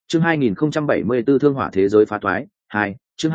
Chương 2074 Thương hỏa thế giới phá toái 2, chương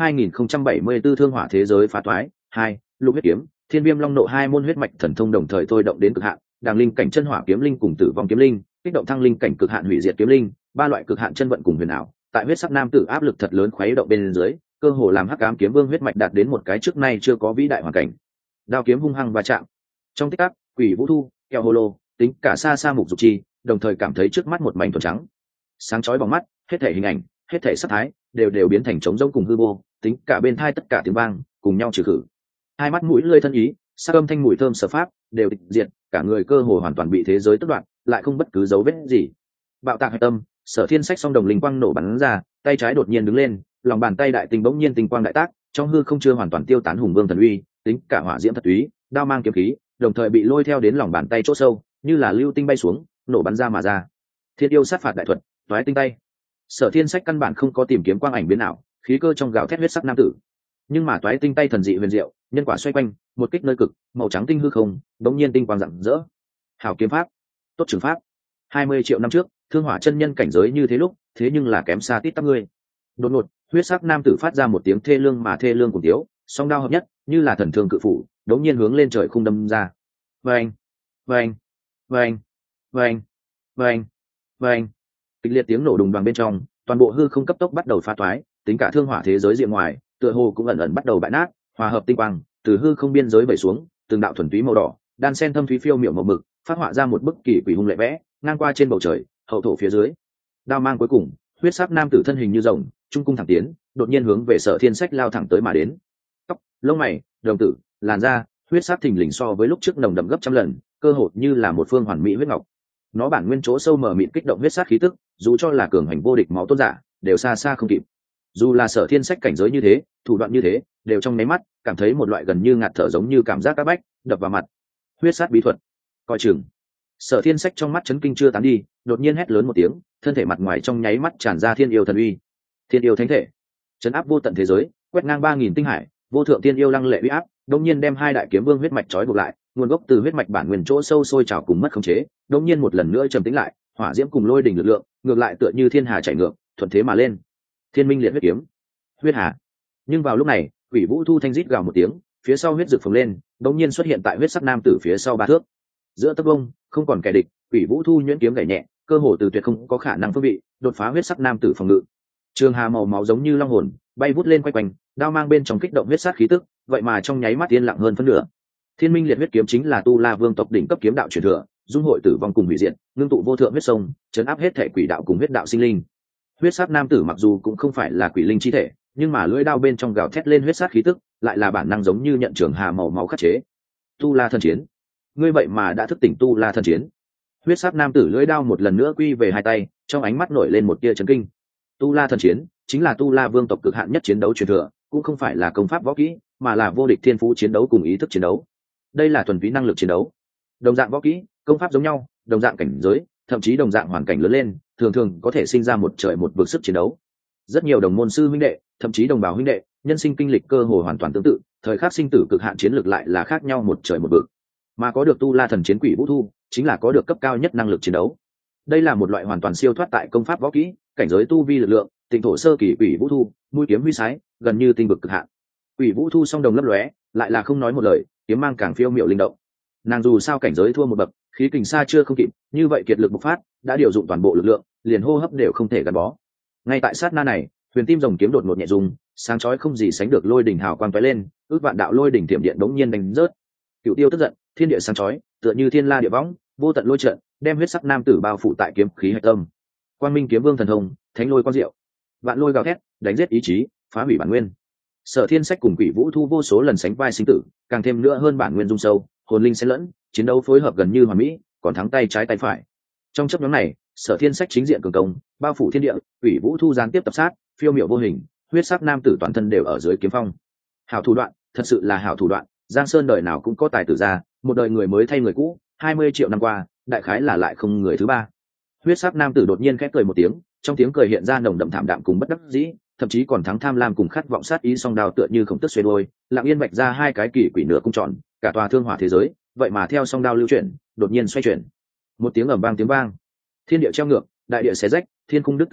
2074 Thương hỏa thế giới phá toái 2, Lục huyết kiếm, Thiên Viêm Long nộ hai môn huyết mạch thần thông đồng thời thôi động đến cực hạn, Đàng linh cảnh chân hỏa kiếm linh cùng Tử vong kiếm linh, kích động thăng linh cảnh cực hạn hủy diệt kiếm linh, ba loại cực hạn chân vận cùng huyền ảo, tại huyết sắc nam tử áp lực thật lớn khuấy động bên dưới, cơ hồ làm Hắc Ám kiếm vương huyết mạch đạt đến một cái trước nay chưa có vĩ đại hoàn cảnh. Đao kiếm hung hăng va chạm. Trong tích tắc, Quỷ Vũ Thu, Keo Hồ Lô, tính cả xa xa mục dục chi, đồng thời cảm thấy trước mắt một mảnh thuần trắng. Sáng chói bóng mắt, hết thể hình ảnh, hết thể sắc thái đều biến thành trống rỗng cùng hư vô, tính cả bên thai tất cả tiếng vang cùng nhau trừ khử. Hai mắt mũi lưỡi thân ý, sắc âm thanh mùi thơm sở pháp đều tịch diệt, cả người cơ hồ hoàn toàn bị thế giới tất đoạn, lại không bất cứ dấu vết gì. Bạo tạc hạch tâm, Sở Thiên Sách song đồng linh quang nổ bắn ra, tay trái đột nhiên đứng lên, lòng bàn tay đại tinh bỗng nhiên tinh quang đại tác, trong hư không chưa hoàn toàn tiêu tán hùng vương thần uy, tính cả hỏa diễm thật túy, đao mang kiếm khí, đồng thời bị lôi theo đến lòng bàn tay chỗ sâu, như là lưu tinh bay xuống, nổ bắn ra mà ra. Thiên yêu sát phạt đại thuật, toái tinh tay. Sở Thiên Sách căn bản không có tìm kiếm quang ảnh biến ảo, khí cơ trong gào thét huyết sắc nam tử. Nhưng mà toái tinh tay thần dị huyền diệu, nhân quả xoay quanh, một kích nơi cực, màu trắng tinh hư không, đống nhiên tinh quang rạng rỡ. Hảo kiếm pháp, tốt trường pháp. 20 triệu năm trước, Thương Hỏa chân nhân cảnh giới như thế lúc, thế nhưng là kém xa tít tắp ngươi. Đột ngột, huyết sắc nam tử phát ra một tiếng thê lương cùng tiếu, song đao hợp nhất, như là thần thương cự phủ, đống nhiên hướng lên trời khung đâm ra. Vâng, vâng, vâng, vâng, vâng, vâng. Kịch liệt tiếng nổ đùng đoàng bên trong, toàn bộ hư không cấp tốc bắt đầu phá toái, tính cả thương hỏa thế giới diện ngoài, tựa hồ cũng ẩn ẩn bắt đầu bại nát, hòa hợp tinh quang, từ hư không biên giới bày xuống, từng đạo thuần túy màu đỏ, đan sen thâm thúy phiêu miểu màu mực, phát họa ra một bức kỳ quỷ hung lệ vẽ, ngang qua trên bầu trời, hậu thổ phía dưới. Đao mang cuối cùng, huyết sắc nam tử thân hình như rồng, trung cung thẳng tiến, đột nhiên hướng về Sở Thiên Sách lao thẳng tới mà đến. Tóc, lông mày, đồng tử, làn da, huyết sắc thình lình so với lúc trước nồng đậm gấp trăm lần, cơ hồ như là một phương hoàn mỹ huyết ngọc. Nó bản nguyên chỗ sâu mờ mịt kích động huyết sắc khí tức, dù cho là cường hành vô địch máu tôn giả, đều xa xa không kịp. Dù là Sở Thiên Sách cảnh giới như thế, thủ đoạn như thế, đều trong nháy mắt cảm thấy một loại gần như ngạt thở, giống như cảm giác áp bách đập vào mặt. Huyết sát bí thuật, coi chừng. Sở Thiên Sách trong mắt chấn kinh chưa tán đi, đột nhiên hét lớn một tiếng, thân thể mặt ngoài trong nháy mắt tràn ra thiên yêu thần uy. Thiên yêu thánh thể, chấn áp vô tận thế giới, quét ngang 3000 tinh hải, vô thượng thiên yêu lăng lệ uy áp, đột nhiên đem hai đại kiếm vương huyết mạch trói buộc lại, nguồn gốc từ huyết mạch bản nguyên chỗ sâu sôi trào cùng mất khống chế, đột nhiên một lần nữa trầm tĩnh lại, hỏa diễm cùng lôi đỉnh lực lượng, ngược lại tựa như thiên hà chảy ngược, thuận thế mà lên. Thiên minh liệt huyết kiếm, huyết hà. Nhưng vào lúc này, Quỷ Vũ Thu thanh rít gào một tiếng, phía sau huyết rực phồng lên, đột nhiên xuất hiện tại huyết sắc nam tử phía sau 3 thước. Giữa tấc vông, không còn kẻ địch, Quỷ Vũ Thu nhuyễn kiếm gảy nhẹ, cơ hồ từ tuyệt không có khả năng phương vị, đột phá huyết sắc nam tử phòng ngự. Trường hà màu máu giống như long hồn, bay vút lên quay quanh, đao mang bên trong kích động huyết sát khí tức, vậy mà trong nháy mắt yên lặng hơn phân nửa. Thiên minh liệt huyết kiếm chính là tu la vương tộc đỉnh cấp kiếm đạo truyền thừa, dung hội tử vong cùng hủy diệt, ngưng tụ vô thượng huyết sông, chấn áp hết thể quỷ đạo cùng huyết đạo sinh linh. Huyết sát nam tử mặc dù cũng không phải là quỷ linh chi thể, nhưng mà lưỡi đao bên trong gào thét lên huyết sát khí tức, lại là bản năng giống như nhận trường hà màu máu khắc chế. Tu la thần chiến, ngươi vậy mà đã thức tỉnh tu la thần chiến. Huyết sát nam tử lưỡi đao một lần nữa quy về hai tay, trong ánh mắt nổi lên một tia chấn kinh. Tu la thần chiến chính là tu la vương tộc cực hạn nhất chiến đấu truyền thừa, cũng không phải là công pháp võ kỹ, mà là vô địch thiên phú chiến đấu cùng ý thức chiến đấu. Đây là thuần túy năng lực chiến đấu. Đồng dạng võ kỹ, công pháp giống nhau, đồng dạng cảnh giới, thậm chí đồng dạng hoàn cảnh lớn lên, thường thường có thể sinh ra một trời một vực sức chiến đấu. Rất nhiều đồng môn sư huynh đệ, thậm chí đồng bào huynh đệ, nhân sinh kinh lịch cơ hồ hoàn toàn tương tự, thời khắc sinh tử cực hạn chiến lược lại là khác nhau một trời một vực. Mà có được tu la thần chiến Quỷ Vũ Thu, chính là có được cấp cao nhất năng lực chiến đấu. Đây là một loại hoàn toàn siêu thoát tại công pháp võ kỹ, cảnh giới tu vi lực lượng, Tịnh thổ sơ kỳ Quỷ Vũ Thu, mũi kiếm huy sái, gần như tinh vực cực hạn. Quỷ Vũ Thu song đồng lấp lóe, lại là không nói một lời, kiếm mang càng phiêu miệu linh động. Nàng dù sao cảnh giới thua một bậc, khí kình xa chưa không kịp, như vậy kiệt lực bộc phát, đã điều dụng toàn bộ lực lượng, liền hô hấp đều không thể gắn bó. Ngay tại sát na này, huyền tim rồng kiếm đột ngột nhẹ rung, sáng chói không gì sánh được lôi đỉnh hào quang tóe lên, ước vạn đạo lôi đỉnh tiệm điện đống nhiên đánh rớt. Cựu Tiêu tức giận, thiên địa sáng chói, tựa như thiên la địa võng, vô tận lôi trận, đem huyết sắc nam tử bao phủ tại kiếm khí hạch tâm. Quang Minh kiếm vương thần thông, thánh lôi quang diệu, vạn lôi gào thét, đánh giết ý chí, phá hủy bản nguyên. Sở Thiên Sách cùng Quỷ Vũ Thu vô số lần sánh vai sinh tử, càng thêm nữa hơn bản nguyên dung sâu, hồn linh xen lẫn, chiến đấu phối hợp gần như hoàn mỹ, còn thắng tay trái tay phải. Trong chấp nhóm này, Sở Thiên Sách chính diện cường công, bao phủ thiên địa, Quỷ Vũ Thu gián tiếp tập sát, phiêu miểu vô hình, huyết sắc nam tử toàn thân đều ở dưới kiếm phong. Hảo thủ đoạn, thật sự là hảo thủ đoạn, Giang Sơn đời nào cũng có tài tử ra, một đời người mới thay người cũ, 20 triệu năm qua, đại khái là lại không người thứ ba. Huyết sắc nam tử đột nhiên khẽ cười một tiếng, trong tiếng cười hiện ra nồng đậm thảm đạm cùng bất đắc dĩ, thậm chí còn thắng tham lam cùng khát vọng sát ý, song đao tựa như khổng tức xuôi đôi, lặng yên vạch ra hai cái kỳ quỷ nửa cung tròn, cả tòa thương hỏa thế giới, vậy mà theo song đao lưu chuyển, đột nhiên xoay chuyển. Một tiếng ầm vang tiếng vang, thiên địa treo ngược, đại địa xé rách, thiên cung đứt từng khúc,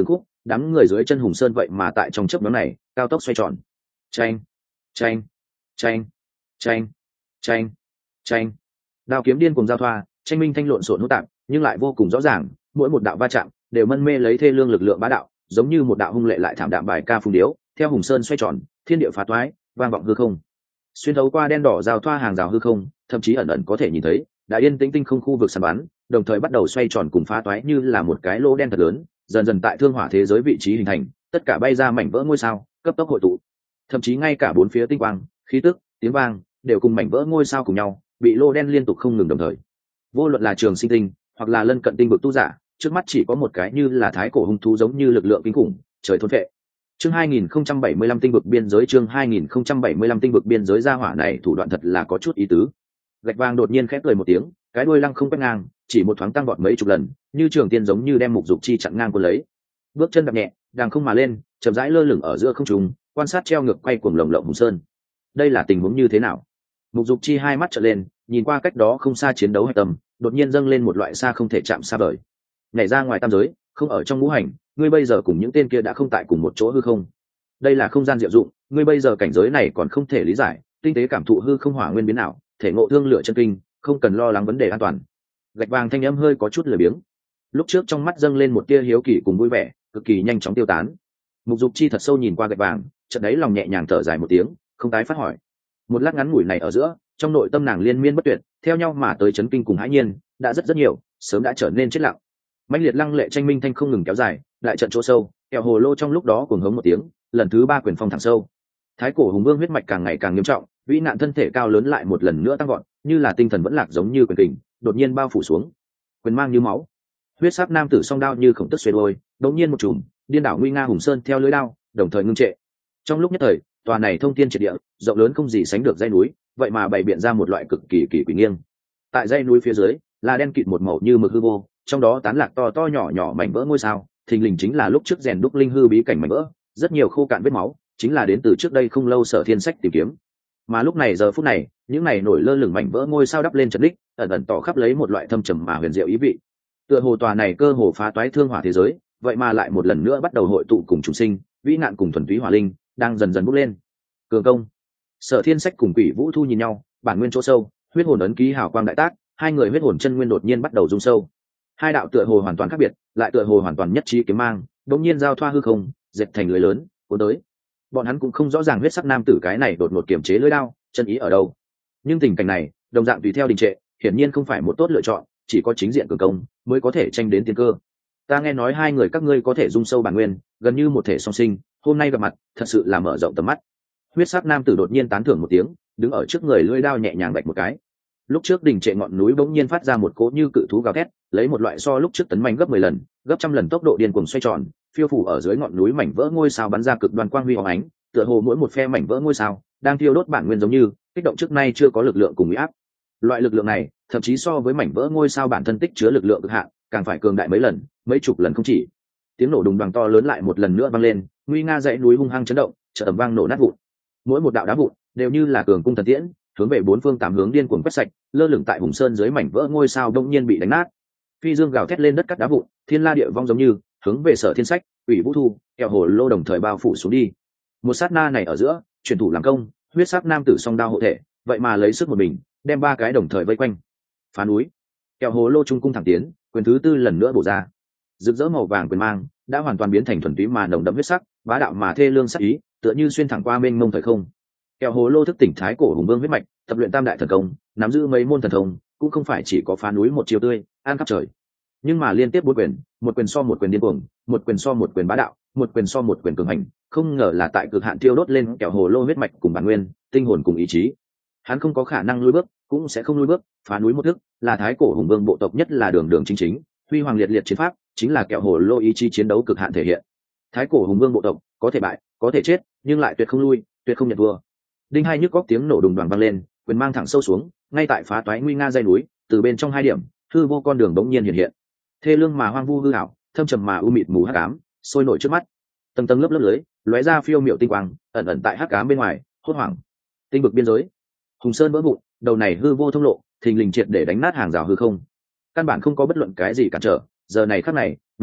đám người dưới chân Hùng Sơn vậy mà tại trong chớp nhoáng này cao tốc xoay tròn. Chanh, chanh, chanh, chanh, chanh, chanh. Đao kiếm điên cùng giao thoa, tranh minh thanh lộn xộn hỗn tạp, nhưng lại vô cùng rõ ràng, mỗi một đạo va chạm đều mân mê lấy thê lương lực lượng bá đạo, giống như một đạo hung lệ lại thảm đạm bài ca phung điếu, theo Hùng Sơn xoay tròn, thiên địa phá toái, vang vọng hư không. Xuyên thấu qua đen đỏ giao thoa hàng rào hư không, thậm chí ẩn ẩn có thể nhìn thấy đã yên tĩnh tinh không khu vực săn bắn, đồng thời bắt đầu xoay tròn cùng phá toái như là một cái lỗ đen thật lớn, dần dần tại thương hỏa thế giới vị trí hình thành, tất cả bay ra mảnh vỡ ngôi sao, cấp tốc hội tụ. Thậm chí ngay cả bốn phía tinh quang, khí tức, tiếng vang đều cùng mảnh vỡ ngôi sao cùng nhau, bị lỗ đen liên tục không ngừng đồng thời. Vô luận là trường sinh tinh, hoặc là lân cận tinh vực tu giả, trước mắt chỉ có một cái như là thái cổ hung thú giống như lực lượng kinh khủng, trời thôn vệ. Chương 2075 tinh vực biên giới, chương 2075 tinh vực biên giới, gia hỏa này thủ đoạn thật là có chút ý tứ. Gạch vàng đột nhiên khép cười một tiếng, cái đuôi lăng không quét ngang, chỉ một thoáng tăng vọt mấy chục lần, như trường tiên giống như đem mục dục chi chặn ngang cuốn lấy. Bước chân đạp nhẹ, đàng không mà lên, chậm rãi lơ lửng ở giữa không trung, quan sát treo ngược quay cuồng lồng lộng Hùng Sơn. Đây là tình huống như thế nào? Mục dục chi hai mắt trợn lên, nhìn qua cách đó không xa chiến đấu hạch tâm, đột nhiên dâng lên một loại xa không thể chạm xa vời. Nhảy ra ngoài tam giới, không ở trong ngũ hành, ngươi bây giờ cùng những tên kia đã không tại cùng một chỗ hư không. Đây là không gian diệu dụng, ngươi bây giờ cảnh giới này còn không thể lý giải, tinh tế cảm thụ hư không hỏa nguyên biến nào, thể ngộ thương lửa chân kinh, không cần lo lắng vấn đề an toàn. Gạch vàng thanh âm hơi có chút lười biếng. Lúc trước trong mắt dâng lên một tia hiếu kỳ cùng vui vẻ, cực kỳ nhanh chóng tiêu tán. Mục dục chi thật sâu nhìn qua gạch vàng, chợt đấy lòng nhẹ nhàng thở dài một tiếng, không tái phát hỏi. Một lát ngắn ngủi này ở giữa, trong nội tâm nàng liên miên bất tuyệt, theo nhau mà tới chấn kinh cùng hãi nhiên, đã rất nhiều, sớm đã trở nên chết lặng. Mãnh liệt lăng lệ tranh minh thanh không ngừng kéo dài, lại trận chỗ sâu, kẹo hồ lô trong lúc đó cuồng hống một tiếng, lần thứ ba quyền phong thẳng sâu. Thái cổ hùng vương huyết mạch càng ngày càng nghiêm trọng, vĩ nạn thân thể cao lớn lại một lần nữa tăng gọn, như là tinh thần vẫn lạc giống như quyền kình, đột nhiên bao phủ xuống. Quyền mang như máu, huyết sắc nam tử song đao như khổng tức xuyên đôi, đột nhiên một chùm, điên đảo nguy nga Hùng Sơn theo lưỡi đao, đồng thời ngưng trệ. Trong lúc nhất thời, tòa này thông thiên triệt địa, rộng lớn không gì sánh được dãy núi, vậy mà bày biện ra một loại cực kỳ kỳ quỷ nghiêng. Tại dãy núi phía dưới, là đen kịt một màu như mực hư vô, trong đó tán lạc to to nhỏ nhỏ mảnh vỡ ngôi sao, thình lình chính là lúc trước rèn đúc linh hư bí cảnh mảnh vỡ, rất nhiều khô cạn vết máu, chính là đến từ trước đây không lâu Sở Thiên Sách tìm kiếm. Mà lúc này giờ phút này, những này nổi lơ lửng mảnh vỡ ngôi sao đắp lên trận đích, ẩn ẩn tỏ khắp lấy một loại thâm trầm mà huyền diệu ý vị. Tựa hồ tòa này cơ hồ phá toái thương hỏa thế giới, vậy mà lại một lần nữa bắt đầu hội tụ cùng chúng sinh, vĩ nạn cùng thuần túy hỏa linh, đang dần dần bốc lên. Cường công. Sở Thiên Sách cùng Quỷ Vũ Thu nhìn nhau, bản nguyên chỗ sâu, huyết hồn ấn ký hào quang đại tác, hai người huyết hồn chân nguyên đột nhiên bắt đầu rung sâu. Hai đạo tựa hồ hoàn toàn khác biệt, lại tựa hồ hoàn toàn nhất trí kiếm mang, đột nhiên giao thoa hư không, dệt thành lưới lớn, cuốn tới. Bọn hắn cũng không rõ ràng huyết sắc nam tử cái này đột ngột kiềm chế lưỡi đao, chân ý ở đâu. Nhưng tình cảnh này, đồng dạng tùy theo đình trệ, hiển nhiên không phải một tốt lựa chọn, chỉ có chính diện cường công mới có thể tranh đến tiên cơ. Ta nghe nói hai người các ngươi có thể dung sâu bản nguyên, gần như một thể song sinh, hôm nay gặp mặt, thật sự là mở rộng tầm mắt. Huyết sắc nam tử đột nhiên tán thưởng một tiếng, đứng ở trước người lưỡi đao nhẹ nhàng vạch một cái. Lúc trước đỉnh trệ ngọn núi bỗng nhiên phát ra một cỗ như cự thú gào thét, lấy một loại so lúc trước tấn mạnh gấp 10 lần, gấp trăm lần tốc độ điên cuồng xoay tròn, phiêu phủ ở dưới ngọn núi mảnh vỡ ngôi sao bắn ra cực đoan quang huy óng ánh, tựa hồ mỗi một phe mảnh vỡ ngôi sao đang thiêu đốt bản nguyên giống như kích động trước nay chưa có lực lượng cùng uy áp. Loại lực lượng này, thậm chí so với mảnh vỡ ngôi sao bản thân tích chứa lực lượng cực hạn, càng phải cường đại mấy lần, mấy chục lần không chỉ. Tiếng nổ đùng đoàng to lớn lại một lần nữa vang lên, nguy nga dãy núi hung hăng chấn động, chợt ầm vang nổ nát vụn. Mỗi một đạo đá vụn đều như là cường cung thần tiễn, hướng về bốn phương tám hướng điên cuồng quét sạch, lơ lửng tại Hùng Sơn dưới mảnh vỡ ngôi sao đông nhiên bị đánh nát. Phi dương gào thét lên đất cắt đá vụn, thiên la địa vong giống như hướng về Sở Thiên Sách, Ủy Vũ Thu, kẹo hồ lô đồng thời bao phủ xuống đi. Một sát na này ở giữa, chuyển thủ làm công, huyết sắc nam tử song đao hộ thể, vậy mà lấy sức một mình, đem ba cái đồng thời vây quanh. Phá núi, kẹo hồ lô trung cung thẳng tiến, quyền thứ tư lần nữa bổ ra. Rực rỡ màu vàng quyền mang đã hoàn toàn biến thành thuần túy mà nồng đậm huyết sắc, bá đạo mà thê lương sắc ý, tựa như xuyên thẳng qua mênh mông thời không. Kẹo hồ lô thức tỉnh thái cổ hùng vương huyết mạch, tập luyện tam đại thần công, nắm giữ mấy môn thần thông, cũng không phải chỉ có phá núi một chiều tươi, an khắp trời. Nhưng mà liên tiếp bốn quyền, một quyền so một quyền điên cuồng, một quyền so một quyền bá đạo, một quyền so một quyền cường hành, không ngờ là tại cực hạn thiêu đốt lên kẹo hồ lô huyết mạch cùng bản nguyên, tinh hồn cùng ý chí. Hắn không có khả năng lùi bước, cũng sẽ không lùi bước, phá núi một thức, là thái cổ hùng vương bộ tộc nhất là đường đường chính chính, huy hoàng liệt liệt chiến pháp, chính là kẹo hồ lô ý chí chiến đấu cực hạn thể hiện. Thái cổ hùng vương bộ tộc, có thể bại, có thể chết, nhưng lại tuyệt không lui, tuyệt không nhận thua. Đinh hai nhức góc tiếng nổ đùng đoàng vang lên, quyền mang thẳng sâu xuống, ngay tại phá toái nguy nga dây núi, từ bên trong hai điểm, hư vô con đường đống nhiên hiện hiện. Thê lương mà hoang vu hư ảo, thâm trầm mà u mịt mù hắc ám, sôi nổi trước mắt. Tầng tầng lớp lớp lưới, lóe ra phiêu miệu tinh quang, ẩn ẩn tại hắc ám bên ngoài, hốt hoảng. Tinh vực biên giới, Hùng Sơn vỡ vụn, đầu này hư vô thông lộ, thình lình triệt để đánh nát hàng rào hư không. Căn bản không có bất luận cái gì cản trở, giờ này khắc này, bốn người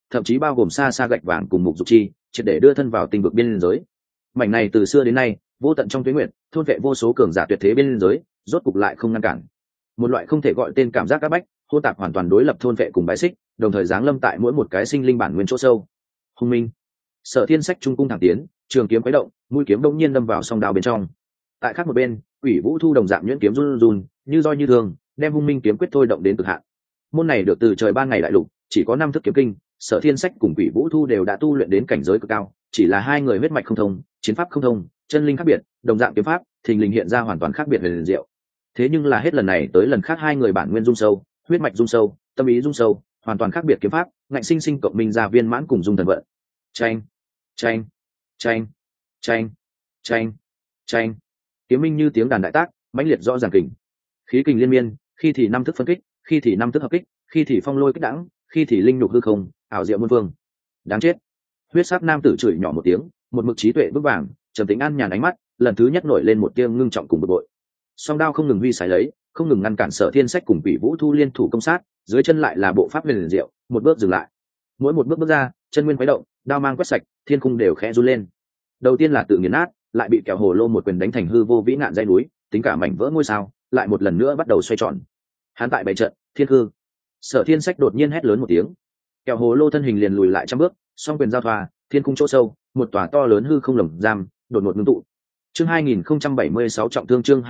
thậm chí bao gồm xa xa gạch vàng cùng mục dục chi triệt để đưa thân vào tinh vực biên giới. Mảnh này từ xưa đến nay vô tận trong tuyến nguyện thôn vệ vô số cường giả tuyệt thế biên giới, rốt cục lại không ngăn cản. Một loại không thể gọi tên cảm giác áp bách hô tạp hoàn toàn đối lập thôn vệ cùng bãi xích, đồng thời giáng lâm tại mỗi một cái sinh linh bản nguyên chỗ sâu. Hùng minh. Sở Thiên Sách trung cung thẳng tiến, trường kiếm quấy động, mũi kiếm đông nhiên đâm vào song đao bên trong. Tại khác một bên, Quỷ Vũ Thu đồng dạng nhuyễn kiếm run run, như roi như thường, đem Hung Minh kiếm quyết thôi động đến cực hạn. Môn này được từ trời ban ngày đại lục, chỉ có 5 thức kiếm kinh, Sở Thiên Sách cùng Quỷ Vũ Thu đều đã tu luyện đến cảnh giới cực cao, chỉ là hai người huyết mạch không thông, chiến pháp không thông, chân linh khác biệt, đồng dạng kiếm pháp, thình lình hiện ra hoàn toàn khác biệt về liền diệu. Thế nhưng là hết lần này tới lần khác hai người bản nguyên dung sâu, huyết mạch dung sâu, tâm ý dung sâu, hoàn toàn khác biệt kiếm pháp, ngạnh sinh sinh cộng minh ra viên mãn cùng dung thần vận. Chanh, chanh, chanh, chanh, chanh, chanh. Kiếm minh như tiếng đàn đại tác, mãnh liệt rõ ràng kình, khí kình liên miên, khi thì 5 thức phân kích, khi thì 5 thức hợp kích, khi thì phong lôi kích đãng, khi thì linh nhục hư không, ảo diệu muôn phương. Đáng chết. Huyết sắc nam tử chửi nhỏ một tiếng, một mực trí tuệ vững vàng, trầm tĩnh an nhàn ánh mắt, lần thứ nhất nổi lên một tia ngưng trọng cùng bực bội. Song đao không ngừng huy sái lấy, không ngừng ngăn cản Sở Thiên Sách cùng Quỷ Vũ Thu liên thủ công sát, dưới chân lại là bộ pháp huyền diệu, một bước dừng lại. Mỗi một bước bước ra, chân nguyên khuấy động, đao mang quét sạch, thiên cung đều khẽ run lên. Đầu tiên là tự nghiền nát, lại bị kẹo hồ lô một quyền đánh thành hư vô vĩ nạn dãy núi, tính cả mảnh vỡ ngôi sao, lại một lần nữa bắt đầu xoay tròn. Hắn tại bày trận, thiên hư. Sở Thiên Sách đột nhiên hét lớn một tiếng, kẹo hồ lô thân hình liền lùi lại trăm bước, song quyền giao thoa, thiên cung chỗ sâu, một tòa to lớn hư không lồng giam, đột ngột ngưng tụ. Chương 2076 trọng thương, chương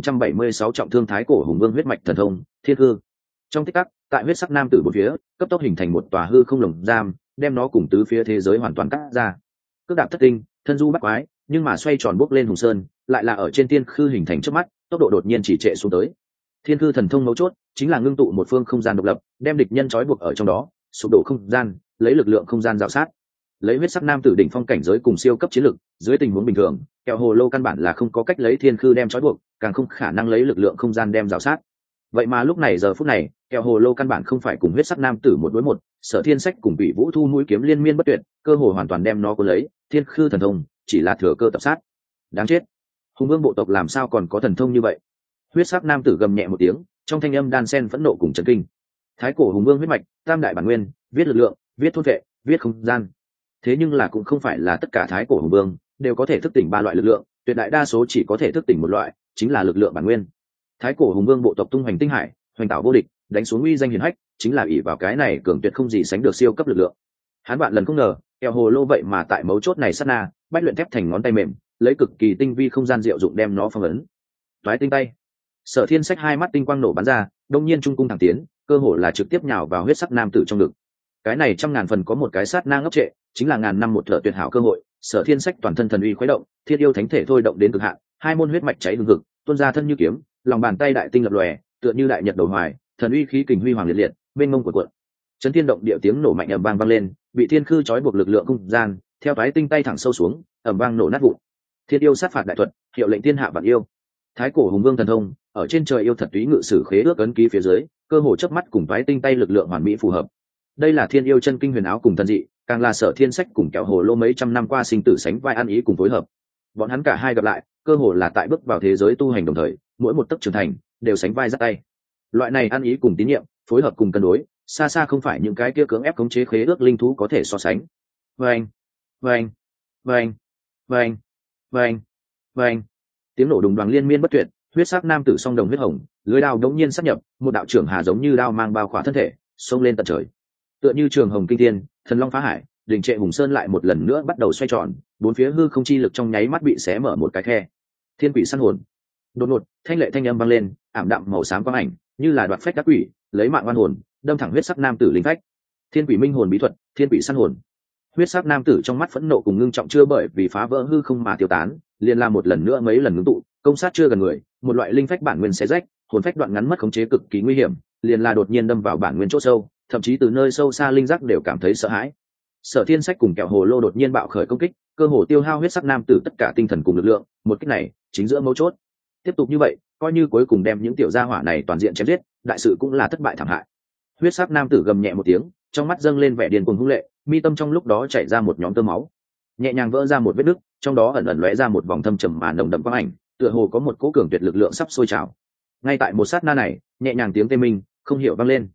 2076 trọng thương Thái Cổ Hùng Vương huyết mạch thần thông, thiên hư. Trong tích tắc, tại huyết sắc nam tử bốn phía, cấp tốc hình thành một tòa hư không lồng giam, đem nó cùng tứ phía thế giới hoàn toàn cắt ra. Cước đạp thất tinh, thân du bắt quái, nhưng mà xoay tròn bốc lên hùng sơn, lại là ở trên thiên khư hình thành trước mắt, tốc độ đột nhiên chỉ trệ xuống tới. Thiên khư thần thông mấu chốt chính là ngưng tụ một phương không gian độc lập, đem địch nhân trói buộc ở trong đó, sụp đổ không gian, lấy lực lượng không gian dạo sát. Lấy huyết sắc nam tử đỉnh phong cảnh giới cùng siêu cấp chiến lực, dưới tình huống bình thường, kẹo hồ lô căn bản là không có cách lấy thiên khư đem trói buộc, càng không khả năng lấy lực lượng không gian đem dạo sát. Vậy mà lúc này giờ phút này, kẹo hồ lô căn bản không phải cùng huyết sắc nam tử một đối một, Sở Thiên Sách cùng Quỷ Vũ Thu mũi kiếm liên miên bất tuyệt, cơ hồ hoàn toàn đem nó cuốn lấy, thiên khư thần thông chỉ là thừa cơ tập sát. Đáng chết. Hùng Vương bộ tộc làm sao còn có thần thông như vậy? Huyết sắc nam tử gầm nhẹ một tiếng, trong thanh âm đan sen phẫn nộ cùng chấn kinh. Thái Cổ Hùng Vương huyết mạch, tam đại bản nguyên, viết lực lượng, viết thôn vệ, viết không gian. Thế nhưng là cũng không phải là tất cả Thái Cổ Hùng Vương đều có thể thức tỉnh 3 loại lực lượng, tuyệt đại đa số chỉ có thể thức tỉnh một loại, chính là lực lượng bản nguyên. Thái Cổ Hùng Vương bộ tộc tung hoành tinh hải, hoành tạo vô địch, đánh xuống uy danh hiển hách, chính là ỷ vào cái này cường tuyệt không gì sánh được siêu cấp lực lượng. Hắn bạn lần không ngờ, kẹo hồ lô vậy mà tại mấu chốt này sát na, bách luyện thép thành ngón tay mềm, lấy cực kỳ tinh vi không gian diệu dụng đem nó phong ấn. Toái tinh tay. Sở Thiên Sách hai mắt tinh quang nổ bắn ra, đông nhiên trung cung thẳng tiến, cơ hồ là trực tiếp nhào vào huyết sắc nam tử trong ngực. Cái này 100.000 phần có một cái sát na ngốc trệ, chính là ngàn năm một thở tuyệt hảo cơ hội. Sở Thiên Sách toàn thân thần uy khuấy động, thiên yêu thánh thể thôi động đến cực hạn, hai môn huyết mạch cháy hừng hực, tuôn ra thân như kiếm, lòng bàn tay đại tinh lập lòe, tựa như đại nhật đầu hoài, thần uy khí kình huy hoàng liệt liệt, bên mông của cuộn. Chấn thiên động địa tiếng nổ mạnh ầm vang vang lên, bị thiên khư trói buộc lực lượng không gian, theo toái tinh tay thẳng sâu xuống, ầm vang nổ nát vụn. Thiên yêu sát phạt đại thuật, hiệu lệnh thiên hạ vạn yêu. Thái Cổ Hùng Vương thần thông, ở trên trời yêu thật túy ngự sử khế ước ấn ký phía dưới, cơ hồ chớp mắt cùng toái tinh tay lực lượng hoàn mỹ phù hợp. Đây là thiên yêu chân kinh huyền áo cùng thần dị, càng là Sở Thiên Sách cùng kẹo hồ lô mấy trăm năm qua sinh tử sánh vai ăn ý cùng phối hợp. Bọn hắn cả hai gặp lại, cơ hồ là tại bước vào thế giới tu hành đồng thời, mỗi một tấc trưởng thành đều sánh vai dắt tay. Loại này ăn ý cùng tín nhiệm, phối hợp cùng cân đối, xa xa không phải những cái kia cưỡng ép khống chế khế ước linh thú có thể so sánh. Vâng, vâng, vâng, vâng, vâng, vâng. Tiếng nổ đùng đoàng liên miên bất tuyệt, huyết sắc nam tử song đồng huyết hồng, lưới đao đống nhiên sát nhập, một đạo trưởng hà giống như đao mang bao khỏa thân thể, xông lên tận trời. Tựa như trường hồng kinh thiên, thần long phá hải, đỉnh trệ hùng sơn lại một lần nữa bắt đầu xoay tròn, bốn phía hư không chi lực trong nháy mắt bị xé mở một cái khe. Thiên quỷ săn hồn. Đột ngột, thanh lệ thanh âm vang lên, ảm đạm màu xám quang ảnh, như là đoạt phách đắc quỷ, lấy mạng oan hồn, đâm thẳng huyết sắc nam tử linh phách. Thiên quỷ minh hồn bí thuật, thiên quỷ săn hồn. Huyết sắc nam tử trong mắt phẫn nộ cùng ngưng trọng chưa bởi vì phá vỡ hư không mà tiêu tán, liền làm một lần nữa mấy lần ngưng tụ, công sát chưa gần người, một loại linh phách bản nguyên xé rách, hồn phách đoạn ngắn mất khống chế cực kỳ nguy hiểm, liền là đột nhiên đâm vào bản nguyên chỗ sâu, thậm chí từ nơi sâu xa linh giác đều cảm thấy sợ hãi. Sở Thiên Sách cùng kẹo hồ lô đột nhiên bạo khởi công kích, cơ hồ tiêu hao huyết sắc nam tử tất cả tinh thần cùng lực lượng, một kích này chính giữa mấu chốt. Tiếp tục như vậy, coi như cuối cùng đem những tiểu gia hỏa này toàn diện chém giết, đại sự cũng là thất bại thảm hại. Huyết sắc nam tử gầm nhẹ một tiếng, trong mắt dâng lên vẻ điên cuồng hung lệ, mi tâm trong lúc đó chảy ra một nhóm tơ máu, nhẹ nhàng vỡ ra một vết nứt, trong đó ẩn ẩn lóe ra một vòng thâm trầm mà nồng đậm quang ảnh, tựa hồ có một cỗ cường tuyệt lực lượng sắp sôi trào. Ngay tại một sát na này, nhẹ nhàng tiếng tê minh không hiểu vang lên.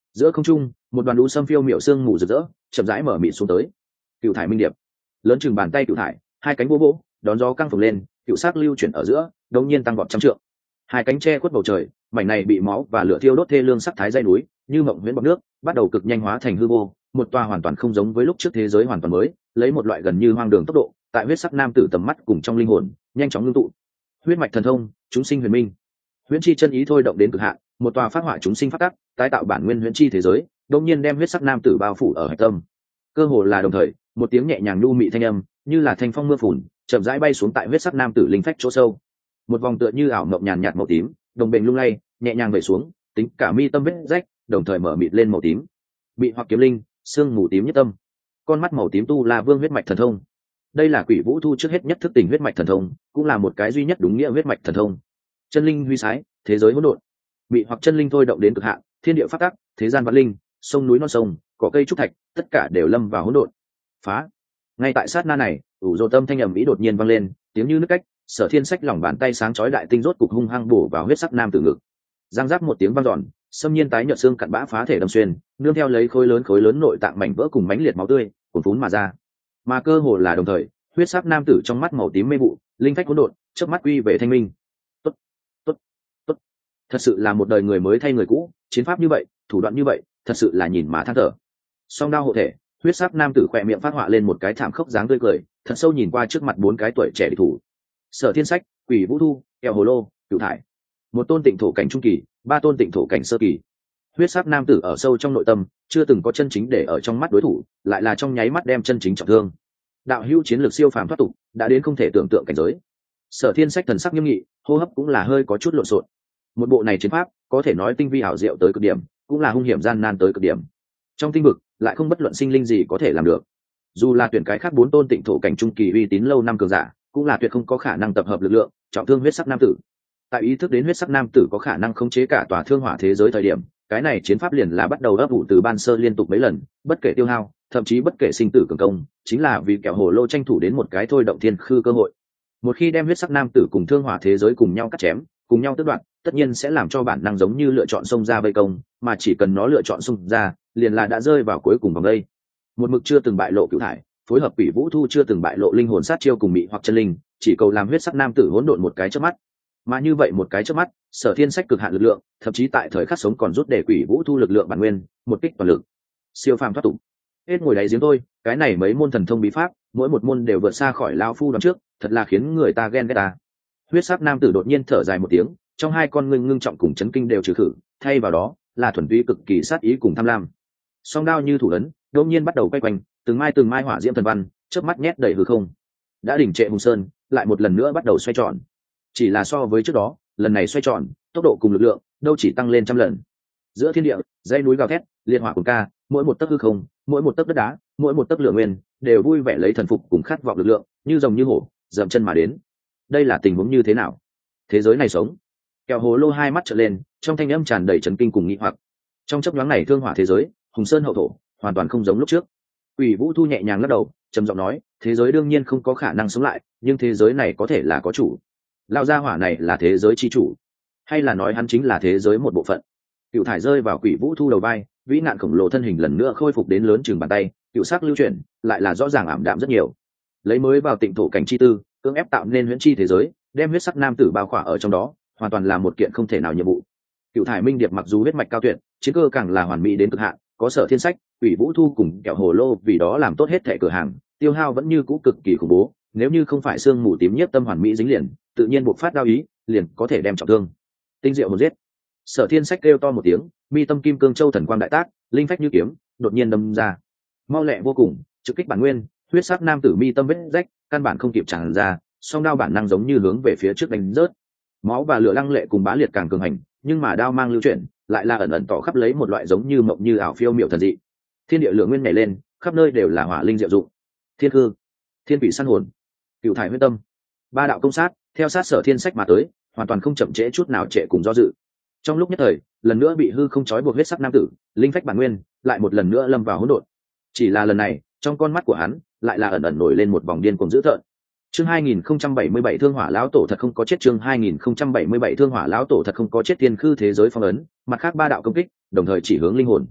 Giữa không trung một đoàn lũ sâm phiêu miệu sương mù rực rỡ chậm rãi mở mịt xuống tới. Cựu thải minh điệp lớn chừng bàn tay, cựu thải hai cánh vô vỗ đón gió căng phồng lên, cựu sắc lưu chuyển ở giữa đột nhiên tăng vọt trăm trượng, hai cánh che khuất bầu trời. Mảnh này bị máu và lửa thiêu đốt thê lương sắc thái dây núi như mộng huyễn bọt nước bắt đầu cực nhanh hóa thành hư vô, một tòa hoàn toàn không giống với lúc trước thế giới hoàn toàn mới, lấy một loại gần như hoang đường tốc độ tại huyết sắc nam tử tầm mắt cùng trong linh hồn nhanh chóng ngưng tụ. Huyết mạch thần thông, chúng sinh huyền minh, huyễn chi chân ý thôi động đến cực hạn, một tòa phát họa chúng sinh phát tắc tái tạo bản nguyên huyễn chi thế giới đột nhiên đem huyết sắc nam tử bao phủ ở hạch tâm. Cơ hồ là đồng thời, một tiếng nhẹ nhàng nhu mị thanh âm như là thanh phong mưa phùn chậm rãi bay xuống tại huyết sắc nam tử linh phách chỗ sâu. Một vòng tựa như ảo mộng nhàn nhạt màu tím đồng bền lung lay nhẹ nhàng về xuống, tính cả mi tâm vết rách đồng thời mở mịt lên màu tím. Bị hoặc kiếm linh, sương mù tím nhất tâm, con mắt màu tím tu la vương huyết mạch thần thông. Đây là Quỷ Vũ Thu trước hết nhất thức tỉnh huyết mạch thần thông, cũng là một cái duy nhất đúng nghĩa huyết mạch thần thông. Chân linh huy sái, thế giới hỗn độn. Bị hoặc chân linh thôi động đến cực hạn, thiên địa phát tắc, thế gian vạn linh, sông núi non sông, cỏ cây trúc thạch, tất cả đều lâm vào hỗn độn. Phá. Ngay tại sát na này, ủ rồ tâm thanh ầm ĩ đột nhiên vang lên, tiếng như nước cách, Sở Thiên Sách lòng bàn tay sáng chói đại tinh rốt cục hung hăng bổ vào huyết sắc nam tử ngực. Giang giáp một tiếng vang dọn, xâm nhiên tái nhợt xương cặn bã phá thể đâm xuyên, nương theo lấy khối lớn nội tạng mảnh vỡ cùng mãnh liệt máu tươi cuồn phún mà ra. Mà cơ hồ là đồng thời, huyết sắc nam tử trong mắt màu tím mê vụ, linh phách hỗn độn, chớp mắt quy về thanh minh. Tốt, tốt, tốt. Thật sự là một đời người mới thay người cũ, chiến pháp như vậy, thủ đoạn như vậy, thật sự là nhìn mà than thở. Song đao hộ thể, huyết sắc nam tử khỏe miệng phát họa lên một cái thảm khốc dáng tươi cười, thật sâu nhìn qua trước mặt bốn cái tuổi trẻ địch thủ. Sở Thiên Sách, Quỷ Vũ Thu, Kẹo Hồ Lô, Cửu Thải. Một tôn tịnh thổ cảnh trung kỳ, ba tôn tịnh thổ cảnh sơ kỳ. Huyết sắc nam tử ở sâu trong nội tâm, chưa từng có chân chính để ở trong mắt đối thủ, lại là trong nháy mắt đem chân chính trọng thương. Đạo hữu chiến lược siêu phàm thoát tục, đã đến không thể tưởng tượng cảnh giới. Sở Thiên Sách thần sắc nghiêm nghị, hô hấp cũng là hơi có chút lộn xộn. Một bộ này chiến pháp, có thể nói tinh vi ảo diệu tới cực điểm, cũng là hung hiểm gian nan tới cực điểm. Trong tinh vực, lại không bất luận sinh linh gì có thể làm được. Dù là tuyển cái khác bốn tôn tịnh thổ cảnh trung kỳ uy tín lâu năm cường giả, cũng là tuyệt không có khả năng tập hợp lực lượng trọng thương huyết sắc nam tử. Tại ý thức đến huyết sắc nam tử có khả năng khống chế cả tòa thương hỏa thế giới thời điểm, cái này chiến pháp liền là bắt đầu ấp ủ từ ban sơ liên tục mấy lần, bất kể tiêu hao, thậm chí bất kể sinh tử cường công, chính là vì Kẹo Hồ Lô tranh thủ đến một cái thôi động thiên khư cơ hội. Một khi đem huyết sắc nam tử cùng thương hỏa thế giới cùng nhau cắt chém, cùng nhau tước đoạt, tất nhiên sẽ làm cho bản năng giống như lựa chọn xông ra vây công, mà chỉ cần nó lựa chọn xông ra, liền là đã rơi vào cuối cùng vòng đây. Một mực chưa từng bại lộ Cửu Thải, phối hợp Quỷ Vũ Thu chưa từng bại lộ linh hồn sát chiêu cùng mị hoặc chân linh, chỉ cầu làm huyết sắc nam tử hỗn độn một cái chớp mắt. Mà như vậy một cái chớp mắt, Sở Thiên Sách cực hạn lực lượng, thậm chí tại thời khắc sống còn rút để Quỷ Vũ Thu lực lượng bản nguyên, một kích toàn lực. Siêu phàm thoát tục. Hết ngồi đáy giếng thôi, cái này mấy môn thần thông bí pháp, mỗi một môn đều vượt xa khỏi lão phu đoán trước, thật là khiến người ta ghen ghét ta. Huyết sắc nam tử đột nhiên thở dài một tiếng, trong hai con ngươi ngưng trọng cùng chấn kinh đều trừ khử, thay vào đó là thuần túy cực kỳ sát ý cùng tham lam. Song đao như thủ ấn, đột nhiên bắt đầu quay quanh, từng mai hỏa diễm thần văn, chớp mắt nhét đầy hư không. Đã đỉnh trệ hùng sơn, lại một lần nữa bắt đầu xoay tròn. Chỉ là so với trước đó, lần này xoay tròn, tốc độ cùng lực lượng đâu chỉ tăng lên trăm lần. Giữa thiên địa, dãy núi gào thét, liên hỏa cùng ca, mỗi một tấc hư không, mỗi một tấc đất đá, mỗi một tấc lửa nguyên, đều vui vẻ lấy thần phục cùng khát vọng lực lượng, như rồng như hổ, dậm chân mà đến. Đây là tình huống như thế nào? Thế giới này sống. Kẹo Hồ Lô hai mắt trợn lên, trong thanh âm tràn đầy chấn kinh cùng nghi hoặc. Trong chốc nhoáng này thương hỏa thế giới, hùng sơn hậu thổ, hoàn toàn không giống lúc trước. Quỷ Vũ Thu nhẹ nhàng lắc đầu, trầm giọng nói, thế giới đương nhiên không có khả năng sống lại, nhưng thế giới này có thể là có chủ. Lão gia hỏa này là thế giới chi chủ, hay là nói hắn chính là thế giới một bộ phận? Cựu Thải rơi vào Quỷ Vũ Thu đầu vai, vĩ nạn khổng lồ thân hình lần nữa khôi phục đến lớn chừng bàn tay, cựu sắc lưu chuyển, lại là rõ ràng ảm đạm rất nhiều. Lấy mới vào tịnh thổ cảnh chi tư, cưỡng ép tạo nên huyễn chi thế giới, đem huyết sắc nam tử bao khỏa ở trong đó, hoàn toàn là một kiện không thể nào nhiệm vụ. Cựu Thải minh điệp mặc dù huyết mạch cao tuyệt, chiến cơ càng là hoàn mỹ đến cực hạn, có Sở Thiên Sách, Quỷ Vũ Thu cùng Kẹo Hồ Lô vì đó làm tốt hết thẻ cửa hàng, tiêu hao vẫn như cũ cực kỳ khủng bố. Nếu như không phải xương mù tím nhiếp tâm hoàn mỹ dính liền, tự nhiên buộc phát đao ý, liền có thể đem trọng thương. Tinh diệu hồn giết. Sở Thiên Sách kêu to một tiếng, mi tâm kim cương châu thần quang đại tác, linh phách như kiếm, đột nhiên đâm ra, mau lẹ vô cùng, trực kích bản nguyên. Huyết sắc nam tử mi tâm vết rách, căn bản không kịp tràn ra, song đao bản năng giống như hướng về phía trước đánh rớt. Máu và lửa lăng lệ cùng bá liệt càng cường hành, nhưng mà đao mang lưu chuyển, lại là ẩn ẩn tỏ khắp lấy một loại giống như mộng như ảo phiêu miệu thần dị. Thiên địa lửa nguyên nhảy lên, khắp nơi đều là hỏa linh diệu dụng. Thiên hư, thiên vị săn hồn, Cựu Thải huyết tâm, ba đạo công sát theo sát Sở Thiên Sách mà tới, hoàn toàn không chậm trễ chút nào, trệ cùng do dự. Trong lúc nhất thời, lần nữa bị hư không trói buộc huyết sắc nam tử, linh phách bản nguyên lại một lần nữa lâm vào hỗn độn. Chỉ là lần này, trong con mắt của hắn lại là ẩn ẩn nổi lên một vòng điên cuồng dữ tợn. Chương 2077 Thương Hỏa lão tổ thật không có chết. Chương 2077 Thương Hỏa lão tổ thật không có chết. Tiên khư thế giới phong ấn, mặt khác ba đạo công kích đồng thời chỉ hướng linh hồn,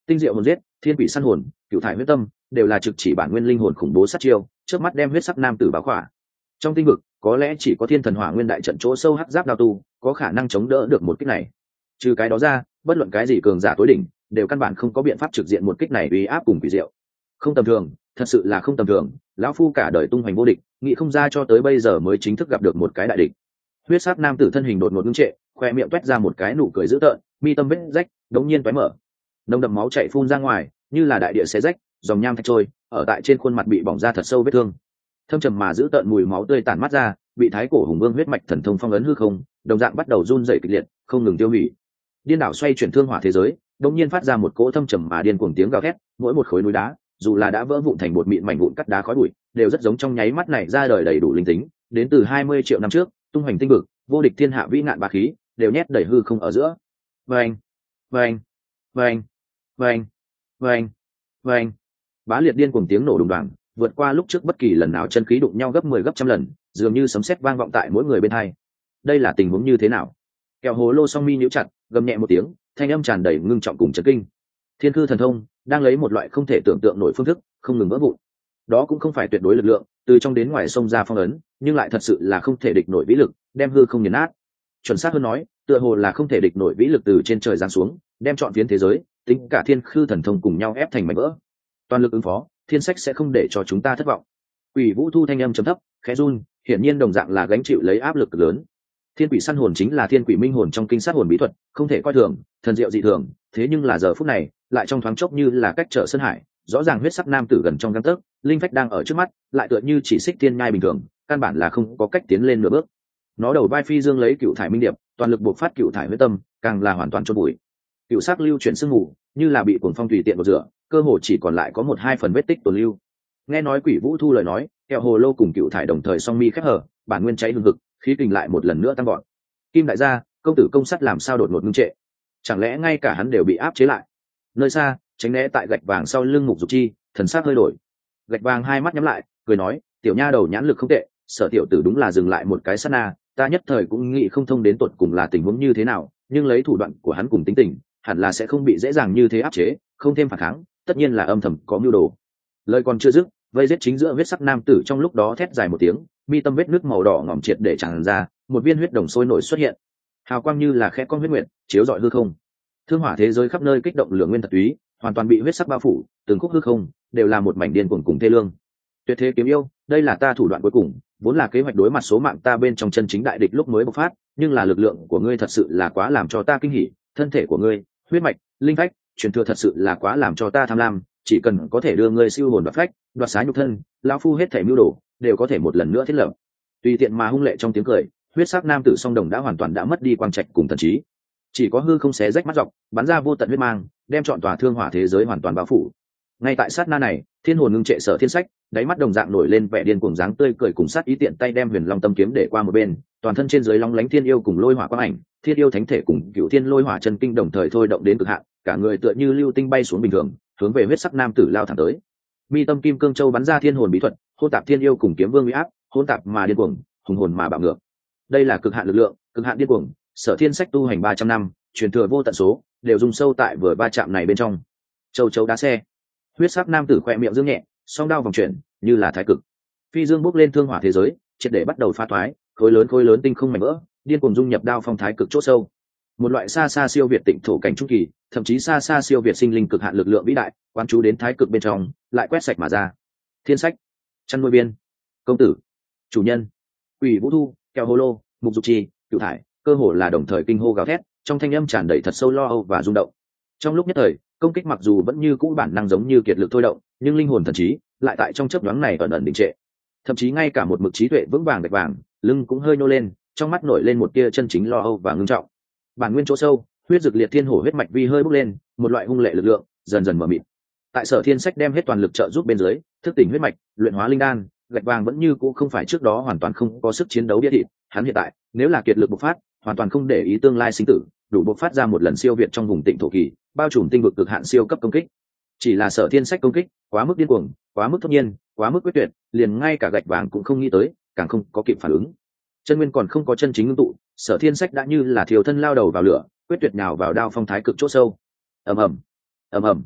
Tinh diệu hồn giết, thiên quỷ săn hồn, cựu thải huyết tâm đều là trực chỉ bản nguyên linh hồn khủng bố sát chiêu, trước mắt đem huyết sắc nam tử báo khỏa. Trong tinh vực có lẽ chỉ có thiên thần hỏa nguyên đại trận chỗ sâu hắc giáp đao tu có khả năng chống đỡ được một kích này. Trừ cái đó ra, bất luận cái gì cường giả tối đỉnh đều căn bản không có biện pháp trực diện một kích này uy áp cùng quỷ diệu. Không tầm thường, thật sự là không tầm thường. Lão phu cả đời tung hoành vô địch, nghĩ không ra cho tới bây giờ mới chính thức gặp được một cái đại địch. Huyết sắc nam tử thân hình đột ngột ngưng trệ, khoe miệng toét ra một cái nụ cười dữ tợn, mi tâm vết rách đống nhiên tóe mở, nồng đậm máu chảy phun ra ngoài, như là đại địa xé rách, dòng nham thạch trôi ở tại trên khuôn mặt bị bỏng ra thật sâu vết thương. Thâm trầm mà giữ tợn mùi máu tươi tản mắt ra, bị thái cổ hùng vương huyết mạch thần thông phong ấn hư không, đồng dạng bắt đầu run rẩy kịch liệt, không ngừng tiêu hủy. Điên đảo xoay chuyển thương hỏa thế giới, đột nhiên phát ra một cỗ thâm trầm mà điên cuồng tiếng gào thét, mỗi một khối núi đá, dù là đã vỡ vụn thành bột mịn mảnh vụn cắt đá khói bụi, đều rất giống trong nháy mắt này ra đời đầy đủ linh tính, đến từ 20 triệu năm trước, tung hoành tinh vực, vô địch thiên hạ vĩ ngạn bá khí, đều nhét đầy hư không ở giữa. Vâng, vâng, vâng, vâng, vâng, vâng. Bá liệt điên cuồng tiếng nổ đùng đoàng, vượt qua lúc trước bất kỳ lần nào chân khí đụng nhau gấp 10 gấp trăm lần, dường như sấm sét vang vọng tại mỗi người bên hai. Đây là tình huống như thế nào? Kẹo hồ lô song mi nhíu chặt, gầm nhẹ một tiếng, thanh âm tràn đầy ngưng trọng cùng chấn kinh. Thiên cư thần thông đang lấy một loại không thể tưởng tượng nổi phương thức, không ngừng vỡ vụn. Đó cũng không phải tuyệt đối lực lượng, từ trong đến ngoài xông ra phong ấn, nhưng lại thật sự là không thể địch nổi vĩ lực, đem hư không nghiền nát. Chuẩn xác hơn nói, tựa hồ là không thể địch nổi vĩ lực từ trên trời giáng xuống, đem trọn phiến thế giới, tính cả thiên khư thần thông cùng nhau ép thành mảnh vỡ. Toàn lực ứng phó, thiên sách sẽ không để cho chúng ta thất vọng. Quỷ Vũ Thu thanh âm trầm thấp, khẽ run, hiển nhiên đồng dạng là gánh chịu lấy áp lực lớn. Thiên quỷ săn hồn chính là thiên quỷ minh hồn trong kinh sát hồn bí thuật, không thể coi thường, thần diệu dị thường, thế nhưng là giờ phút này, lại trong thoáng chốc như là cách trở sơn hải, rõ ràng huyết sắc nam tử gần trong gang tấc, linh phách đang ở trước mắt, lại tựa như chỉ xích thiên nhai bình thường, căn bản là không có cách tiến lên nửa bước. Nó đầu vai phi dương lấy cựu thải minh điệp, toàn lực buộc phát cựu thải huyết tâm, càng là hoàn toàn chôn bụi. Cựu sắc lưu chuyển sương mù, như là bị cuồng phong tùy tiện một rửa, cơ hồ chỉ còn lại có một hai phần vết tích tồn lưu. Nghe nói Quỷ Vũ Thu lời nói, kẹo hồ lô cùng cựu thải đồng thời song mi khép hở, bản nguyên cháy hừng hực, khí kình lại một lần nữa tăng gọn. Kim đại gia, công tử công sắt làm sao đột ngột ngưng trệ? Chẳng lẽ ngay cả hắn đều bị áp chế lại? Nơi xa, tránh né tại gạch vàng sau lưng Mục Dục Chi, thần sắc hơi đổi. Gạch vàng hai mắt nhắm lại, cười nói, tiểu nha đầu nhãn lực không tệ, Sở tiểu tử đúng là dừng lại một cái sát na, ta nhất thời cũng nghĩ không thông đến tột cùng là tình huống như thế nào, nhưng lấy thủ đoạn của hắn cùng tính tình, hẳn là sẽ không bị dễ dàng như thế áp chế, không thêm phản kháng, tất nhiên là âm thầm có mưu đồ. Lời còn chưa dứt, vây giết chính giữa huyết sắc nam tử trong lúc đó thét dài một tiếng, mi tâm vết nước màu đỏ ngòm triệt để tràn ra, một viên huyết đồng sôi nổi xuất hiện, hào quang như là khẽ con huyết nguyệt chiếu rọi hư không. Thương hỏa thế giới khắp nơi kích động lửa nguyên thật túy, hoàn toàn bị huyết sắc bao phủ, từng khúc hư không đều là một mảnh điên cuồng cùng thê lương. Tuyệt thế kiếm yêu, đây là ta thủ đoạn cuối cùng, vốn là kế hoạch đối mặt số mạng ta bên trong chân chính đại địch lúc mới bộc phát, nhưng là lực lượng của ngươi thật sự là quá làm cho ta kinh hỉ, thân thể của ngươi, huyết mạch, linh phách, truyền thừa thật sự là quá làm cho ta tham lam, chỉ cần có thể đưa ngươi siêu hồn đoạt phách, đoạt xá nhục thân, lão phu hết thể mưu đồ đều có thể một lần nữa thiết lập. Tùy tiện mà hung lệ trong tiếng cười, huyết sắc nam tử song đồng đã hoàn toàn đã mất đi quang trạch cùng thần trí, chỉ có hư không xé rách mắt dọc, bắn ra vô tận huyết mang, đem trọn tòa thương hỏa thế giới hoàn toàn bao phủ. Ngay tại sát na này, thiên hồn ngưng trệ Sở Thiên Sách, đáy mắt đồng dạng nổi lên vẻ điên cuồng dáng tươi cười cùng sát ý, tiện tay đem Huyền Long Tâm kiếm để qua một bên, toàn thân trên dưới long lánh thiên yêu cùng lôi hỏa quang ảnh, thiên yêu thánh thể cùng cựu thiên lôi hỏa chân kinh đồng thời thôi động đến cực hạn, cả người tựa như lưu tinh bay xuống bình thường, hướng về huyết sắc nam tử lao thẳng tới. Mi tâm kim cương châu bắn ra thiên hồn bí thuật, hỗn tạp thiên yêu cùng kiếm vương uy áp, hỗn tạp mà điên cuồng, hùng hồn mà bạo ngược. Đây là cực hạn lực lượng, cực hạn điên cuồng, Sở Thiên Sách tu hành 300 năm, truyền thừa vô tận số, đều dùng sâu tại vừa va chạm này bên trong. Châu chấu đá xe. Huyết sắc nam tử khỏe miệng dương nhẹ, song đao vòng chuyển, như là thái cực. Phi dương bốc lên thương hỏa thế giới, triệt để bắt đầu phá toái, khối lớn tinh không mảnh vỡ, điên cuồng dung nhập đao phong thái cực chỗ sâu. Một loại xa xa siêu việt tịnh thổ cảnh trung kỳ, thậm chí xa xa siêu việt sinh linh cực hạn lực lượng vĩ đại, quán chú đến thái cực bên trong, lại quét sạch mà ra. Thiên Sách, chăn nuôi biên, công tử, chủ nhân, Quỷ Vũ Thu, kẹo hồ lô, Mục Dục Chi, cựu thải, cơ hồ là đồng thời kinh hô gào thét, trong thanh âm tràn đầy thật sâu lo âu và rung động. Trong lúc nhất thời, công kích mặc dù vẫn như cũ bản năng giống như kiệt lực thôi động, nhưng linh hồn thần trí lại tại trong chớp nhoáng này ẩn ẩn đình trệ. Thậm chí ngay cả một mực trí tuệ vững vàng đạch vàng, lưng cũng hơi nhô lên, trong mắt nổi lên một tia chân chính lo âu và ngưng trọng. Bản nguyên chỗ sâu, huyết dược liệt thiên hổ huyết mạch vi hơi bốc lên, một loại hung lệ lực lượng dần dần mở mịt. Tại Sở Thiên Sách đem hết toàn lực trợ giúp bên dưới, thức tỉnh huyết mạch, luyện hóa linh đan, gạch vàng vẫn như cũ không phải trước đó hoàn toàn không có sức chiến đấu bia thịt, hắn hiện tại nếu là kiệt lực bộc phát, hoàn toàn không để ý tương lai sinh tử, đủ bộc phát ra một lần siêu việt trong vùng tịnh thổ kỳ, bao trùm tinh vực cực hạn siêu cấp công kích. Chỉ là Sở Thiên Sách công kích quá mức điên cuồng, quá mức thốt nhiên, quá mức quyết tuyệt, liền ngay cả gạch vàng cũng không nghĩ tới, càng không có kịp phản ứng. Chân nguyên còn không có chân chính ngưng tụ, Sở Thiên Sách đã như là thiều thân lao đầu vào lửa, quyết tuyệt nhào vào đao phong thái cực chỗ sâu. Ầm ầm, ầm ầm,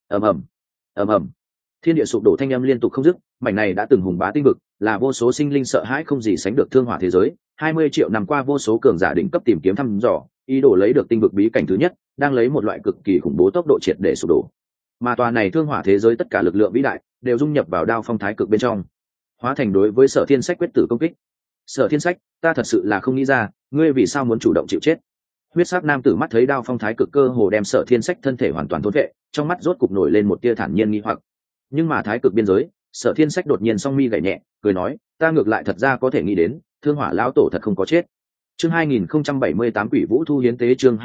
ầm ầm ầm ầm, thiên địa sụp đổ thanh âm liên tục không dứt. Mảnh này đã từng hùng bá tinh vực, là vô số sinh linh sợ hãi không gì sánh được thương hỏa thế giới. 20 triệu năm qua vô số cường giả đỉnh cấp tìm kiếm thăm dò, ý đồ lấy được tinh vực bí cảnh thứ nhất, đang lấy một loại cực kỳ khủng bố tốc độ triệt để sụp đổ. Mà tòa này thương hỏa thế giới tất cả lực lượng vĩ đại đều dung nhập vào đao phong thái cực bên trong, hóa thành đối với Sở Thiên Sách quyết tử công kích. Sở Thiên Sách, ta thật sự là không nghĩ ra, ngươi vì sao muốn chủ động chịu chết? Huyết sắc nam tử mắt thấy đao phong thái cực cơ hồ đem Sở Thiên Sách thân thể hoàn toàn thôn vệ, trong mắt rốt cục nổi lên một tia thản nhiên nghi hoặc. Nhưng mà thái cực biên giới, Sở Thiên Sách đột nhiên song mi gảy nhẹ, cười nói, ta ngược lại thật ra có thể nghĩ đến, thương hỏa lão tổ thật không có chết. Chương 2078 Quỷ Vũ Thu hiến tế, chương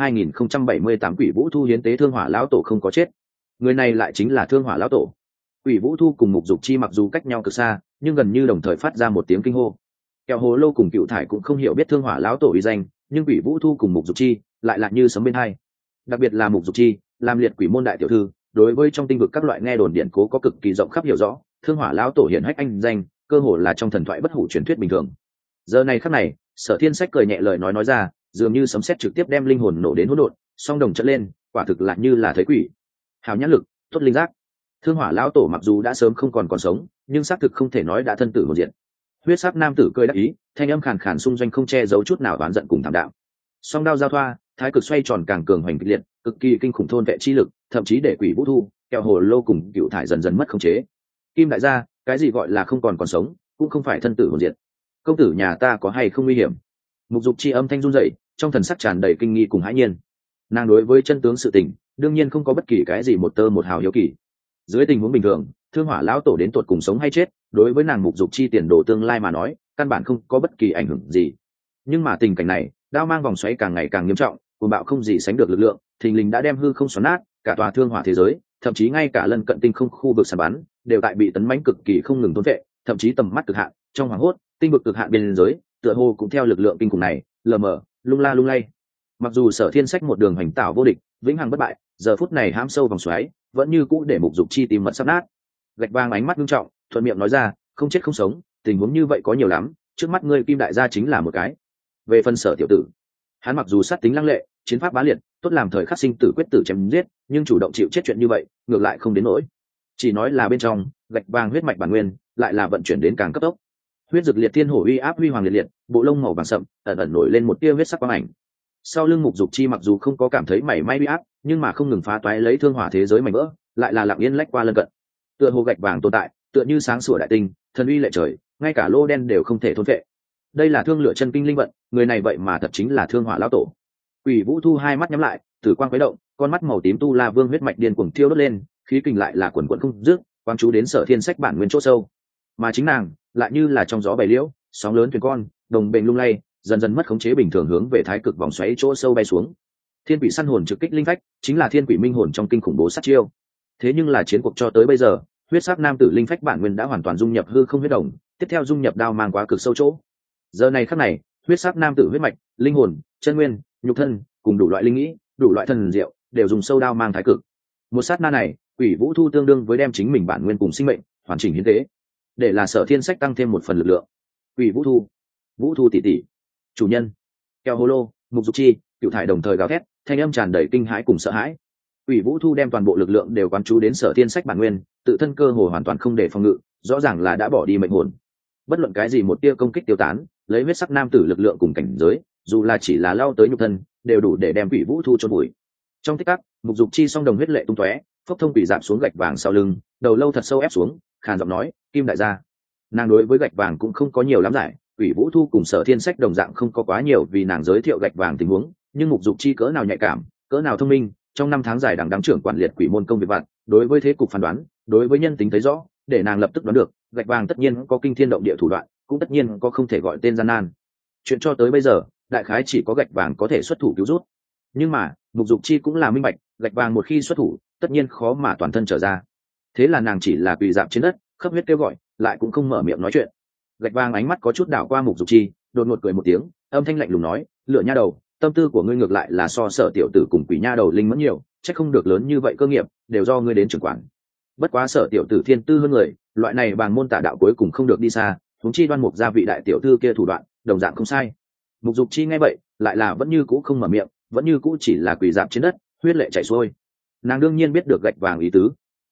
2078 Quỷ Vũ Thu hiến tế, thương hỏa lão tổ không có chết. Người này lại chính là thương hỏa lão tổ. Quỷ Vũ Thu cùng Mục Dục Chi mặc dù cách nhau cực xa, nhưng gần như đồng thời phát ra một tiếng kinh hô. Kẹo Hồ Lô cùng Cựu Thải cũng không hiểu biết thương hỏa lão tổ uy danh, nhưng Quỷ Vũ Thu cùng Mục Dục Chi lại là như sấm bên hai. Đặc biệt là Mục Dục Chi, làm liệt quỷ môn đại tiểu thư, đối với trong tinh vực các loại nghe đồn điển cố có cực kỳ rộng khắp hiểu rõ, thương hỏa lão tổ hiển hách anh danh, cơ hồ là trong thần thoại bất hủ truyền thuyết bình thường. Giờ này khắc này, Sở Thiên Sách cười nhẹ lời nói ra, dường như sấm sét trực tiếp đem linh hồn nổ đến hỗn độn, song đồng trận lên, quả thực là như là thấy quỷ. Hào nhãn lực, tốt linh giác. Thương hỏa lão tổ mặc dù đã sớm không còn sống, nhưng xác thực không thể nói đã thân tử hồn diệt. Huyết sắc nam tử cười đắc ý, thanh âm khàn khàn xung doanh không che giấu chút nào oán giận cùng thảm đạm. Song đao giao thoa, thái cực xoay tròn càng cường hoành kịch liệt, cực kỳ kinh khủng thôn vệ chi lực, thậm chí để Quỷ Vũ Thu, Kẹo Hồ Lô cùng Cựu Thải dần dần mất khống chế. Kim đại gia, cái gì gọi là không còn sống, cũng không phải thân tử hồn diệt. Công tử nhà ta có hay không nguy hiểm? Mục Dục Chi âm thanh run rẩy, trong thần sắc tràn đầy kinh nghi cùng hãi nhiên. Nàng đối với chân tướng sự tình, đương nhiên không có bất kỳ cái gì một tơ một hào hiếu kỳ. Dưới tình huống bình thường, thương hỏa lão tổ đến tuột cùng sống hay chết, đối với nàng Mục Dục Chi tiền đồ tương lai mà nói, căn bản không có bất kỳ ảnh hưởng gì. Nhưng mà tình cảnh này, đao mang vòng xoáy càng ngày càng nghiêm trọng, cuồng bạo không gì sánh được lực lượng, thình lình đã đem hư không xoắn nát, cả tòa thương hỏa thế giới, thậm chí ngay cả lân cận tinh không khu vực sàn bắn, đều tại bị tấn mãnh cực kỳ không ngừng thôn vệ, thậm chí tầm mắt cực hạn, trong hoàng hốt, tinh vực cực hạn biên giới, tựa hồ cũng theo lực lượng kinh khủng này, lờ mờ, lung la lung lay. Mặc dù Sở Thiên Sách một đường hành tảo vô địch, vĩnh hằng bất bại, giờ phút này hãm sâu vòng xoáy, vẫn như cũ để Mục Dục Chi tìm mật sắp nát. Gạch vàng ánh mắt nghiêm trọng, thuận miệng nói ra, không chết không sống, tình huống như vậy có nhiều lắm, trước mắt ngươi Kim đại gia chính là một cái. Về phần Sở tiểu tử, hắn mặc dù sát tính lăng lệ, chiến pháp bá liệt, tốt làm thời khắc sinh tử quyết tử chém giết, nhưng chủ động chịu chết chuyện như vậy, ngược lại không đến nỗi. Chỉ nói là bên trong, gạch vàng huyết mạch bản nguyên, lại là vận chuyển đến càng cấp tốc. Huyết dực liệt thiên hổ uy áp huy hoàng liệt liệt, bộ lông màu vàng sậm, ẩn ẩn nổi lên một tia huyết sắc quang ảnh. Sau lưng Mục Dục Chi mặc dù không có cảm thấy mảy may uy áp, nhưng mà không ngừng phá toái lấy thương hỏa thế giới mảnh vỡ, lại là lặng yên lách qua lân cận. Tựa hồ gạch vàng tồn tại, tựa như sáng sủa đại tinh, thần uy lệ trời, ngay cả lô đen đều không thể thôn vệ. Đây là thương lửa chân kinh linh vận, người này vậy mà thật chính là thương hỏa lão tổ. Quỷ Vũ Thu hai mắt nhắm lại, tử quang quấy động, con mắt màu tím tu la vương huyết mạch điên cuồng thiêu đốt lên, khí kình lại là quần quần không dứt, quang chú đến Sở Thiên Sách bản nguyên chỗ sâu. Mà chính nàng, lại như là trong gió bầy liễu, sóng lớn thuyền con, đồng bền lung lay, dần dần mất khống chế bình thường hướng về thái cực vòng xoáy chỗ sâu bay xuống. Thiên quỷ săn hồn trực kích linh phách, chính là thiên quỷ minh hồn trong kinh khủng bố sát chiêu. Thế nhưng là chiến cuộc cho tới bây giờ, huyết sắc nam tử linh phách bản nguyên đã hoàn toàn dung nhập hư không huyết đồng, tiếp theo dung nhập đao mang quá cực sâu chỗ. Giờ này khắc này, huyết sắc nam tử huyết mạch, linh hồn, chân nguyên, nhục thân, cùng đủ loại linh nghĩ, đủ loại thần diệu, đều dùng sâu đao mang thái cực. Một sát na này, Quỷ Vũ Thu tương đương với đem chính mình bản nguyên cùng sinh mệnh hoàn chỉnh hiến tế, để là Sở Thiên Sách tăng thêm một phần lực lượng. Quỷ Vũ Thu, Vũ Thu tỷ tỷ, chủ nhân. Kẹo Hồ Lô, Mục Dục Chi, Cựu Thải đồng thời gào thét, thanh âm tràn đầy kinh hãi cùng sợ hãi. Quỷ Vũ Thu đem toàn bộ lực lượng đều quán chú đến Sở Thiên Sách bản nguyên, tự thân cơ hồ hoàn toàn không để phòng ngự, rõ ràng là đã bỏ đi mệnh hồn. Bất luận cái gì một tia công kích tiêu tán, lấy huyết sắc nam tử lực lượng cùng cảnh giới, dù là chỉ là lao tới nhục thân, đều đủ để đem Quỷ Vũ Thu chôn bụi. Trong tích tắc, Mục Dục Chi song đồng huyết lệ tung tóe, phốc thông quỷ giảm xuống gạch vàng sau lưng, đầu lâu thật sâu ép xuống, khàn giọng nói, Kim đại gia. Nàng đối với gạch vàng cũng không có nhiều lắm giải, Quỷ Vũ Thu cùng Sở Thiên Sách đồng dạng không có quá nhiều vì nàng giới thiệu gạch vàng tình huống, nhưng Mục Dục Chi cỡ nào nhạy cảm, cỡ nào thông minh, trong năm tháng dài đằng đẵng trưởng quản liệt quỷ môn công việc vặt, đối với thế cục phán đoán, đối với nhân tính thấy rõ, để nàng lập tức đoán được, gạch vàng tất nhiên có kinh thiên động địa thủ đoạn, cũng tất nhiên có không thể gọi tên gian nan. Chuyện cho tới bây giờ, đại khái chỉ có gạch vàng có thể xuất thủ cứu rút. Nhưng mà, Mục Dục Chi cũng là minh bạch, gạch vàng một khi xuất thủ, tất nhiên khó mà toàn thân trở ra. Thế là nàng chỉ là quỳ dạp trên đất, khấp huyết kêu gọi, lại cũng không mở miệng nói chuyện. Gạch vàng ánh mắt có chút đảo qua Mục Dục Chi, đột ngột cười một tiếng, âm thanh lạnh lùng nói, lựa nha đầu, tâm tư của ngươi ngược lại là so Sở tiểu tử cùng quỷ nha đầu linh mẫn nhiều, chắc không được lớn như vậy cơ nghiệp, đều do ngươi đến trưởng quản. Bất quá Sở tiểu tử thiên tư hơn người, loại này bàng môn tả đạo cuối cùng không được đi xa, huống chi Đoan Mục gia vị đại tiểu thư kia thủ đoạn, đồng dạng không sai. Mục Dục Chi nghe vậy, lại là vẫn như cũ không mở miệng, vẫn như cũ chỉ là quỳ dạp trên đất, huyết lệ chảy xuôi. Nàng đương nhiên biết được gạch vàng ý tứ,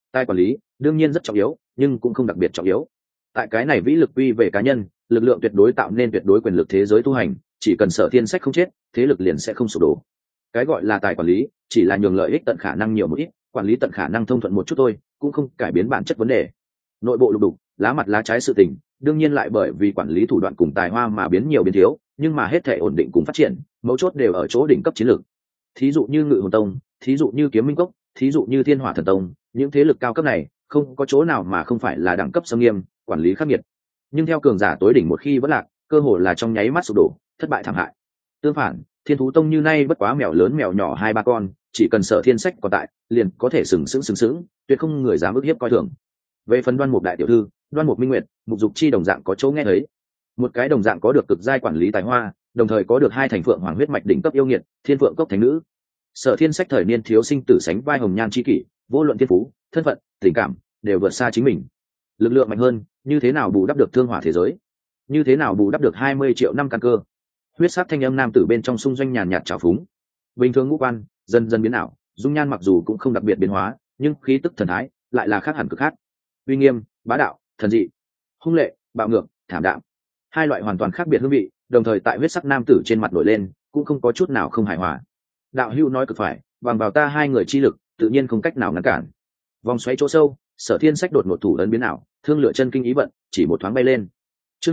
tài quản lý đương nhiên rất trọng yếu, nhưng cũng không đặc biệt trọng yếu. Tại cái này vĩ lực quy về cá nhân, lực lượng tuyệt đối tạo nên tuyệt đối quyền lực thế giới tu hành, chỉ cần Sở Thiên Sách không chết, thế lực liền sẽ không sụp đổ. Cái gọi là tài quản lý chỉ là nhường lợi ích tận khả năng nhiều một ít, quản lý tận khả năng thông thuận một chút thôi, cũng không cải biến bản chất vấn đề. Nội bộ lục đục, lá mặt lá trái sự tình, đương nhiên lại bởi vì quản lý thủ đoạn cùng tài hoa mà biến nhiều biến thiếu, nhưng mà hết thể ổn định cùng phát triển, mấu chốt đều ở chỗ đỉnh cấp chiến lược. Thí dụ như Ngự Hồn Tông, thí dụ như Kiếm Minh Cốc, thí dụ như Thiên Hỏa Thần Tông, những thế lực cao cấp này không có chỗ nào mà không phải là đẳng cấp xâm nghiêm, quản lý khắc nghiệt. Nhưng theo cường giả tối đỉnh một khi vỡ lạc, cơ hội là trong nháy mắt sụp đổ, thất bại thảm hại. Tương phản, Thiên Thú Tông như nay bất quá mèo lớn mèo nhỏ 2-3 con, chỉ cần Sở Thiên Sách còn tại, liền có thể sừng sững, tuyệt không người dám ức hiếp coi thường. Về phần Đoan Mục đại tiểu thư, Đoan Mục Minh Nguyệt, Mục Dục Chi đồng dạng có chỗ nghe thấy. Một cái đồng dạng có được cực giai quản lý tài hoa, đồng thời có được 2 thành phượng hoàng huyết mạch đỉnh cấp yêu nghiệt, Thiên Phượng Cốc thánh nữ. Sở Thiên Sách thời niên thiếu sinh tử sánh vai hồng nhan chi kỷ, vô luận thiên phú, thân phận, tình cảm đều vượt xa chính mình. Lực lượng mạnh hơn, như thế nào bù đắp được thương hỏa thế giới? Như thế nào bù đắp được 20 triệu năm căn cơ? Huyết sắc thanh âm nam tử bên trong xung doanh nhàn nhạt trào phúng. Bình thường ngũ quan dần dần biến ảo, dung nhan mặc dù cũng không đặc biệt biến hóa, nhưng khí tức thần thái lại là khác hẳn cực khác. Uy nghiêm, bá đạo, thần dị, hung lệ, bạo ngược, thảm đạm, 2 loại hoàn toàn khác biệt hương vị, đồng thời tại huyết sắc nam tử trên mặt nổi lên, cũng không có chút nào không hài hòa. Đạo hữu nói cực phải, bằng vào ta 2 người chi lực, tự nhiên không cách nào ngăn cản. Vòng xoáy chỗ sâu, Sở Thiên Sách đột ngột thủ ấn biến ảo, thương lựa chân kinh ý vận, chỉ một thoáng bay lên. Chương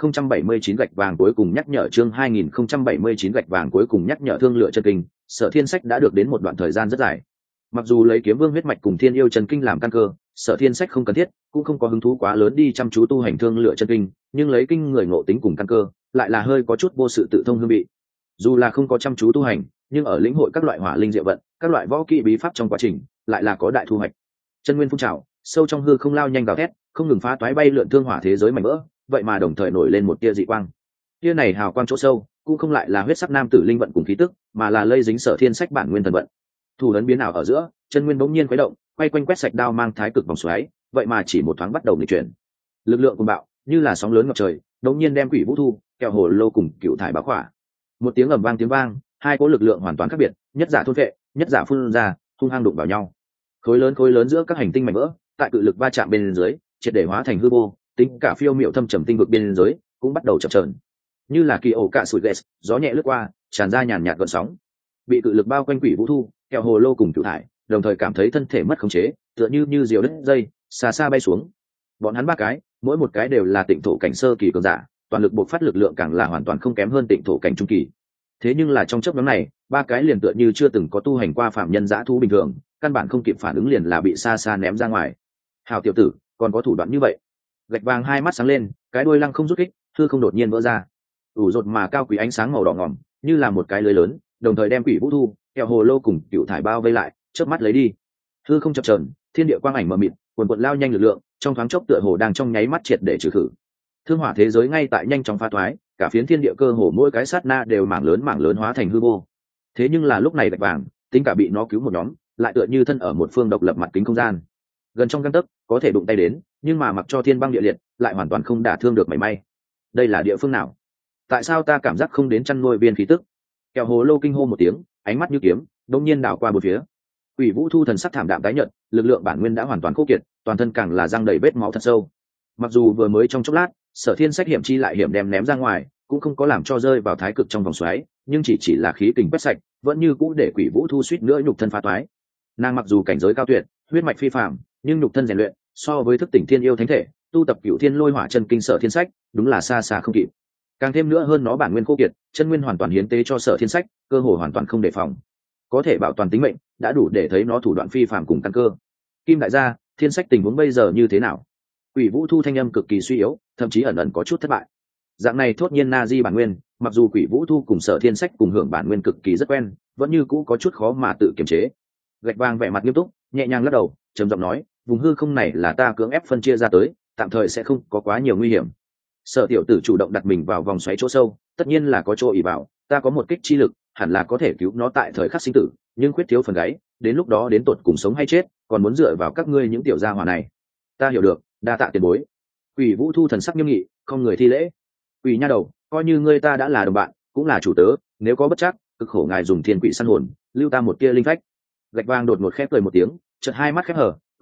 2079 gạch vàng cuối cùng nhắc nhở, chương 2079 gạch vàng cuối cùng nhắc nhở thương lựa chân kinh, Sở Thiên Sách đã được đến một đoạn thời gian rất dài. Mặc dù lấy Kiếm Vương huyết mạch cùng Thiên Yêu chân kinh làm căn cơ, Sở Thiên Sách không cần thiết, cũng không có hứng thú quá lớn đi chăm chú tu hành thương lựa chân kinh, nhưng lấy kinh người ngộ tính cùng căn cơ, lại là hơi có chút vô sự tự thông hương vị. Dù là không có chăm chú tu hành, nhưng ở lĩnh hội các loại hỏa linh diệu vận, các loại võ kỹ bí pháp trong quá trình, lại là có đại thu hoạch. Chân nguyên phun trào, sâu trong hư không lao nhanh gào thét, không ngừng phá toái bay lượn thương hỏa thế giới mảnh vỡ, vậy mà đồng thời nổi lên một tia dị quang. Tia này hào quang chỗ sâu, cũng không lại là huyết sắc nam tử linh vận cùng khí tức, mà là lây dính Sở Thiên Sách bản nguyên thần vận. Thủ ấn biến ảo ở giữa, chân nguyên bỗng nhiên khuấy động, quay quanh quét sạch đao mang thái cực vòng xoáy, vậy mà chỉ một thoáng bắt đầu nghịch chuyển. Lực lượng cuồng bạo, như là sóng lớn ngập trời, đột nhiên đem Quỷ Vũ Thu, Kẹo Hồ Lô cùng Cựu Thải bá khỏa. Một tiếng ầm vang tiếng vang, 2 cỗ lực lượng hoàn toàn khác biệt, nhất giả thôn vệ, nhất giả phun ra, hung hăng đụng vào nhau. Khối lớn giữa các hành tinh mảnh vỡ, tại cự lực va chạm bên dưới, triệt để hóa thành hư vô, tính cả phiêu miệu thâm trầm tinh vực biên giới cũng bắt đầu chập chờn. Như là kỳ ổ cạ sủi ghét, gió nhẹ lướt qua, tràn ra nhàn nhạt gợn sóng. Bị cự lực bao quanh Quỷ Vũ Thu, Kẹo Hồ Lô cùng Cựu Thải, đồng thời cảm thấy thân thể mất khống chế, tựa như diều đứt dây, xa xa bay xuống. Bọn hắn 3 cái, mỗi một cái đều là tịnh thổ cảnh sơ kỳ cường giả, toàn lực bộc phát lực lượng càng là hoàn toàn không kém hơn tịnh thổ cảnh trung kỳ. Thế nhưng là trong chớp nhoáng này, 3 cái liền tựa như chưa từng có tu hành qua phạm nhân dã thú bình thường, căn bản không kịp phản ứng liền là bị xa xa ném ra ngoài. Hào tiểu tử, còn có thủ đoạn như vậy? Gạch vàng 2 mắt sáng lên, cái đuôi lăng không rút kích, hư không đột nhiên vỡ ra. Ủ rột mà cao quý ánh sáng màu đỏ ngòm, như là một cái lưới lớn, đồng thời đem Quỷ Vũ Thu, Kẹo Hồ Lô cùng Cựu Thải bao vây lại, chớp mắt lấy đi. Hư không chập chờn, thiên địa quang ảnh mờ mịt, cuồn cuộn lao nhanh lực lượng, trong thoáng chốc tựa hồ đang trong nháy mắt triệt để trừ khử. Thương hỏa thế giới ngay tại nhanh chóng phá thoái, cả phiến thiên địa cơ hồ mỗi cái sát na đều mảng lớn hóa thành hư vô. Thế nhưng là lúc này gạch vàng, tính cả bị nó cứu một nhóm, lại tựa như thân ở một phương độc lập mặt kính không gian. Gần trong gang tấc, có thể đụng tay đến, nhưng mà mặc cho thiên băng địa liệt, lại hoàn toàn không đả thương được mảy may. Đây là địa phương nào? Tại sao ta cảm giác không đến chăn nuôi viên khí tức? Kẹo Hồ Lô kinh hô một tiếng, ánh mắt như kiếm, đột nhiên đảo qua bốn phía. Quỷ Vũ Thu thần sắc thảm đạm tái nhợt, lực lượng bản nguyên đã hoàn toàn khô kiệt, toàn thân càng là răng đầy vết máu thật sâu. Mặc dù vừa mới trong chốc lát, Sở Thiên Sách hiểm chi lại hiểm đem ném ra ngoài, cũng không có làm cho rơi vào thái cực trong vòng xoáy, nhưng chỉ là khí kình quét sạch, vẫn như cũ để Quỷ Vũ Thu suýt nữa nhục thân phá toái. Nàng mặc dù cảnh giới cao tuyệt, huyết mạch phi phàm, nhưng nhục thân rèn luyện, so với thức tỉnh thiên yêu thánh thể, tu tập Cửu Thiên Lôi Hỏa chân kinh Sở Thiên Sách, đúng là xa xa không kịp. Càng thêm nữa hơn nó bản nguyên khô kiệt, chân nguyên hoàn toàn hiến tế cho Sở Thiên Sách, cơ hội hoàn toàn không đề phòng. Có thể bảo toàn tính mệnh, đã đủ để thấy nó thủ đoạn phi phàm cùng căn cơ. Kim đại gia, Thiên Sách tình huống bây giờ như thế nào? Quỷ Vũ Thu thanh âm cực kỳ suy yếu, thậm chí ẩn ẩn có chút thất bại. Dạng này thốt nhiên na di bản nguyên, mặc dù Quỷ Vũ Thu cùng Sở Thiên Sách cùng hưởng bản nguyên cực kỳ rất quen, vẫn như cũ có chút khó mà tự kiềm chế. Gạch vàng vẻ mặt nghiêm túc, nhẹ nhàng lắc đầu, trầm giọng nói, vùng hư không này là ta cưỡng ép phân chia ra tới, tạm thời sẽ không có quá nhiều nguy hiểm. Sở tiểu tử chủ động đặt mình vào vòng xoáy chỗ sâu, tất nhiên là có chỗ ỷ vào, ta có một kích chi lực, hẳn là có thể cứu nó tại thời khắc sinh tử, nhưng khuyết thiếu phần gáy, đến lúc đó đến tột cùng sống hay chết, còn muốn dựa vào các ngươi những tiểu gia hỏa này. Ta hiểu được, đa tạ tiền bối. Quỷ Vũ Thu thần sắc nghiêm nghị, không người thi lễ. Quỷ nha đầu, coi như ngươi ta đã là đồng bạn, cũng là chủ tớ, nếu có bất trắc, cực khổ ngài dùng thiên quỷ săn hồn, lưu ta một tia linh phách. Gạch vàng đột ngột khép cười một tiếng, chợt 2 mắt khép hờ,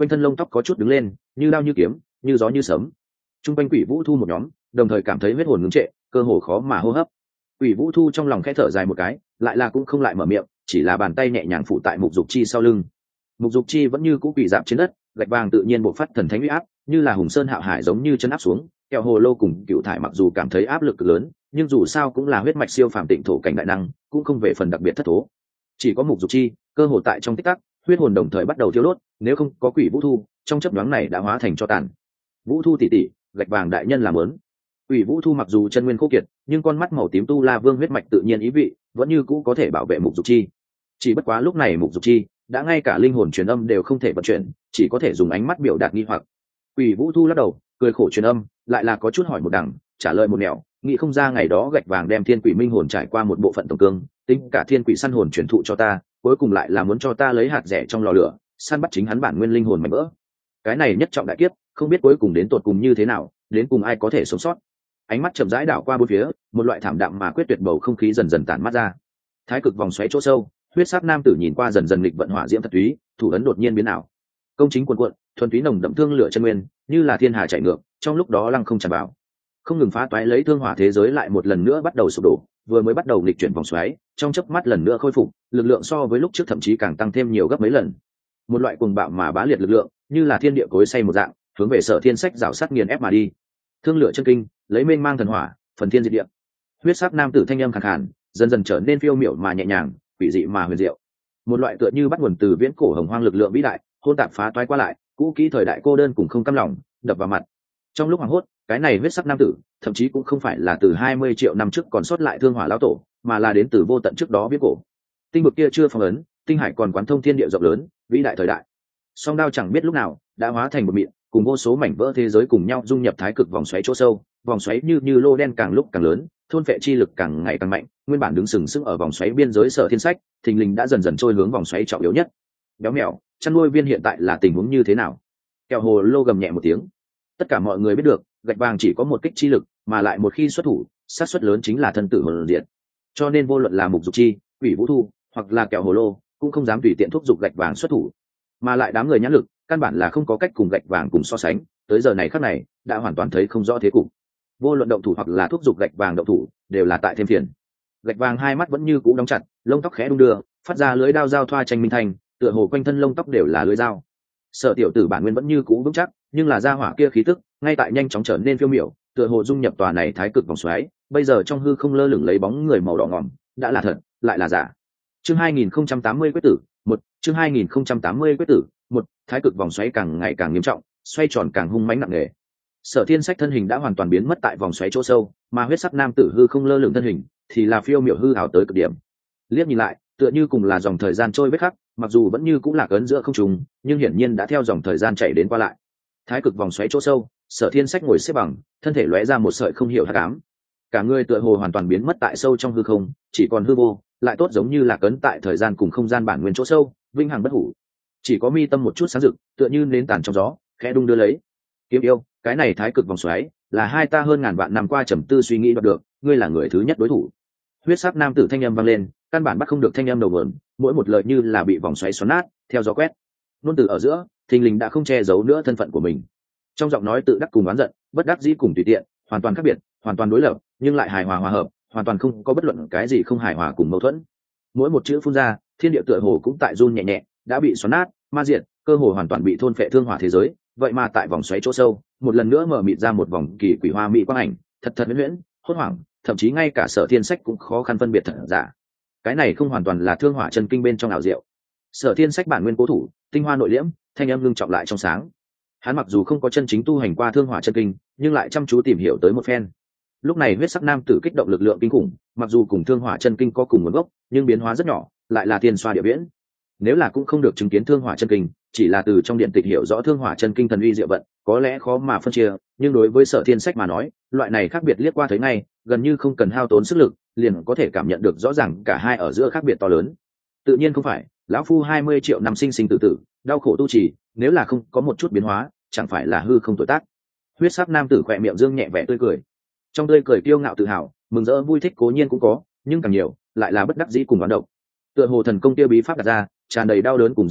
quanh thân lông tóc có chút đứng lên, như đao như kiếm, như gió như sấm. Trung quanh Quỷ Vũ Thu một nhóm đồng thời cảm thấy huyết hồn ngưng trệ, cơ hồ khó mà hô hấp. Quỷ Vũ Thu trong lòng khẽ thở dài một cái, lại là cũng không lại mở miệng, chỉ là bàn tay nhẹ nhàng phủ tại Mục Dục Chi sau lưng. Mục Dục Chi vẫn như cũ quỳ dạp trên đất, gạch vàng tự nhiên bộc phát thần thánh uy áp, như là hùng sơn hạo hải giống như chân áp xuống. Kẹo hồ lô cùng Cựu Thải mặc dù cảm thấy áp lực cực lớn, nhưng dù sao cũng là huyết mạch siêu phàm tịnh thổ cảnh đại năng, cũng không về phần đặc biệt thất thố. Chỉ có Mục Dục Chi, cơ hồ tại trong tích tắc, huyết hồn đồng thời bắt đầu thiêu đốt, nếu không có Quỷ Vũ Thu, trong chớp nhoáng này đã hóa thành tro tàn. Vũ Thu tỷ tỷ, gạch vàng đại nhân làm lớn. Quỷ Vũ Thu mặc dù chân nguyên khô kiệt, nhưng con mắt màu tím tu la vương huyết mạch tự nhiên ý vị, vẫn như cũ có thể bảo vệ Mục Dục Chi. Chỉ bất quá lúc này Mục Dục Chi đã ngay cả linh hồn truyền âm đều không thể vận chuyển, chỉ có thể dùng ánh mắt biểu đạt nghi hoặc. Quỷ Vũ Thu lắc đầu, cười khổ truyền âm, lại là có chút hỏi một đằng, trả lời một nẻo, nghĩ không ra ngày đó gạch vàng đem thiên quỷ minh hồn trải qua một bộ phận tổng cương, tính cả thiên quỷ săn hồn truyền thụ cho ta, cuối cùng lại là muốn cho ta lấy hạt rẻ trong lò lửa, săn bắt chính hắn bản nguyên linh hồn mảnh vỡ. Cái này nhất trọng đại kiếp, không biết cuối cùng đến tột cùng như thế nào, đến cùng ai có thể sống sót. Ánh mắt chậm rãi đảo qua bốn phía, một loại thảm đạm mà quyết tuyệt bầu không khí dần dần tản mắt ra. Thái cực vòng xoáy chỗ sâu, huyết sắc nam tử nhìn qua dần dần nghịch vận hỏa diễm thật túy, thủ ấn đột nhiên biến ảo. Công chính cuồn cuộn, thuần túy nồng đậm thương lửa chân nguyên, như là thiên hà chảy ngược, trong lúc đó lăng không tràn vào, không ngừng phá toái lấy thương hỏa thế giới lại một lần nữa bắt đầu sụp đổ, vừa mới bắt đầu nghịch chuyển vòng xoáy, trong chớp mắt lần nữa khôi phục, lực lượng so với lúc trước thậm chí càng tăng thêm nhiều gấp mấy lần. Một loại cuồng bạo mà bá liệt lực lượng, như là thiên địa cối xay một dạng, hướng về Sở Thiên Sách rào sát nghiền ép mà đi. Thương lửa chân kinh, lấy mênh mang thần hỏa, phần thiên diệt địa. Huyết sắc nam tử thanh âm khàn khàn, dần dần trở nên phiêu miểu mà nhẹ nhàng, quỷ dị mà huyền diệu. Một loại tựa như bắt nguồn từ viễn cổ hồng hoang lực lượng vĩ đại, hôn tạp phá toái qua lại, cũ kỹ thời đại cô đơn cùng không cam lòng, đập vào mặt. Trong lúc hoảng hốt, cái này huyết sắc nam tử, thậm chí cũng không phải là từ 20 triệu năm trước còn sót lại thương hỏa lão tổ, mà là đến từ vô tận trước đó viễn cổ. Tinh vực kia chưa phong ấn, tinh hải còn quán thông thiên địa rộng lớn, vĩ đại thời đại. Song đao chẳng biết lúc nào đã hóa thành một mịn, cùng vô số mảnh vỡ thế giới cùng nhau dung nhập thái cực vòng xoáy chỗ sâu, vòng xoáy như lô đen càng lúc càng lớn, thôn phệ chi lực càng ngày càng mạnh, nguyên bản đứng sừng sững ở vòng xoáy biên giới Sở Thiên Sách, thình lình đã dần dần trôi hướng vòng xoáy trọng yếu nhất. Béo mèo, chăn nuôi viên hiện tại là tình huống như thế nào? Kẹo hồ lô gầm nhẹ một tiếng. Tất cả mọi người biết được, gạch vàng chỉ có một kích chi lực, mà lại một khi xuất thủ, xác suất lớn chính là thân tử hồn diệt. Cho nên vô luận là Mục Dục Chi, Quỷ Vũ Thu, hoặc là Kẹo hồ lô, cũng không dám tùy tiện thúc giục gạch vàng xuất thủ. Mà lại đám người nhãn lực, căn bản là không có cách cùng gạch vàng cùng so sánh, tới giờ này khắc này, đã hoàn toàn thấy không rõ thế cục. Vô luận động thủ hoặc là thúc giục gạch vàng động thủ, đều là tại thêm phiền. Gạch vàng hai mắt vẫn như cũ đóng chặt, lông tóc khẽ đung đưa, phát ra lưới đao giao thoa tranh minh thành, tựa hồ quanh thân lông tóc đều là lưới dao. Sở tiểu tử bản nguyên vẫn như cũ vững chắc, nhưng là gia hỏa kia khí tức, ngay tại nhanh chóng trở nên phiêu miểu, tựa hồ dung nhập tòa này thái cực vòng xoáy, bây giờ trong hư không lơ lửng lấy bóng người màu đỏ ngòm, đã là thật, lại là giả. Chương 2080 quyết tử, chương 2080 quyết tử, thái cực vòng xoáy càng ngày càng nghiêm trọng, xoay tròn càng hung mãnh nặng nề. Sở Thiên Sách thân hình đã hoàn toàn biến mất tại vòng xoáy chỗ sâu, mà huyết sắc nam tử hư không lơ lửng thân hình thì là phiêu miểu hư ảo tới cực điểm. Liếc nhìn lại, tựa như cùng là dòng thời gian trôi vết khắc, mặc dù vẫn như cũng là cấn giữa không trùng, nhưng hiển nhiên đã theo dòng thời gian chạy đến qua lại. Thái cực vòng xoáy chỗ sâu, Sở Thiên Sách ngồi xếp bằng, thân thể lóe ra một sợi không hiểu hắc ám. Cả người tựa hồ hoàn toàn biến mất tại sâu trong hư không, chỉ còn hư vô, lại tốt giống như là cấn tại thời gian cùng không gian bản nguyên chỗ sâu, vinh hằng bất hủ. Chỉ có mi tâm một chút sáng rực, tựa như nến tàn trong gió, khẽ đung đưa lấy. Kiếm yêu, cái này thái cực vòng xoáy, là hai ta hơn ngàn vạn năm qua trầm tư suy nghĩ đoạt được, ngươi là người thứ nhất đối thủ. Huyết sắc nam tử thanh âm vang lên, căn bản bắt không được thanh âm đầu nguồn, mỗi một lời như là bị vòng xoáy xoắn nát, theo gió quét. Nôn từ ở giữa, thình lình đã không che giấu nữa thân phận của mình. Trong giọng nói tự đắc cùng oán giận, bất đắc dĩ cùng tùy tiện, hoàn toàn khác biệt, hoàn toàn đối lập, nhưng lại hài hòa hòa hợp, hoàn toàn không có bất luận cái gì không hài hòa cùng mâu thuẫn. Mỗi một chữ phun ra, thiên địa tựa hồ cũng tại run nhẹ nhẹ, đã bị xoắn nát, ma diệt, cơ hồ hoàn toàn bị thôn phệ thương hỏa thế giới. Vậy mà tại vòng xoáy chỗ sâu, một lần nữa mở mịt ra một vòng kỳ quỷ hoa mỹ quang ảnh, thật thật huyễn huyễn, hốt hoảng, thậm chí ngay cả Sở Thiên Sách cũng khó khăn phân biệt thật giả. Cái này không hoàn toàn là thương hỏa chân kinh bên trong ảo diệu. Sở Thiên Sách bản nguyên cố thủ, tinh hoa nội liễm, thanh âm ngưng trọng lại trong sáng. Hắn mặc dù không có chân chính tu hành qua thương hỏa chân kinh, nhưng lại chăm chú tìm hiểu tới một phen. Lúc này huyết sắc nam tử kích động lực lượng kinh khủng, mặc dù cùng thương hỏa chân kinh có cùng nguồn gốc, nhưng biến hóa rất nhỏ, lại là tiền xoa địa viễn. Nếu là cũng không được chứng kiến thương hỏa chân kinh, chỉ là từ trong điện tịch hiểu rõ thương hỏa chân kinh thần uy diệu vận, có lẽ khó mà phân chia, nhưng đối với Sở Thiên Sách mà nói, loại này khác biệt liếc qua thấy ngay, gần như không cần hao tốn sức lực, liền có thể cảm nhận được rõ ràng cả hai ở giữa khác biệt to lớn. Tự nhiên không phải, lão phu 20 triệu năm sinh sinh tử tử, đau khổ tu trì, nếu là không có một chút biến hóa, chẳng phải là hư không tuổi tác. Huyết sắc nam tử khỏe miệng dương nhẹ vẻ tươi cười. Trong tươi cười kiêu ngạo tự hào, mừng rỡ vui thích cố nhiên cũng có, nhưng càng nhiều lại là bất đắc dĩ cùng đoán độc. Tựa hồ thần công tiêu bí pháp đặt ra, tràn đầy đau đớn cùng dãy rủa,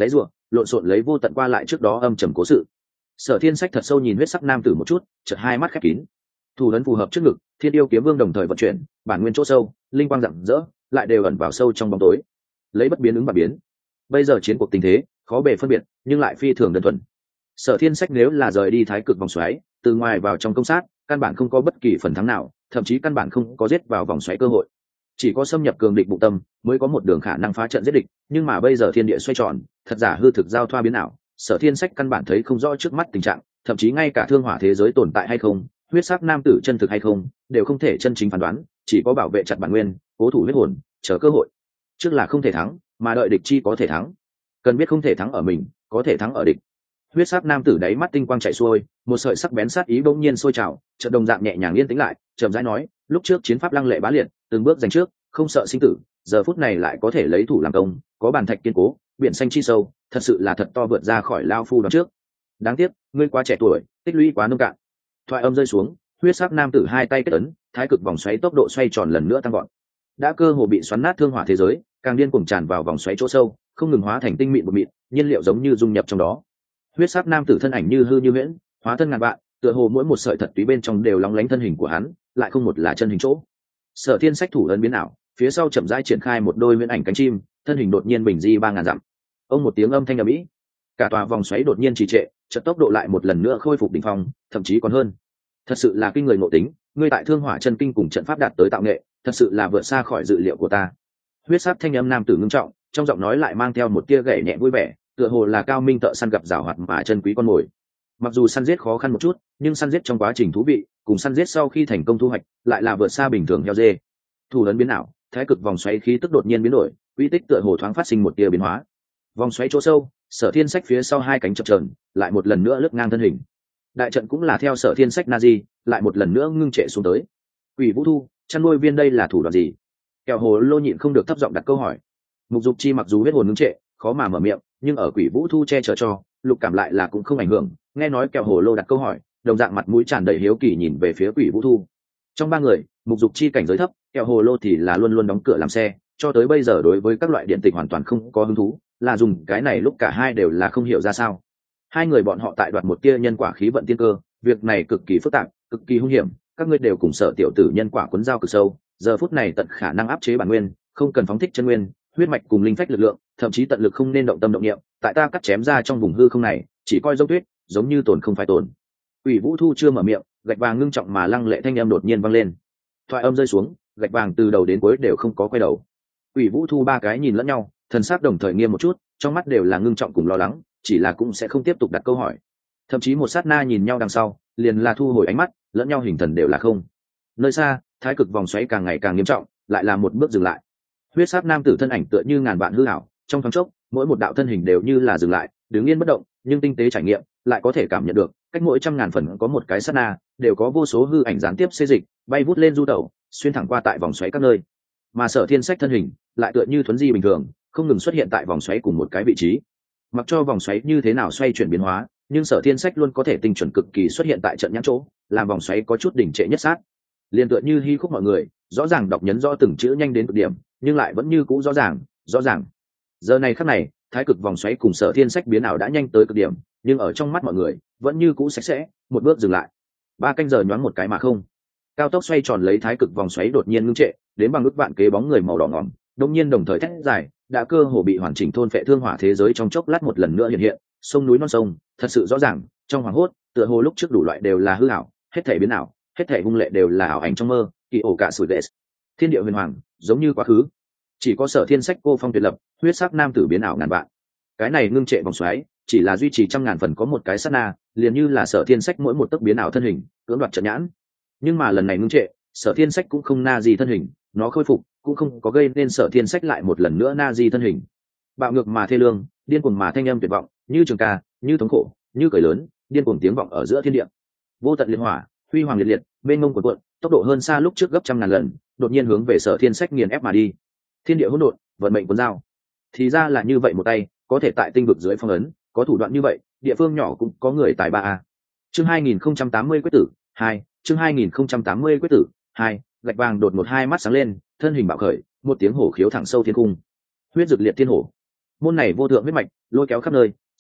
lộn xộn lấy vô tận qua lại trước đó âm trầm cố sự. Sở Thiên Sách thật sâu nhìn huyết sắc nam tử một chút, chợt hai mắt khép kín. Thủ ấn phù hợp trước ngực, Thiên Yêu Kiếm Vương đồng thời vận chuyển, bản nguyên chỗ sâu, linh quang rạng rỡ, lại đều ẩn vào sâu trong bóng tối. Lấy bất biến ứng và biến. Bây giờ chiến cuộc tình thế, khó bề phân biệt, nhưng lại phi thường đơn thuần. Sở Thiên Sách nếu là rời đi thái cực vòng xoáy, từ ngoài vào trong công sát, căn bản không có bất kỳ phần thắng nào, thậm chí căn bản không có giết vào vòng xoáy cơ hội. Chỉ có xâm nhập cường địch bụng tâm, mới có một đường khả năng phá trận giết địch, nhưng mà bây giờ thiên địa xoay tròn, thật giả hư thực giao thoa biến ảo, Sở Thiên Sách căn bản thấy không rõ trước mắt tình trạng, thậm chí ngay cả thương hỏa thế giới tồn tại hay không, huyết sắc nam tử chân thực hay không, đều không thể chân chính phán đoán, chỉ có bảo vệ chặt bản nguyên, cố thủ huyết hồn, chờ cơ hội. Trước là không thể thắng, mà đợi địch chi có thể thắng. Cần biết không thể thắng ở mình, có thể thắng ở địch. Huyết sắc nam tử đáy mắt tinh quang chạy xuôi, một sợi sắc bén sát ý bỗng nhiên sôi trào, chợt đồng dạng nhẹ nhàng yên tĩnh lại, chậm rãi nói, lúc trước chiến pháp lăng lệ bá liệt, từng bước giành trước, không sợ sinh tử, giờ phút này lại có thể lấy thủ làm công, có bàn thạch kiên cố, biển xanh chi sâu, thật sự là thật to vượt ra khỏi lao phu đón trước. Đáng tiếc, ngươi quá trẻ tuổi, tích lũy quá nông cạn. Thoại âm rơi xuống, huyết sắc nam tử hai tay kết ấn, thái cực vòng xoáy tốc độ xoay tròn lần nữa tăng vọt. Đã cơ hồ bị xoắn nát thương hỏa thế giới, càng điên cuồng tràn vào vòng xoáy chỗ sâu, không ngừng hóa thành tinh mịn bột mịn, nhiên liệu giống như dung nhập trong đó. Huyết sắc nam tử thân ảnh như hư như huyễn, hóa thân ngàn vạn, tựa hồ mỗi một sợi thật túy bên trong đều lóng lánh thân hình của hắn, lại không một là chân hình chỗ. Sở Thiên Sách thủ ấn biến ảo, phía sau chậm rãi triển khai một đôi huyễn ảnh cánh chim, thân hình đột nhiên bình di 3000 dặm. Ông một tiếng âm thanh ầm ĩ, cả tòa vòng xoáy đột nhiên trì trệ, chợt tốc độ lại một lần nữa khôi phục đỉnh phong, thậm chí còn hơn. Thật sự là kinh người ngộ tính, ngươi tại Thương Hỏa chân kinh cùng trận pháp đạt tới tạo nghệ, thật sự là vượt xa khỏi dự liệu của ta. Huyết sắc thanh âm nam tử ngưng trọng, trong giọng nói lại mang theo một tia gảy nhẹ vui vẻ, tựa hồ là cao minh thợ săn gặp giảo hoạt mà chân quý con mồi. Mặc dù săn giết khó khăn một chút, nhưng săn giết trong quá trình thú vị, cùng săn giết sau khi thành công thu hoạch, lại là vượt xa bình thường heo dê. Thủ ấn biến ảo, thái cực vòng xoáy khí tức đột nhiên biến đổi, quy tích tựa hồ thoáng phát sinh một tia biến hóa. Vòng xoáy chỗ sâu, Sở Thiên Sách phía sau hai cánh chập chờn, lại một lần nữa lướt ngang thân hình. Đại trận cũng là theo Sở Thiên Sách Nazi, lại một lần nữa ngưng trệ xuống tới. Quỷ Vũ Thu, chăn nuôi viên đây là thủ đoạn gì? Kẹo hồ lô nhịn không được thấp giọng đặt câu hỏi. Mục Dục Chi mặc dù huyết hồn ngưng trệ, khó mà mở miệng, nhưng ở Quỷ Vũ Thu che chở cho, Lục Cảm lại là cũng không ảnh hưởng. Nghe nói kẹo hồ lô đặt câu hỏi, đồng dạng mặt mũi tràn đầy hiếu kỳ nhìn về phía Quỷ Vũ Thu. Trong ba người, Mục Dục Chi cảnh giới thấp, kẹo hồ lô thì là luôn luôn đóng cửa làm xe, cho tới bây giờ đối với các loại điện tịch hoàn toàn không có hứng thú, là dùng cái này lúc cả hai đều là không hiểu ra sao. Hai người bọn họ tại đoạt một tia nhân quả khí vận tiên cơ, việc này cực kỳ phức tạp, cực kỳ hung hiểm, các ngươi đều cùng Sở tiểu tử nhân quả cuốn dao cực sâu, giờ phút này tận khả năng áp chế bản nguyên, không cần phóng thích chân nguyên, huyết mạch cùng linh phách lực lượng, thậm chí tận lực không nên động tâm động niệm, tại ta cắt chém ra trong vùng hư không này, chỉ coi giống tuyết, giống như tồn không phải tồn. Quỷ Vũ Thu chưa mở miệng, gạch vàng ngưng trọng mà lăng lệ thanh âm đột nhiên vang lên. Thoại âm rơi xuống, gạch vàng từ đầu đến cuối đều không có quay đầu. Quỷ Vũ Thu ba cái nhìn lẫn nhau, thần sắc đồng thời nghiêm một chút, trong mắt đều là ngưng trọng cùng lo lắng, chỉ là cũng sẽ không tiếp tục đặt câu hỏi. Thậm chí một sát na nhìn nhau đằng sau, liền là thu hồi ánh mắt, lẫn nhau hình thần đều là không. Nơi xa, thái cực vòng xoáy càng ngày càng nghiêm trọng, lại là một bước dừng lại. Huyết sắc nam tử thân ảnh tựa như ngàn vạn hư ảo, trong thoáng chốc, mỗi một đạo thân hình đều như là dừng lại, đứng yên bất động, nhưng tinh tế trải nghiệm, lại có thể cảm nhận được, cách mỗi 100.000 phần có một cái sát na, đều có vô số hư ảnh gián tiếp xê dịch, bay vút lên du tẩu, xuyên thẳng qua tại vòng xoáy các nơi. Mà Sở Thiên Sách thân hình, lại tựa như thuấn di bình thường, không ngừng xuất hiện tại vòng xoáy cùng một cái vị trí. Mặc cho vòng xoáy như thế nào xoay chuyển biến hóa, nhưng Sở Thiên Sách luôn có thể tinh chuẩn cực kỳ xuất hiện tại trận nhãn chỗ, làm vòng xoáy có chút đỉnh trệ nhất sát. Liên tựa như hy khúc mọi người, rõ ràng đọc nhấn rõ từng chữ nhanh đến cực điểm, nhưng lại vẫn như cũ rõ ràng. Giờ này khắc này, thái cực vòng xoáy cùng Sở Thiên Sách biến ảo đã nhanh tới cực điểm, nhưng ở trong mắt mọi người, vẫn như cũ sạch sẽ, một bước dừng lại. 3 canh giờ nhoáng một cái mà không. Cao tốc xoay tròn lấy thái cực vòng xoáy đột nhiên ngưng trệ, đến bằng ước vạn kế bóng người màu đỏ ngòm, đông nhiên đồng thời thét dài, đã cơ hồ bị hoàn chỉnh thôn phệ thương hỏa thế giới trong chốc lát một lần nữa hiện, sông núi non sông, thật sự rõ ràng, trong hoàng hốt, tựa hồ lúc trước đủ loại đều là hư ảo, hết thảy biến ảo, hết thảy hung lệ đều là ảo ảnh trong mơ, kỳ ổ cả sủi lệ. Thiên địa huyền hoàng, giống như quá khứ. Chỉ có Sở Thiên Sách cô phong tuyệt lập, huyết sắc nam tử biến ảo ngàn vạn. Cái này ngưng trệ vòng xoáy, chỉ là duy trì 100.000 phần có một cái sát na, liền như là Sở Thiên Sách mỗi một tấc biến ảo thân hình, cưỡng đoạt trận nhãn. Nhưng mà lần này ngưng trệ, Sở Thiên Sách cũng không na gì thân hình, nó khôi phục, cũng không có gây nên Sở Thiên Sách lại một lần nữa na gì thân hình. Bạo ngược mà thê lương, điên cuồng mà thanh âm tuyệt vọng, như trường ca, như thống khổ, như cười lớn, điên cuồng tiếng vọng ở giữa thiên địa. Vô tận liệt hỏa, huy hoàng liệt liệt, mênh mông cuộn cuộn, tốc độ hơn xa lúc trước gấp 100.000 lần, đột nhiên hướng về Sở Thiên Sách nghiền ép mà đi. Thiên địa hỗn độn, vận mệnh cuốn dao. Thì ra là như vậy một tay, có thể tại tinh vực dưới phong ấn, có thủ đoạn như vậy, địa phương nhỏ cũng có người tài ba a. Chương 2080 quyết tử 2, chương 2080 quyết tử 2, gạch vàng đột một hai mắt sáng lên, thân hình bạo khởi, một tiếng hổ khiếu thẳng sâu thiên cung. Huyết dực liệt thiên hổ. Môn này vô thượng huyết mạch, lôi kéo khắp nơi,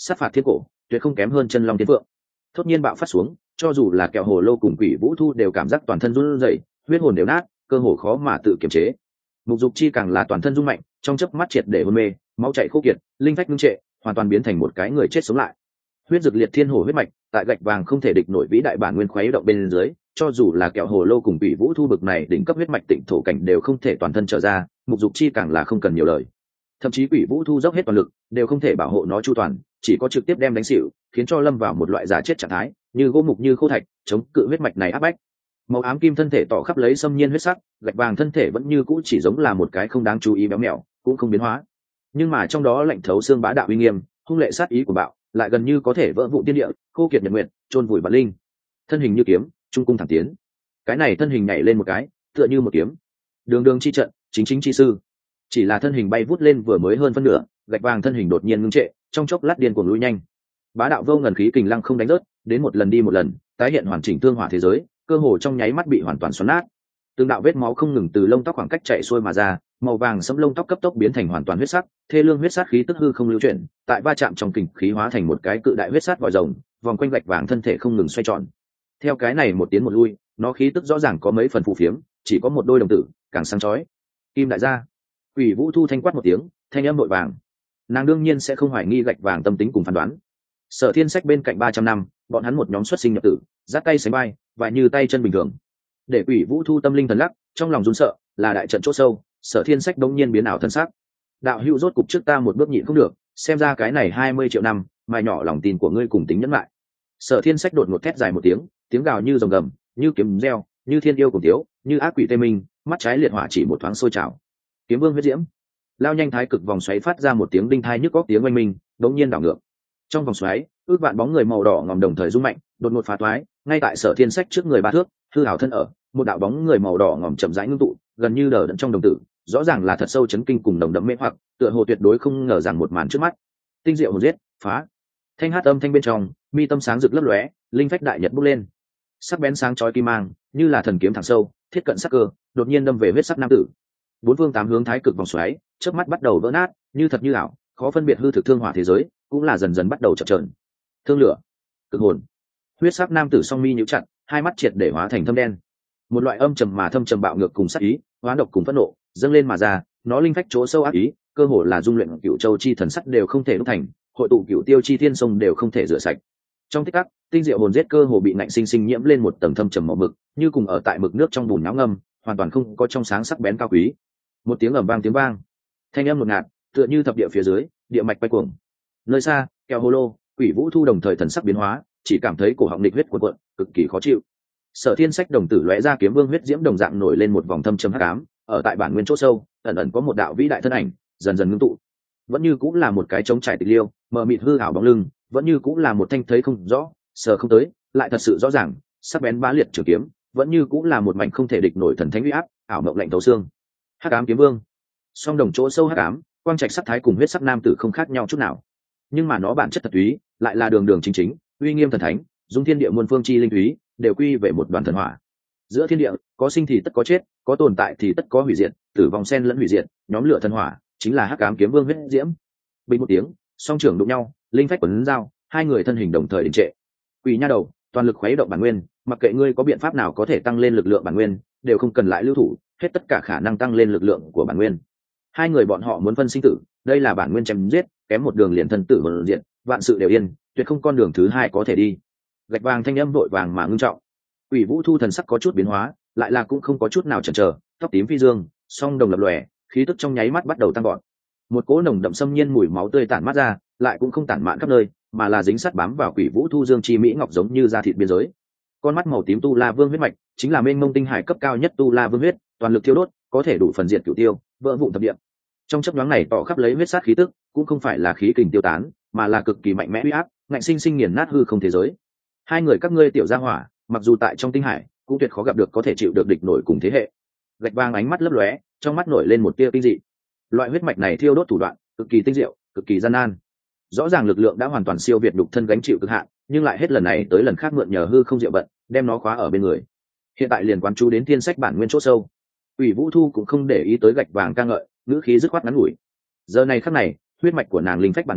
sát phạt thiên cổ, tuyệt không kém hơn chân long tiến vượng. Thốt nhiên bạo phát xuống, cho dù là kẹo hồ lô cùng quỷ vũ thu đều cảm giác toàn thân run rẩy, huyết hồn đều nát, cơ hồ khó mà tự kiềm chế. Mục dục chi càng là toàn thân rung mạnh, trong chớp mắt triệt để hôn mê, máu chảy khô kiệt, linh phách ngưng trệ, hoàn toàn biến thành một cái người chết sống lại. Huyết dược liệt thiên hồ huyết mạch, tại gạch vàng không thể địch nổi vĩ đại bản nguyên khuấy động bên dưới, cho dù là kẹo hồ lô cùng quỷ vũ thu bực này đỉnh cấp huyết mạch tịnh thổ cảnh đều không thể toàn thân trở ra, mục dục chi càng là không cần nhiều lời. Thậm chí quỷ vũ thu dốc hết toàn lực, đều không thể bảo hộ nó chu toàn, chỉ có trực tiếp đem đánh xỉu, khiến cho lâm vào một loại giả chết trạng thái, như gỗ mục như khô thạch, chống cự huyết mạch này áp bách. Màu ám kim thân thể tỏ khắp lấy xâm nhiên huyết sắc, gạch vàng thân thể vẫn như cũ chỉ giống là một cái không đáng chú ý béo mèo, cũng không biến hóa. Nhưng mà trong đó lạnh thấu xương bá đạo uy nghiêm, hung lệ sát ý của bạo, lại gần như có thể vỡ vụn tiên địa, khô kiệt nhật nguyện, chôn vùi bản linh. Thân hình như kiếm, trung cung thẳng tiến. Cái này thân hình nhảy lên một cái, tựa như một kiếm. Đường đường chi trận, chính chính chi sư. Chỉ là thân hình bay vút lên vừa mới hơn phân nửa, gạch vàng thân hình đột nhiên ngưng trệ, trong chốc lát điên cuồng lùi nhanh. Bá đạo vô ngần khí kình lăng không đánh rớt, đến một lần đi một lần, tái hiện hoàn chỉnh thương hỏa thế giới, cơ hồ trong nháy mắt bị hoàn toàn xoắn nát. Từng đạo vết máu không ngừng từ lông tóc khoảng cách chạy xuôi mà ra, màu vàng sẫm lông tóc cấp tốc biến thành hoàn toàn huyết sắc, thê lương huyết sát khí tức hư không lưu chuyển, tại va chạm trong kình khí hóa thành một cái cự đại huyết sát vòi rồng, vòng quanh gạch vàng thân thể không ngừng xoay tròn. Theo cái này một tiến một lui, nó khí tức rõ ràng có mấy phần phù phiếm, chỉ có một đôi đồng tử, càng sáng chói. Kim đại gia. Quỷ Vũ Thu thanh quát một tiếng, thanh âm nội vàng. Nàng đương nhiên sẽ không hoài nghi gạch vàng tâm tính cùng phán đoán. Sở Thiên Sách bên cạnh 300 năm, bọn hắn một nhóm xuất sinh nhập tử, giắt tay sánh bay, và như tay chân bình thường. Để Quỷ Vũ Thu tâm linh thần lắc, trong lòng run sợ, là đại trận chỗ sâu, Sở Thiên Sách đống nhiên biến ảo thân sắc. Đạo hữu rốt cục trước ta một bước nhịn không được, xem ra cái này 20 triệu năm, mài nhỏ lòng tin của ngươi cùng tính nhẫn lại. Sở Thiên Sách đột ngột thét dài một tiếng, tiếng gào như rồng gầm, như kiếm reo, như thiên yêu cùng tiếu, như ác quỷ tê minh, mắt trái liệt hỏa chỉ một thoáng sôi trào. Kiếm vương huyết diễm, lao nhanh thái cực vòng xoáy phát ra một tiếng đinh thai nhức góc tiếng oanh minh, đống nhiên đảo ngược. Trong vòng xoáy, ước vạn bóng người màu đỏ ngòm đồng thời rung mạnh, đột ngột phá toái, ngay tại Sở Thiên Sách trước người ba thước, hư ảo thân ở, một đạo bóng người màu đỏ ngòm chậm rãi ngưng tụ, gần như đờ đẫn trong đồng tử, rõ ràng là thật sâu chấn kinh cùng nồng đậm mê hoặc, tựa hồ tuyệt đối không ngờ rằng một màn trước mắt. Tinh diệu hồn giết, phá. Thanh hát âm thanh bên trong, mi tâm sáng rực lấp lóe, linh phách đại nhật bốc lên. Sắc bén sáng chói kim mang, như là thần kiếm thẳng sâu, thiết cận sắc cơ, đột nhiên đâm về huyết sắc nam tử. Bốn phương tám hướng thái cực vòng xoáy, chớp mắt bắt đầu vỡ nát, như thật như ảo, khó phân biệt hư thực thương hỏa thế giới, cũng là dần dần bắt đầu chập chờn. Thương lửa, cực hồn. Huyết sắc nam tử song mi nhíu chặt, hai mắt triệt để hóa thành thâm đen. Một loại âm trầm mà thâm trầm bạo ngược cùng sát ý, hoán độc cùng phẫn nộ, dâng lên mà ra, nó linh phách chỗ sâu ác ý, cơ hồ là dung luyện cựu châu chi thần sắt đều không thể đúc thành, hội tụ cựu tiêu chi thiên sông đều không thể rửa sạch. Trong tích tắc, tinh diệu hồn giết cơ hồ bị nạnh sinh sinh nhiễm lên một tầng thâm trầm màu mực, như cùng ở tại mực nước trong bùn nhão ngâm, hoàn toàn không có trong sáng sắc bén cao quý. Một tiếng ầm vang tiếng vang, thanh âm ngột ngạt, tựa như thập địa phía dưới, địa mạch quay cuồng. Nơi xa, kẹo hồ lô, Quỷ Vũ Thu đồng thời thần sắc biến hóa, chỉ cảm thấy cổ họng nghịch huyết cuộn cuộn, cực kỳ khó chịu. Sở Thiên Sách đồng tử lóe ra kiếm vương huyết diễm đồng dạng nổi lên một vòng thâm trầm hắc ám, ở tại bản nguyên chỗ sâu, ẩn ẩn có một đạo vĩ đại thân ảnh, dần dần ngưng tụ. Vẫn như cũng là một cái trống trải tịch liêu, mờ mịt hư ảo bóng lưng, vẫn như cũng là một thanh thấy không rõ, sờ không tới, lại thật sự rõ ràng, sắc bén bá liệt trường kiếm, vẫn như cũng là một mảnh không thể địch nổi thần thánh uy áp, ảo mộng lạnh thấu xương. Hắc ám kiếm vương. Song đồng chỗ sâu hắc ám, quang trạch sắc thái cùng huyết sắc nam tử không khác nhau chút nào. Nhưng mà nó bản chất thật túy, lại là đường đường chính chính, uy nghiêm thần thánh, dung thiên địa muôn phương chi linh túy, đều quy về một đoàn thần hỏa. Giữa thiên địa, có sinh thì tất có chết, có tồn tại thì tất có hủy diệt, tử vong xen lẫn hủy diệt, nhóm lửa thần hỏa, chính là hắc ám kiếm vương huyết diễm. Bình một tiếng, song trưởng đụng nhau, linh phách quấn dao, hai người thân hình đồng thời đình trệ. Quỷ nha đầu, toàn lực khuấy động bản nguyên, mặc kệ ngươi có biện pháp nào có thể tăng lên lực lượng bản nguyên, đều không cần lại lưu thủ, hết tất cả khả năng tăng lên lực lượng của bản nguyên. Hai người bọn họ muốn phân sinh tử, đây là bản nguyên chém giết, kém một đường liền thân tử vận diện, vạn sự đều yên, tuyệt không con đường thứ hai có thể đi. Gạch vàng thanh âm vội vàng mà ngưng trọng. Quỷ Vũ Thu thần sắc có chút biến hóa, lại là cũng không có chút nào chần chờ, tóc tím phi dương, song đồng lập lòe, khí tức trong nháy mắt bắt đầu tăng gọn. Một cỗ nồng đậm xâm nhiên mùi máu tươi tản mát ra, lại cũng không tản mạn khắp nơi, mà là dính sát bám vào Quỷ Vũ Thu dương chi mỹ ngọc giống như da thịt biên giới. Con mắt màu tím tu la vương huyết mạch, chính là mênh mông tinh hải cấp cao nhất tu la vương huyết, toàn lực thiêu đốt, có thể đủ phần diệt cửu tiêu, vỡ vụn thập địa. Trong chớp nhoáng này tỏ khắp lấy huyết sát khí tức, cũng không phải là khí kình tiêu tán, mà là cực kỳ mạnh mẽ uy áp, ngạnh sinh sinh nghiền nát hư không thế giới. Hai người các ngươi tiểu gia hỏa, mặc dù tại trong tinh hải, cũng tuyệt khó gặp được có thể chịu được địch nổi cùng thế hệ. Gạch vàng ánh mắt lấp lóe, trong mắt nổi lên một tia kinh dị. Loại huyết mạch này thiêu đốt thủ đoạn, cực kỳ tinh diệu, cực kỳ gian nan. Rõ ràng lực lượng đã hoàn toàn siêu việt đục thân gánh chịu cực hạn, nhưng lại hết lần này tới lần khác mượn nhờ hư không diệu vận, đem nó khóa ở bên người. Hiện tại liền quán chú đến thiên sách bản nguyên chỗ sâu. Quỷ Vũ Thu cũng không để ý tới gạch vàng ca ngợi, ngữ khí dứt khoát ngắn ngủi. Giờ này khắc này, huyết mạch của nàng linh phách bản nguyên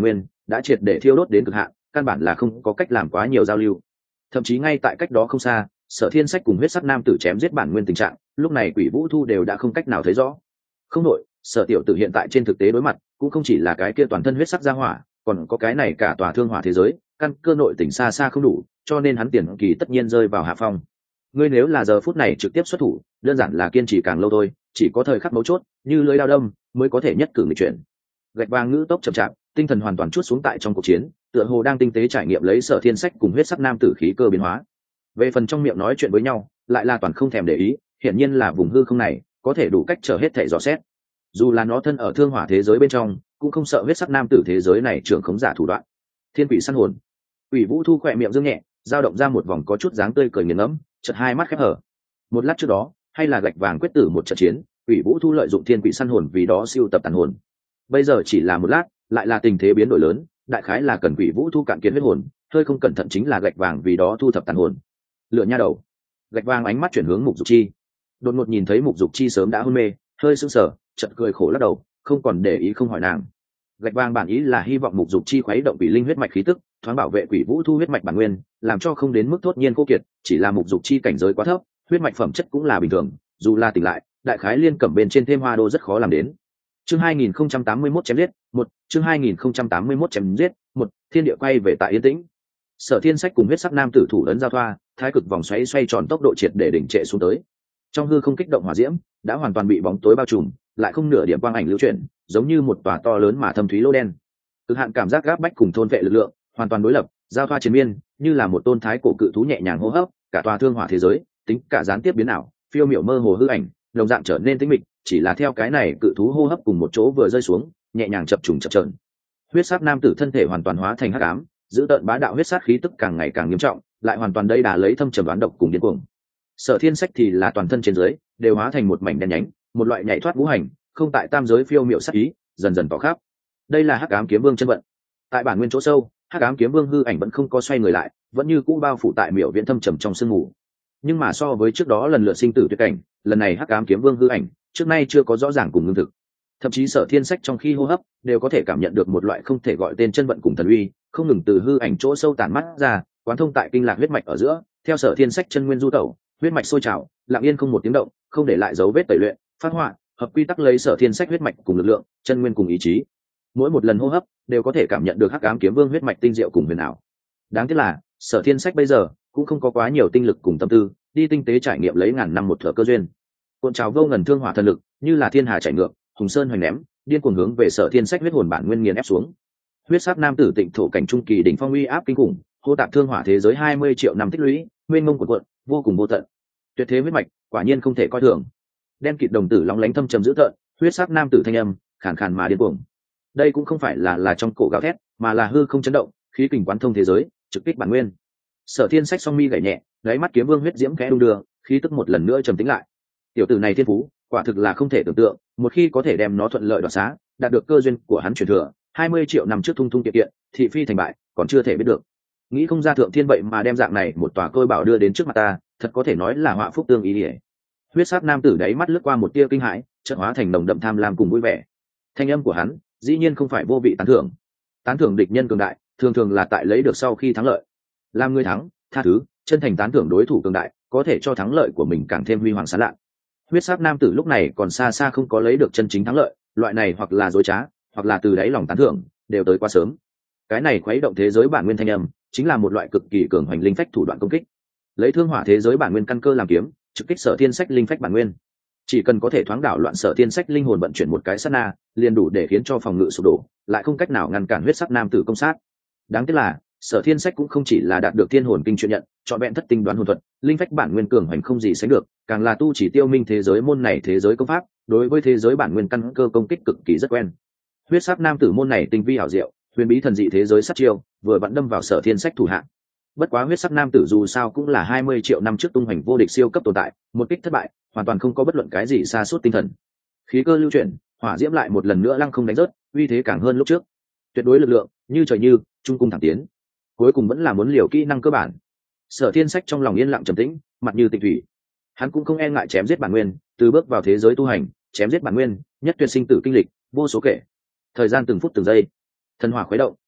đã triệt để thiêu đốt đến cực hạn, căn bản là không có cách làm quá nhiều giao lưu. Thậm chí ngay tại cách đó không xa, Sở Thiên Sách cùng huyết sắc nam tử chém giết bản nguyên tình trạng, lúc này Quỷ Vũ Thu đều đã không cách nào thấy rõ. Không đội, Sở tiểu tử hiện tại trên thực tế đối mặt cũng không chỉ là cái kia toàn thân huyết sắc gia hỏa, còn có cái này cả tòa thương hỏa thế giới, căn cơ nội tình xa xa không đủ, cho nên hắn tiền kỳ tất nhiên rơi vào hạ phong. Ngươi nếu là giờ phút này trực tiếp xuất thủ, đơn giản là kiên trì càng lâu thôi, chỉ có thời khắc mấu chốt, như lưỡi dao đâm, mới có thể nhất cử nghịch chuyển. Gạch vàng ngữ tốc chậm chạp, tinh thần hoàn toàn trút xuống tại trong cuộc chiến, tựa hồ đang tinh tế trải nghiệm lấy Sở Thiên Sách cùng huyết sắc nam tử khí cơ biến hóa. Về phần trong miệng nói chuyện với nhau, lại là toàn không thèm để ý, hiển nhiên là vùng hư không này có thể đủ cách trở hết thảy dò xét. Dù là nó thân ở thương hỏa thế giới bên trong, cũng không sợ huyết sắc nam tử thế giới này trưởng khống giả thủ đoạn. Thiên quỷ săn hồn. Quỷ Vũ Thu khỏe miệng dương nhẹ, dao động ra một vòng có chút dáng tươi cười nghiền ngẫm, chợt hai mắt khép hở. Một lát trước đó, hay là gạch vàng quyết tử một trận chiến, Quỷ Vũ Thu lợi dụng thiên quỷ săn hồn vì đó siêu tập tàn hồn. Bây giờ chỉ là một lát, lại là tình thế biến đổi lớn, đại khái là cần Quỷ Vũ Thu cạn kiệt huyết hồn, hơi không cẩn thận chính là gạch vàng vì đó thu thập tàn hồn. Lựa nha đầu. Gạch vàng ánh mắt chuyển hướng Mục Dục Chi. Đột ngột nhìn thấy Mục Dục Chi sớm đã hôn mê, hơi sững sờ, chợt cười khổ lắc đầu, không còn để ý không hỏi nàng. Gạch vàng bản ý là hy vọng Mục Dục Chi khuấy động quỷ linh huyết mạch khí tức, thoáng bảo vệ Quỷ Vũ Thu huyết mạch bản nguyên, làm cho không đến mức thốt nhiên khô kiệt, chỉ là Mục Dục Chi cảnh giới quá thấp, huyết mạch phẩm chất cũng là bình thường, dù là tỉnh lại, đại khái liên cẩm bên trên thêm hoa đô rất khó làm đến. Chương 2081 chém giết, 1, chương 2081 chém giết, 1, thiên địa quay về tại yên tĩnh. Sở Thiên Sách cùng huyết sắc nam tử thủ ấn giao thoa, thái cực vòng xoáy xoay tròn tốc độ triệt để đỉnh trệ xuống tới. Trong hư không kích động hỏa diễm, đã hoàn toàn bị bóng tối bao trùm, lại không nửa điểm quang ảnh lưu chuyển, giống như một tòa to lớn mà thâm thúy lô đen. Cực hạn cảm giác gáp bách cùng thôn vệ lực lượng, hoàn toàn đối lập, giao thoa chiến miên, như là một tôn thái cổ cự thú nhẹ nhàng hô hấp, cả tòa thương hỏa thế giới, tính cả gián tiếp biến ảo, phiêu miểu mơ hồ hư ảnh, đồng dạng trở nên tĩnh mịch, chỉ là theo cái này cự thú hô hấp cùng một chỗ vừa rơi xuống, nhẹ nhàng chập trùng chập chờn. Huyết sắc nam tử thân thể hoàn toàn hóa thành hắc ám, giữ tợn bá đạo huyết sát khí tức càng ngày càng nghiêm trọng, lại hoàn toàn đây đà lấy thâm trầm đoán độc cùng điên cuồng. Sở Thiên Sách thì là toàn thân trên dưới đều hóa thành một mảnh đen nhánh, một loại nhảy thoát ngũ hành, không tại tam giới phiêu miệu sát ý, dần dần tỏ khắp. Đây là Hắc Ám Kiếm Vương chân vận. Tại bản nguyên chỗ sâu, Hắc Ám Kiếm Vương hư ảnh vẫn không có xoay người lại, vẫn như cũ bao phủ tại miểu viễn thâm trầm trong sương mù. Nhưng mà so với trước đó lần lượt sinh tử tuyệt cảnh, lần này Hắc Ám Kiếm Vương hư ảnh, trước nay chưa có rõ ràng cùng ngưng thực. Thậm chí Sở Thiên Sách trong khi hô hấp, đều có thể cảm nhận được một loại không thể gọi tên chân vận cùng thần uy, không ngừng từ hư ảnh chỗ sâu tản mắt ra, quán thông tại kinh lạc huyết mạch ở giữa, theo Sở Thiên Sách chân nguyên du tẩu, huyết mạch sôi trào, lặng yên không một tiếng động, không để lại dấu vết tẩy luyện, phát họa, hợp quy tắc lấy Sở Thiên Sách huyết mạch cùng lực lượng, chân nguyên cùng ý chí. Mỗi một lần hô hấp, đều có thể cảm nhận được Hắc Ám Kiếm Vương huyết mạch tinh diệu cùng huyền ảo. Đáng tiếc là, Sở Thiên Sách bây giờ cũng không có quá nhiều tinh lực cùng tâm tư, đi tinh tế trải nghiệm lấy ngàn năm một thở cơ duyên. Cuộn trào vô ngần thương hỏa thần lực, như là thiên hà chảy ngược, hùng sơn hoành ném, điên cuồng hướng về Sở Thiên Sách huyết hồn bản nguyên nghiền ép xuống. Huyết sắc nam tử tịnh thổ cảnh trung kỳ đỉnh phong uy áp kinh khủng, hô tạp thương hỏa thế giới 20 triệu năm tích lũy, nguyên mông cuộn cuộn, vô cùng vô tận. Tuyệt thế huyết mạch, quả nhiên không thể coi thường. Đen kịt đồng tử lóng lánh thâm trầm dữ tợn, huyết sắc nam tử thanh âm, khàn khàn mà điên cuồng. Đây cũng không phải là trong cổ gào thét, mà là hư không chấn động, khí kình quán thông thế giới, trực kích bản nguyên. Sở Thiên Sách song mi gảy nhẹ, đáy mắt kiếm vương huyết diễm khẽ đung đưa, khí tức một lần nữa trầm tĩnh lại. Tiểu tử này thiên phú, quả thực là không thể tưởng tượng, một khi có thể đem nó thuận lợi đoạt xá, đạt được cơ duyên của hắn truyền thừa, 20 triệu năm trước thung thung kiện kiện, thị phi thành bại, còn chưa thể biết được. Nghĩ không ra thượng thiên vậy mà đem dạng này một tòa côi bảo đưa đến trước mặt ta, thật có thể nói là họa phúc tương ý. Huyết sắc nam tử đáy mắt lướt qua một tia kinh hãi, chợt hóa thành nồng đậm tham lam cùng vui vẻ. Thanh âm của hắn, dĩ nhiên không phải vô vị tán thưởng. Tán thưởng địch nhân cường đại, thường thường là tại lấy được sau khi thắng lợi. Làm người thắng, tha thứ, chân thành tán thưởng đối thủ cường đại, có thể cho thắng lợi của mình càng thêm huy hoàng sáng lạ. Huyết sắc nam tử lúc này còn xa xa không có lấy được chân chính thắng lợi, loại này hoặc là dối trá, hoặc là từ đáy lòng tán thưởng, đều tới quá sớm. Cái này khuấy động thế giới bản nguyên thanh âm, chính là một loại cực kỳ cường hoành linh phách thủ đoạn công kích. Lấy thương hỏa thế giới bản nguyên căn cơ làm kiếm, trực kích Sở Thiên Sách linh phách bản nguyên. Chỉ cần có thể thoáng đảo loạn Sở Thiên Sách linh hồn vận chuyển một cái sát na, liền đủ để khiến cho phòng ngự sụp đổ, lại không cách nào ngăn cản huyết sắc nam tử công sát. Đáng tiếc là, Sở Thiên Sách cũng không chỉ là đạt được thiên hồn kinh truyền nhận, chọn vẹn thất tinh đoán hồn thuật, linh phách bản nguyên cường hoành không gì sánh được, càng là tu chỉ tiêu minh thế giới môn này thế giới công pháp, đối với thế giới bản nguyên căn cơ công kích cực kỳ rất quen. Huyết sắc nam tử môn này tinh vi ảo diệu, huyền bí thần dị thế giới sát chiêu, vừa vặn đâm vào Sở Thiên Sách thủ hạ. Bất quá huyết sắc nam tử dù sao cũng là 20 triệu năm trước tung hoành vô địch siêu cấp tồn tại, một kích thất bại, hoàn toàn không có bất luận cái gì sa sút tinh thần. Khí cơ lưu chuyển, hỏa diễm lại một lần nữa lăng không đánh rớt, uy thế càng hơn lúc trước. Tuyệt đối lực lượng, như trời như, trung cung thẳng tiến. Cuối cùng vẫn là muốn liều kỹ năng cơ bản. Sở Thiên Sách trong lòng yên lặng trầm tĩnh, mặt như tịch thủy. Hắn cũng không e ngại chém giết bản nguyên, từ bước vào thế giới tu hành, chém giết bản nguyên, nhất tuyệt sinh tử kinh lịch, vô số kể. Thời gian từng phút từng giây, thần hỏa khuấy động,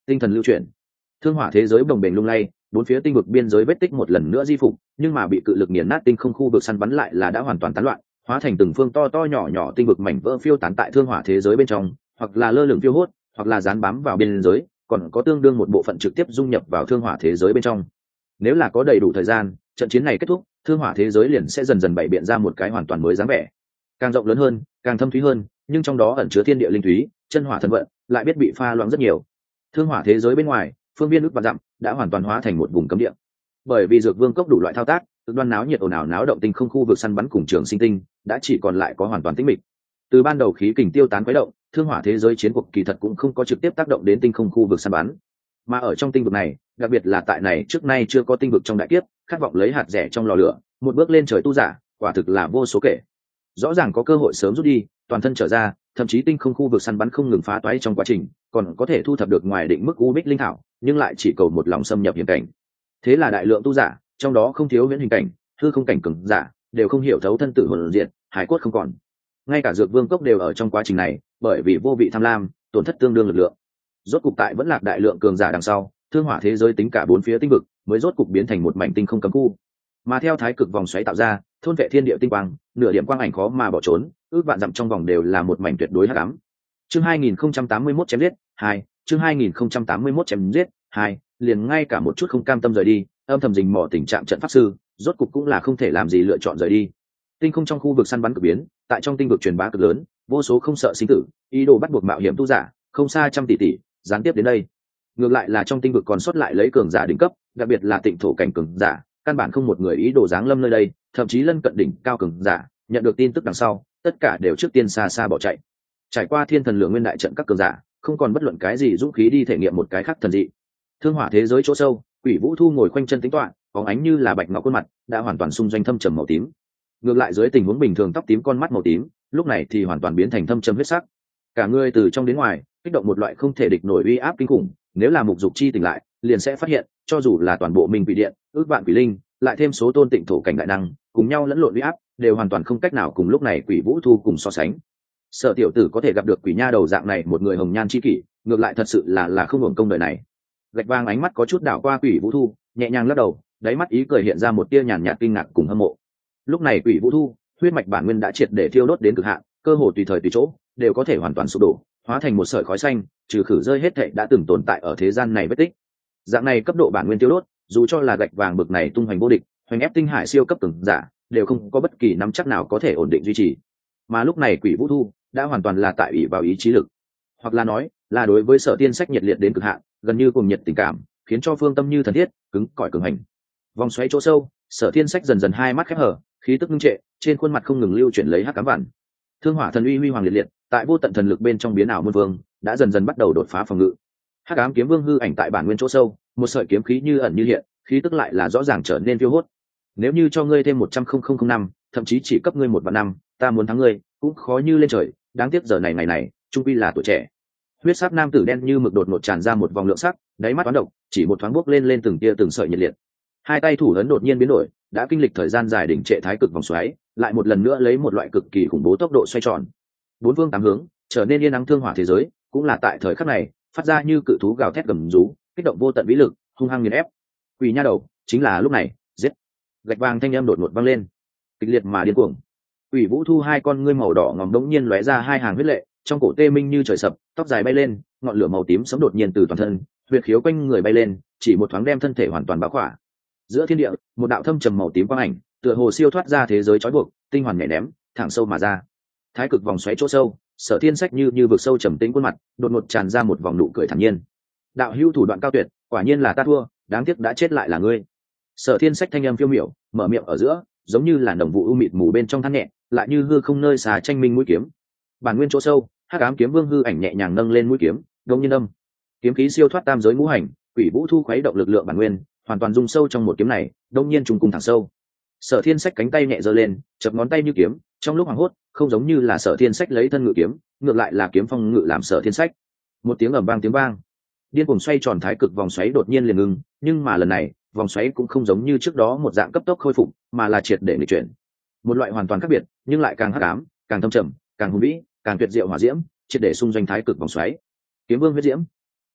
tinh thần lưu chuyển. Thương hỏa thế giới bồng bềnh lung lay, bốn phía tinh vực biên giới vết tích một lần nữa di phục, nhưng mà bị cự lực nghiền nát tinh không khu vực săn bắn lại là đã hoàn toàn tán loạn, hóa thành từng phương to to nhỏ nhỏ tinh vực mảnh vỡ phiêu tán tại thương hỏa thế giới bên trong, hoặc là lơ lửng phiêu hốt, hoặc là dán bám vào biên giới, còn có tương đương một bộ phận trực tiếp dung nhập vào thương hỏa thế giới bên trong. Nếu là có đầy đủ thời gian, trận chiến này kết thúc, thương hỏa thế giới liền sẽ dần dần bày biện ra một cái hoàn toàn mới dáng vẻ, càng rộng lớn hơn, càng thâm thúy hơn, nhưng trong đó ẩn chứa thiên địa linh thúy, chân hỏa thần vận, lại biết bị pha loãng rất nhiều. Thương hỏa thế giới bên ngoài, phương viên ước vạn dặm đã hoàn toàn hóa thành một vùng cấm địa. Bởi vì dược vương cốc đủ loại thao tác, cực đoan náo nhiệt ồn ào náo động tinh không khu vực săn bắn cùng trường sinh tinh đã chỉ còn lại có hoàn toàn tĩnh mịch. Từ ban đầu khí kình tiêu tán quấy động, thương hỏa thế giới chiến cuộc kỳ thật cũng không có trực tiếp tác động đến tinh không khu vực săn bắn, mà ở trong tinh vực này, đặc biệt là tại này trước nay chưa có tinh vực trong đại kiếp, khát vọng lấy hạt rẻ trong lò lửa, một bước lên trời tu giả, quả thực là vô số kể. Rõ ràng có cơ hội sớm rút đi, toàn thân trở ra, thậm chí tinh không khu vực săn bắn không ngừng phá toái trong quá trình, còn có thể thu thập được ngoài định mức u bích linh thảo, nhưng lại chỉ cầu một lòng xâm nhập hiểm cảnh. Thế là đại lượng tu giả, trong đó không thiếu viễn hình cảnh, hư không cảnh cường giả, đều không hiểu thấu thân tử hồn diệt, hải cốt không còn. Ngay cả dược vương cốc đều ở trong quá trình này, bởi vì vô vị tham lam, tổn thất tương đương lực lượng. Rốt cục tại vẫn lạc đại lượng cường giả đằng sau, thương hỏa thế giới tính cả bốn phía tinh vực, mới rốt cục biến thành một mảnh tinh không cấm khu. Mà theo thái cực vòng xoáy tạo ra, thôn vệ thiên địa tinh quang, nửa điểm quang ảnh khó mà bỏ trốn, ước vạn dặm trong vòng đều là một mảnh tuyệt đối hắc ám. Chương 2081 chém giết 2, chương 2081 chém giết 2, liền ngay cả một chút không cam tâm rời đi, âm thầm rình mò tình trạng trận pháp sư, rốt cục cũng là không thể làm gì lựa chọn rời đi. Tinh không trong khu vực săn bắn cực biến, tại trong tinh vực truyền bá cực lớn, vô số không sợ sinh tử, ý đồ bắt buộc mạo hiểm tu giả, không xa trăm tỷ tỷ, gián tiếp đến đây. Ngược lại là trong tinh vực còn sót lại lấy cường giả đỉnh cấp, đặc biệt là tịnh thổ cảnh cường giả, căn bản không một người ý đồ giáng lâm nơi đây, thậm chí lân cận đỉnh cao cường giả, nhận được tin tức đằng sau, tất cả đều trước tiên xa xa bỏ chạy. Trải qua thiên thần lượng nguyên đại trận các cường giả, không còn bất luận cái gì dũng khí đi thể nghiệm một cái khác thần dị. Thương hỏa thế giới chỗ sâu, Quỷ Vũ Thu ngồi khoanh chân tính toán, bóng ánh như là bạch ngọc khuôn mặt, đã hoàn toàn xung doanh thâm trầm màu tím. Ngược lại dưới tình huống bình thường tóc tím con mắt màu tím, lúc này thì hoàn toàn biến thành thâm trầm huyết sắc. Cả người từ trong đến ngoài, kích động một loại không thể địch nổi uy áp kinh khủng, nếu là mục dục chi tỉnh lại, liền sẽ phát hiện, cho dù là toàn bộ minh quỷ điện, ước vạn quỷ linh, lại thêm số tôn tịnh thổ cảnh đại năng, cùng nhau lẫn lộn uy áp, đều hoàn toàn không cách nào cùng lúc này Quỷ Vũ Thu cùng so sánh. Sở tiểu tử có thể gặp được quỷ nha đầu dạng này một người hồng nhan chi kỷ, ngược lại thật sự là không hưởng công đời này. Gạch vàng ánh mắt có chút đảo qua Quỷ Vũ Thu, nhẹ nhàng lắc đầu, đáy mắt ý cười hiện ra một tia nhàn nhạt kinh ngạc cùng hâm mộ. Lúc này Quỷ Vũ Thu, huyết mạch bản nguyên đã triệt để thiêu đốt đến cực hạn, cơ hồ tùy thời tùy chỗ đều có thể hoàn toàn sụp đổ, hóa thành một sợi khói xanh, trừ khử rơi hết thảy đã từng tồn tại ở thế gian này vết tích. Dạng này cấp độ bản nguyên tiêu đốt, dù cho là gạch vàng bực này tung hoành vô địch, hoành ép tinh hải siêu cấp cường giả, đều không có bất kỳ nắm chắc nào có thể ổn định duy trì. Mà lúc này Quỷ Vũ Thu đã hoàn toàn là tại ủy vào ý chí lực, hoặc là nói là đối với Sở Tiên Sách nhiệt liệt đến cực hạn, gần như cùng nhiệt tình cảm, khiến cho phương tâm như thần thiết, cứng cỏi cường hành. Vòng xoáy chỗ sâu, Sở Tiên Sách dần dần hai mắt khép hở, khí tức ngưng trệ, trên khuôn mặt không ngừng lưu chuyển lấy hắc ám vằn. Thương hỏa thần uy huy hoàng liệt liệt, tại vô tận thần lực bên trong biến ảo muôn vương, đã dần dần bắt đầu đột phá phòng ngự. Hắc ám kiếm vương hư ảnh tại bản nguyên chỗ sâu, một sợi kiếm khí như ẩn như hiện, khí tức lại là rõ ràng trở nên phiêu hốt. Nếu như cho ngươi thêm 100,000 năm, thậm chí chỉ cấp ngươi 1 vạn năm, ta muốn thắng ngươi, cũng khó như lên trời, đáng tiếc giờ này ngày này, trung quy là tuổi trẻ. Huyết sắc nam tử đen như mực đột ngột tràn ra một vòng lượng sắc, đáy mắt toán độc, chỉ một thoáng bốc lên từng tia từng sợi nhiệt liệt. Hai tay thủ ấn đột nhiên biến đổi, đã kinh lịch thời gian dài đỉnh trệ thái cực vòng xoáy, lại một lần nữa lấy một loại cực kỳ khủng bố tốc độ xoay tròn. Bốn phương tám hướng, trở nên yên ắng thương hỏa thế giới, cũng là tại thời khắc này, phát ra như cự thú gào thét gầm rú, kích động vô tận vĩ lực, hung hăng nghiền ép. Quỷ nha đầu, chính là lúc này, giết. Gạch vàng thanh âm đột ngột vang lên, kịch liệt mà điên cuồng. Quỷ Vũ Thu hai con ngươi màu đỏ ngòm đống nhiên lóe ra hai hàng huyết lệ, trong cổ tê minh như trời sập, tóc dài bay lên, ngọn lửa màu tím sấm đột nhiên từ toàn thân, huyệt khiếu quanh người bay lên, chỉ một thoáng đem thân thể hoàn toàn bao khỏa. Giữa thiên địa, một đạo thâm trầm màu tím quang ảnh, tựa hồ siêu thoát ra thế giới trói buộc, tinh hoàn nhẹ ném, thẳng sâu mà ra. Thái cực vòng xoáy chỗ sâu, Sở Thiên Sách như vực sâu trầm tĩnh khuôn mặt, đột ngột tràn ra một vòng nụ cười thản nhiên. Đạo hữu thủ đoạn cao tuyệt, quả nhiên là ta thua, đáng tiếc đã chết lại là ngươi. Sở Thiên Sách thanh âm phiêu miểu, mở miệng ở giữa, giống như là đồng vụ u mịt mù bên trong than nhẹ, lại như hư không nơi xà tranh minh mũi kiếm. Bản nguyên chỗ sâu, Hắc ám kiếm vương hư ảnh nhẹ nhàng nâng lên mũi kiếm, đông nhiên âm. Kiếm khí siêu thoát tam giới ngũ hành, Quỷ Vũ Thu khuấy động lực lượng bản nguyên, hoàn toàn dung sâu trong một kiếm này, đông nhiên trùng cùng thẳng sâu. Sở Thiên Sách cánh tay nhẹ giơ lên, chập ngón tay như kiếm, trong lúc hoảng hốt, không giống như là Sở Thiên Sách lấy thân ngự kiếm, ngược lại là kiếm phong ngự làm Sở Thiên Sách. Một tiếng ầm vang tiếng vang, điên cuồng xoay tròn thái cực vòng xoáy đột nhiên liền ngừng, nhưng mà lần này, vòng xoáy cũng không giống như trước đó một dạng cấp tốc khôi phục, mà là triệt để nghịch chuyển. Một loại hoàn toàn khác biệt, nhưng lại càng hắc ám, càng thâm trầm, càng hùng vĩ, càng tuyệt diệu hỏa diễm, triệt để xung doanh thái cực vòng xoáy. Kiếm vương huyết diễm.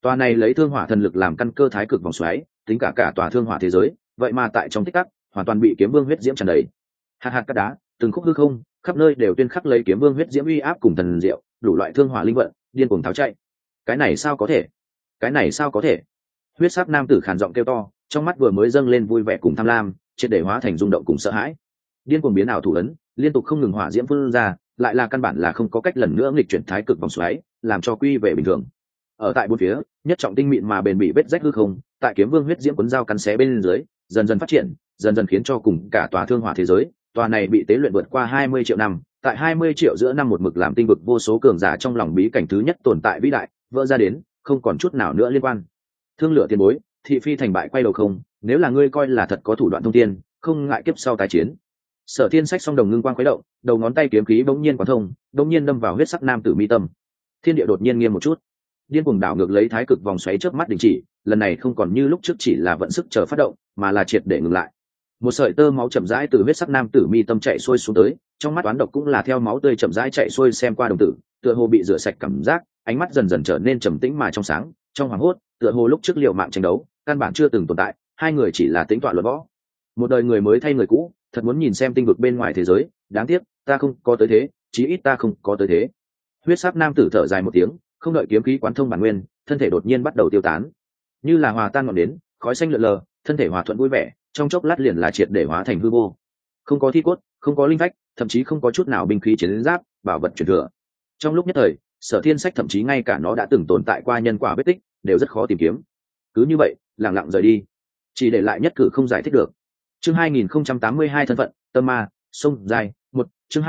Tòa này lấy thương hỏa thần lực làm căn cơ thái cực vòng xoáy, tính cả tòa thương hỏa thế giới, vậy mà tại trong tích tắc hoàn toàn bị kiếm vương huyết diễm tràn đầy. Hạt hạt cát đá, từng khúc hư không, khắp nơi đều tuyên khắc lấy kiếm vương huyết diễm uy áp cùng thần diệu, đủ loại thương hỏa linh vận, điên cuồng tháo chạy. Cái này sao có thể? Cái này sao có thể? Huyết sắc nam tử khàn giọng kêu to, trong mắt vừa mới dâng lên vui vẻ cùng tham lam, triệt để hóa thành rung động cùng sợ hãi. Điên cuồng biến ảo thủ ấn, liên tục không ngừng hỏa diễm phun ra, lại là căn bản là không có cách lần nữa nghịch chuyển thái cực vòng xoáy, làm cho quy về bình thường. Ở tại bốn phía, nhất trọng tinh mịn mà bền bỉ vết rách hư không, tại kiếm vương huyết diễm cuốn dao cắn xé bên dưới, dần dần phát triển, dần dần khiến cho cùng cả tòa thương hỏa thế giới, tòa này bị tế luyện vượt qua 20 triệu năm, tại 20 triệu giữa năm một mực làm tinh vực vô số cường giả trong lòng bí cảnh thứ nhất tồn tại vĩ đại, vỡ ra đến, không còn chút nào nữa liên quan. Thương lửa tiền bối, thị phi thành bại quay đầu không, nếu là ngươi coi là thật có thủ đoạn thông tiên, không ngại kiếp sau tái chiến. Sở Thiên sách song đồng ngưng quang khuấy động, đầu ngón tay kiếm khí bỗng nhiên quán thông, bỗng nhiên đâm vào huyết sắc nam tử mi tâm. Thiên địa đột nhiên nghiêng một chút, điên cuồng đảo ngược lấy thái cực vòng xoáy chớp mắt đình chỉ, lần này không còn như lúc trước chỉ là vận sức chờ phát động, mà là triệt để ngừng lại. Một sợi tơ máu chậm rãi từ huyết sắc nam tử mi tâm chạy xuôi xuống tới, trong mắt toán độc cũng là theo máu tươi chậm rãi chạy xuôi xem qua đồng tử, tựa hồ bị rửa sạch cảm giác, ánh mắt dần dần trở nên trầm tĩnh mà trong sáng, trong hoàng hốt, tựa hồ lúc trước liệu mạng tranh đấu, căn bản chưa từng tồn tại, hai người chỉ là tính toán luận võ. Một đời người mới thay người cũ, thật muốn nhìn xem tinh vực bên ngoài thế giới, đáng tiếc, ta không có tới thế, chí ít ta không có tới thế. Huyết sắc nam tử thở dài một tiếng, không đợi kiếm khí quán thông bản nguyên, thân thể đột nhiên bắt đầu tiêu tán, như là hòa tan ngọn đến, khói xanh lượn lờ, thân thể hòa thuận vui vẻ, trong chốc lát liền là triệt để hóa thành hư vô. Không có thi cốt, không có linh phách, thậm chí không có chút nào binh khí chiến giáp, bảo vật truyền thừa. Trong lúc nhất thời, Sở Thiên sách thậm chí ngay cả nó đã từng tồn tại qua nhân quả vết tích, đều rất khó tìm kiếm. Cứ như vậy, lặng lặng rời đi, chỉ để lại nhất cử không giải thích được. Chương 2082 thân phận, tâm ma, sông dài, một. Chương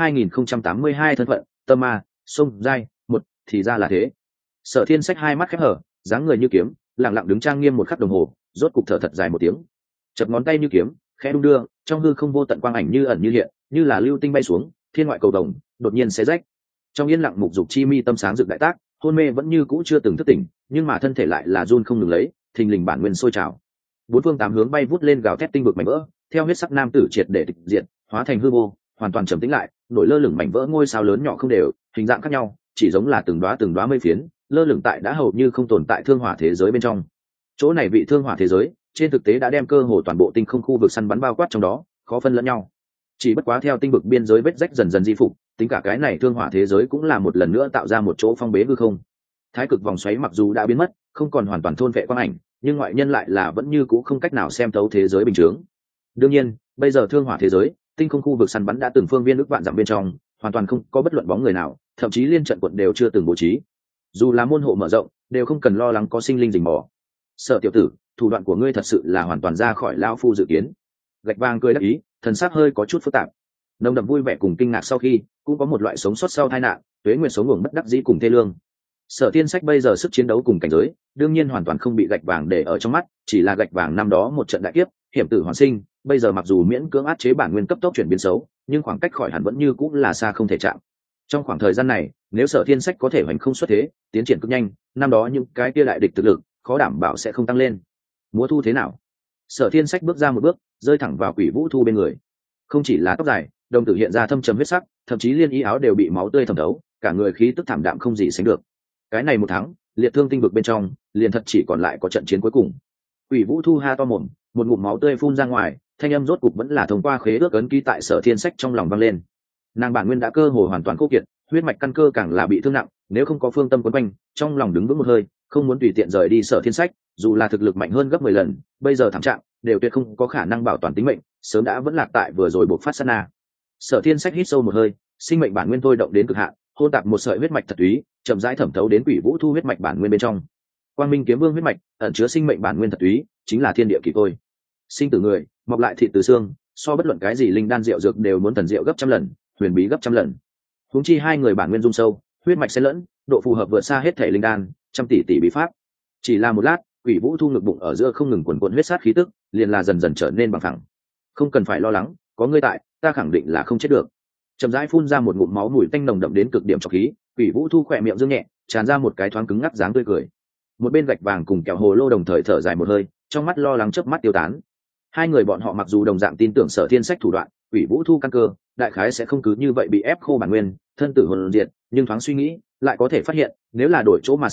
2082 thân phận, tâm ma, sông dài, một. Thì ra là thế. Sở Thiên sách hai mắt khép hở, dáng người như kiếm, lặng lặng đứng trang nghiêm một khắc đồng hồ, rốt cục thở thật dài một tiếng, chập ngón tay như kiếm, khẽ đung đưa, trong hư không vô tận quang ảnh như ẩn như hiện, như là lưu tinh bay xuống, thiên ngoại cầu đồng, đột nhiên xé rách. Trong yên lặng mục dục chi mi tâm sáng rực đại tác, hôn mê vẫn như cũ chưa từng thức tỉnh, nhưng mà thân thể lại là run không ngừng lấy, thình lình bản nguyên sôi trào. Bốn phương tám hướng bay vút lên gào thét tinh vực mảnh vỡ, theo huyết sắc nam tử triệt để tịch diệt, hóa thành hư vô, hoàn toàn trầm tĩnh lại, nổi lơ lửng mảnh vỡ ngôi sao lớn nhỏ không đều, hình dạng khác nhau, chỉ giống là từng đóa mây phiến, lơ lửng tại đã hầu như không tồn tại thương hỏa thế giới bên trong. Chỗ này vị thương hỏa thế giới, trên thực tế đã đem cơ hồ toàn bộ tinh không khu vực săn bắn bao quát trong đó, khó phân lẫn nhau. Chỉ bất quá theo tinh vực biên giới vết rách dần dần di phục, tính cả cái này thương hỏa thế giới cũng là một lần nữa tạo ra một chỗ phong bế hư không. Thái cực vòng xoáy mặc dù đã biến mất, không còn hoàn toàn thôn vệ quang ảnh, nhưng ngoại nhân lại là vẫn như cũ không cách nào xem thấu thế giới bình thường. Đương nhiên, bây giờ thương hỏa thế giới, tinh không khu vực săn bắn đã từng phương viên ước vạn dặm bên trong, hoàn toàn không có bất luận bóng người nào, thậm chí liên trận quận đều chưa từng bố trí. Dù là môn hộ mở rộng, đều không cần lo lắng có sinh linh rình mò. Sở tiểu tử, thủ đoạn của ngươi thật sự là hoàn toàn ra khỏi lão phu dự kiến. Gạch vàng cười đắc ý, thần sắc hơi có chút phức tạp, nồng đậm vui vẻ cùng kinh ngạc sau khi, cũng có một loại sống sót sau tai nạn, tuế nguyệt sống ngủng bất đắc dĩ cùng thê lương. Sở Thiên sách bây giờ sức chiến đấu cùng cảnh giới, đương nhiên hoàn toàn không bị gạch vàng để ở trong mắt, chỉ là gạch vàng năm đó một trận đại kiếp, hiểm tử hoàn sinh, bây giờ mặc dù miễn cưỡng áp chế bản nguyên cấp tốc chuyển biến xấu, nhưng khoảng cách khỏi hẳn vẫn như cũng là xa không thể chạm. Trong khoảng thời gian này, nếu Sở Thiên sách có thể hoành không xuất thế, tiến triển cực nhanh, năm đó những cái kia đại địch thực lực, khó đảm bảo sẽ không tăng lên. Múa thu thế nào? Sở Thiên sách bước ra một bước, rơi thẳng vào Quỷ Vũ Thu bên người. Không chỉ là tóc dài, đồng tử hiện ra thâm trầm huyết sắc, thậm chí liên y áo đều bị máu tươi thẩm thấu, cả người khí tức thảm đạm không gì sánh được. Cái này một tháng, liệt thương tinh vực bên trong, liền thật chỉ còn lại có trận chiến cuối cùng. Quỷ Vũ Thu ha to mồm, một ngụm máu tươi phun ra ngoài, thanh âm rốt cục vẫn là thông qua khế ước ấn ký tại Sở Thiên sách trong lòng vang lên. Nàng bản nguyên đã cơ hồ hoàn toàn khô kiệt, huyết mạch căn cơ càng là bị thương nặng, nếu không có phương tâm quấn quanh, trong lòng đứng vững một hơi, không muốn tùy tiện rời đi Sở Thiên sách, dù là thực lực mạnh hơn gấp 10 lần, bây giờ thảm trạng đều tuyệt không có khả năng bảo toàn tính mệnh, sớm đã vẫn lạc tại vừa rồi buộc phát sát na. Sở Thiên sách hít sâu một hơi, sinh mệnh bản nguyên thôi động đến cực hạn, hôn tạp một sợi huyết mạch thật túy, chậm rãi thẩm thấu đến Quỷ Vũ Thu huyết mạch bản nguyên bên trong. Quang Minh Kiếm Vương huyết mạch ẩn chứa sinh mệnh bản nguyên thật túy, chính là thiên địa kỳ tôi. Sinh từ người, mọc lại thịt từ xương, so bất luận cái gì linh đan rượu dược đều muốn thần diệu gấp trăm lần, huyền bí gấp trăm lần. Huống chi hai người bản nguyên dung sâu, huyết mạch xen lẫn, độ phù hợp vượt xa hết thể linh đan, trăm tỷ tỷ bí pháp. Chỉ là một lát, Quỷ Vũ Thu ngực bụng ở giữa không ngừng quần quần huyết sát khí tức, liền là dần dần trở nên bằng phẳng. Không cần phải lo lắng, có ngươi tại, ta khẳng định là không chết được. Chậm rãi phun ra một ngụm máu mùi tanh nồng đậm đến cực điểm trọc khí, Quỷ Vũ Thu khỏe miệng dương nhẹ, tràn ra một cái thoáng cứng ngắc dáng tươi cười. Một bên gạch vàng cùng kẹo hồ lô đồng thời thở dài một hơi, trong mắt lo lắng chớp mắt tiêu tán. Hai người bọn họ mặc dù đồng dạng tin tưởng Sở Thiên sách thủ đoạn, Quỷ Vũ Thu căn cơ, đại khái sẽ không cứ như vậy bị ép khô bản nguyên, thân tử hồn diệt, nhưng thoáng suy nghĩ, lại có thể phát hiện, nếu là đổi chỗ mà xử,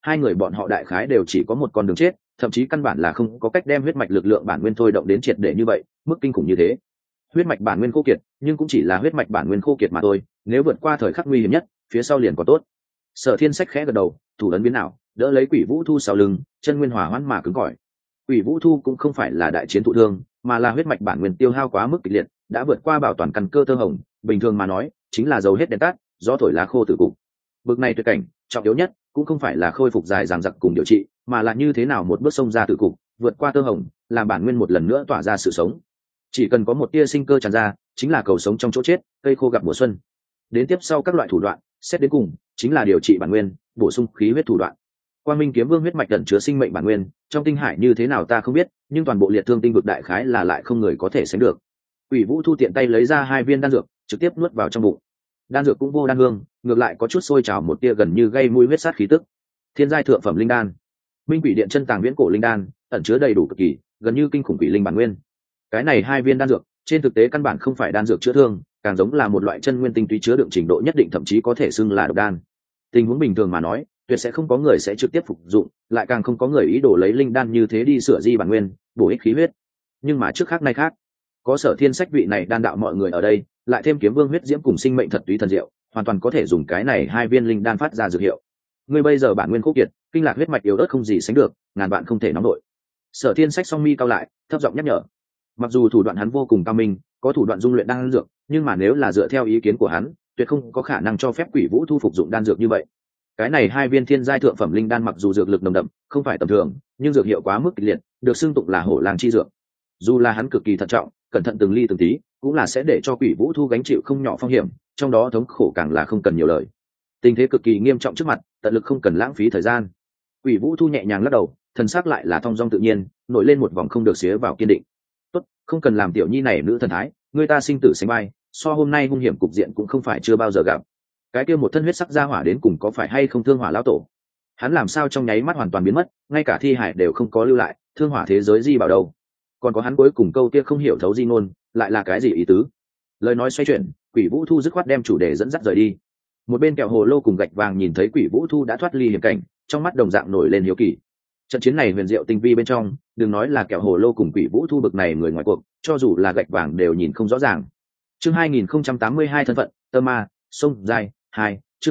hai người bọn họ đại khái đều chỉ có một con đường chết, thậm chí căn bản là không có cách đem huyết mạch lực lượng bản nguyên thôi động đến triệt để như vậy, mức kinh khủng như thế. Huyết mạch bản nguyên khô kiệt, nhưng cũng chỉ là huyết mạch bản nguyên khô kiệt mà thôi, nếu vượt qua thời khắc nguy hiểm nhất, phía sau liền có tốt. Sở Thiên Sách khẽ gật đầu, thủ ấn biến ảo, đỡ lấy Quỷ Vũ Thu sau lưng, chân nguyên hỏa hoãn mà cứng cỏi. Quỷ Vũ Thu cũng không phải là đại chiến thụ thương, mà là huyết mạch bản nguyên tiêu hao quá mức kịch liệt, đã vượt qua bảo toàn căn cơ tơ hồng, bình thường mà nói, chính là dầu hết đèn tắt, gió thổi lá khô tử cục. Bực này tuyệt cảnh, trọng yếu nhất cũng không phải là khôi phục dài dằng dặc cùng điều trị, mà là như thế nào một bước xông ra tử cục, vượt qua tơ hồng, làm bản nguyên một lần nữa tỏa ra sự sống. Chỉ cần có một tia sinh cơ tràn ra, chính là cầu sống trong chỗ chết, cây khô gặp mùa xuân. Đến tiếp sau các loại thủ đoạn, xét đến cùng, chính là điều trị bản nguyên, bổ sung khí huyết thủ đoạn. Quang Minh Kiếm Vương huyết mạch ẩn chứa sinh mệnh bản nguyên, trong tinh hải như thế nào ta không biết, nhưng toàn bộ liệt thương tinh vực đại khái là lại không người có thể sánh được. Quỷ Vũ Thu tiện tay lấy ra 2 viên đan dược, trực tiếp nuốt vào trong bụng. Đan dược cũng vô đan hương, ngược lại có chút sôi trào một tia gần như gây mũi huyết sát khí tức. Thiên giai thượng phẩm linh đan, Minh Quỷ Điện chân tàng viễn cổ linh đan, ẩn chứa đầy đủ cực kỳ, gần như kinh khủng quỷ linh bản nguyên. Cái này 2 viên đan dược, trên thực tế căn bản không phải đan dược chữa thương, càng giống là một loại chân nguyên tinh túy chứa đựng trình độ nhất định, thậm chí có thể xưng là độc đan. Tình huống bình thường mà nói, tuyệt sẽ không có người sẽ trực tiếp phục dụng, lại càng không có người ý đồ lấy linh đan như thế đi sửa di bản nguyên, bổ ích khí huyết. Nhưng mà trước khác nay khác, có Sở Thiên Sách vị này đan đạo mọi người ở đây, lại thêm Kiếm Vương huyết diễm cùng sinh mệnh thật túy thần diệu, hoàn toàn có thể dùng cái này 2 viên linh đan phát ra dược hiệu. Ngươi bây giờ bản nguyên khô kiệt, kinh lạc huyết mạch yếu ớt không gì sánh được, ngàn bạn không thể nóng nổi. Sở Thiên Sách song mi cao lại, thấp giọng nhắc nhở. Mặc dù thủ đoạn hắn vô cùng cao minh, có thủ đoạn dung luyện đan dược, nhưng mà nếu là dựa theo ý kiến của hắn, tuyệt không có khả năng cho phép Quỷ Vũ Thu phục dụng đan dược như vậy. Cái này 2 viên thiên giai thượng phẩm linh đan mặc dù dược lực nồng đậm, không phải tầm thường, nhưng dược hiệu quá mức kịch liệt, được xưng tụng là hổ lang chi dược. Dù là hắn cực kỳ thận trọng, cẩn thận từng ly từng tí, cũng là sẽ để cho Quỷ Vũ Thu gánh chịu không nhỏ phong hiểm, trong đó thống khổ càng là không cần nhiều lời. Tình thế cực kỳ nghiêm trọng trước mặt, tận lực không cần lãng phí thời gian. Quỷ Vũ Thu nhẹ nhàng lắc đầu, thần sắc lại là thong dong tự nhiên, nổi lên một vòng không được xía vào kiên định. Tốt, không cần làm tiểu nhi này nữ thần thái, người ta sinh tử sánh bay, so hôm nay hung hiểm cục diện cũng không phải chưa bao giờ gặp. Cái kia một thân huyết sắc ra hỏa đến cùng có phải hay không Thương Hỏa lão tổ? Hắn làm sao trong nháy mắt hoàn toàn biến mất, ngay cả thi hải đều không có lưu lại, Thương Hỏa thế giới di bảo đâu? Còn có hắn cuối cùng câu kia không hiểu thấu di ngôn, lại là cái gì ý tứ? Lời nói xoay chuyển, Quỷ Vũ Thu dứt khoát đem chủ đề dẫn dắt rời đi. Một bên Kẹo Hồ Lô cùng Gạch Vàng nhìn thấy Quỷ Vũ Thu đã thoát ly hiểm cảnh, trong mắt đồng dạng nổi lên hiếu kỳ. Trận chiến này huyền diệu tinh vi bên trong, đừng nói là Kẹo Hồ Lô cùng Quỷ Vũ Thu bực này người ngoài cuộc, cho dù là Gạch Vàng đều nhìn không rõ ràng. Chương 2082 thân phận, Tơ Ma, sông dài 2, chương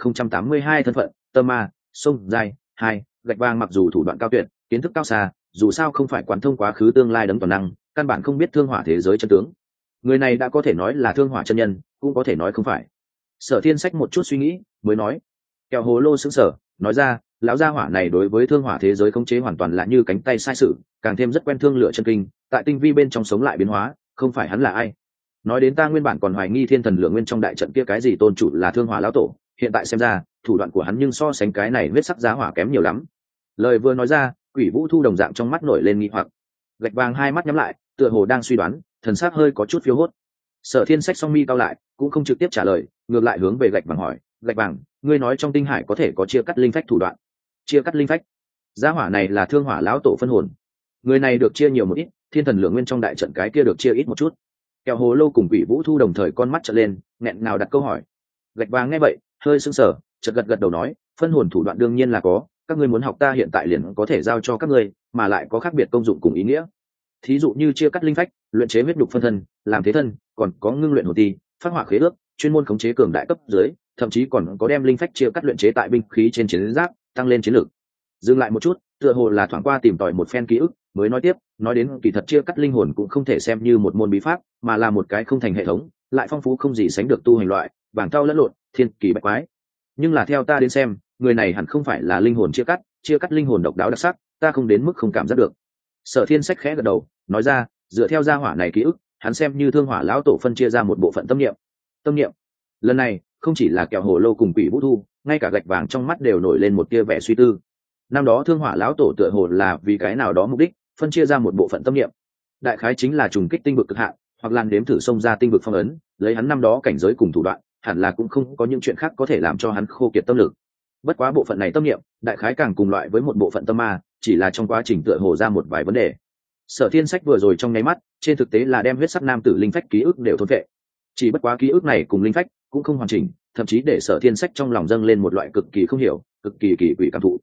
2082 thân phận, Tơ Ma, sông dài 2, Gạch Vàng mặc dù thủ đoạn cao tuyệt, kiến thức cao xa, dù sao không phải quán thông quá khứ tương lai đấng toàn năng, căn bản không biết Thương Hỏa thế giới chân tướng. Người này đã có thể nói là Thương Hỏa chân nhân, cũng có thể nói không phải. Sở Thiên Sách một chút suy nghĩ, mới nói. Kẹo Hồ Lô sững sờ, nói ra, lão gia hỏa này đối với Thương Hỏa thế giới khống chế hoàn toàn là như cánh tay sai sự, càng thêm rất quen thương lửa chân kinh, tại tinh vi bên trong sống lại biến hóa, không phải hắn là ai. Nói đến ta nguyên bản còn hoài nghi Thiên Thần Lửa Nguyên trong đại trận kia cái gì tôn chủ là Thương Hỏa lão tổ, hiện tại xem ra, thủ đoạn của hắn nhưng so sánh cái này huyết sắc giá hỏa kém nhiều lắm. Lời vừa nói ra, Quỷ Vũ Thu đồng dạng trong mắt nổi lên nghi hoặc. Gạch Vàng hai mắt nhắm lại, tựa hồ đang suy đoán, thần sắc hơi có chút phiếu hốt. Sở Thiên Sách song mi cao lại, cũng không trực tiếp trả lời, ngược lại hướng về Gạch Vàng hỏi, Gạch Vàng, ngươi nói trong tinh hải có thể có chia cắt linh phách thủ đoạn? Chia cắt linh phách? Giá hỏa này là Thương Hỏa lão tổ phân hồn. Người này được chia nhiều một ít, Thiên Thần Lửa Nguyên trong đại trận cái kia được chia ít một chút. Kẹo Hồ Lô cùng Quỷ Vũ Thu đồng thời con mắt trợn lên, nghẹn ngào đặt câu hỏi. Gạch Vàng nghe vậy, hơi sững sờ, chợt gật gật đầu nói, phân hồn thủ đoạn đương nhiên là có, các ngươi muốn học ta hiện tại liền có thể giao cho các ngươi, mà lại có khác biệt công dụng cùng ý nghĩa. Thí dụ như chia cắt linh phách, luyện chế huyết nhục phân thân, làm thế thân, còn có ngưng luyện hồn ti, phát hỏa khế ước, chuyên môn khống chế cường đại cấp dưới, thậm chí còn có đem linh phách chia cắt luyện chế tại binh khí trên chiến giáp, tăng lên chiến lược. Dừng lại một chút, tựa hồ là thoáng qua tìm tòi một phen ký ức, mới nói tiếp, nói đến kỳ thật chia cắt linh hồn cũng không thể xem như một môn bí pháp, mà là một cái không thành hệ thống, lại phong phú không gì sánh được tu hành loại, bảng thao lẫn lộn, thiên kỳ bách quái. Nhưng là theo ta đến xem, người này hẳn không phải là linh hồn chia cắt linh hồn độc đáo đặc sắc, ta không đến mức không cảm giác được. Sở Thiên Sách khẽ gật đầu, nói ra, dựa theo gia hỏa này ký ức, hắn xem như Thương Hỏa lão tổ phân chia ra một bộ phận tâm niệm. Tâm niệm. Lần này, không chỉ là Kẹo Hồ Lô cùng Quỷ Vũ Thu, ngay cả Gạch Vàng trong mắt đều nổi lên một tia vẻ suy tư. Năm đó Thương Hỏa lão tổ tựa hồ là vì cái nào đó mục đích, phân chia ra một bộ phận tâm niệm. Đại khái chính là trùng kích tinh vực cực hạn, hoặc là đếm thử xông ra tinh vực phong ấn, lấy hắn năm đó cảnh giới cùng thủ đoạn, hẳn là cũng không có những chuyện khác có thể làm cho hắn khô kiệt tâm lực. Bất quá bộ phận này tâm niệm, đại khái càng cùng loại với một bộ phận tâm ma, chỉ là trong quá trình tựa hồ ra một vài vấn đề. Sở Thiên Sách vừa rồi trong nháy mắt, trên thực tế là đem huyết sắc nam tử linh phách ký ức đều thôn phệ. Chỉ bất quá ký ức này cùng linh phách cũng không hoàn chỉnh, thậm chí để Sở Thiên Sách trong lòng dâng lên một loại cực kỳ không hiểu, cực kỳ kỳ quỷ cảm thụ.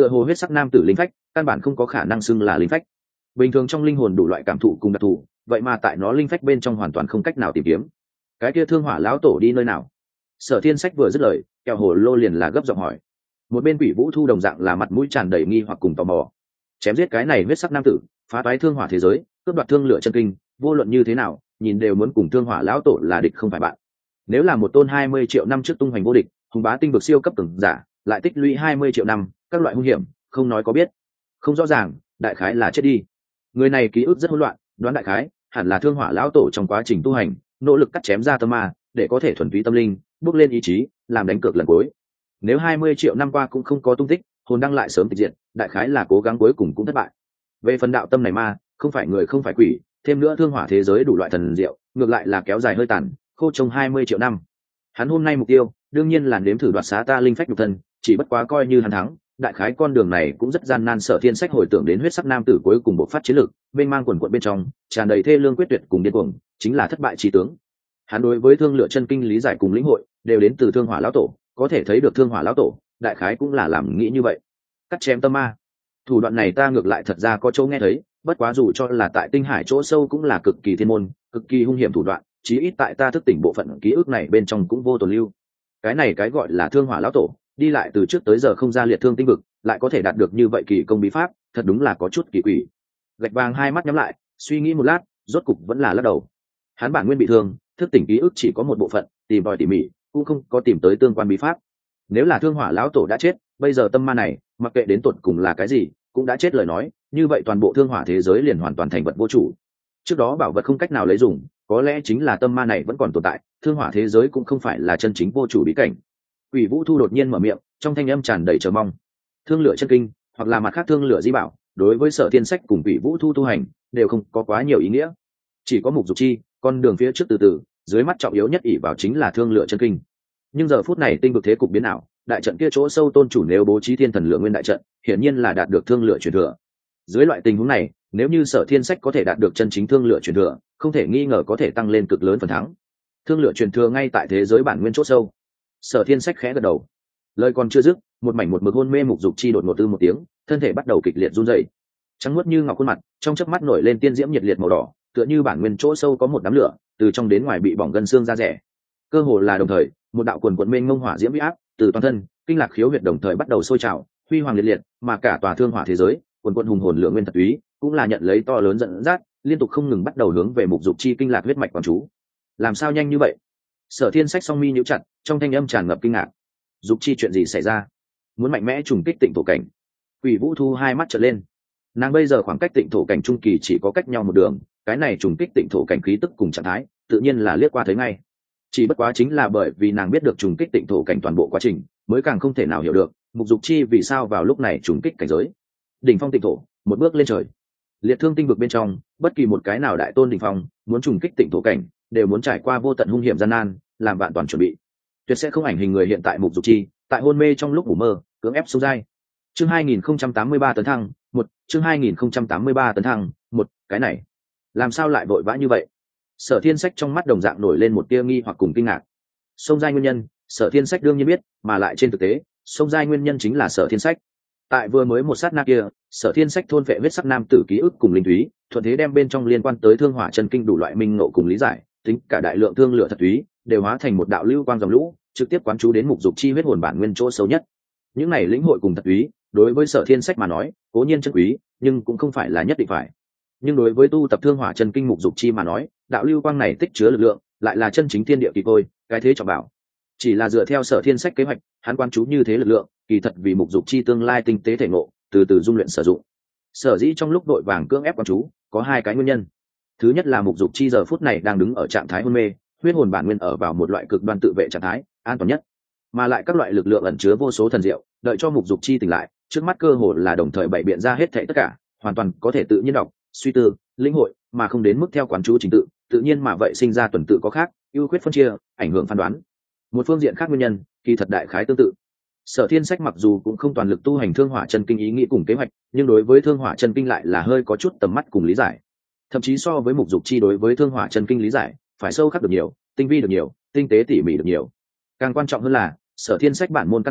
tựa hồ huyết sắc nam tử linh phách căn bản không có khả năng xưng là linh phách. Bình thường trong linh hồn đủ loại cảm thụ cùng đặc thù, vậy mà tại nó linh phách bên trong hoàn toàn không cách nào tìm kiếm. Cái kia thương hỏa lão tổ đi nơi nào? Sở Thiên Sách vừa dứt lời, kẹo hồ lô liền là gấp giọng hỏi. Một bên Quỷ Vũ Thu đồng dạng là mặt mũi tràn đầy nghi hoặc cùng tò mò. Chém giết cái này huyết sắc nam tử, phá toái thương hỏa thế giới, cướp đoạt thương lửa chân kinh, vô luận như thế nào, nhìn đều muốn cùng thương hỏa lão tổ là địch không phải bạn. Nếu là một tôn 20 triệu năm trước tung hoành vô địch, hùng bá tinh vực siêu cấp cường giả, lại tích lũy 20 triệu năm, các loại hung hiểm, không nói có biết, không rõ ràng, đại khái là chết đi. Người này ký ức rất hỗn loạn, đoán đại khái hẳn là thương hỏa lão tổ trong quá trình tu hành, nỗ lực cắt chém ra tâm ma, để có thể thuần túy tâm linh, bước lên ý chí, làm đánh cược lần cuối. Nếu 20 triệu năm qua cũng không có tung tích, hồn đăng lại sớm tịch diệt, đại khái là cố gắng cuối cùng cũng thất bại. Về phần đạo tâm này ma, không phải người không phải quỷ, thêm nữa thương hỏa thế giới đủ loại thần diệu, ngược lại là kéo dài hơi tàn, khô trông 20 triệu năm. Hắn hôm nay mục tiêu, đương nhiên là nếm thử đoạt xá ta linh phách nhục thân, chỉ bất quá coi như hắn thắng, đại khái con đường này cũng rất gian nan. Sở Thiên Sách hồi tưởng đến huyết sắc nam tử cuối cùng bộc phát chiến lực, bên mang quần quận bên trong, tràn đầy thê lương quyết tuyệt cùng điên cuồng, chính là thất bại chí tướng. Hắn đối với thương lựa chân kinh lý giải cùng lĩnh hội, đều đến từ thương hỏa lão tổ, có thể thấy được thương hỏa lão tổ, đại khái cũng là làm nghĩ như vậy. Cắt chém tâm ma, thủ đoạn này ta ngược lại thật ra có chỗ nghe thấy, bất quá dù cho là tại tinh hải chỗ sâu cũng là cực kỳ thiên môn, cực kỳ hung hiểm thủ đoạn, chí ít tại ta thức tỉnh bộ phận ký ức này bên trong cũng vô tồn lưu. Cái này cái gọi là thương hỏa lão tổ, đi lại từ trước tới giờ không ra liệt thương tinh vực, lại có thể đạt được như vậy kỳ công bí pháp, thật đúng là có chút kỳ quỷ. Gạch vàng hai mắt nhắm lại, suy nghĩ một lát, rốt cục vẫn là lắc đầu. Hắn bản nguyên bị thương, thức tỉnh ký ức chỉ có một bộ phận, tìm tòi tỉ mỉ cũng không có tìm tới tương quan bí pháp. Nếu là thương hỏa lão tổ đã chết, bây giờ tâm ma này mặc kệ đến tột cùng là cái gì cũng đã chết lời nói, như vậy toàn bộ thương hỏa thế giới liền hoàn toàn thành vật vô chủ. Trước đó bảo vật không cách nào lấy dùng, có lẽ chính là tâm ma này vẫn còn tồn tại, thương hỏa thế giới cũng không phải là chân chính vô chủ bí cảnh. Quỷ Vũ Thu đột nhiên mở miệng, trong thanh âm tràn đầy chờ mong. Thương lửa chân kinh, hoặc là mặt khác thương lửa di bảo, đối với Sở Thiên Sách cùng Quỷ Vũ Thu tu hành đều không có quá nhiều ý nghĩa. Chỉ có mục dục chi, con đường phía trước từ từ, dưới mắt trọng yếu nhất ỷ vào chính là thương lửa chân kinh. Nhưng giờ phút này tinh vực thế cục biến ảo, đại trận kia chỗ sâu tôn chủ nếu bố trí thiên thần lượng nguyên đại trận, hiển nhiên là đạt được thương lửa truyền thừa. Dưới loại tình huống này, nếu như Sở Thiên Sách có thể đạt được chân chính thương lửa truyền thừa, không thể nghi ngờ có thể tăng lên cực lớn phần thắng. Thương lửa truyền thừa ngay tại thế giới bản nguyên chỗ sâu. Sở Thiên Sách khẽ gật đầu, lời còn chưa dứt, một mảnh một mực hôn mê mục dục chi đột ngột tư một tiếng, thân thể bắt đầu kịch liệt run rẩy, trắng muốt như ngọc khuôn mặt, trong chớp mắt nổi lên tiên diễm nhiệt liệt màu đỏ, tựa như bản nguyên chỗ sâu có một đám lửa, từ trong đến ngoài bị bỏng gân xương ra rẻ. Cơ hồ là đồng thời, một đạo quần quần mênh mông hỏa diễm uy áp, từ toàn thân, kinh lạc khiếu huyệt đồng thời bắt đầu sôi trào, huy hoàng liệt liệt, mà cả tòa thương hỏa thế giới, quần quần hùng hồn lượng nguyên thật túy, cũng là nhận lấy to lớn dẫn dắt, liên tục không ngừng bắt đầu hướng về mục dục chi kinh lạc huyết mạch quán chú. Làm sao nhanh như vậy? Sở Thiên Sách song mi nhíu chặt, trong thanh âm tràn ngập kinh ngạc. Dục chi chuyện gì xảy ra? Muốn mạnh mẽ trùng kích tịnh thổ cảnh? Quỷ Vũ Thu hai mắt trợn lên. Nàng bây giờ khoảng cách tịnh thổ cảnh trung kỳ chỉ có cách nhau một đường, cái này trùng kích tịnh thổ cảnh khí tức cùng trạng thái, tự nhiên là liếc qua thấy ngay. Chỉ bất quá chính là bởi vì nàng biết được trùng kích tịnh thổ cảnh toàn bộ quá trình, mới càng không thể nào hiểu được mục dục chi vì sao vào lúc này trùng kích cảnh giới. Đỉnh phong tịnh thổ, một bước lên trời. Liệt thương tinh vực bên trong, bất kỳ một cái nào đại tôn đỉnh phong, muốn trùng kích tịnh thổ cảnh, đều muốn trải qua vô tận hung hiểm gian nan, làm vạn toàn chuẩn bị. Tuyệt sẽ không ảnh hình người hiện tại mục dục chi, tại hôn mê trong lúc ngủ mơ, cưỡng ép xuống giai. Chương 2083 tấn thăng, chương 2083 tấn thăng, cái này, làm sao lại vội vã như vậy? Sở Thiên Sách trong mắt đồng dạng nổi lên một tia nghi hoặc cùng kinh ngạc. Xông giai nguyên nhân, Sở Thiên Sách đương nhiên biết, mà lại trên thực tế, xông giai nguyên nhân chính là Sở Thiên Sách. Tại vừa mới một sát na kia, Sở Thiên Sách thôn phệ huyết sắc nam tử ký ức cùng linh thúy, thuận thế đem bên trong liên quan tới thương hỏa chân kinh đủ loại minh ngộ cùng lý giải, tính cả đại lượng thương lửa thật thúy, đều hóa thành một đạo lưu quang dòng lũ, trực tiếp quán chú đến mục dục chi huyết hồn bản nguyên chỗ sâu nhất. Những này lĩnh hội cùng thật thúy, đối với Sở Thiên Sách mà nói, cố nhiên chân quý, nhưng cũng không phải là nhất định phải. Nhưng đối với tu tập thương hỏa chân kinh mục dục chi mà nói, đạo lưu quang này tích chứa lực lượng, lại là chân chính thiên địa kỳ tôi, cái thế trọng bảo. Chỉ là dựa theo Sở Thiên Sách kế hoạch, hắn quán chú như thế lực lượng, kỳ thật vì mục dục chi tương lai tinh tế thể ngộ, từ từ dung luyện sử dụng. Sở dĩ trong lúc đội vàng cưỡng ép quán chú, có hai cái nguyên nhân. Thứ nhất là mục dục chi giờ phút này đang đứng ở trạng thái hôn mê, huyết hồn bản nguyên ở vào một loại cực đoan tự vệ trạng thái, an toàn nhất. Mà lại các loại lực lượng ẩn chứa vô số thần diệu, đợi cho mục dục chi tỉnh lại, trước mắt cơ hồ là đồng thời bày biện ra hết thảy tất cả, hoàn toàn có thể tự nhiên đọc, suy tư, lĩnh hội, mà không đến mức theo quán chú trình tự, tự nhiên mà vậy sinh ra tuần tự có khác, ưu khuyết phân chia, ảnh hưởng phán đoán. Một phương diện khác nguyên nhân, kỳ thật đại khái tương tự. Sở Thiên Sách mặc dù cũng không toàn lực tu hành thương hỏa chân kinh ý nghĩ cùng kế hoạch, nhưng đối với thương hỏa chân kinh lại là hơi có chút tầm mắt cùng lý giải. Thậm chí so với mục dục chi đối với thương hỏa chân kinh lý giải, phải sâu khắc được nhiều, tinh vi được nhiều, tinh tế tỉ mỉ được nhiều. Càng quan trọng hơn là, Sở Thiên Sách bản môn căn cơ,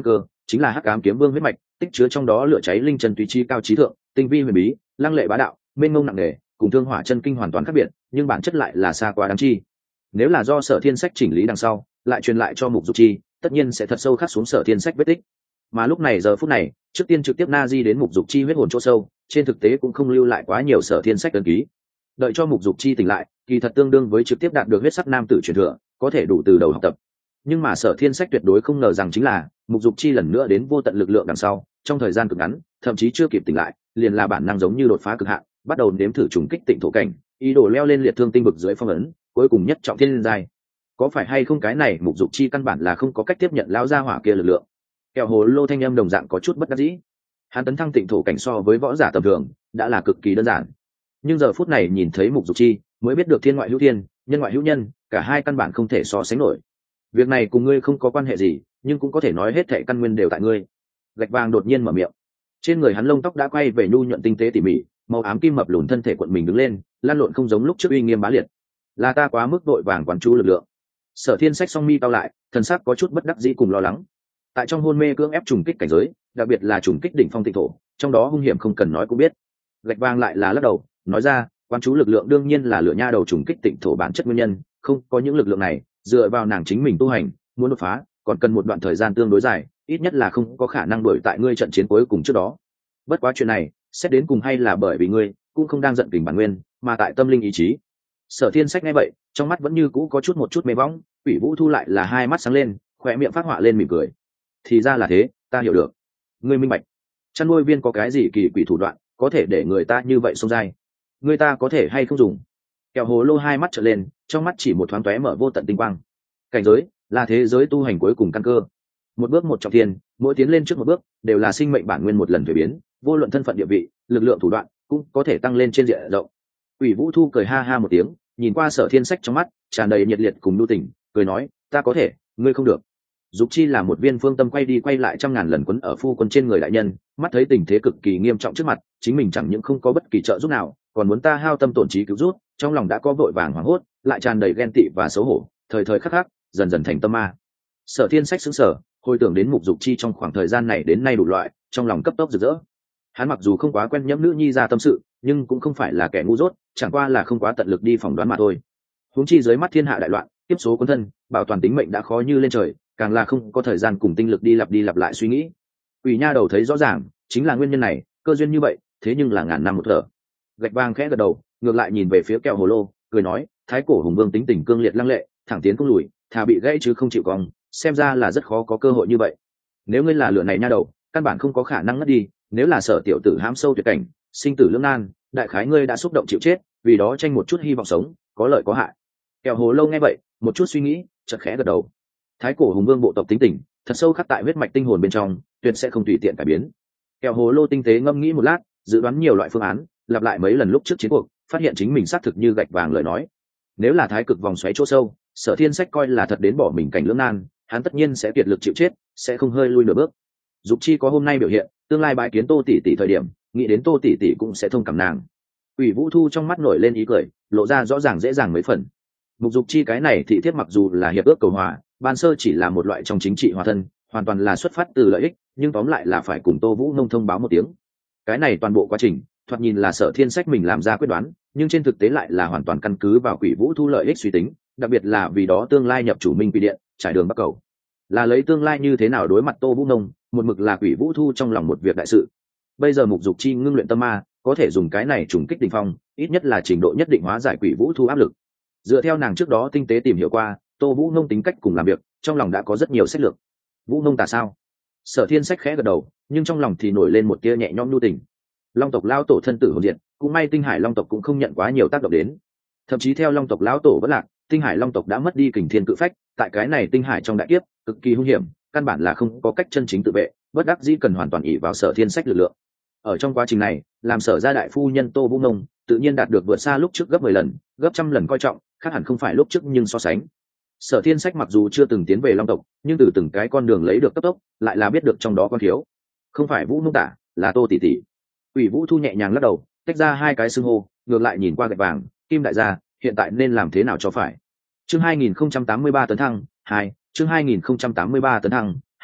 chính là hắc ám kiếm vương huyết mạch, tích chứa trong đó lửa cháy linh chân tùy chi cao trí thượng, tinh vi huyền bí, lăng lệ bá đạo, mênh mông nặng nề, cùng thương hỏa chân kinh hoàn toàn khác biệt, nhưng bản chất lại là xa quá đáng chi. Nếu là do Sở Thiên Sách chỉnh lý đằng sau, lại truyền lại cho Mục Dục Chi, tất nhiên sẽ thật sâu khắc xuống Sở Thiên Sách vết tích. Mà lúc này giờ phút này, trước tiên trực tiếp na di đến Mục Dục Chi huyết hồn chỗ sâu, trên thực tế cũng không lưu lại quá nhiều Sở Thiên Sách ấn ký. Đợi cho Mục Dục Chi tỉnh lại, kỳ thật tương đương với trực tiếp đạt được huyết sắc nam tử truyền thừa, có thể đủ từ đầu học tập. Nhưng mà Sở Thiên Sách tuyệt đối không ngờ rằng chính là Mục Dục Chi lần nữa đến vô tận lực lượng đằng sau, trong thời gian cực ngắn, thậm chí chưa kịp tỉnh lại, liền là bản năng giống như đột phá cực hạn, bắt đầu nếm thử trùng kích tịnh thổ cảnh, ý đồ leo lên liệt thương tinh vực dưới phong ấn, cuối cùng nhất trọng thiên giai. Có phải hay không cái này Mục Dục Chi căn bản là không có cách tiếp nhận lão gia hỏa kia lực lượng. Kẹo hồ lô thanh âm đồng dạng có chút bất đắc dĩ. Hắn tấn thăng tịnh thổ cảnh so với võ giả tầm thường đã là cực kỳ đơn giản, nhưng giờ phút này nhìn thấy Mục Dục Chi mới biết được thiên ngoại hữu thiên, nhân ngoại hữu nhân, cả hai căn bản không thể so sánh nổi. Việc này cùng ngươi không có quan hệ gì, nhưng cũng có thể nói hết thệ căn nguyên đều tại ngươi. Gạch vàng đột nhiên mở miệng, trên người hắn lông tóc đã quay về nhu nhuận tinh tế tỉ mỉ, màu ám kim mập lùn thân thể cuộn mình đứng lên, lan lộn không giống lúc trước uy nghiêm bá liệt. Là ta quá mức vội vàng quán chú lực lượng. Sở Thiên Sách song mi cao lại, thần sắc có chút bất đắc dĩ cùng lo lắng. Tại trong hôn mê cưỡng ép trùng kích cảnh giới, đặc biệt là trùng kích đỉnh phong tịnh thổ, trong đó hung hiểm không cần nói cũng biết. Gạch vàng lại là lắc đầu, nói ra, quán chú lực lượng đương nhiên là lựa nha đầu trùng kích tịnh thổ bản chất nguyên nhân, không có những lực lượng này, dựa vào nàng chính mình tu hành, muốn đột phá, còn cần một đoạn thời gian tương đối dài, ít nhất là không có khả năng đuổi tại ngươi trận chiến cuối cùng trước đó. Bất quá chuyện này, xét đến cùng hay là bởi vì ngươi cũng không đang giận kình bản nguyên, mà tại tâm linh ý chí. Sở Thiên Sách nghe vậy, trong mắt vẫn như cũ có một chút mê võng, Quỷ Vũ Thu lại là hai mắt sáng lên, khóe miệng phát họa lên mỉm cười. Thì ra là thế, ta hiểu được. Ngươi minh bạch. Chăn nuôi viên có cái gì kỳ quỷ thủ đoạn, có thể để người ta như vậy xông dai? Người ta có thể hay không dùng? Kẹo hồ lô hai mắt trợn lên, trong mắt chỉ một thoáng tóe mở vô tận tinh quang. Cảnh giới là thế giới tu hành cuối cùng căn cơ. Một bước một trọng thiên, mỗi tiến lên trước một bước đều là sinh mệnh bản nguyên một lần thay biến, vô luận thân phận địa vị, lực lượng thủ đoạn cũng có thể tăng lên trên diện rộng. Quỷ Vũ Thu cười ha ha một tiếng, nhìn qua Sở Thiên Sách trong mắt tràn đầy nhiệt liệt cùng nhu tình, cười nói, ta có thể, ngươi không được. Dục Chi là một viên phương tâm quay đi quay lại trăm ngàn lần quấn ở phu quân trên người đại nhân, mắt thấy tình thế cực kỳ nghiêm trọng trước mặt, chính mình chẳng những không có bất kỳ trợ giúp nào, còn muốn ta hao tâm tổn trí cứu rút, trong lòng đã có vội vàng hoảng hốt, lại tràn đầy ghen tị và xấu hổ, thời thời khắc khắc, dần dần thành tâm ma. Sở Thiên Sách sững sờ, hồi tưởng đến Mục Dục Chi trong khoảng thời gian này đến nay đủ loại, trong lòng cấp tốc rực rỡ. Hắn mặc dù không quá quen nhẫm nữ nhi ra tâm sự, nhưng cũng không phải là kẻ ngu dốt, chẳng qua là không quá tận lực đi phỏng đoán mà thôi. Huống chi dưới mắt thiên hạ đại loạn, tiếp số quân thân, bảo toàn tính mệnh đã khó như lên trời, càng là không có thời gian cùng tinh lực đi lặp đi lặp lại suy nghĩ. Quỷ nha đầu thấy rõ ràng, chính là nguyên nhân này, cơ duyên như vậy, thế nhưng là ngàn năm một thở. Gạch vàng khẽ gật đầu, ngược lại nhìn về phía kẹo hồ lô, cười nói, thái cổ hùng vương tính tình cương liệt lăng lệ, thẳng tiến không lùi, thà bị gãy chứ không chịu cong, xem ra là rất khó có cơ hội như vậy. Nếu ngươi là lửa này nha đầu, căn bản không có khả năng ngất đi, nếu là Sở tiểu tử hãm sâu tuyệt cảnh, sinh tử lưỡng nan, đại khái ngươi đã xúc động chịu chết, vì đó tranh một chút hy vọng sống, có lợi có hại. Kẹo hồ lô nghe vậy, một chút suy nghĩ, chợt khẽ gật đầu. Thái cổ hùng vương bộ tộc tính tình thật sâu khắc tại huyết mạch tinh hồn bên trong, tuyệt sẽ không tùy tiện cải biến. Kẹo hồ lô tinh tế ngâm nghĩ một lát, dự đoán nhiều loại phương án, lặp lại mấy lần lúc trước chiến cuộc, phát hiện chính mình xác thực như gạch vàng lời nói. Nếu là thái cực vòng xoáy chỗ sâu, Sở Thiên Sách coi là thật đến bỏ mình cảnh lưỡng nan, hắn tất nhiên sẽ kiệt lực chịu chết, sẽ không hơi lui nửa bước. Dục Chi có hôm nay biểu hiện, tương lai bái kiến Tô tỷ tỷ thời điểm, nghĩ đến Tô tỷ tỷ cũng sẽ thông cảm nàng. Quỷ Vũ Thu trong mắt nổi lên ý cười, lộ ra rõ ràng dễ dàng mấy phần. Mục Dục Chi cái này thị thiết mặc dù là hiệp ước cầu hòa, ban sơ chỉ là một loại trong chính trị hòa thân, hoàn toàn là xuất phát từ lợi ích, nhưng tóm lại là phải cùng Tô Vũ Nông thông báo một tiếng. Cái này toàn bộ quá trình, thoạt nhìn là Sở Thiên Sách mình làm ra quyết đoán, nhưng trên thực tế lại là hoàn toàn căn cứ vào Quỷ Vũ Thu lợi ích suy tính, đặc biệt là vì đó tương lai nhập chủ Minh Quỷ Điện, trải đường Bắc Cầu. Là lấy tương lai như thế nào đối mặt Tô Vũ Nông, một mực là Quỷ Vũ Thu trong lòng một việc đại sự. Bây giờ Mục Dục Chi ngưng luyện tâm ma, có thể dùng cái này trùng kích đỉnh phong, ít nhất là trình độ nhất định hóa giải Quỷ Vũ Thu áp lực. Dựa theo nàng trước đó tinh tế tìm hiểu qua, Tô Vũ Nông tính cách cùng làm việc, trong lòng đã có rất nhiều sách lược. Vũ Nông tà sao? Sở Thiên Sách khẽ gật đầu, nhưng trong lòng thì nổi lên một tia nhẹ nhõm nhu tình. Long tộc lão tổ thân tử hồn diệt, cũng may Tinh Hải Long tộc cũng không nhận quá nhiều tác động đến. Thậm chí theo Long tộc lão tổ vẫn lạc, Tinh Hải Long tộc đã mất đi kình thiên cự phách, tại cái này Tinh Hải trong đại kiếp, cực kỳ hung hiểm, căn bản là không có cách chân chính tự vệ, bất đắc dĩ cần hoàn toàn ỷ vào Sở Thiên Sách lực lượng. Ở trong quá trình này, làm Sở gia đại phu nhân Tô Vũ Nông, tự nhiên đạt được vượt xa lúc trước gấp 10 lần, gấp trăm lần coi trọng, khác hẳn không phải lúc trước nhưng so sánh. Sở Thiên Sách mặc dù chưa từng tiến về Long tộc, nhưng từ từng cái con đường lấy được cấp tốc, lại là biết được trong đó có thiếu. Không phải Vũ Nông tả, là Tô tỷ tỷ. Quỷ Vũ Thu nhẹ nhàng lắc đầu, tách ra hai cái xưng hô, ngược lại nhìn qua gạch vàng, Kim đại gia, hiện tại nên làm thế nào cho phải. Chương 2083 tấn thăng 2, chương 2083 tấn thăng 2,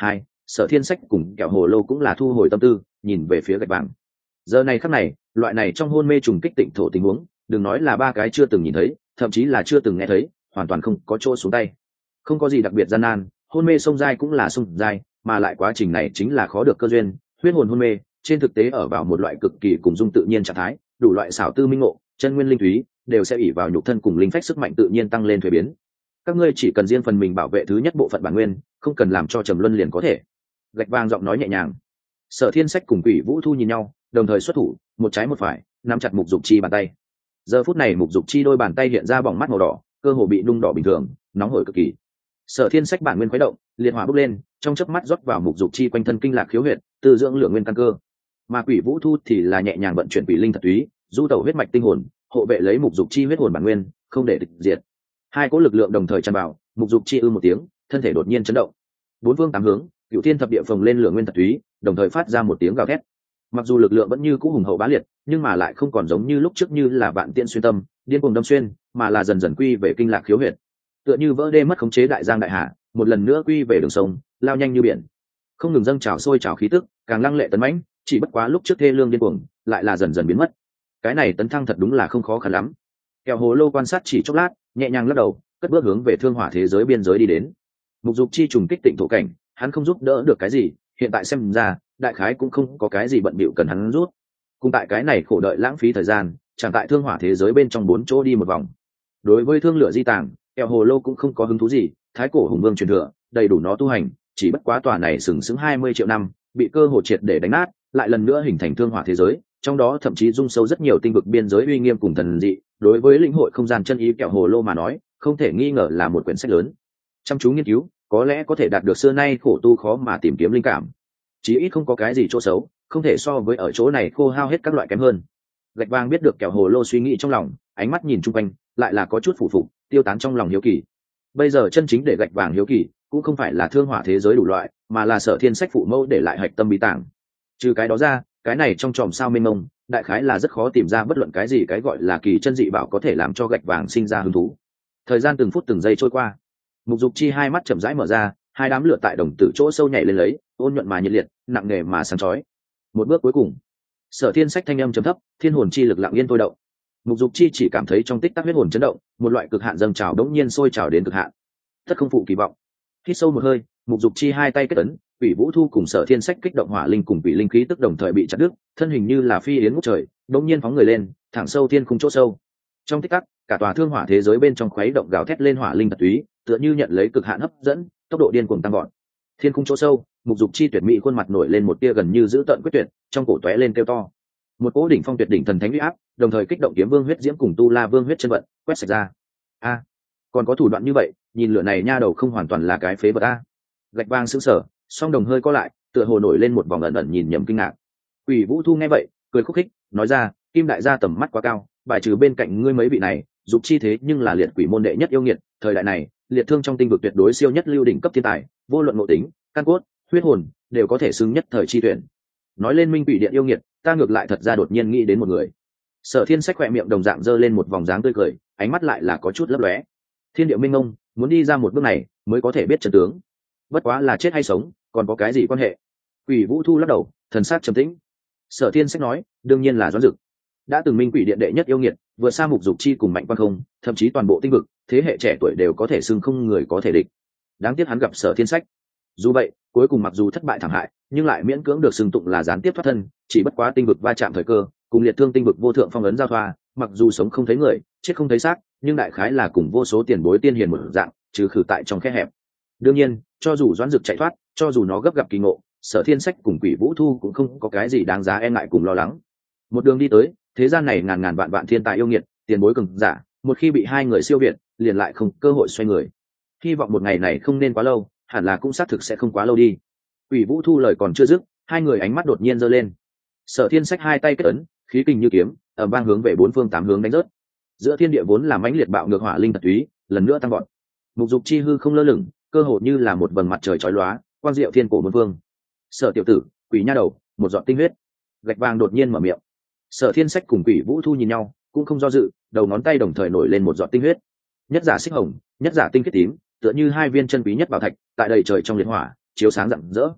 Sở Thiên Sách cùng Kẹo Hồ Lô cũng là thu hồi tâm tư, nhìn về phía Gạch Vàng. Giờ này khắc này, loại này trong hôn mê trùng kích tịnh thổ tình huống, đừng nói là ba cái chưa từng nhìn thấy, thậm chí là chưa từng nghe thấy, hoàn toàn không có chỗ xuống tay. Không có gì đặc biệt gian nan, hôn mê sông dai cũng là sông dai, mà lại quá trình này chính là khó được cơ duyên, huyết hồn hôn mê, trên thực tế ở vào một loại cực kỳ cùng dung tự nhiên trạng thái, đủ loại xảo tư minh ngộ, chân nguyên linh thúy, đều sẽ ỷ vào nhục thân cùng linh phách sức mạnh tự nhiên tăng lên thuế biến. Các ngươi chỉ cần riêng phần mình bảo vệ thứ nhất bộ phận bản nguyên, không cần làm cho trầm luân liền có thể. Gạch Vàng giọng nói nhẹ nhàng. Sở Thiên Sách cùng Quỷ Vũ Thu nhìn nhau, đồng thời xuất thủ, một trái một phải, nắm chặt Mục Dục Chi bàn tay. Giờ phút này Mục Dục Chi đôi bàn tay hiện ra bỏng mắt màu đỏ, cơ hồ bị nung đỏ bình thường, nóng hổi cực kỳ. Sở Thiên Sách bản nguyên khuấy động, liệt hỏa bốc lên, trong chớp mắt rót vào Mục Dục Chi quanh thân kinh lạc khiếu huyệt, từ dưỡng lượng nguyên căn cơ. Mà Quỷ Vũ Thu thì là nhẹ nhàng vận chuyển quỷ linh thật túy, du tẩu huyết mạch tinh hồn, hộ vệ lấy Mục Dục Chi huyết hồn bản nguyên, không để tịch diệt. Hai cỗ lực lượng đồng thời tràn vào, Mục Dục Chi một tiếng, thân thể đột nhiên chấn động. Bốn phương tám hướng, Cửu Thiên thập địa phồng lên lửa nguyên thật túy, đồng thời phát ra một tiếng gào thét. Mặc dù lực lượng vẫn như cũ hùng hậu bá liệt, nhưng mà lại không còn giống như lúc trước như là vạn tiện xuyên tâm, điên cuồng đâm xuyên, mà là dần dần quy về kinh lạc khiếu huyệt. Tựa như vỡ đê mất khống chế đại giang đại hà, một lần nữa quy về đường sông, lao nhanh như biển. Không ngừng dâng trào sôi trào khí tức, càng lăng lệ tấn mãnh, chỉ bất quá lúc trước thê lương điên cuồng, lại là dần dần biến mất. Cái này tấn thăng thật đúng là không khó khăn lắm. Kẹo Hồ Lô quan sát chỉ chốc lát, nhẹ nhàng lắc đầu, cất bước hướng về thương hỏa thế giới biên giới đi đến. Mục Dục Chi trùng kích tịnh thổ cảnh, hắn không giúp đỡ được cái gì, hiện tại xem ra, đại khái cũng không có cái gì bận bịu cần hắn rút. Cùng tại cái này khổ đợi lãng phí thời gian, chẳng tại thương hỏa thế giới bên trong 4 chỗ đi một vòng. Đối với thương lửa di tàng, Kẹo Hồ Lô cũng không có hứng thú gì, thái cổ hùng vương truyền thừa, đầy đủ nó tu hành, chỉ bất quá tòa này sừng sững 20 triệu năm, bị cơ hồ triệt để đánh nát, lại lần nữa hình thành thương hỏa thế giới, trong đó thậm chí dung sâu rất nhiều tinh vực biên giới uy nghiêm cùng thần dị. Đối với lĩnh hội không gian chân ý Kẹo Hồ Lô mà nói, không thể nghi ngờ là một quyển sách lớn. Chăm chú nghiên cứu, có lẽ có thể đạt được xưa nay khổ tu khó mà tìm kiếm linh cảm. Chí ít không có cái gì chỗ xấu, không thể so với ở chỗ này khô hao hết các loại kém hơn. Gạch Vàng biết được Kẹo Hồ Lô suy nghĩ trong lòng, ánh mắt nhìn chung quanh, lại là có chút phủ phục, tiêu tán trong lòng hiếu kỳ. Bây giờ chân chính để Gạch Vàng hiếu kỳ, cũng không phải là thương hỏa thế giới đủ loại, mà là Sở Thiên Sách phụ mẫu để lại hạch tâm bí tàng. Trừ cái đó ra, cái này trong chòm sao mênh mông, đại khái là rất khó tìm ra bất luận cái gì cái gọi là kỳ chân dị bảo có thể làm cho Gạch Vàng sinh ra hứng thú. Thời gian từng phút từng giây trôi qua, Mục Dục Chi hai mắt chậm rãi mở ra, hai đám lửa tại đồng tử chỗ sâu nhảy lên lấy, ôn nhuận mà nhiệt liệt, nặng nề mà sáng chói. Một bước cuối cùng, Sở Thiên Sách thanh âm trầm thấp, thiên hồn chi lực lặng yên thôi động. Mục Dục Chi chỉ cảm thấy trong tích tắc huyết hồn chấn động, một loại cực hạn dâng trào đống nhiên sôi trào đến cực hạn. Tất không phụ kỳ vọng. Hít sâu một hơi, Mục Dục Chi hai tay kết ấn, Quỷ Vũ Thu cùng Sở Thiên Sách kích động hỏa linh cùng quỷ linh khí tức đồng thời bị chặt đứt, thân hình như là phi yến ngút trời, đống nhiên phóng người lên, thẳng sâu thiên khung chỗ sâu. Trong tích tắc, cả tòa thương hỏa thế giới bên trong khuấy động gào thét lên hỏa linh thật túy, tựa như nhận lấy cực hạn hấp dẫn, tốc độ điên cuồng tăng vọt. Thiên khung chỗ sâu, Mục Dục Chi tuyệt mỹ khuôn mặt nổi lên một tia gần như dữ tợn quyết tuyệt, trong cổ tóe lên kêu to. Một cỗ đỉnh phong tuyệt đỉnh thần thánh uy áp, đồng thời kích động Kiếm Vương huyết diễm cùng Tu La Vương huyết chân vận, quét sạch ra. A, còn có thủ đoạn như vậy, nhìn lửa này nha đầu không hoàn toàn là cái phế vật a. Gạch Vàng sững sờ, song đồng hơi co lại, tựa hồ nổi lên một vòng ẩn ẩn nhìn nhầm kinh ngạc. Quỷ Vũ Thu nghe vậy, cười khúc khích, nói ra, Kim đại gia tầm mắt quá cao, bài trừ bên cạnh ngươi mấy vị này, Dục Chi thế nhưng là liệt quỷ môn đệ nhất yêu nghiệt, thời đại này, liệt thương trong tinh vực tuyệt đối siêu nhất lưu đỉnh cấp thiên tài, vô luận ngộ tính, căn cốt, huyết hồn, đều có thể xứng nhất thời chi tuyển. Nói lên Minh Quỷ Điện yêu nghiệt, ta ngược lại thật ra đột nhiên nghĩ đến một người. Sở Thiên Sách khỏe miệng đồng dạng giơ lên một vòng dáng tươi cười, ánh mắt lại là có chút lấp lóe. Thiên địa minh ngông, muốn đi ra một bước này, mới có thể biết trận tướng. Bất quá là chết hay sống, còn có cái gì quan hệ? Quỷ Vũ Thu lắc đầu, thần sắc trầm tĩnh. Sở Thiên Sách nói, đương nhiên là Doãn Dực. Đã từng Minh Quỷ Điện đệ nhất yêu nghiệt, vừa xa Mục Dục Chi cùng Mạnh Quan Không, thậm chí toàn bộ tinh vực, thế hệ trẻ tuổi đều có thể xưng không người có thể địch. Đáng tiếc hắn gặp Sở Thiên Sách. Dù vậy, cuối cùng mặc dù thất bại thảm hại, nhưng lại miễn cưỡng được xưng tụng là gián tiếp thoát thân, chỉ bất quá tinh vực va chạm thời cơ, cùng liệt thương tinh vực vô thượng phong ấn giao thoa, mặc dù sống không thấy người, chết không thấy xác, nhưng đại khái là cùng vô số tiền bối tiên hiền một dạng, trừ khử tại trong khe hẹp. Đương nhiên, cho dù Doãn Dực chạy thoát, cho dù nó gấp gặp kỳ ngộ, Sở Thiên Sách cùng Quỷ Vũ Thu cũng không có cái gì đáng giá e ngại cùng lo lắng. Một đường đi tới, thế gian này ngàn ngàn vạn vạn thiên tài yêu nghiệt, tiền bối cường giả, một khi bị hai người siêu việt, liền lại không cơ hội xoay người. Hy vọng một ngày này không nên quá lâu, hẳn là cũng xác thực sẽ không quá lâu đi. Quỷ Vũ Thu lời còn chưa dứt, hai người ánh mắt đột nhiên giơ lên. Sở Thiên Sách hai tay kết ấn, khí kình như kiếm, ầm vang hướng về bốn phương tám hướng đánh rớt. Giữa thiên địa vốn là mãnh liệt bạo ngược hỏa linh thật túy, lần nữa tăng vọt. Mục Dục Chi hư không lơ lửng, cơ hồ như là một vầng mặt trời chói lóa, quang diệu thiên cổ muôn phương. Sở tiểu tử, quỷ nha đầu, một giọt tinh huyết. Gạch Vàng đột nhiên mở miệng. Sở Thiên Sách cùng Quỷ Vũ Thu nhìn nhau, cũng không do dự, đầu ngón tay đồng thời nổi lên một giọt tinh huyết. Nhất giả xích hồng, nhất giả tinh khiết tím, tựa như hai viên chân quý nhất bảo thạch, tại đầy trời trong liệt hỏa, chiếu sáng rạng rỡ.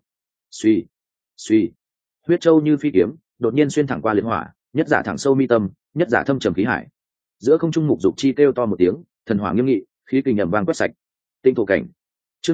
Suy, suy, huyết châu như phi kiếm đột nhiên xuyên thẳng qua liệt hỏa, nhất giả thẳng sâu mi tâm, nhất giả thâm trầm khí hải. Giữa không trung Mục Dục Chi kêu to một tiếng, thần hỏa nghiêm nghị, khí kình ầm vang quét sạch. Tinh thổ cảnh. Chương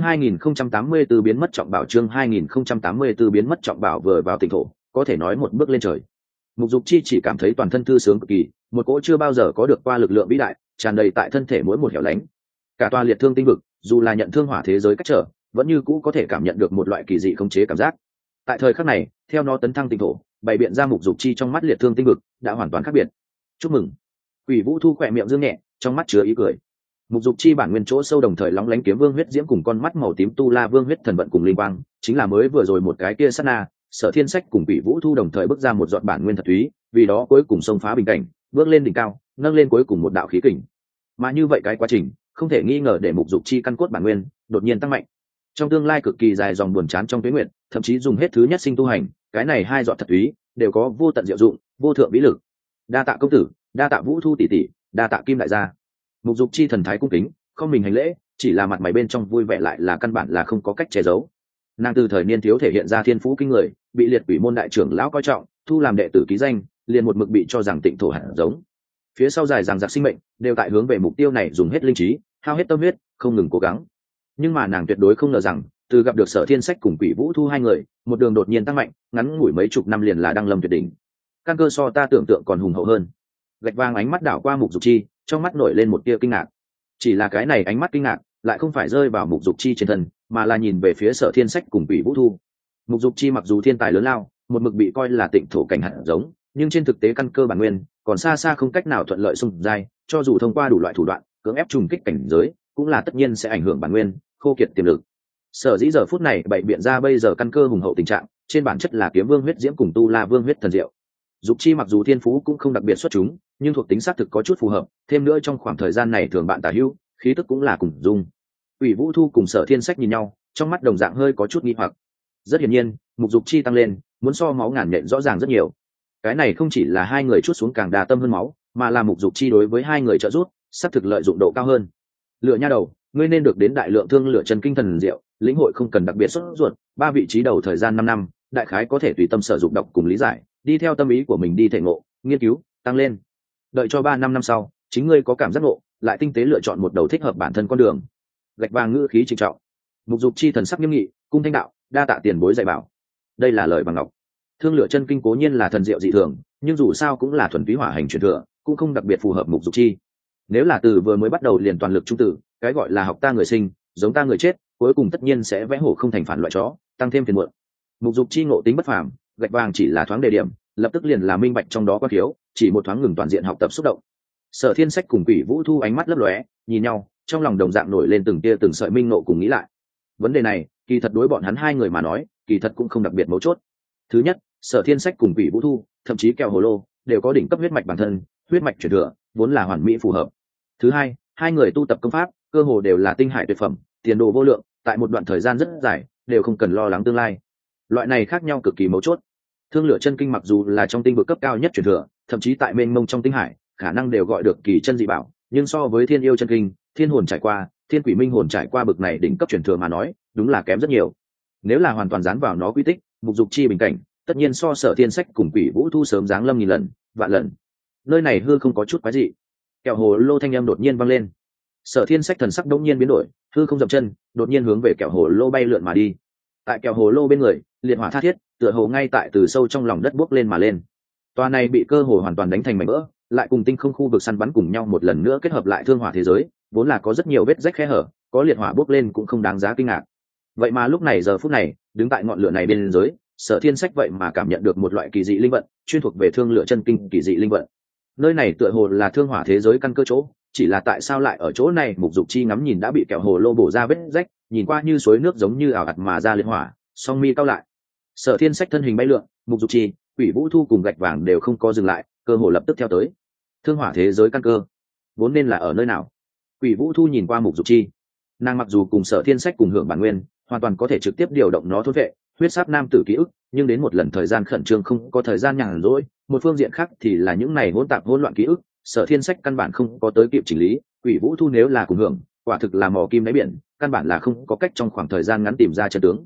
2084 biến mất trọng bảo, chương 2084 biến mất trọng bảo vừa vào tinh thổ, có thể nói một bước lên trời. Mục Dục Chi chỉ cảm thấy toàn thân thư sướng cực kỳ, một cỗ chưa bao giờ có được qua lực lượng vĩ đại, tràn đầy tại thân thể mỗi một hẻo lánh. Cả tòa liệt thương tinh vực, dù là nhận thương hỏa thế giới cách trở, vẫn như cũ có thể cảm nhận được một loại kỳ dị khống chế cảm giác. Tại thời khắc này, theo nó tấn thăng tinh thổ, bày biện ra Mục Dục Chi trong mắt liệt thương tinh vực đã hoàn toàn khác biệt. Chúc mừng. Quỷ Vũ Thu khỏe miệng dương nhẹ, trong mắt chứa ý cười. Mục Dục Chi bản nguyên chỗ sâu đồng thời lóng lánh kiếm vương huyết diễm cùng con mắt màu tím tu la vương huyết thần vận cùng linh quang, chính là mới vừa rồi một cái kia sát na, Sở Thiên Sách cùng Quỷ Vũ Thu đồng thời bước ra một giọt bản nguyên thật thúy, vì đó cuối cùng xông phá bình cảnh, bước lên đỉnh cao, nâng lên cuối cùng một đạo khí kình. Mà như vậy cái quá trình, không thể nghi ngờ để Mục Dục Chi căn cốt bản nguyên đột nhiên tăng mạnh. Trong tương lai cực kỳ dài dòng buồn chán trong tuế nguyện, thậm chí dùng hết thứ nhất sinh tu hành, cái này hai giọt thật thúy đều có vô tận diệu dụng, vô thượng vĩ lực. Đa tạ công tử, đa tạ Vũ Thu tỷ tỷ, đa tạ Kim đại gia. Mục Dục Chi thần thái cung kính, không mình hành lễ, chỉ là mặt mày bên trong vui vẻ lại là căn bản là không có cách che giấu. Nàng từ thời niên thiếu thể hiện ra thiên phú kinh người, bị liệt quỷ môn đại trưởng lão coi trọng, thu làm đệ tử ký danh, liền một mực bị cho rằng tịnh thổ hạt giống. Phía sau dài dằng dặc sinh mệnh đều tại hướng về mục tiêu này dùng hết linh trí, hao hết tâm huyết, không ngừng cố gắng. Nhưng mà nàng tuyệt đối không ngờ rằng, từ gặp được Sở Thiên Sách cùng Quỷ Vũ Thu hai người, một đường đột nhiên tăng mạnh, ngắn ngủi mấy chục năm liền là đăng lâm tuyệt đỉnh. Căn cơ so ta tưởng tượng còn hùng hậu hơn. Gạch vàng ánh mắt đảo qua Mục Dục Chi, trong mắt nổi lên một tia kinh ngạc. Chỉ là cái này ánh mắt kinh ngạc lại không phải rơi vào Mục Dục Chi trên thân, mà là nhìn về phía Sở Thiên Sách cùng Quỷ Vũ Thu. Mục Dục Chi mặc dù thiên tài lớn lao, một mực bị coi là tịnh thổ cảnh hạt giống, nhưng trên thực tế căn cơ bản nguyên còn xa xa không cách nào thuận lợi xung giai, cho dù thông qua đủ loại thủ đoạn cưỡng ép trùng kích cảnh giới, cũng là tất nhiên sẽ ảnh hưởng bản nguyên, khô kiệt tiềm lực. Sở dĩ giờ phút này bày biện ra bây giờ căn cơ hùng hậu tình trạng, trên bản chất là kiếm vương huyết diễm cùng tu la vương huyết thần diệu. Dục Chi mặc dù thiên phú cũng không đặc biệt xuất chúng, nhưng thuộc tính xác thực có chút phù hợp, thêm nữa trong khoảng thời gian này thường bạn tả hữu, khí tức cũng là cùng dung. Ủy Vũ Thu cùng Sở Thiên Sách nhìn nhau, trong mắt đồng dạng hơi có chút nghi hoặc. Rất hiển nhiên, Mục Dục Chi tăng lên, muốn so máu ngàn nhện rõ ràng rất nhiều. Cái này không chỉ là hai người chút xuống càng đa tâm hơn máu, mà là Mục Dục Chi đối với hai người trợ giúp, xác thực lợi dụng độ cao hơn. Lựa nha đầu, ngươi nên được đến đại lượng thương lựa chân kinh thần diệu, lĩnh hội không cần đặc biệt xuất ruột, ba vị trí đầu thời gian 5 năm, đại khái có thể tùy tâm sở dụng đọc cùng lý giải, đi theo tâm ý của mình đi thể ngộ, nghiên cứu, tăng lên. Đợi cho 3-5 năm sau, chính ngươi có cảm giác ngộ, lại tinh tế lựa chọn một đầu thích hợp bản thân con đường. Gạch vàng ngữ khí trịnh trọng. Mục Dục Chi thần sắc nghiêm nghị, cung thanh đạo, đa tạ tiền bối dạy bảo. Đây là lời bằng ngọc. Thương lựa chân kinh cố nhiên là thần diệu dị thường, nhưng dù sao cũng là thuần túy hỏa hành truyền thừa, cũng không đặc biệt phù hợp Mục Dục Chi. Nếu là từ vừa mới bắt đầu liền toàn lực trung tử, cái gọi là học ta người sinh, giống ta người chết, cuối cùng tất nhiên sẽ vẽ hổ không thành phản loại chó, tăng thêm phiền muộn. Mục Dục Chi ngộ tính bất phàm, gạch vàng chỉ là thoáng đề điểm, lập tức liền là minh bạch trong đó có thiếu, chỉ một thoáng ngừng toàn diện học tập xúc động. Sở Thiên Sách cùng Quỷ Vũ Thu ánh mắt lấp lóe, nhìn nhau, trong lòng đồng dạng nổi lên từng tia từng sợi minh ngộ cùng nghĩ lại. Vấn đề này, kỳ thật đối bọn hắn hai người mà nói, kỳ thật cũng không đặc biệt mấu chốt. Thứ nhất, Sở Thiên Sách cùng Quỷ Vũ Thu, thậm chí Kẹo Hồ Lô, đều có đỉnh cấp huyết mạch bản thân, huyết mạch truyền thừa, vốn là hoàn mỹ phù hợp. Thứ hai, hai người tu tập công pháp, cơ hồ đều là tinh hải tuyệt phẩm, tiền đồ vô lượng, tại một đoạn thời gian rất dài, đều không cần lo lắng tương lai. Loại này khác nhau cực kỳ mấu chốt. Thương lửa chân kinh mặc dù là trong tinh vực cấp cao nhất truyền thừa, thậm chí tại mênh mông trong tinh hải, khả năng đều gọi được kỳ chân dị bảo, nhưng so với thiên yêu chân kinh, thiên hồn trải qua, thiên quỷ minh hồn trải qua bực này đỉnh cấp truyền thừa mà nói, đúng là kém rất nhiều. Nếu là hoàn toàn dán vào nó quy tích, Mục Dục Chi bình cảnh, tất nhiên so Sở Thiên Sách cùng Quỷ Vũ Thu sớm giáng lâm nghìn lần, vạn lần. Nơi này hư không có chút quái dị. Kẹo hồ lô thanh âm đột nhiên vang lên. Sở Thiên Sách thần sắc đống nhiên biến đổi, hư không dậm chân, đột nhiên hướng về kẹo hồ lô bay lượn mà đi. Tại kẹo hồ lô bên người, liệt hỏa tha thiết, tựa hồ ngay tại từ sâu trong lòng đất bốc lên mà lên. Toa này bị cơ hồ hoàn toàn đánh thành mảnh vỡ, lại cùng tinh không khu vực săn bắn cùng nhau một lần nữa kết hợp lại thương hỏa thế giới, vốn là có rất nhiều vết rách khe hở, có liệt hỏa bốc lên cũng không đáng giá kinh ngạc. Vậy mà lúc này giờ phút này, đứng tại ngọn lửa này bên dưới, Sở Thiên Sách vậy mà cảm nhận được một loại kỳ dị linh vận, chuyên thuộc về thương lửa chân kinh kỳ dị linh vận. Nơi này tựa hồ là thương hỏa thế giới căn cơ chỗ, chỉ là tại sao lại ở chỗ này? Mục Dục Chi ngắm nhìn đã bị kẹo hồ lô bổ ra vết rách, nhìn qua như suối nước giống như ảo ạt mà ra liệt hỏa, song mi cao lại. Sở Thiên Sách thân hình bay lượn, Mục Dục Chi, Quỷ Vũ Thu cùng gạch vàng đều không có dừng lại, cơ hồ lập tức theo tới. Thương hỏa thế giới căn cơ vốn nên là ở nơi nào? Quỷ Vũ Thu nhìn qua Mục Dục Chi, nàng mặc dù cùng Sở Thiên Sách cùng hưởng bản nguyên, hoàn toàn có thể trực tiếp điều động nó thôn vệ huyết sáp nam tử ký ức, nhưng đến một lần thời gian khẩn trương không có thời gian nhàn rỗi, một phương diện khác thì là những này hỗn tạp hỗn loạn ký ức, Sở Thiên Sách căn bản không có tới kịp chỉnh lý, Quỷ Vũ Thu nếu là cùng hưởng, quả thực là mò kim đáy biển, căn bản là không có cách trong khoảng thời gian ngắn tìm ra chân tướng.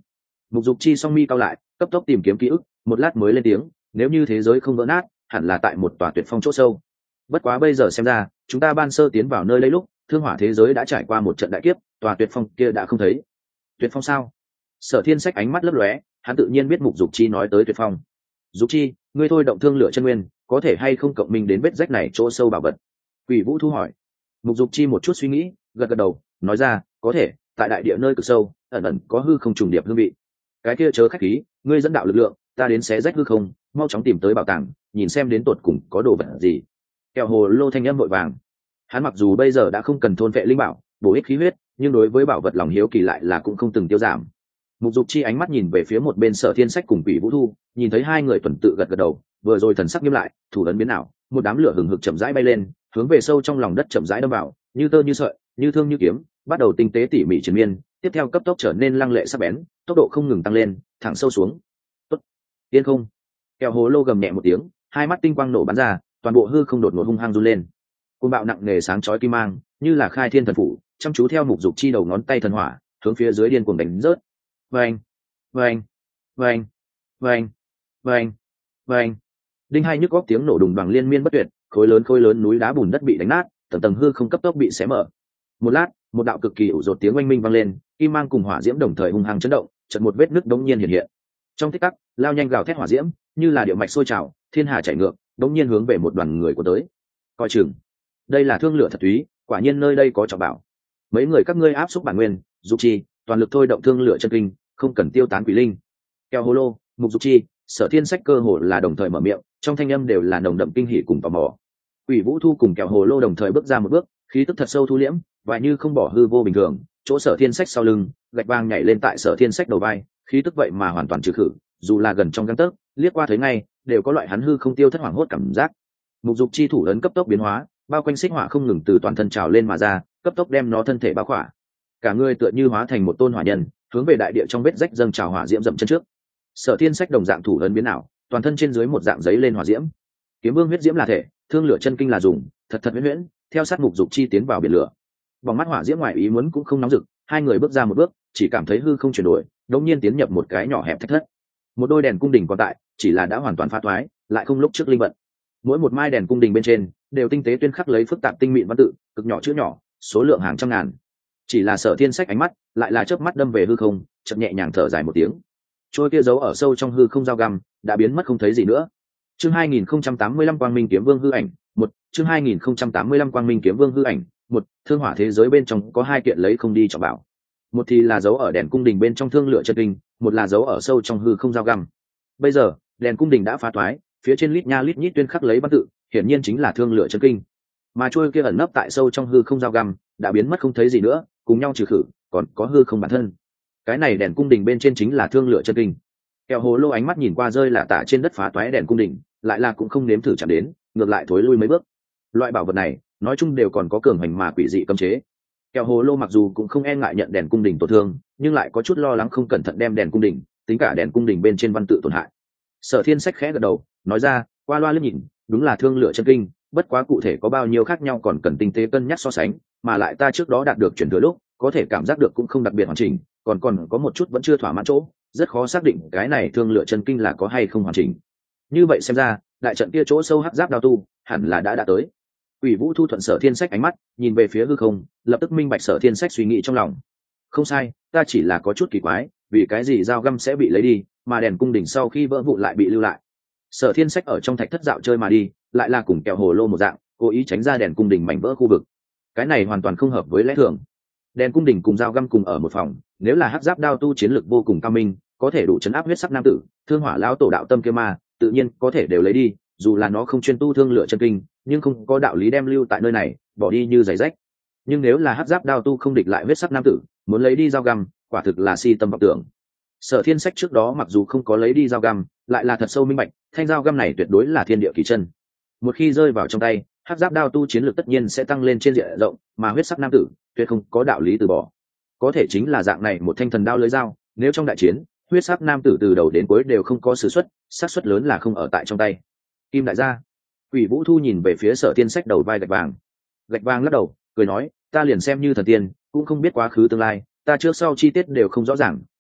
Mục Dục Chi song mi cao lại, cấp tốc tìm kiếm ký ức, một lát mới lên tiếng, nếu như thế giới không vỡ nát, hẳn là tại một tòa tuyệt phong chỗ sâu. Bất quá bây giờ xem ra, chúng ta ban sơ tiến vào nơi lấy lúc, thương hỏa thế giới đã trải qua một trận đại kiếp, tòa tuyệt phong kia đã không thấy. Tuyệt phong sao? Sở Thiên Sách ánh mắt lấp lóe, hắn tự nhiên biết Mục Dục Chi nói tới tuyệt phong. Dục Chi, ngươi thôi động thương lửa chân nguyên, có thể hay không cộng minh đến vết rách này chỗ sâu bảo vật? Quỷ Vũ Thu hỏi. Mục Dục Chi một chút suy nghĩ, gật gật đầu, nói ra, có thể, tại đại địa nơi cực sâu, ẩn ẩn có hư không trùng điệp hương vị. Cái kia chớ khách khí, ngươi dẫn đạo lực lượng, ta đến xé rách hư không, mau chóng tìm tới bảo tàng, nhìn xem đến tột cùng có đồ vật gì. Kẹo hồ lô thanh âm vội vàng. Hắn mặc dù bây giờ đã không cần thôn vệ linh bảo, bổ ích khí huyết, nhưng đối với bảo vật lòng hiếu kỳ lại là cũng không từng tiêu giảm. Mục Dục Chi ánh mắt nhìn về phía một bên Sở Thiên Sách cùng Quỷ Vũ Thu, nhìn thấy hai người tuần tự gật gật đầu, vừa rồi thần sắc nghiêm lại, thủ ấn biến ảo, một đám lửa hừng hực chậm rãi bay lên, hướng về sâu trong lòng đất chậm rãi đâm vào, như tơ như sợi, như thương như kiếm, bắt đầu tinh tế tỉ mỉ triền miên, tiếp theo cấp tốc trở nên lăng lệ sắc bén, tốc độ không ngừng tăng lên, thẳng sâu xuống. Tốt, yên không. Kẹo hồ lô gầm nhẹ một tiếng, hai mắt tinh quang nổ bắn ra, toàn bộ hư không đột ngột hung hăng run lên. Cơn bạo nặng nề sáng chói kim mang, như là khai thiên thần phủ, chăm chú theo Mục Dục Chi đầu ngón tay thần hỏa, hướng phía dưới điên cuồng đánh rớt. Vâng, vâng, vâng, vâng, vâng, vâng. Đinh hai nhức góc tiếng nổ đùng đoàng liên miên bất tuyệt, khối lớn núi đá bùn đất bị đánh nát, tầng tầng hư không cấp tốc bị xé mở. Một lát, một đạo cực kỳ ủ rột tiếng oanh minh vang lên, kim mang cùng hỏa diễm đồng thời hung hăng chấn động, chợt một vết nứt đống nhiên hiện hiện. Trong tích tắc, lao nhanh gào thét hỏa diễm, như là điệu mạch sôi trào, thiên hà chảy ngược, đống nhiên hướng về một đoàn người của tới. Coi chừng, đây là thương lửa thật túy, quả nhiên nơi đây có trọng bảo. Mấy người các ngươi áp xúc bản nguyên, Dục Chi, toàn lực thôi động thương lửa chân kinh, không cần tiêu tán quỷ linh. Keo hồ lô, Mục Dục Chi, Sở Thiên Sách cơ hồ là đồng thời mở miệng, trong thanh âm đều là nồng đậm kinh hỉ cùng tò mò. Quỷ Vũ Thu cùng Kẹo hồ lô đồng thời bước ra một bước, khí tức thật sâu thu liễm, và như không bỏ hư vô bình thường. Chỗ Sở Thiên Sách sau lưng, gạch vàng nhảy lên tại Sở Thiên Sách đầu vai, khí tức vậy mà hoàn toàn trừ khử, dù là gần trong gang tấc, liếc qua thấy ngay, đều có loại hắn hư không tiêu thất hoảng hốt cảm giác. Mục Dục Chi thủ ấn cấp tốc biến hóa, bao quanh xích hỏa không ngừng từ toàn thân trào lên mà ra, cấp tốc đem nó thân thể bao khỏa. Cả người tựa như hóa thành một tôn hỏa nhân, hướng về đại địa trong vết rách dâng trào hỏa diễm dậm chân trước. Sở Thiên Sách đồng dạng thủ ấn biến ảo, toàn thân trên dưới một dạng giấy lên hỏa diễm. Kiếm Vương huyết diễm là thể, thương lửa chân kinh là dùng, thật thật huyễn huyễn, theo sát Mục Dục Chi tiến vào biển lửa. Bóng mắt hỏa diễm ngoài ý muốn cũng không nóng rực, hai người bước ra một bước, chỉ cảm thấy hư không chuyển đổi, đột nhiên tiến nhập một cái nhỏ hẹp thạch thất. Một đôi đèn cung đình còn tại, chỉ là đã hoàn toàn phá thoái, lại không lúc trước linh vận. Mỗi một mai đèn cung đình bên trên đều tinh tế tuyên khắc lấy phức tạp tinh mịn văn tự, cực nhỏ chữ nhỏ, số lượng hàng trăm ngàn. Chỉ là Sở Thiên Sách ánh mắt lại là chớp mắt đâm về hư không, chậm nhẹ nhàng thở dài một tiếng. Trôi kia giấu ở sâu trong hư không dao găm đã biến mất không thấy gì nữa. Chương 2085 Quang Minh Kiếm Vương hư ảnh, một chương 2085 Quang Minh Kiếm Vương hư ảnh, một thương hỏa thế giới bên trong có hai kiện lấy không đi trọng bảo. Một thì là giấu ở đèn cung đình bên trong thương lửa chân kinh, một là giấu ở sâu trong hư không dao găm. Bây giờ, đèn cung đình đã phá toái, phía trên lít nha lít nhít tuyên khắc lấy văn tự, hiển nhiên chính là thương lửa chân kinh. Mà trôi kia ẩn nấp tại sâu trong hư không dao găm đã biến mất không thấy gì nữa, cùng nhau trừ khử, còn có hư không bản thân. Cái này đèn cung đình bên trên chính là thương lửa chân kinh. Kẹo hồ lô ánh mắt nhìn qua rơi là tả trên đất phá toái đèn cung đình, lại là cũng không nếm thử chạm đến, ngược lại thối lui mấy bước. Loại bảo vật này, nói chung đều còn có cường hành mà quỷ dị cấm chế. Kẹo hồ lô mặc dù cũng không e ngại nhận đèn cung đình tổn thương, nhưng lại có chút lo lắng không cẩn thận đem đèn cung đình, tính cả đèn cung đình bên trên văn tự tổn hại. Sở Thiên Sách khẽ gật đầu, nói ra, qua loa liếc nhìn, đúng là thương lửa chân kinh, bất quá cụ thể có bao nhiêu khác nhau còn cần tinh tế cân nhắc so sánh, mà lại ta trước đó đạt được chuyển thừa lúc, có thể cảm giác được cũng không đặc biệt hoàn chỉnh, còn có một chút vẫn chưa thỏa mãn chỗ, rất khó xác định cái này thương lửa chân kinh là có hay không hoàn chỉnh. Như vậy xem ra, đại trận kia chỗ sâu hắc giáp đao tu, hẳn là đã tới. Quỷ Vũ Thu thuận Sở Thiên Sách ánh mắt, nhìn về phía hư không, lập tức minh bạch Sở Thiên Sách suy nghĩ trong lòng. Không sai, ta chỉ là có chút kỳ quái, vì cái gì dao găm sẽ bị lấy đi, mà đèn cung đỉnh sau khi vỡ vụn lại bị lưu lại. Sở Thiên Sách ở trong thạch thất dạo chơi mà đi, lại là cùng kẹo hồ lô một dạng, cố ý tránh ra đèn cung đỉnh mảnh vỡ khu vực. Cái này hoàn toàn không hợp với lẽ thường. Đèn cung đỉnh cùng dao găm cùng ở một phòng, nếu là hắc giáp đao tu chiến lực vô cùng cao minh, có thể đủ chấn áp huyết sắc nam tử, thương hỏa lão tổ đạo tâm kia ma, tự nhiên có thể đều lấy đi, dù là nó không chuyên tu thương lửa chân kinh, nhưng không có đạo lý đem lưu tại nơi này, bỏ đi như giày rách. Nhưng nếu là hắc giáp đao tu không địch lại huyết sắc nam tử, muốn lấy đi dao găm, quả thực là si tâm vọng tưởng. Sở Thiên Sách trước đó mặc dù không có lấy đi dao găm, lại là thật sâu minh bạch, thanh dao găm này tuyệt đối là thiên địa kỳ chân. Một khi rơi vào trong tay, hắc giáp đao tu chiến lược tất nhiên sẽ tăng lên trên diện rộng, mà huyết sắc nam tử tuyệt không có đạo lý từ bỏ. Có thể chính là dạng này một thanh thần đao lưới dao, nếu trong đại chiến, huyết sắc nam tử từ đầu đến cuối đều không có sử xuất, xác suất lớn là không ở tại trong tay. Kim đại gia, Quỷ Vũ Thu nhìn về phía Sở Thiên Sách đầu vai gạch vàng. Gạch vàng lắc đầu, cười nói, ta liền xem như thần tiên, cũng không biết quá khứ tương lai, ta trước sau chi tiết đều không rõ ràng,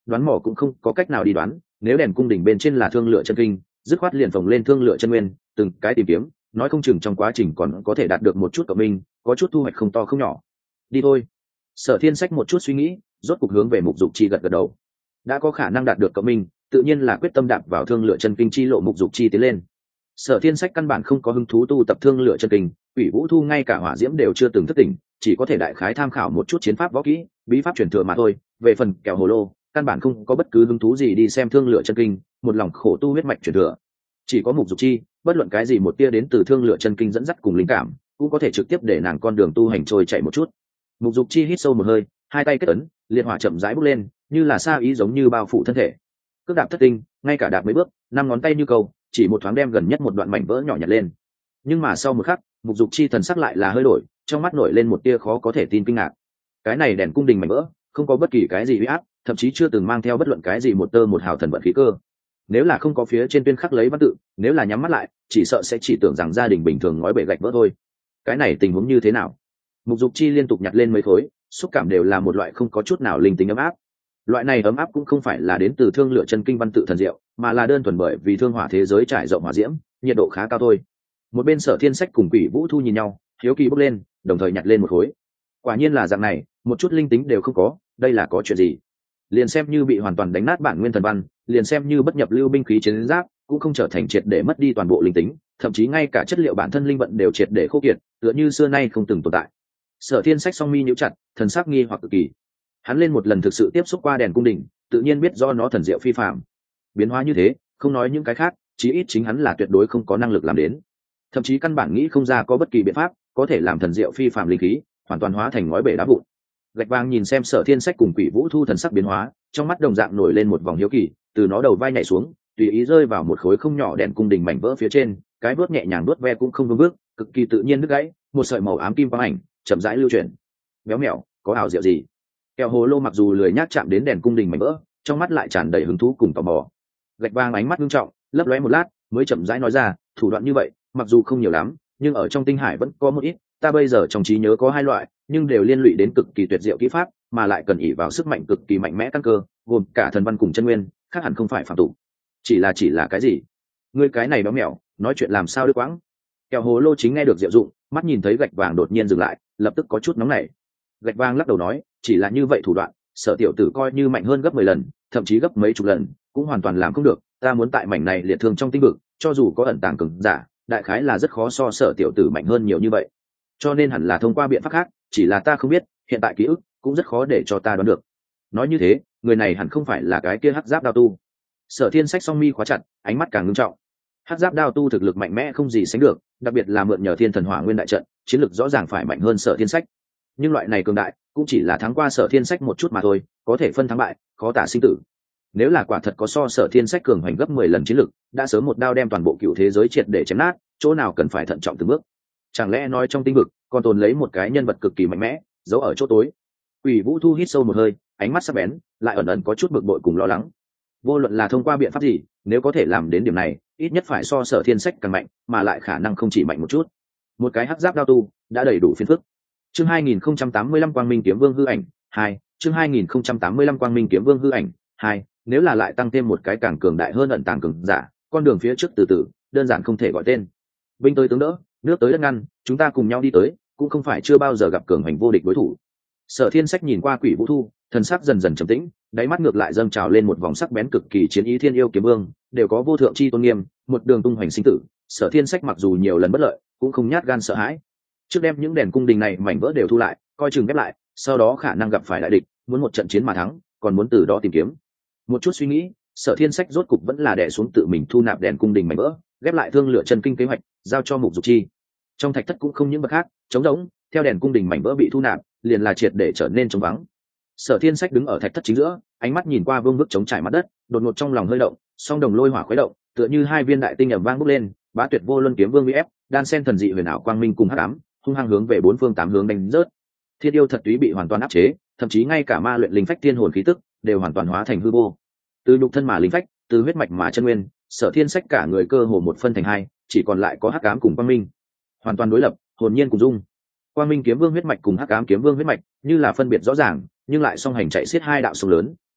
đoán mò cũng không có cách nào đi đoán, nếu đèn cung đỉnh bên trên là thương lựa chân kinh, dứt khoát liền phồng lên thương lựa chân nguyên, từng cái tìm kiếm, nói không chừng trong quá trình còn có thể đạt được một chút cộng minh, có chút thu hoạch không to không nhỏ. Đi thôi. Sở Thiên Sách một chút suy nghĩ, rốt cục hướng về Mục Dục Chi gật gật đầu. Đã có khả năng đạt được cộng minh, tự nhiên là quyết tâm đạp vào thương lựa chân kinh chi lộ. Mục Dục Chi tiến lên. Sở Thiên Sách căn bản không có hứng thú tu tập thương lựa chân kinh, Quỷ Vũ Thu ngay cả hỏa diễm đều chưa từng thức tỉnh, chỉ có thể đại khái tham khảo một chút chiến pháp võ kỹ, bí pháp truyền thừa mà thôi. Về phần kẹo hồ lô, căn bản không có bất cứ hứng thú gì đi xem thương lựa chân kinh, một lòng khổ tu huyết mạch truyền thừa. Chỉ có Mục Dục Chi, bất luận cái gì một tia đến từ thương lựa chân kinh dẫn dắt cùng linh cảm, cũng có thể trực tiếp để nàng con đường tu hành trôi chạy một chút. Mục Dục Chi hít sâu một hơi, hai tay kết ấn, liệt hỏa chậm rãi bốc lên, như là sa ý giống như bao phủ thân thể. Cước đạp thất tinh, ngay cả đạp mấy bước, năm ngón tay như câu, chỉ một thoáng đem gần nhất một đoạn mảnh vỡ nhỏ nhặt lên. Nhưng mà sau một khắc, Mục Dục Chi thần sắc lại là hơi đổi, trong mắt nổi lên một tia khó có thể tin kinh ngạc. Cái này đèn cung đình mảnh vỡ, không có bất kỳ cái gì uy áp, thậm chí chưa từng mang theo bất luận cái gì một tơ một hào thần vận khí cơ. Nếu là không có phía trên tuyên khắc lấy văn tự, nếu là nhắm mắt lại, chỉ sợ sẽ chỉ tưởng rằng gia đình bình thường ngói bể gạch vỡ thôi. Cái này tình huống như thế nào? Mục Dục Chi liên tục nhặt lên mấy khối, xúc cảm đều là một loại không có chút nào linh tính ấm áp. Loại này ấm áp cũng không phải là đến từ thương lựa chân kinh văn tự thần diệu, mà là đơn thuần bởi vì thương hỏa thế giới trải rộng hỏa diễm, nhiệt độ khá cao thôi. Một bên Sở Thiên Sách cùng Quỷ Vũ Thu nhìn nhau, hiếu kỳ bốc lên, đồng thời nhặt lên một khối. Quả nhiên là dạng này, một chút linh tính đều không có, đây là có chuyện gì? Liền xem như bị hoàn toàn đánh nát bản nguyên thần văn, liền xem như bất nhập lưu binh khí chiến giáp, cũng không trở thành triệt để mất đi toàn bộ linh tính, thậm chí ngay cả chất liệu bản thân linh vận đều triệt để khô kiệt, tựa như xưa nay không từng tồn tại. Sở Thiên Sách song mi nhíu chặt, thần sắc nghi hoặc cực kỳ. Hắn lên một lần thực sự tiếp xúc qua đèn cung đình, tự nhiên biết do nó thần diệu phi phàm. Biến hóa như thế, không nói những cái khác, chí ít chính hắn là tuyệt đối không có năng lực làm đến. Thậm chí căn bản nghĩ không ra có bất kỳ biện pháp có thể làm thần diệu phi phàm linh khí hoàn toàn hóa thành ngói bể đá vụn. Gạch vàng nhìn xem Sở Thiên Sách cùng Quỷ Vũ Thu thần sắc biến hóa, trong mắt đồng dạng nổi lên một vòng hiếu kỳ, từ nó đầu vai nhảy xuống, tùy ý rơi vào một khối không nhỏ đèn cung đình mảnh vỡ phía trên, cái bước nhẹ nhàng đuốt ve cũng không vương bước, cực kỳ tự nhiên đứt gãy, một sợi màu ám kim quang ảnh chậm rãi lưu chuyển. Béo mẻo, có ảo diệu gì? Kẹo hồ lô mặc dù lười nhác chạm đến đèn cung đình mảnh vỡ, trong mắt lại tràn đầy hứng thú cùng tò mò. Gạch vàng ánh mắt nghiêm trọng, lấp lóe một lát, mới chậm rãi nói ra, thủ đoạn như vậy, mặc dù không nhiều lắm, nhưng ở trong tinh hải vẫn có một ít, ta bây giờ trong trí nhớ có hai loại, nhưng đều liên lụy đến cực kỳ tuyệt diệu kỹ pháp, mà lại cần ỷ vào sức mạnh cực kỳ mạnh mẽ căn cơ, gồm cả thần văn cùng chân nguyên, khác hẳn không phải phàm tục. Chỉ là cái gì? Ngươi cái này béo mẻo, nói chuyện làm sao đứt quãng? Kẹo hồ lô chính nghe được diệu dụng, mắt nhìn thấy gạch vàng đột nhiên dừng lại, lập tức có chút nóng nảy. Gạch vàng lắc đầu nói, chỉ là như vậy thủ đoạn, Sở tiểu tử coi như mạnh hơn gấp 10 lần, thậm chí gấp mấy chục lần, cũng hoàn toàn làm không được. Ta muốn tại mảnh này liệt thương trong tinh vực, cho dù có ẩn tàng cường giả, đại khái là rất khó so Sở tiểu tử mạnh hơn nhiều như vậy. Cho nên hẳn là thông qua biện pháp khác, chỉ là ta không biết, hiện tại ký ức cũng rất khó để cho ta đoán được. Nói như thế, người này hẳn không phải là cái kia hắc giáp đao tu. Sở Thiên Sách song mi khóa chặt, ánh mắt càng ngưng trọng. Hắc giáp đao tu thực lực mạnh mẽ không gì sánh được, đặc biệt là mượn nhờ Thiên Thần Hỏa Nguyên đại trận, chiến lực rõ ràng phải mạnh hơn Sở Thiên Sách. Nhưng loại này cường đại, cũng chỉ là thắng qua Sở Thiên Sách một chút mà thôi, có thể phân thắng bại, khó tả sinh tử. Nếu là quả thật có so Sở Thiên Sách cường hành gấp 10 lần chiến lực, đã sớm một đao đem toàn bộ cựu thế giới triệt để chém nát, chỗ nào cần phải thận trọng từng bước. Chẳng lẽ nói trong tinh vực còn tồn lấy một cái nhân vật cực kỳ mạnh mẽ, giấu ở chỗ tối? Quỷ Vũ Thu hít sâu một hơi, ánh mắt sắc bén, lại ẩn ẩn có chút bực bội cùng lo lắng. Vô luận là thông qua biện pháp gì, nếu có thể làm đến điểm này, ít nhất phải so Sở Thiên Sách càng mạnh, mà lại khả năng không chỉ mạnh một chút. Một cái hắc giáp đao tu đã đầy đủ phiền phức. Chương 2085 Quang Minh Kiếm Vương hư ảnh 2, chương 2085 Quang Minh Kiếm Vương hư ảnh 2, nếu là lại tăng thêm một cái càng cường đại hơn ẩn tàng cường giả, con đường phía trước từ từ, đơn giản không thể gọi tên. Binh tới tướng đỡ, nước tới đất ngăn, chúng ta cùng nhau đi tới, cũng không phải chưa bao giờ gặp cường hành vô địch đối thủ. Sở Thiên Sách nhìn qua Quỷ Vũ Thu, thần sắc dần dần trầm tĩnh, đáy mắt ngược lại dâng trào lên một vòng sắc bén cực kỳ chiến ý. Thiên yêu kiếm vương đều có vô thượng chi tôn nghiêm, một đường tung hoành sinh tử, Sở Thiên Sách mặc dù nhiều lần bất lợi, cũng không nhát gan sợ hãi. Trước đem những đèn cung đình này mảnh vỡ đều thu lại, coi chừng ghép lại, sau đó khả năng gặp phải đại địch, muốn một trận chiến mà thắng, còn muốn từ đó tìm kiếm. Một chút suy nghĩ, Sở Thiên Sách rốt cục vẫn là đè xuống tự mình thu nạp đèn cung đình mảnh vỡ, ghép lại thương lựa chân kinh kế hoạch, giao cho Mục Dục Chi. Trong thạch thất cũng không những bậc khác, trống rỗng, theo đèn cung đình mảnh vỡ bị thu nạp, liền là triệt để trở nên trống vắng. Sở Thiên Sách đứng ở thạch thất chính giữa, ánh mắt nhìn qua vương vức trống trải mặt đất, đột ngột trong lòng hơi động, song đồng lôi hỏa khuấy động, tựa như hai viên đại tinh ầm vang bốc lên, bá tuyệt vô luân kiếm vương uy ép, đan sen thần dị huyền ảo quang minh cùng hắc ám, hung hăng hướng về bốn phương tám hướng đánh rớt. Thiên yêu thật túy bị hoàn toàn áp chế, thậm chí ngay cả ma luyện linh phách thiên hồn khí tức đều hoàn toàn hóa thành hư vô. Từ nhục thân mà linh phách, từ huyết mạch mà chân nguyên, Sở Thiên Sách cả người cơ hồ một phân thành hai, chỉ còn lại có hắc ám cùng quang minh, hoàn toàn đối lập, hồn nhiên cùng dung. Quang Minh kiếm vương huyết mạch cùng hắc ám kiếm vương huyết mạch như là phân biệt rõ ràng, nhưng lại song hành chạy xiết hai đạo sông lớn,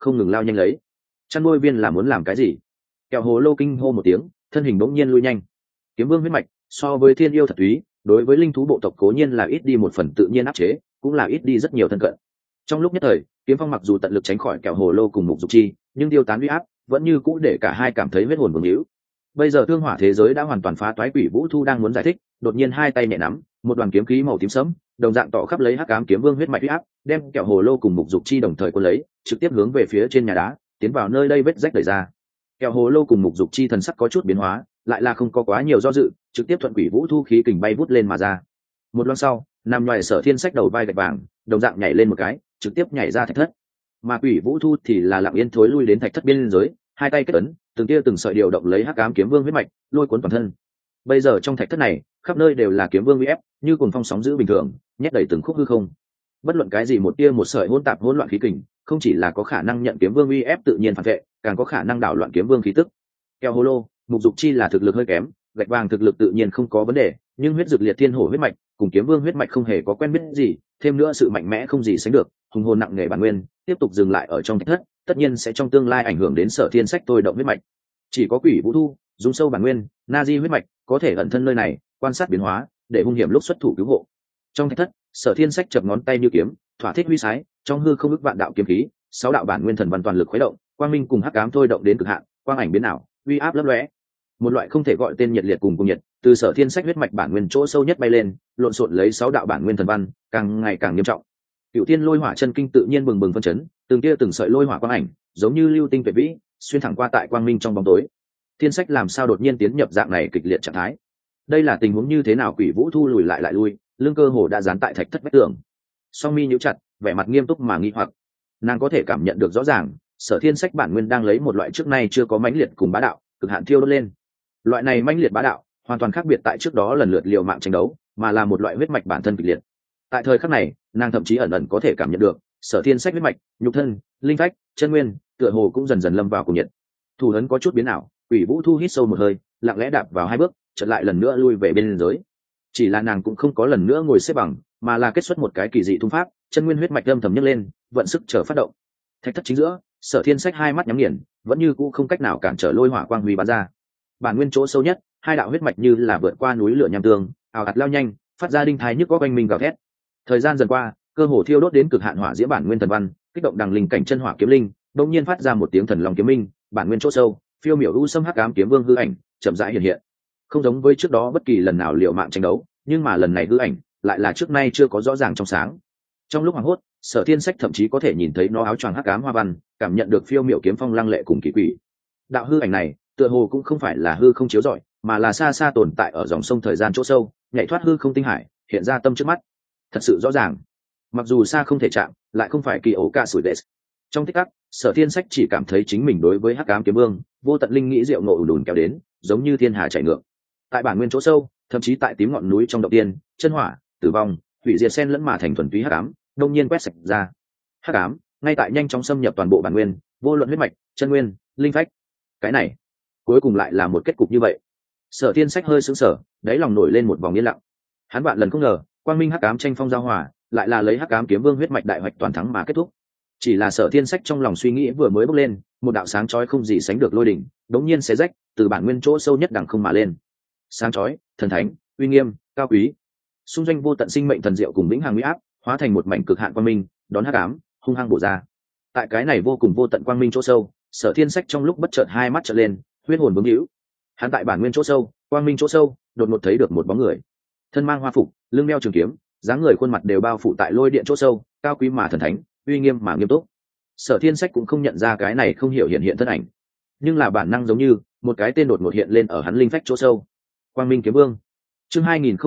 không ngừng lao nhanh lấy. Chăn nuôi viên là muốn làm cái gì? Kẹo hồ lô kinh hô một tiếng, thân hình bỗng nhiên lui nhanh. Kiếm vương huyết mạch so với thiên yêu thật túy, đối với linh thú bộ tộc cố nhiên là ít đi một phần tự nhiên áp chế, cũng là ít đi rất nhiều thân cận. Trong lúc nhất thời, kiếm phong mặc dù tận lực tránh khỏi kẹo hồ lô cùng mục dục chi, nhưng tiêu tán uy áp vẫn như cũ để cả hai cảm thấy huyết hồn vương hữu. Bây giờ thương hỏa thế giới đã hoàn toàn phá toái, quỷ vũ thu đang muốn giải thích, đột nhiên hai tay nhẹ nắm, một đoàn kiếm khí màu tím sẫm đồng dạng tỏ khắp lấy hắc ám kiếm vương huyết mạch uy áp, đem kẹo hồ lô cùng mục dục chi đồng thời cuốn lấy, trực tiếp hướng về phía trên nhà đá, tiến vào nơi đây vết rách đẩy ra. Kẹo hồ lô cùng mục dục chi thần sắc có chút biến hóa, lại là không có quá nhiều do dự, trực tiếp thuận quỷ vũ thu khí kình bay vút lên mà ra. Một loan sau, nằm ngoài Sở Thiên Sách đầu vai gạch vàng, đồng dạng nhảy lên một cái, trực tiếp nhảy ra thạch thất. Mà quỷ vũ thu thì là lặng yên thối lui đến thạch thất biên giới, hai tay kết ấn, từng tia từng sợi điều động lấy hắc ám kiếm vương huyết mạch, lôi cuốn toàn thân. Bây giờ trong thạch thất này, khắp nơi đều là kiếm vương uy ép, như cuồng phong sóng dữ bình thường, nhét đầy từng khúc hư không. Bất luận cái gì một tia một sợi hỗn tạp hỗn loạn khí kình, không chỉ là có khả năng nhận kiếm vương uy ép tự nhiên phản vệ, càng có khả năng đảo loạn kiếm vương khí tức. Keo hồ lô, mục dục chi là thực lực hơi kém, gạch vàng thực lực tự nhiên không có vấn đề, nhưng huyết dược liệt thiên hổ huyết mạch cùng kiếm vương huyết mạch không hề có quen biết gì, thêm nữa sự mạnh mẽ không gì sánh được, hùng hồn nặng nề bản nguyên, tiếp tục dừng lại ở trong thạch thất, tất nhiên sẽ trong tương lai ảnh hưởng đến Sở Thiên Sách tôi động huyết mạch. Chỉ có quỷ vũ thu, dung sâu bản nguyên, na di huyết mạch có thể ẩn thân nơi này, quan sát biến hóa, để hung hiểm lúc xuất thủ cứu hộ. Trong thạch thất, Sở Thiên Sách chập ngón tay như kiếm, thỏa thích huy sái, trong hư không ức vạn đạo kiếm khí, 6 đạo bản nguyên thần văn toàn lực khuấy động, quang minh cùng hắc ám thôi động đến cực hạn, quang ảnh biến ảo, uy áp lấp lóe. Một loại không thể gọi tên nhiệt liệt cùng nhiệt, từ Sở Thiên Sách huyết mạch bản nguyên chỗ sâu nhất bay lên, lộn xộn lấy 6 đạo bản nguyên thần văn, càng ngày càng nghiêm trọng. Cựu Thiên Lôi Hỏa chân kinh tự nhiên bừng bừng phân chấn, từng tia từng sợi lôi hỏa quang ảnh, giống như lưu tinh tuyệt vĩ, xuyên thẳng qua tại quang minh trong bóng tối. Thiên Sách làm sao đột nhiên tiến nhập dạng này kịch liệt trạng thái? Đây là tình huống như thế nào? Quỷ vũ thu lùi lại lui, lưng cơ hồ đã dán tại thạch thất vách tường. Song mi nhíu chặt, vẻ mặt nghiêm túc mà nghi hoặc. Nàng có thể cảm nhận được rõ ràng, Sở Thiên Sách bản nguyên đang lấy một loại trước nay chưa có mãnh liệt cùng bá đạo, cực hạn thiêu đốt lên. Loại này mãnh liệt bá đạo, hoàn toàn khác biệt tại trước đó lần lượt liều mạng tranh đấu, mà là một loại huyết mạch bản thân kịch liệt. Tại thời khắc này, nàng thậm chí ẩn ẩn có thể cảm nhận được, Sở Thiên Sách huyết mạch, nhục thân, linh phách, chân nguyên, tựa hồ cũng dần dần lâm vào cùng nhiệt. Thủ ấn có chút biến ảo, Quỷ Vũ thu hít sâu một hơi, lặng lẽ đạp vào 2 bước, chợt lại lần nữa lui về bên giới. Chỉ là nàng cũng không có lần nữa ngồi xếp bằng, mà là kết xuất một cái kỳ dị thung pháp, chân nguyên huyết mạch âm thầm nhấc lên, vận sức chờ phát động. Thạch thất chính giữa, Sở Thiên Sách 2 mắt nhắm nghiền, vẫn như cũ không cách nào cản trở lôi hỏa quang huy bắn ra. Bản nguyên chỗ sâu nhất, 2 đạo huyết mạch như là vượt qua núi lửa nham tương, ào ạt lao nhanh, phát ra đinh thái nhức góc quanh mình gào thét. Thời gian dần qua, cơ hồ thiêu đốt đến cực hạn hỏa diễm bản nguyên thần văn, kích động đằng linh cảnh chân hỏa kiếm linh, đột nhiên phát ra một tiếng thần long kiếm minh, bản nguyên chỗ sâu, phiêu miểu u sâm hắc ám kiếm vương hư ảnh, chậm rãi hiện hiện. Không giống với trước đó bất kỳ lần nào liều mạng tranh đấu, nhưng mà lần này hư ảnh lại là trước nay chưa có rõ ràng trong sáng. Trong lúc hoảng hốt, Sở Thiên Sách thậm chí có thể nhìn thấy nó áo choàng hắc ám hoa văn, cảm nhận được phiêu miểu kiếm phong lăng lệ cùng kỳ quỷ. Đạo hư ảnh này, tựa hồ cũng không phải là hư không chiếu rọi, mà là xa xa tồn tại ở dòng sông thời gian chỗ sâu, nhảy thoát hư không tinh hải, hiện ra tâm trước mắt. Thật sự rõ ràng. Mặc dù xa không thể chạm, lại không phải kỳ ổ ca sủi đệ. Trong tích tắc, Sở Thiên Sách chỉ cảm thấy chính mình đối với hắc ám kiếm vương, vô tận linh nghĩ diệu ngộ ùn ùn kéo đến, giống như thiên hà chảy ngược. Tại bản nguyên chỗ sâu, thậm chí tại tím ngọn núi trong động tiên, chân hỏa, tử vong, hủy diệt xen lẫn mà thành thuần túy hắc ám, đông nhiên quét sạch ra. Hắc ám ngay tại nhanh chóng xâm nhập toàn bộ bản nguyên, vô luận huyết mạch, chân nguyên, linh phách. Cái này, cuối cùng lại là một kết cục như vậy. Sở Thiên Sách hơi sững sờ, đáy lòng nổi lên một vòng yên lặng. Hắn vạn lần không ngờ, quang minh hắc ám tranh phong giao hòa, lại là lấy hắc ám kiếm vương huyết mạch đại hoạch toàn thắng mà kết thúc. Chỉ là Sở Thiên Sách trong lòng suy nghĩ vừa mới bốc lên, một đạo sáng chói không gì sánh được lôi đỉnh, đống nhiên xé rách, từ bản nguyên chỗ sâu nhất đẳng không mà lên. Sáng chói, thần thánh, uy nghiêm, cao quý. Xung doanh vô tận sinh mệnh thần diệu cùng vĩnh hằng uy áp, hóa thành một mảnh cực hạn quang minh, đón hắc ám, hung hăng bổ ra. Tại cái này vô cùng vô tận quang minh chỗ sâu, Sở Thiên Sách trong lúc bất chợt 2 mắt trợn lên, huyết hồn bướng hữu. Hắn tại bản nguyên chỗ sâu, quang minh chỗ sâu, đột ngột thấy được một bóng người. Thân mang hoa phục, lưng đeo trường kiếm, dáng người khuôn mặt đều bao phủ tại lôi điện chỗ sâu, cao quý mà thần thánh, uy nghiêm mà nghiêm túc. Sở Thiên Sách cũng không nhận ra cái này không hiểu hiện thân ảnh, nhưng là bản năng giống như một cái tên đột ngột hiện lên ở hắn linh phách chỗ sâu. Quang Minh Kiếm Vương. Chương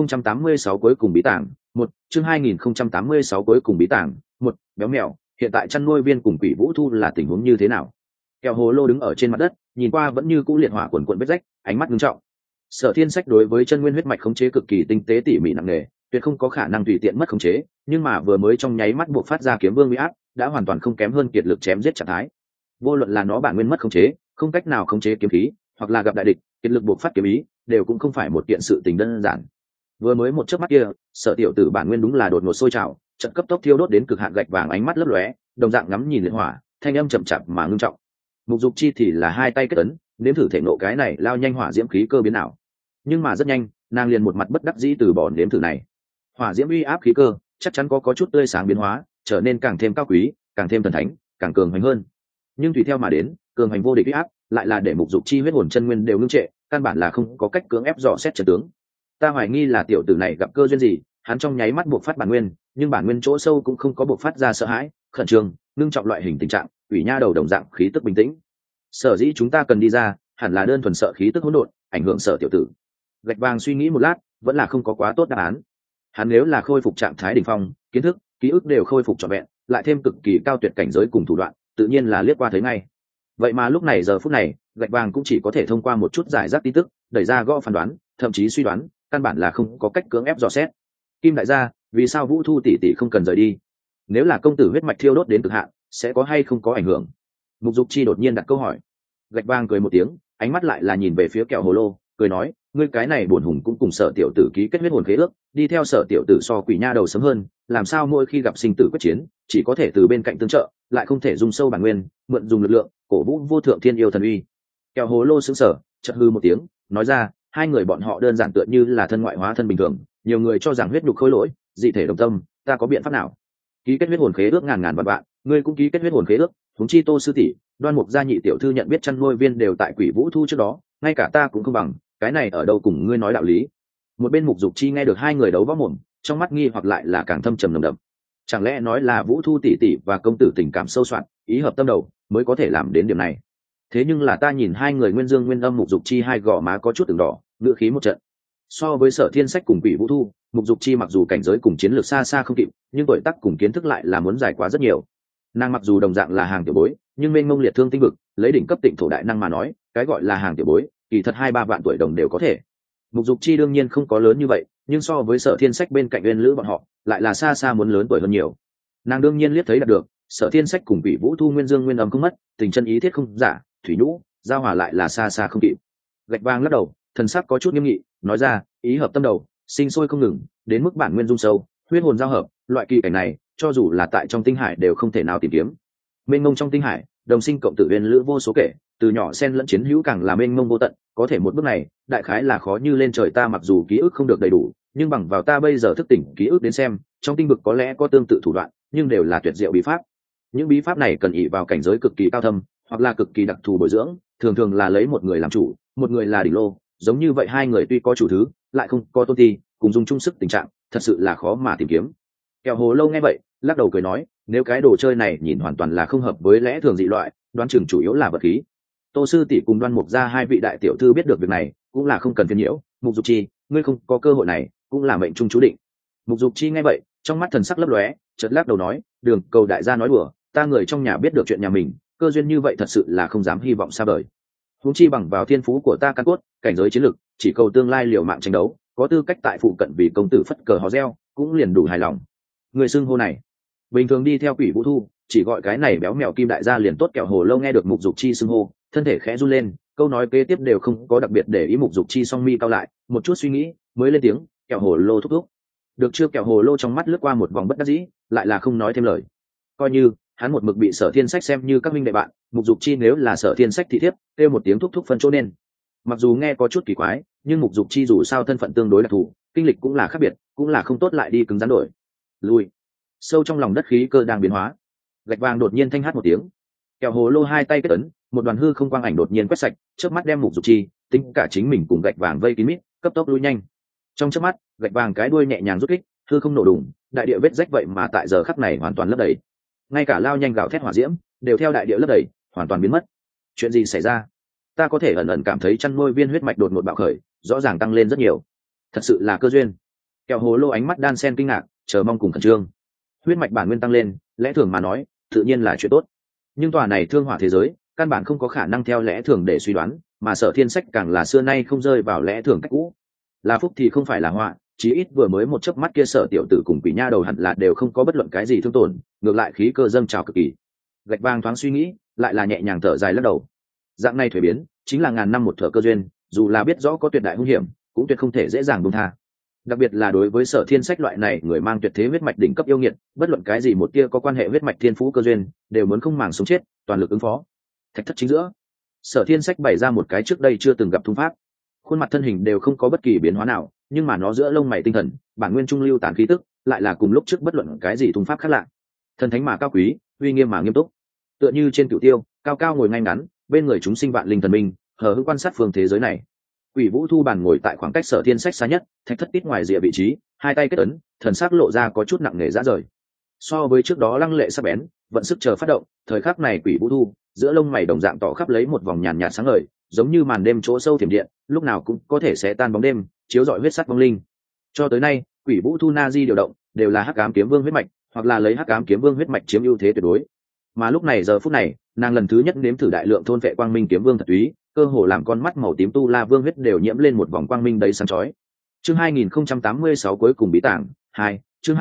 2086 cuối cùng bí tàng, 1, chương 2086 cuối cùng bí tàng, 1, béo mèo, hiện tại chăn nuôi viên cùng Quỷ Vũ Thu là tình huống như thế nào? Kẹo hồ lô đứng ở trên mặt đất, nhìn qua vẫn như cũ liệt hỏa cuồn cuộn vết rách, ánh mắt nghiêm trọng. Sở Thiên Sách đối với chân nguyên huyết mạch khống chế cực kỳ tinh tế tỉ mỉ nặng nề, tuyệt không có khả năng tùy tiện mất khống chế, nhưng mà vừa mới trong nháy mắt buộc phát ra kiếm vương uy áp, đã hoàn toàn không kém hơn kiệt lực chém giết trạng thái. Vô luận là nó bản nguyên mất khống chế, không cách nào khống chế kiếm khí, hoặc là gặp đại địch, kiệt lực buộc phát kiếm ý, đều cũng không phải một kiện sự tình đơn giản. Vừa mới một chớp mắt kia, Sở tiểu tử bản nguyên đúng là đột ngột sôi trào, trận cấp tốc thiêu đốt đến cực hạn gạch vàng ánh mắt lấp lóe, đồng dạng ngắm nhìn liệt hỏa, thanh âm chậm chạp mà ngưng trọng. Mục Dục Chi thì là hai tay kết ấn, nếm thử thể nộ cái này lao nhanh hỏa diễm khí cơ biến ảo. Nhưng mà rất nhanh, nàng liền một mặt bất đắc dĩ từ bỏ nếm thử này. Hỏa diễm uy áp khí cơ chắc chắn có chút tươi sáng biến hóa, trở nên càng thêm cao quý, càng thêm thần thánh, càng cường hoành hơn. Nhưng tùy theo mà đến, cường hoành vô địch uy áp lại là để Mục Dục Chi huyết hồn chân nguyên đều ngưng trệ, căn bản là không có cách cưỡng ép dò xét trận tướng. Ta hoài nghi là tiểu tử này gặp cơ duyên gì, hắn trong nháy mắt buộc phát bản nguyên, nhưng bản nguyên chỗ sâu cũng không có buộc phát ra sợ hãi, khẩn trương, ngưng trọng loại hình tình trạng, ủy nha đầu đồng dạng khí tức bình tĩnh. Sở dĩ chúng ta cần đi ra, hẳn là đơn thuần sợ khí tức hỗn độn ảnh hưởng Sở tiểu tử. Gạch vàng suy nghĩ một lát, vẫn là không có quá tốt đáp án. Hắn nếu là khôi phục trạng thái đỉnh phong, kiến thức, ký ức đều khôi phục trọn vẹn, lại thêm cực kỳ cao tuyệt cảnh giới cùng thủ đoạn, tự nhiên là liếc qua thấy ngay. Vậy mà lúc này giờ phút này, gạch vàng cũng chỉ có thể thông qua một chút giải rác tin tức, đẩy ra gõ phán đoán, thậm chí suy đoán, căn bản là không có cách cưỡng ép dò xét. Kim đại gia, vì sao Vũ Thu tỷ tỷ không cần rời đi? Nếu là công tử huyết mạch thiêu đốt đến cực hạn, sẽ có hay không có ảnh hưởng? Mục Dục Chi đột nhiên đặt câu hỏi. Gạch vàng cười một tiếng, ánh mắt lại là nhìn về phía Kẹo Hồ Lô, cười nói, ngươi cái này buồn hùng cũng cùng Sở tiểu tử ký kết huyết hồn khế ước, đi theo Sở tiểu tử so quỷ nha đầu sớm hơn, làm sao mỗi khi gặp sinh tử quyết chiến, chỉ có thể từ bên cạnh tương trợ, lại không thể dùng sâu bản nguyên, mượn dùng lực lượng, cổ vũ vô thượng thiên yêu thần uy. Kẹo Hồ Lô sững sờ, chợt hư một tiếng, nói ra, hai người bọn họ đơn giản tựa như là thân ngoại hóa thân bình thường, nhiều người cho rằng huyết nhục khối lỗi, dị thể đồng tâm, ta có biện pháp nào? Ký kết huyết hồn khế ước ngàn ngàn vạn vạn, ngươi cũng ký kết huyết hồn khế ước, huống chi Tô sư tỷ, Đoan Mục gia nhị tiểu thư nhận biết chăn nuôi viên đều tại Quỷ Vũ Thu trước đó, ngay cả ta cũng không bằng, cái này ở đâu cùng ngươi nói đạo lý? Một bên Mục Dục Chi nghe được hai người đấu võ mồm, trong mắt nghi hoặc lại là càng thâm trầm nồng đậm. Chẳng lẽ nói là Vũ Thu tỷ tỷ và công tử tình cảm sâu soạn, ý hợp tâm đầu, mới có thể làm đến điểm này? Thế nhưng là ta nhìn hai người Nguyên Dương Nguyên Âm Mục Dục Chi hai gò má có chút từng đỏ, ngữ khí một trận. So với Sở Thiên Sách cùng Quỷ Vũ Thu, Mục Dục Chi mặc dù cảnh giới cùng chiến lược xa xa không kịp, nhưng tuổi tác cùng kiến thức lại là muốn dài quá rất nhiều. Nàng mặc dù đồng dạng là hàng tiểu bối, nhưng mênh mông liệt thương tinh vực, lấy đỉnh cấp tịnh thổ đại năng mà nói, cái gọi là hàng tiểu bối, kỳ thật 2-3 vạn tuổi đồng đều có thể. Mục Dục Chi đương nhiên không có lớn như vậy, nhưng so với Sở Thiên Sách bên cạnh Uyên Lữ bọn họ, lại là xa xa muốn lớn tuổi hơn nhiều. Nàng đương nhiên liếc thấy đạt được, Sở Thiên Sách cùng Quỷ Vũ Thu Nguyên Dương Nguyên Âm không mất, tình chân ý thiết không giả, thủy nhũ, giao hòa lại là xa xa không kịp. Gạch vàng lắc đầu, thần sắc có chút nghiêm nghị, nói ra, ý hợp tâm đầu, sinh sôi không ngừng, đến mức bản nguyên dung sâu, huyết hồn giao hợp, loại kỳ cảnh này, cho dù là tại trong tinh hải đều không thể nào tìm kiếm. Mênh mông trong tinh hải, đồng sinh cộng tử Uyên Lữ vô số kể, từ nhỏ xen lẫn chiến hữu càng là mênh mông vô tận, có thể một bước này, đại khái là khó như lên trời. Ta mặc dù ký ức không được đầy đủ, nhưng bằng vào ta bây giờ thức tỉnh ký ức đến xem, trong tinh vực có lẽ có tương tự thủ đoạn, nhưng đều là tuyệt diệu bí pháp. Những bí pháp này cần ỷ vào cảnh giới cực kỳ cao thâm, hoặc là cực kỳ đặc thù bồi dưỡng, thường thường là lấy một người làm chủ, một người là đỉnh lô, giống như vậy hai người tuy có chủ thứ, lại không có tôn ti, cùng dùng chung sức tình trạng, thật sự là khó mà tìm kiếm. Kẹo Hồ Lâu nghe vậy, lắc đầu cười nói, nếu cái đồ chơi này nhìn hoàn toàn là không hợp với lẽ thường dị loại, đoán chừng chủ yếu là vật khí. Tô sư tỷ cùng Đoan Mục gia hai vị đại tiểu thư biết được việc này, cũng là không cần phiền nhiễu. Mục Dục Chi, ngươi không có cơ hội này, cũng là mệnh trung chú định. Mục Dục Chi nghe vậy, trong mắt thần sắc lấp lóe, chợt lắc đầu nói, Đường Cầu đại gia nói đùa, ta người trong nhà biết được chuyện nhà mình, cơ duyên như vậy thật sự là không dám hy vọng xa vời. Huống chi bằng vào thiên phú của ta căn cốt, cảnh giới chiến lực, chỉ cầu tương lai liều mạng tranh đấu, có tư cách tại phụ cận vì công tử phất cờ hò reo, cũng liền đủ hài lòng. Người xưng hô này, bình thường đi theo Quỷ Vũ Thu, chỉ gọi cái này béo mèo Kim đại gia liền tốt. Kẹo Hồ Lâu nghe được Mục Dục Chi xưng hô, thân thể khẽ run lên, câu nói kế tiếp đều không có đặc biệt để ý. Mục Dục Chi song mi cao lại, một chút suy nghĩ, mới lên tiếng, Kẹo Hồ Lô thúc thúc. Được chưa? Kẹo Hồ Lô trong mắt lướt qua một vòng bất đắc dĩ, lại là không nói thêm lời. Coi như hắn một mực bị Sở Thiên Sách xem như các minh đệ bạn, Mục Dục Chi nếu là Sở Thiên Sách thị thiếp, kêu một tiếng thúc thúc phân chỗ nên. Mặc dù nghe có chút kỳ quái, nhưng Mục Dục Chi dù sao thân phận tương đối đặc thù, kinh lịch cũng là khác biệt, cũng là không tốt lại đi cứng rắn đổi. Lui. Sâu trong lòng đất khí cơ đang biến hóa. Gạch vàng đột nhiên thanh hát một tiếng. Kẹo Hồ Lô hai tay kết ấn, một đoàn hư không quang ảnh đột nhiên quét sạch, chớp mắt đem Mục Dục Chi, tính cả chính mình cùng gạch vàng vây kín mít, cấp tốc lui nhanh. Trong chớp mắt, gạch vàng cái đuôi nhẹ nhàng rút kích, hư không nổ đùng, đại địa vết rách vậy mà tại giờ khắc này hoàn toàn lấp đầy. Ngay cả lao nhanh gạo thét hỏa diễm, đều theo đại địa lấp đầy, hoàn toàn biến mất. Chuyện gì xảy ra? Ta có thể ẩn ẩn cảm thấy chăn nuôi viên huyết mạch đột ngột bạo khởi, rõ ràng tăng lên rất nhiều. Thật sự là cơ duyên. Kẹo Hồ Lô ánh mắt đan xen kinh ngạc, chờ mong cùng khẩn trương. Huyết mạch bản nguyên tăng lên, lẽ thường mà nói, tự nhiên là chuyện tốt. Nhưng tòa này thương hỏa thế giới, căn bản không có khả năng theo lẽ thường để suy đoán, mà Sở Thiên Sách càng là xưa nay không rơi vào lẽ thường cách cũ. Là phúc thì không phải là họa, chí ít vừa mới một chớp mắt kia Sở tiểu tử cùng quỷ nha đầu hẳn là đều không có bất luận cái gì thương tổn, ngược lại khí cơ dâng trào cực kỳ. Gạch vàng thoáng suy nghĩ, lại là nhẹ nhàng thở dài lắc đầu. Dạng này thuế biến, chính là ngàn năm một thở cơ duyên, dù là biết rõ có tuyệt đại hung hiểm, cũng tuyệt không thể dễ dàng buông tha. Đặc biệt là đối với Sở Thiên Sách loại này người mang tuyệt thế huyết mạch đỉnh cấp yêu nghiệt, bất luận cái gì một tia có quan hệ huyết mạch thiên phú cơ duyên, đều muốn không màng sống chết, toàn lực ứng phó. Thạch thất chính giữa, Sở Thiên Sách bày ra một cái trước đây chưa từng gặp thung pháp, khuôn mặt thân hình đều không có bất kỳ biến hóa nào, nhưng mà nó giữa lông mày tinh thần, bản nguyên trung lưu tản khí tức, lại là cùng lúc trước bất luận cái gì thung pháp khác lạ. Thần thánh mà cao quý, uy nghiêm mà nghiêm túc, tựa như trên cửu tiêu, cao cao ngồi ngay ngắn, bên người chúng sinh vạn linh thần minh, hờ hững quan sát phương thế giới này. Quỷ Vũ Thu bàn ngồi tại khoảng cách Sở Thiên Sách xa nhất, thạch thất ít ngoài rìa vị trí, hai tay kết ấn, thần sắc lộ ra có chút nặng nề dã rời. So với trước đó lăng lệ sắc bén, vận sức chờ phát động, thời khắc này Quỷ Vũ Thu, giữa lông mày đồng dạng tỏ khắp lấy một vòng nhàn nhạt sáng ngời, giống như màn đêm chỗ sâu thiểm điện, lúc nào cũng có thể xé tan bóng đêm, chiếu rọi huyết sắc vong linh. Cho tới nay, Quỷ Vũ Thu na di điều động, đều là Hắc Ám Kiếm Vương huyết mạch, hoặc là lấy Hắc Ám Kiếm Vương huyết mạch chiếm ưu thế tuyệt đối. Mà lúc này giờ phút này, nàng lần thứ nhất nếm thử đại lượng thôn vệ Quang Minh Kiếm Vương thật túy, cơ hồ làm con mắt màu tím tu la vương huyết đều nhiễm lên một vòng quang minh đầy sáng chói. Chương 2086 cuối cùng bí tảng 2, chương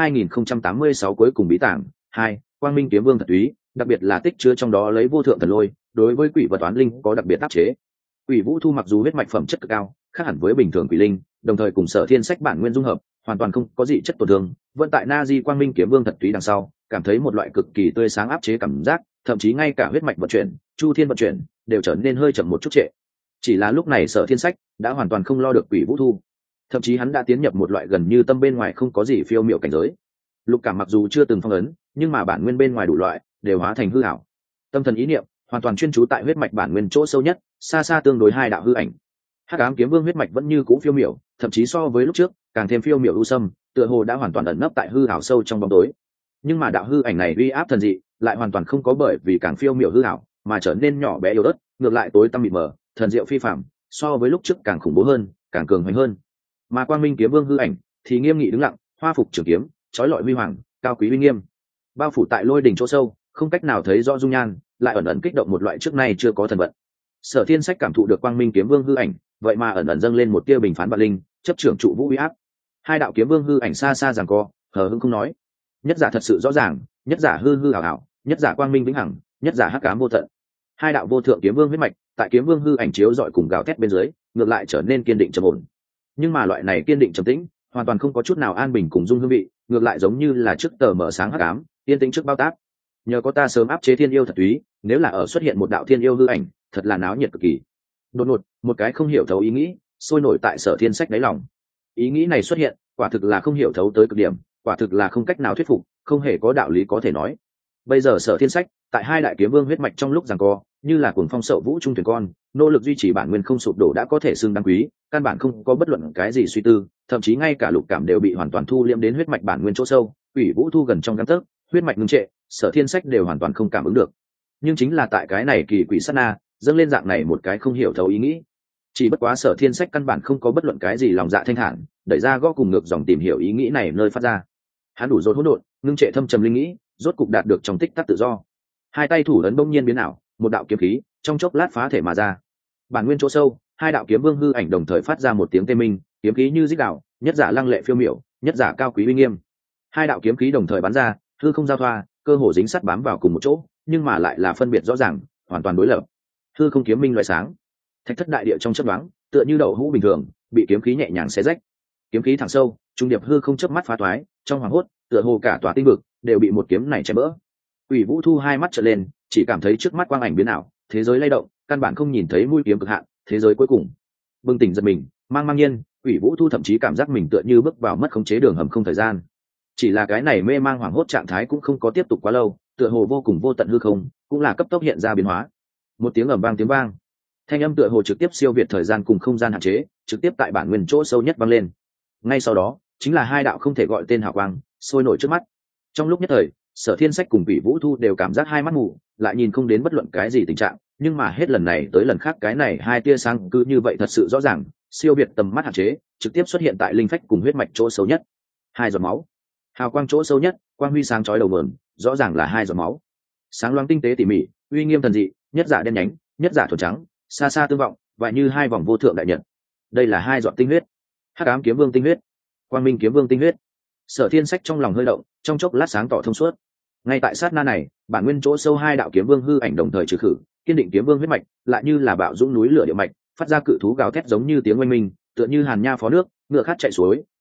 2086 cuối cùng bí tảng 2, Quang Minh Kiếm Vương thật túy, đặc biệt là tích chứa trong đó lấy vô thượng thần lôi, đối với quỷ vật toán linh có đặc biệt áp chế. Quỷ Vũ Thu mặc dù huyết mạch phẩm chất cực cao, khác hẳn với bình thường quỷ linh, đồng thời cùng Sở Thiên Sách bản nguyên dung hợp, hoàn toàn không có gì chất tổn thương, vẫn tại Na Di Quang Minh Kiếm Vương thật túy đằng sau, cảm thấy một loại cực kỳ tươi sáng áp chế cảm giác, thậm chí ngay cả huyết mạch vận chuyển, chu thiên vận chuyển đều trở nên hơi chậm một chút trệ. Chỉ là lúc này Sở Thiên Sách đã hoàn toàn không lo được Quỷ Vũ Thu, thậm chí hắn đã tiến nhập một loại gần như tâm bên ngoài không có gì phiêu miệu cảnh giới. Lục cảm mặc dù chưa từng phong ấn, nhưng mà bản nguyên bên ngoài đủ loại đều hóa thành hư ảo. Tâm thần ý niệm hoàn toàn chuyên trú tại huyết mạch bản nguyên chỗ sâu nhất, xa xa tương đối hai đạo hư ảnh. Hắc Ám Kiếm Vương huyết mạch vẫn như cũ phiêu miểu, thậm chí so với lúc trước càng thêm phiêu miểu u sâm, tựa hồ đã hoàn toàn ẩn nấp tại hư ảo sâu trong bóng tối. Nhưng mà đạo hư ảnh này uy áp thần dị, lại hoàn toàn không có bởi vì càng phiêu miểu hư ảo mà trở nên nhỏ bé yếu ớt, ngược lại tối tăm mịt mờ, thần diệu phi phàm, so với lúc trước càng khủng bố hơn, càng cường hoành hơn. Mà Quang Minh Kiếm Vương hư ảnh thì nghiêm nghị đứng lặng, hoa phục trường kiếm, chói lọi huy hoàng, cao quý uy nghiêm, bao phủ tại lôi đỉnh chỗ sâu, không cách nào thấy rõ dung nhan, lại ẩn ẩn kích động một loại trước nay chưa có thần vận. Sở Thiên Sách cảm thụ được Quang Minh Kiếm Vương hư ảnh, vậy mà ẩn ẩn dâng lên một tia bình phán vạn linh, chấp trưởng trụ vũ uy áp. Hai đạo kiếm vương hư ảnh xa xa giằng co, hờ hững không nói. Nhất giả thật sự rõ ràng, nhất giả hư hư ảo ảo, nhất giả quang minh vĩnh hằng, nhất giả hắc ám vô tận. Hai đạo vô thượng kiếm vương huyết mạch, tại kiếm vương hư ảnh chiếu dọi cùng gào thét bên dưới, ngược lại trở nên kiên định trầm ổn. Nhưng mà loại này kiên định trầm tĩnh, hoàn toàn không có chút nào an bình cùng dung hương vị, ngược lại giống như là trước tờ mở sáng hắc ám, yên tĩnh trước bao tác. Nhờ có ta sớm áp chế thiên yêu thật túy, nếu là ở xuất hiện một đạo thiên yêu hư ảnh, thật là náo nhiệt cực kỳ. Đột ngột, một cái không hiểu thấu ý nghĩ sôi nổi tại Sở Thiên Sách đáy lòng. Ý nghĩ này xuất hiện, quả thực là không hiểu thấu tới cực điểm, quả thực là không cách nào thuyết phục, không hề có đạo lý có thể nói. Bây giờ Sở Thiên Sách tại hai đại kiếm vương huyết mạch trong lúc giằng co, như là cuồng phong sậu vũ trung thuyền con, nỗ lực duy trì bản nguyên không sụp đổ đã có thể xưng đáng quý, căn bản không có bất luận cái gì suy tư, thậm chí ngay cả lục cảm đều bị hoàn toàn thu liễm đến huyết mạch bản nguyên chỗ sâu, Quỷ Vũ Thu gần trong gang tấc, huyết mạch ngưng trệ, Sở Thiên Sách đều hoàn toàn không cảm ứng được. Nhưng chính là tại cái này kỳ quỷ sát na, dâng lên dạng này một cái không hiểu thấu ý nghĩ. Chỉ bất quá Sở Thiên Sách căn bản không có bất luận cái gì lòng dạ thanh thản, đẩy ra gõ cùng ngược dòng tìm hiểu ý nghĩ này nơi phát ra. Hắn đủ dồn hỗn độn, ngưng trệ thâm trầm linh nghĩ, rốt cục đạt được trong tích tắc tự do. Hai tay thủ ấn bỗng nhiên biến ảo, một đạo kiếm khí trong chốc lát phá thể mà ra. Bản nguyên chỗ sâu, hai đạo kiếm vương hư ảnh đồng thời phát ra một tiếng tê minh, kiếm khí như rít đạo, nhất giả lăng lệ phiêu miểu, nhất giả cao quý uy nghiêm. Hai đạo kiếm khí đồng thời bắn ra, hư không giao thoa, cơ hồ dính sắt bám vào cùng một chỗ, nhưng mà lại là phân biệt rõ ràng, hoàn toàn đối lập. Hư không kiếm minh loại sáng, thạch thất đại địa trong chớp nhoáng, tựa như đậu hũ bình thường, bị kiếm khí nhẹ nhàng xé rách. Kiếm khí thẳng sâu, trung điệp hư không chớp mắt phá toái, trong hoàng hốt, tựa hồ cả tòa tinh vực đều bị một kiếm này chém bỡ. Quỷ Vũ Thu hai mắt trợn lên, chỉ cảm thấy trước mắt quang ảnh biến ảo, thế giới lay động, căn bản không nhìn thấy mũi kiếm cực hạn, thế giới cuối cùng. Bừng tỉnh giật mình, mang nhiên, Quỷ Vũ Thu thậm chí cảm giác mình tựa như bước vào mất khống chế đường hầm không thời gian. Chỉ là cái này mê mang hoảng hốt trạng thái cũng không có tiếp tục quá lâu, tựa hồ vô cùng vô tận hư không, cũng là cấp tốc hiện ra biến hóa. Một tiếng ầm vang tiếng vang, thanh âm tựa hồ trực tiếp siêu việt thời gian cùng không gian hạn chế, trực tiếp tại bản nguyên chỗ sâu nhất vang lên. Ngay sau đó, chính là hai đạo không thể gọi tên hào quang sôi nổi trước mắt. Trong lúc nhất thời, Sở Thiên Sách cùng Quỷ Vũ Thu đều cảm giác hai mắt mù, lại nhìn không đến bất luận cái gì tình trạng, nhưng mà hết lần này tới lần khác cái này hai tia sáng cứ như vậy thật sự rõ ràng, siêu việt tầm mắt hạn chế, trực tiếp xuất hiện tại linh phách cùng huyết mạch chỗ sâu nhất. Hai giọt máu, hào quang chỗ sâu nhất, quang huy sáng chói đầu nguồn, rõ ràng là hai giọt máu. Sáng loáng tinh tế tỉ mỉ, uy nghiêm thần dị, nhất giả đen nhánh, nhất giả thuần trắng, xa xa tương vọng, và như hai vòng vô thượng đại nhật. Đây là hai giọt tinh huyết, Hắc Ám Kiếm Vương tinh huyết, Quang Minh Kiếm Vương tinh huyết. Sở Thiên Sách trong lòng hơi động, trong chốc lát sáng tỏ thông suốt. Ngay tại sát na này, bản nguyên chỗ sâu hai đạo kiếm vương hư ảnh đồng thời trừ khử, kiên định kiếm vương huyết mạch, lại như là bạo dũng núi lửa địa mạch, phát ra cự thú gào thét giống như tiếng oanh minh, tựa như hàn nha phó nước, ngựa khát chạy suối,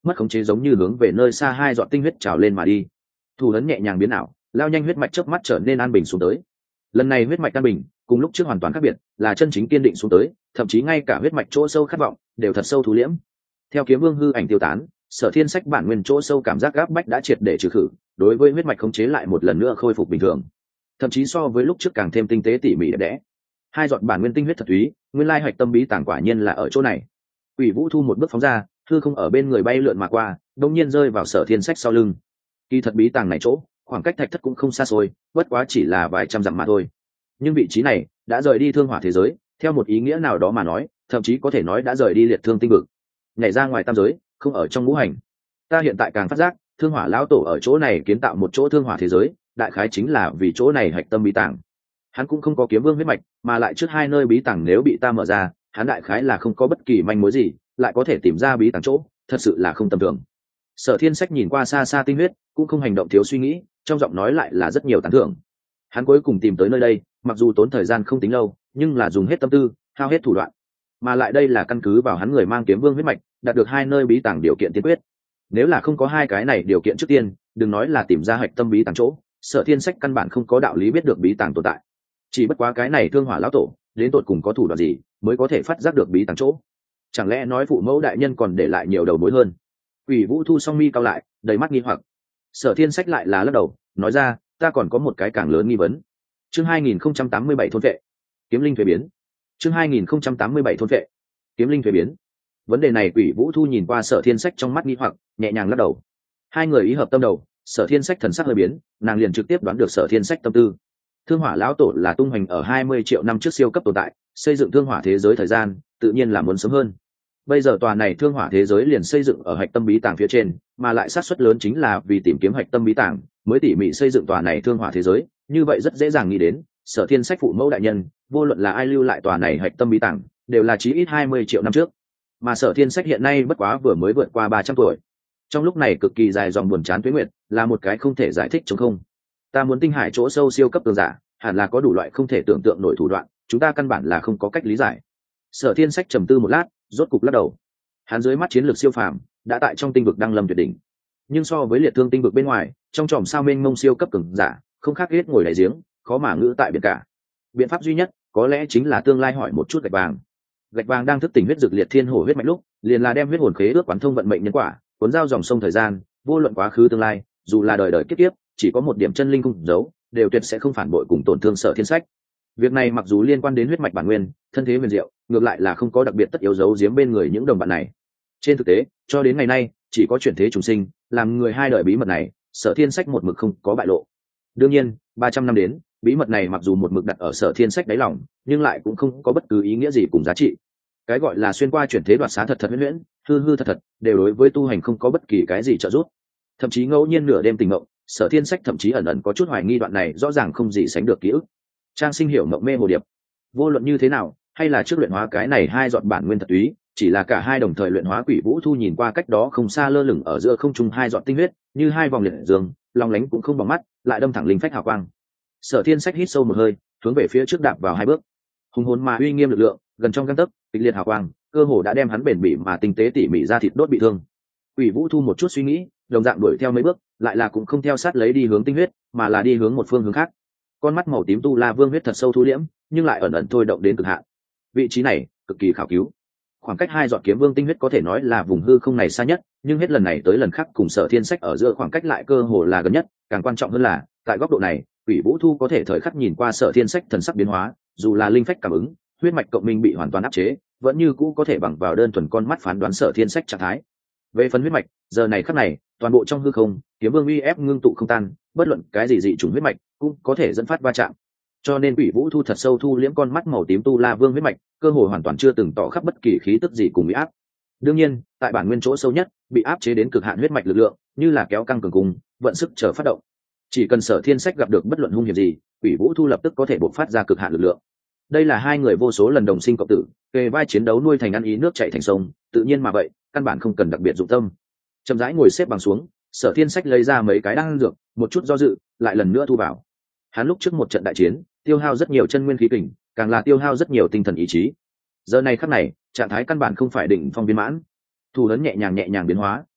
mất khống chế giống như hướng về nơi xa hai giọt tinh huyết trào lên mà đi. Thủ ấn nhẹ nhàng biến ảo, lao nhanh huyết mạch chớp mắt trở nên an bình xuống tới. Lần này huyết mạch an bình cùng lúc trước hoàn toàn khác biệt, là chân chính kiên định xuống tới, thậm chí ngay cả huyết mạch chỗ sâu khát vọng đều thật sâu thu liễm. Theo kiếm vương hư ảnh tiêu tán, Sở Thiên Sách bản nguyên chỗ sâu cảm giác gáp bách đã triệt để trừ khử, đối với huyết mạch khống chế lại một lần nữa khôi phục bình thường, thậm chí so với lúc trước càng thêm tinh tế tỉ mỉ đẹp đẽ. Hai giọt bản nguyên tinh huyết thật thúy, nguyên lai hạch tâm bí tàng quả nhiên là ở chỗ này. Quỷ Vũ Thu một bước phóng ra, hư không ở bên người bay lượn mà qua, đột nhiên rơi vào Sở Thiên Sách sau lưng. Kỳ thật bí tàng này chỗ, khoảng cách thạch thất cũng không xa xôi, bất quá chỉ là vài trăm dặm mà thôi. Nhưng vị trí này đã rời đi thương hỏa thế giới, theo một ý nghĩa nào đó mà nói, thậm chí có thể nói đã rời đi liệt thương tinh vực, nhảy ra ngoài tam giới, không ở trong ngũ hành. Ta hiện tại càng phát giác, thương hỏa lão tổ ở chỗ này kiến tạo một chỗ thương hỏa thế giới, đại khái chính là vì chỗ này hạch tâm bí tàng. Hắn cũng không có kiếm vương huyết mạch, mà lại trước hai nơi bí tàng nếu bị ta mở ra, hắn đại khái là không có bất kỳ manh mối gì, lại có thể tìm ra bí tàng chỗ, thật sự là không tầm thường. Sở Thiên Sách nhìn qua xa xa tinh huyết, cũng không hành động thiếu suy nghĩ, trong giọng nói lại là rất nhiều tán thưởng. Hắn cuối cùng tìm tới nơi đây, mặc dù tốn thời gian không tính lâu, nhưng là dùng hết tâm tư, hao hết thủ đoạn, mà lại đây là căn cứ vào hắn người mang kiếm vương huyết mạch, đạt được hai nơi bí tàng điều kiện tiên quyết. Nếu là không có hai cái này điều kiện trước tiên, đừng nói là tìm ra hạch tâm bí tàng chỗ, Sở Thiên Sách căn bản không có đạo lý biết được bí tàng tồn tại. Chỉ bất quá cái này thương hỏa lão tổ, đến tột cùng có thủ đoạn gì mới có thể phát giác được bí tàng chỗ? Chẳng lẽ nói phụ mẫu đại nhân còn để lại nhiều đầu mối hơn? Quỷ Vũ Thu song mi cao lại, đầy mắt nghi hoặc. Sở Thiên Sách lại là lắc đầu, nói ra, ta còn có một cái càng lớn nghi vấn. Chương 2087 thôn vệ, kiếm linh thuế biến. Chương 2087 thôn vệ, kiếm linh thuế biến. Vấn đề này Quỷ Vũ Thu nhìn qua Sở Thiên Sách trong mắt nghi hoặc, nhẹ nhàng lắc đầu. Hai người ý hợp tâm đầu, Sở Thiên Sách thần sắc hơi biến, nàng liền trực tiếp đoán được Sở Thiên Sách tâm tư. Thương hỏa lão tổ là tung hoành ở 20 triệu năm trước siêu cấp tồn tại, xây dựng thương hỏa thế giới thời gian, tự nhiên là muốn sớm hơn. Bây giờ tòa này thương hỏa thế giới liền xây dựng ở hạch tâm bí tàng phía trên, mà lại xác suất lớn chính là vì tìm kiếm hạch tâm bí tàng mới tỉ mỉ xây dựng tòa này thương hỏa thế giới, như vậy rất dễ dàng nghĩ đến, Sở Thiên Sách phụ mẫu đại nhân, vô luận là ai lưu lại tòa này hạch tâm bí tàng, đều là chí ít 20 triệu năm trước. Mà Sở Thiên Sách hiện nay bất quá vừa mới vượt qua 300 tuổi. Trong lúc này cực kỳ dài dòng buồn chán tuế nguyệt, là một cái không thể giải thích trống không. Ta muốn tinh hải chỗ sâu siêu cấp cường giả, hẳn là có đủ loại không thể tưởng tượng nổi thủ đoạn, chúng ta căn bản là không có cách lý giải. Sở Thiên Sách trầm tư một lát, rốt cục lắc đầu. Hắn dưới mắt chiến lược siêu phàm, đã tại trong tinh vực đăng lâm tuyệt đỉnh. Nhưng so với liệt thương tinh vực bên ngoài, trong chòm sao mênh mông siêu cấp cường giả, không khác hết ngồi đáy giếng, khó mà ngữ tại biển cả. Biện pháp duy nhất, có lẽ chính là tương lai hỏi một chút gạch vàng. Gạch vàng đang thức tỉnh huyết dược liệt thiên hổ huyết mạch lúc, liền là đem huyết hồn khế ước quán thông vận mệnh nhân quả, cuốn giao dòng sông thời gian, vô luận quá khứ tương lai, dù là đời đời kiếp kiếp, chỉ có một điểm chân linh cung giấu, đều tuyệt sẽ không phản bội cùng tổn thương Sở Thiên Sách. Việc này mặc dù liên quan đến huyết mạch bản nguyên, thân thế huyền diệu, ngược lại là không có đặc biệt tất yếu giấu giếm bên người những đồng bạn này. Trên thực tế, cho đến ngày nay, chỉ có chuyển thế trùng sinh, làm người hai đời bí mật này, Sở Thiên Sách một mực không có bại lộ. Đương nhiên, 300 năm đến, bí mật này mặc dù một mực đặt ở Sở Thiên Sách đáy lòng, nhưng lại cũng không có bất cứ ý nghĩa gì cùng giá trị. Cái gọi là xuyên qua chuyển thế đoạt xá thật thật huyễn huyễn, hư hư thật thật, đều đối với tu hành không có bất kỳ cái gì trợ giúp. Thậm chí ngẫu nhiên nửa đêm tỉnh mộng, Sở Thiên Sách thậm chí ẩn ẩn có chút hoài nghi đoạn này rõ ràng không gì sánh được ký ức. Trang Sinh hiểu mộng mê hồ điệp. Vô luận như thế nào, hay là trước luyện hóa cái này hai giọt bản nguyên thật túy, chỉ là cả hai đồng thời luyện hóa. Quỷ Vũ Thu nhìn qua cách đó không xa lơ lửng ở giữa không trung hai giọt tinh huyết, như hai vòng liệt dương, long lánh cũng không bằng mắt, lại đâm thẳng linh phách hào quang. Sở Thiên Sách hít sâu một hơi, hướng về phía trước đạp vào hai bước. Hùng hồn mà uy nghiêm lực lượng, gần trong gang tấc, kịch liệt hào quang, cơ hồ đã đem hắn bền bỉ mà tinh tế tỉ mỉ ra thịt đốt bị thương. Quỷ Vũ Thu một chút suy nghĩ, đồng dạng đuổi theo mấy bước, lại là cũng không theo sát lấy đi hướng tinh huyết, mà là đi hướng một phương hướng khác. Con mắt màu tím tu la vương huyết thật sâu thu liễm, nhưng lại ẩn ẩn thôi động đến cực hạn. Vị trí này cực kỳ khảo cứu, khoảng cách hai giọt kiếm vương tinh huyết có thể nói là vùng hư không này xa nhất, nhưng hết lần này tới lần khác cùng Sở Thiên Sách ở giữa khoảng cách lại cơ hồ là gần nhất. Càng quan trọng hơn là, tại góc độ này, Quỷ Vũ Thu có thể thời khắc nhìn qua Sở Thiên Sách thần sắc biến hóa, dù là linh phách cảm ứng, huyết mạch cộng minh bị hoàn toàn áp chế, vẫn như cũ có thể bằng vào đơn thuần con mắt phán đoán Sở Thiên Sách trạng thái. Về phần huyết mạch, giờ này khắc này, toàn bộ trong hư không, kiếm vương uy ép ngưng tụ không tan, bất luận cái gì dị chủng huyết mạch cũng có thể dẫn phát va chạm. Cho nên Quỷ Vũ Thu thật sâu thu liễm con mắt màu tím tu la vương huyết mạch, cơ hội hoàn toàn chưa từng tỏ khắp bất kỳ khí tức gì cùng bị áp. Đương nhiên, tại bản nguyên chỗ sâu nhất, bị áp chế đến cực hạn huyết mạch lực lượng, như là kéo căng cường cung, vận sức chờ phát động. Chỉ cần Sở Thiên Sách gặp được bất luận hung hiểm gì, Quỷ Vũ Thu lập tức có thể bộc phát ra cực hạn lực lượng. Đây là hai người vô số lần đồng sinh cộng tử, kề vai chiến đấu nuôi thành ăn ý nước chảy thành sông, tự nhiên mà vậy, căn bản không cần đặc biệt dụng tâm. Chậm rãi ngồi xếp bằng xuống, Sở Thiên Sách lấy ra mấy cái đan dược, một chút do dự, lại lần nữa thu vào. Hắn lúc trước một trận đại chiến, tiêu hao rất nhiều chân nguyên khí kình, càng là tiêu hao rất nhiều tinh thần ý chí. Giờ này khắc này, trạng thái căn bản không phải đỉnh phong viên mãn. Thủ ấn nhẹ nhàng biến hóa,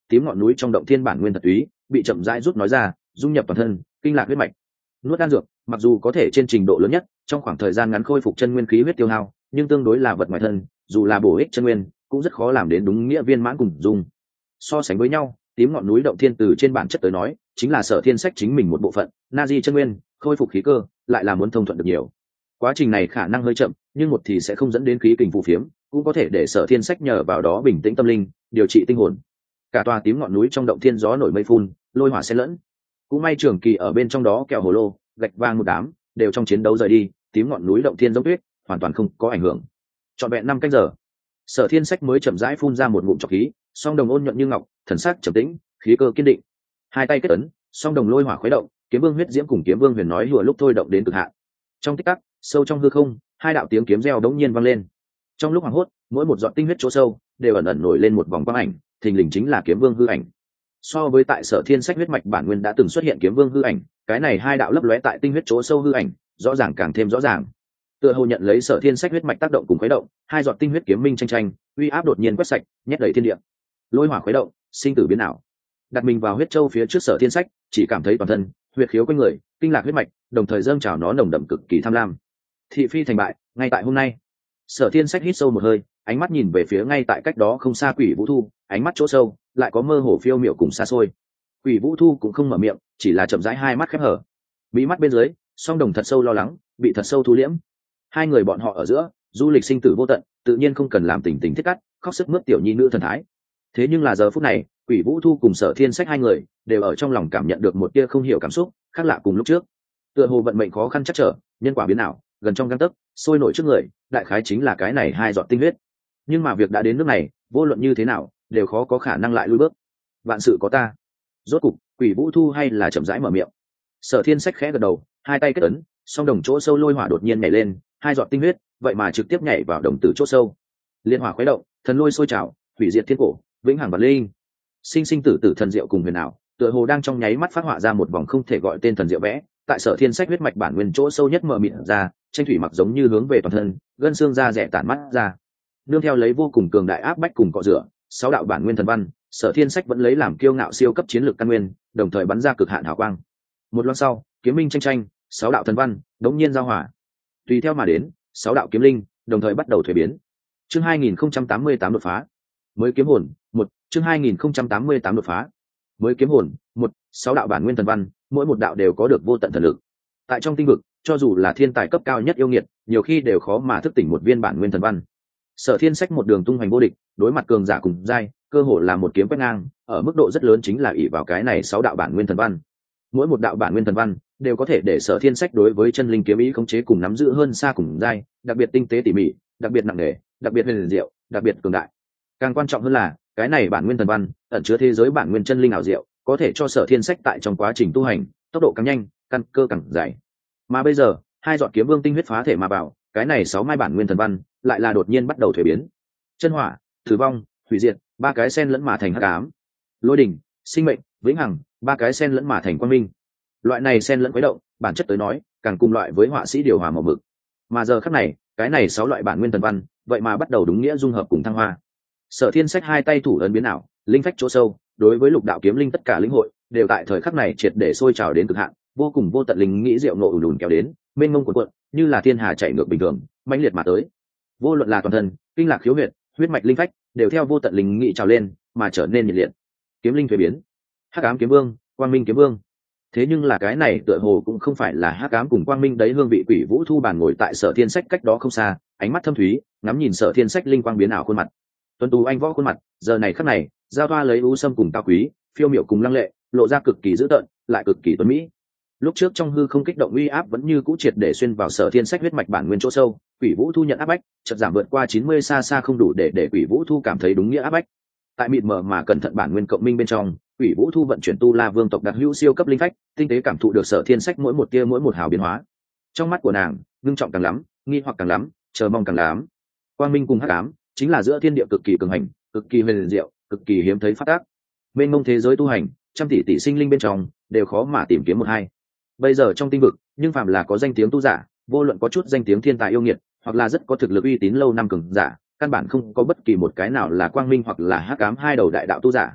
tím ngọn núi trong động thiên bản nguyên thật túy bị chậm rãi rút nói ra, dung nhập toàn thân, kinh lạc huyết mạch. Nuốt đan dược mặc dù có thể trên trình độ lớn nhất trong khoảng thời gian ngắn khôi phục chân nguyên khí huyết tiêu hao, nhưng tương đối là vật ngoài thân, dù là bổ ích chân nguyên cũng rất khó làm đến đúng nghĩa viên mãn cùng dung. So sánh với nhau, tím ngọn núi động thiên từ trên bản chất tới nói chính là Sở Thiên Sách chính mình một bộ phận, na di chân nguyên, khôi phục khí cơ lại là muốn thông thuận được nhiều. Quá trình này khả năng hơi chậm, nhưng một thì sẽ không dẫn đến khí kình phù phiếm, cũng có thể để Sở Thiên Sách nhờ vào đó bình tĩnh tâm linh, điều trị tinh hồn. Cả tòa tím ngọn núi trong động thiên gió nổi mây phun, lôi hỏa xen lẫn. Cũng may trường kỳ ở bên trong đó kẹo hồ lô, gạch vang một đám, đều trong chiến đấu rời đi, tím ngọn núi động thiên giống tuyết, hoàn toàn không có ảnh hưởng. Trọn vẹn 5 canh giờ, Sở Thiên Sách mới chậm rãi phun ra một ngụm trọc khí, song đồng ôn nhuận như ngọc, thần sắc trầm tĩnh, khí cơ kiên định. Hai tay kết ấn, song đồng lôi hỏa khuấy động, kiếm vương huyết diễm cùng kiếm vương huyền nói hùa lúc thôi động đến cực hạn. Trong tích tắc, sâu trong hư không, hai đạo tiếng kiếm reo đống nhiên vang lên. Trong lúc hoảng hốt, mỗi một giọt tinh huyết chỗ sâu đều ẩn ẩn nổi lên một vòng quang ảnh, thình lình chính là kiếm vương hư ảnh. So với tại Sở Thiên Sách huyết mạch bản nguyên đã từng xuất hiện kiếm vương hư ảnh, cái này hai đạo lấp lóe tại tinh huyết chỗ sâu hư ảnh, rõ ràng càng thêm rõ ràng. Tựa hồ nhận lấy Sở Thiên Sách huyết mạch tác động cùng khuấy động, hai giọt tinh huyết kiếm minh tranh tranh, uy áp đột nhiên quét sạch, nhét đầy thiên địa. Lôi hỏa khuấy động, sinh tử biến ảo. Đặt mình vào huyết châu phía trước Sở Thiên Sách, chỉ cảm thấy toàn thân huyết khiếu quanh người, kinh lạc huyết mạch, đồng thời dâng trào nó nồng đậm cực kỳ tham lam. Thị phi thành bại, ngay tại hôm nay. Sở Thiên Sách hít sâu một hơi, ánh mắt nhìn về phía ngay tại cách đó không xa Quỷ Vũ Thu, ánh mắt chỗ sâu lại có mơ hồ phiêu miểu cùng xa xôi. Quỷ Vũ Thu cũng không mở miệng, chỉ là chậm rãi hai mắt khép hở. Mí mắt bên dưới, song đồng thật sâu lo lắng, bị thật sâu thu liễm. Hai người bọn họ ở giữa, du lịch sinh tử vô tận, tự nhiên không cần làm tình tình thiết cắt, khóc sức mướt tiểu nhi nữ thần thái. Thế nhưng là giờ phút này, Quỷ Vũ Thu cùng Sở Thiên Sách hai người đều ở trong lòng cảm nhận được một tia không hiểu cảm xúc khác lạ cùng lúc trước. Tựa hồ vận mệnh khó khăn chắc trở, nhân quả biến ảo, gần trong gang tấc, sôi nổi trước người, đại khái chính là cái này hai giọt tinh huyết. Nhưng mà việc đã đến nước này, vô luận như thế nào, đều khó có khả năng lại lùi bước. Vạn sự có ta. Rốt cục, Quỷ Vũ Thu hay là chậm rãi mở miệng. Sở Thiên Sách khẽ gật đầu, hai tay kết ấn, song đồng chỗ sâu lôi hỏa đột nhiên nhảy lên, hai giọt tinh huyết, vậy mà trực tiếp nhảy vào đồng tử chỗ sâu. Liên hỏa khuấy động, thần lôi sôi trào, hủy diệt thiên cổ, vĩnh hằng và linh. Sinh sinh tử tử thần diệu cùng huyền ảo, tựa hồ đang trong nháy mắt phát họa ra một vòng không thể gọi tên thần diệu vẽ, tại Sở Thiên Sách huyết mạch bản nguyên chỗ sâu nhất mở mịt ra, tranh thủy mặc giống như hướng về toàn thân, gân xương da rẻ tản mắt ra. Nương theo lấy vô cùng cường đại áp bách cùng cọ rửa, sáu đạo bản nguyên thần văn, Sở Thiên Sách vẫn lấy làm kiêu ngạo siêu cấp chiến lược căn nguyên, đồng thời bắn ra cực hạn hào quang. Một loan sau, kiếm minh tranh tranh, sáu đạo thần văn đống nhiên giao hòa. Tùy theo mà đến, sáu đạo kiếm linh đồng thời bắt đầu thuế biến. Chương 2088 đột phá. Mới kiếm hồn, một chương 2088 đột phá. Mới kiếm hồn, một sáu đạo bản nguyên thần văn, mỗi một đạo đều có được vô tận thần lực. Tại trong tinh vực, cho dù là thiên tài cấp cao nhất yêu nghiệt, nhiều khi đều khó mà thức tỉnh một viên bản nguyên thần văn. Sở Thiên Sách một đường tung hoành vô địch, đối mặt cường giả cùng giai, cơ hội là một kiếm quét ngang, ở mức độ rất lớn chính là ỷ vào cái này sáu đạo bản nguyên thần văn. Mỗi một đạo bản nguyên thần văn đều có thể để Sở Thiên Sách đối với chân linh kiếm ý khống chế cùng nắm giữ hơn xa cùng giai, đặc biệt tinh tế tỉ mỉ, đặc biệt nặng nề, đặc biệt huyền diệu, đặc biệt cường đại. Càng quan trọng hơn là, cái này bản nguyên thần văn ẩn chứa thế giới bản nguyên chân linh ảo diệu, có thể cho Sở Thiên Sách tại trong quá trình tu hành, tốc độ càng nhanh, căn cơ càng dày. Mà bây giờ, hai giọt kiếm vương tinh huyết phá thể mà vào, cái này sáu mai bản nguyên thần văn lại là đột nhiên bắt đầu thuế biến. Chân hỏa, tử vong, hủy diệt, ba cái sen lẫn mà thành hắc ám. Lôi đỉnh, sinh mệnh, vĩnh hằng, ba cái sen lẫn mà thành quang minh. Loại này sen lẫn khuấy động, bản chất tới nói, càng cùng loại với họa sĩ điều hòa màu mực. Mà giờ khắc này, cái này sáu loại bản nguyên thần văn, vậy mà bắt đầu đúng nghĩa dung hợp cùng thăng hoa. Sở Thiên Sách hai tay thủ ấn biến ảo, linh phách chỗ sâu, đối với lục đạo kiếm linh tất cả lĩnh hội, đều tại thời khắc này triệt để sôi trào đến cực hạn, vô cùng vô tận linh nghĩ diệu ngộ ùn ùn kéo đến, mênh mông cuộn, như là thiên hà chảy ngược bình thường, mãnh liệt mà tới. Vô luận là toàn thân, kinh lạc khiếu huyệt, huyết mạch linh phách, đều theo vô tận linh nghĩ trào lên, mà trở nên nhiệt liệt. Kiếm linh thuế biến, hắc ám kiếm vương, quang minh kiếm vương. Thế nhưng là cái này tựa hồ cũng không phải là hắc ám cùng quang minh đấy, hương vị Quỷ Vũ Thu bàn ngồi tại Sở Thiên Sách cách đó không xa, ánh mắt thâm thúy, ngắm nhìn Sở Thiên Sách linh quang biến ảo khuôn mặt. Tuấn tú anh võ khuôn mặt, giờ này khắc này, giao thoa lấy u sâm cùng cao quý, phiêu miểu cùng lăng lệ, lộ ra cực kỳ dữ tợn, lại cực kỳ tuấn mỹ. Lúc trước trong hư không kích động uy áp vẫn như cũ triệt để xuyên vào Sở Thiên Sách huyết mạch bản nguyên chỗ sâu, Quỷ Vũ Thu nhận áp bách, chợt giảm vượt qua 90 xa xa không đủ để Quỷ Vũ Thu cảm thấy đúng nghĩa áp bách. Tại mịt mờ mà cẩn thận bản nguyên cộng minh bên trong, Quỷ Vũ Thu vận chuyển tu La Vương tộc đặc hữu siêu cấp linh phách, tinh tế cảm thụ được Sở Thiên Sách mỗi một tia mỗi một hào biến hóa. Trong mắt của nàng, ngưng trọng càng lắm, nghi hoặc càng lắm, chờ mong càng lắm. Quang minh cùng hắc ám, chính là giữa thiên địa cực kỳ cường hành, cực kỳ huyền diệu, cực kỳ hiếm thấy phát tác. Mênh mông thế giới tu hành, trăm tỷ tỷ sinh linh bên trong, đều khó mà tìm kiếm một hai. Bây giờ trong tinh vực, nhưng phàm là có danh tiếng tu giả, vô luận có chút danh tiếng thiên tài yêu nghiệt, hoặc là rất có thực lực uy tín lâu năm cường giả, căn bản không có bất kỳ một cái nào là quang minh hoặc là hắc ám hai đầu đại đạo tu giả.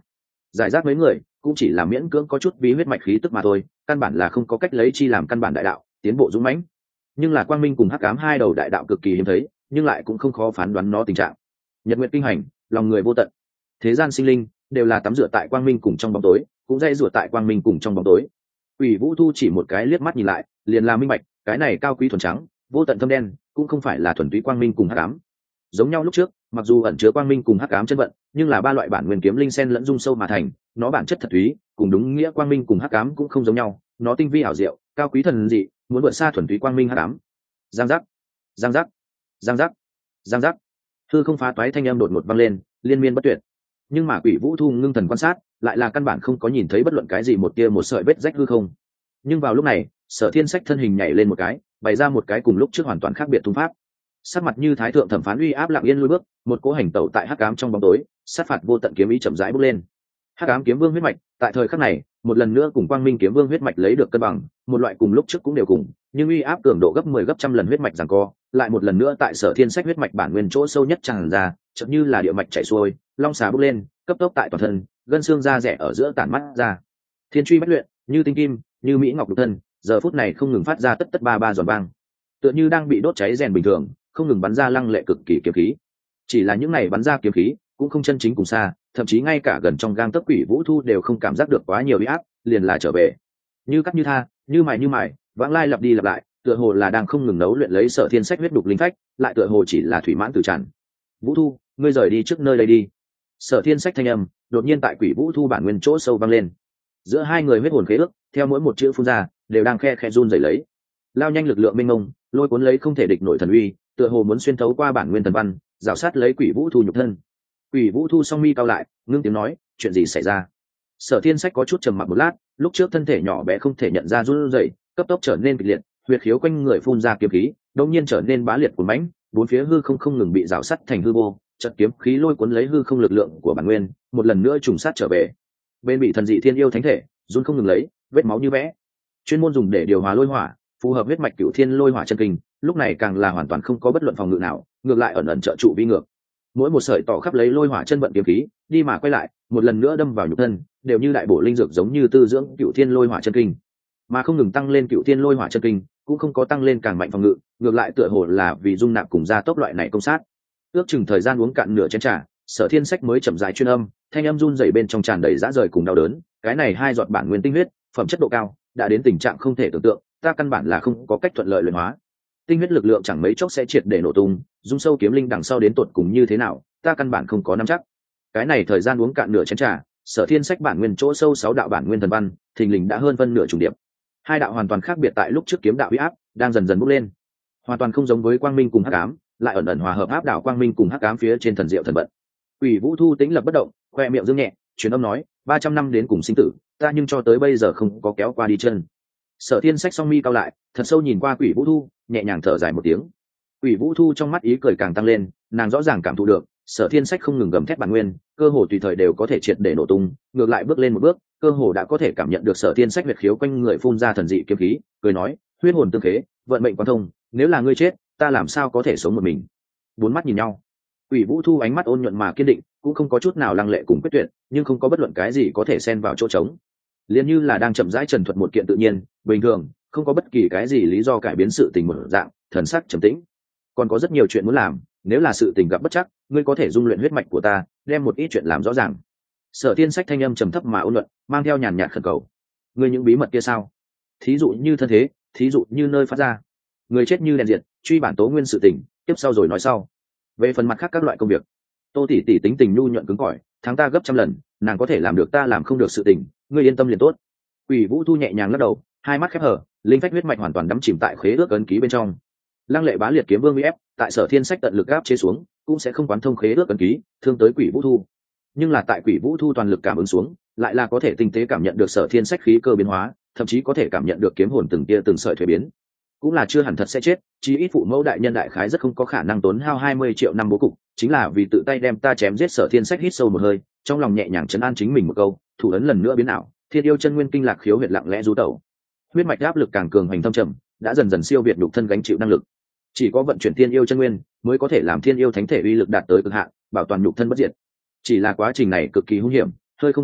giải rác mấy người cũng chỉ là miễn cưỡng có chút bí huyết mạch khí tức mà thôi, căn bản là không có cách lấy chi làm căn bản đại đạo tiến bộ dũng mãnh. Nhưng là quang minh cùng hắc ám hai đầu đại đạo cực kỳ hiếm thấy, nhưng lại cũng không khó phán đoán nó tình trạng. Nhật nguyện kinh hành, lòng người vô tận, thế gian sinh linh đều là tắm rửa tại quang minh cùng trong bóng tối, cũng dây rửa tại quang minh cùng trong bóng tối. Quỷ Vũ Thu chỉ một cái liếc mắt nhìn lại, liền là minh bạch, cái này cao quý thuần trắng, vô tận thâm đen, cũng không phải là thuần túy quang minh cùng hắc ám. Giống nhau lúc trước, mặc dù ẩn chứa quang minh cùng hắc ám chân vận, nhưng là ba loại bản nguyên kiếm linh sen lẫn dung sâu mà thành, nó bản chất thật túy, cùng đúng nghĩa quang minh cùng hắc ám cũng không giống nhau, nó tinh vi ảo diệu, cao quý thần dị, muốn vượt xa thuần túy quang minh hắc ám. Giang giác, giang giác, giang giác, giang giác. Hư không phá toái thanh âm đột ngột vang lên, liên miên bất tuyệt. Nhưng mà Quỷ Vũ Thu ngưng thần quan sát, lại là căn bản không có nhìn thấy bất luận cái gì một tia một sợi vết rách hư không. Nhưng vào lúc này, Sở Thiên Sách thân hình nhảy lên một cái, bày ra một cái cùng lúc trước hoàn toàn khác biệt tung pháp. Sắc mặt như thái thượng thẩm phán uy áp lặng yên lui bước, một cỗ hành tẩu tại hắc ám trong bóng tối, sát phạt vô tận kiếm ý chậm rãi bước lên. Hắc ám kiếm vương huyết mạch, tại thời khắc này, một lần nữa cùng quang minh kiếm vương huyết mạch lấy được cân bằng, một loại cùng lúc trước cũng đều cùng, nhưng uy áp cường độ gấp 10 gấp trăm lần huyết mạch giằng co, lại một lần nữa tại Sở Thiên Sách huyết mạch bản nguyên chỗ sâu nhất tràn ra, chợt như là địa mạch chảy xuôi, long xà bốc lên, cấp tốc tại toàn thân, gân xương da rẻ ở giữa tản mắt ra. Thiên truy bách luyện, như tinh kim, như mỹ ngọc đục thân, giờ phút này không ngừng phát ra tất tất ba ba giòn vang, tựa như đang bị đốt cháy rèn bình thường, không ngừng bắn ra lăng lệ cực kỳ kiếm khí. Chỉ là những này bắn ra kiếm khí cũng không chân chính cùng xa, thậm chí ngay cả gần trong gang tấc Quỷ Vũ Thu đều không cảm giác được quá nhiều uy áp, liền là trở về, như cắt như tha, như mài, vãng lai lặp đi lặp lại, tựa hồ là đang không ngừng nấu luyện lấy Sở Thiên Sách huyết đục linh phách, lại tựa hồ chỉ là thủy mãn từ tràn. Vũ Thu, ngươi rời đi trước nơi đây đi. Sở Thiên Sách thanh âm đột nhiên tại Quỷ Vũ Thu bản nguyên chỗ sâu vang lên. Giữa hai người huyết hồn khế ước, theo mỗi một chữ phun ra, đều đang khe run rẩy lấy. Lao nhanh lực lượng mênh mông, lôi cuốn lấy không thể địch nổi thần uy, tựa hồ muốn xuyên thấu qua bản nguyên thần văn, rào sát lấy Quỷ Vũ Thu nhục thân. Quỷ Vũ Thu song mi cao lại, ngưng tiếng nói, chuyện gì xảy ra? Sở Thiên Sách có chút trầm mặc một lát, lúc trước thân thể nhỏ bé không thể nhận ra run rẩy, cấp tốc trở nên kịch liệt, huyệt khiếu quanh người phun ra kiếm khí, đột nhiên trở nên bá liệt cuồn mãnh, bốn phía hư không ngừng bị rào sát thành hư vô, trận kiếm khí lôi cuốn lấy hư không lực lượng của bản nguyên, một lần nữa trùng sát trở về. Bên bị thần dị thiên yêu thánh thể, run không ngừng lấy, vết máu như vẽ. Chuyên môn dùng để điều hòa lôi hỏa, phù hợp huyết mạch cửu thiên lôi hỏa chân kinh, lúc này càng là hoàn toàn không có bất luận phòng ngự nào, ngược lại ẩn ẩn trợ trụ vi ngược. Mỗi một sợi tỏ khắp lấy lôi hỏa chân vận kiếm khí, đi mà quay lại, một lần nữa đâm vào nhục thân, đều như đại bổ linh dược giống như tư dưỡng cửu thiên lôi hỏa chân kinh, mà không ngừng tăng lên cửu thiên lôi hỏa chân kinh, cũng không có tăng lên càng mạnh phòng ngự, ngược lại tựa hồ là vì dung nạp cùng gia tốc loại này công sát. Ước chừng thời gian uống cạn nửa chén trà, Sở Thiên Sách mới chậm rãi chuyên âm, thanh âm run rẩy bên trong tràn đầy dã rời cùng đau đớn, cái này hai giọt bản nguyên tinh huyết, phẩm chất độ cao, đã đến tình trạng không thể tưởng tượng, ta căn bản là không có cách thuận lợi luyện hóa. Tinh huyết lực lượng chẳng mấy chốc sẽ triệt để nổ tung, dung sâu kiếm linh đằng sau đến tột cùng như thế nào, ta căn bản không có nắm chắc. Cái này thời gian uống cạn nửa chén trà, Sở Thiên Sách bản nguyên chỗ sâu 6 đạo bản nguyên thần văn, thình lình đã hơn phân nửa trùng điệp. Hai đạo hoàn toàn khác biệt tại lúc trước kiếm đạo uy áp đang dần dần bốc lên, hoàn toàn không giống với quang minh cùng hắc ám, lại ẩn ẩn hòa hợp áp đảo quang minh cùng hắc ám phía trên thần diệu thần vận. Quỷ Vũ Thu tĩnh lập bất động, khoe miệng dương nhẹ, truyền âm nói, 300 năm đến cùng sinh tử, ta nhưng cho tới bây giờ không có kéo qua đi chân. Sở Thiên Sách song mi cao lại, thật sâu nhìn qua Quỷ Vũ Thu, nhẹ nhàng thở dài một tiếng. Quỷ Vũ Thu trong mắt ý cười càng tăng lên, nàng rõ ràng cảm thụ được, Sở Thiên Sách không ngừng gầm thét bản nguyên, cơ hồ tùy thời đều có thể triệt để nổ tung, ngược lại bước lên một bước, cơ hồ đã có thể cảm nhận được Sở Thiên Sách huyết khiếu quanh người phun ra thần dị kiếm khí, cười nói, huyết hồn tương khế, vận mệnh quan thông, nếu là ngươi chết, ta làm sao có thể sống một mình. Bốn mắt nhìn nhau, Quỷ Vũ Thu ánh mắt ôn nhuận mà kiên định, cũng không có chút nào lăng lệ cùng quyết tuyệt, nhưng không có bất luận cái gì có thể xen vào chỗ trống, liền như là đang chậm rãi trần thuật một kiện tự nhiên bình thường, không có bất kỳ cái gì lý do cải biến sự tình một dạng, thần sắc trầm tĩnh. Còn có rất nhiều chuyện muốn làm, nếu là sự tình gặp bất chắc, ngươi có thể dung luyện huyết mạch của ta, đem một ít chuyện làm rõ ràng. Sở Thiên Sách thanh âm trầm thấp mà ôn luận, mang theo nhàn nhạt khẩn cầu. Ngươi những bí mật kia sao? Thí dụ như thân thế, thí dụ như nơi phát ra, người chết như đèn diệt, truy bản tố nguyên sự tình, tiếp sau rồi nói sau. Về phần mặt khác các loại công việc, Tô tỷ tỷ tính tình nhu nhuận cứng cỏi, thắng ta gấp trăm lần, nàng có thể làm được ta làm không được sự tình, ngươi yên tâm liền tốt. Quỷ Vũ Thu nhẹ nhàng lắc đầu, hai mắt khép hở, linh phách huyết mạch hoàn toàn đắm chìm tại khế ước ấn ký bên trong. Lăng lệ bá liệt kiếm vương uy ép, tại Sở Thiên Sách tận lực áp chế xuống, cũng sẽ không quán thông khế ước ấn ký, thương tới Quỷ Vũ Thu. Nhưng là tại Quỷ Vũ Thu toàn lực cảm ứng xuống, lại là có thể tinh tế cảm nhận được Sở Thiên Sách khí cơ biến hóa, thậm chí có thể cảm nhận được kiếm hồn từng tia từng sợi thuế biến. Cũng là chưa hẳn thật sẽ chết, chí ít phụ mẫu đại nhân đại khái rất không có khả năng tốn hao 20 triệu năm bố cục, chính là vì tự tay đem ta chém giết. Sở Thiên Sách hít sâu một hơi, trong lòng nhẹ nhàng trấn an chính mình một câu, thủ ấn lần nữa biến ảo, thiên yêu chân nguyên kinh lạc khiếu huyệt lặng lẽ du tẩu, huyết mạch áp lực càng cường hành thâm trầm, đã dần dần siêu việt nhục thân gánh chịu năng lực. Chỉ có vận chuyển thiên yêu chân nguyên mới có thể làm thiên yêu thánh thể uy lực đạt tới cực hạn, bảo toàn nhục thân bất diệt. Chỉ là quá trình này cực kỳ hung hiểm, hơi không cẩn thận,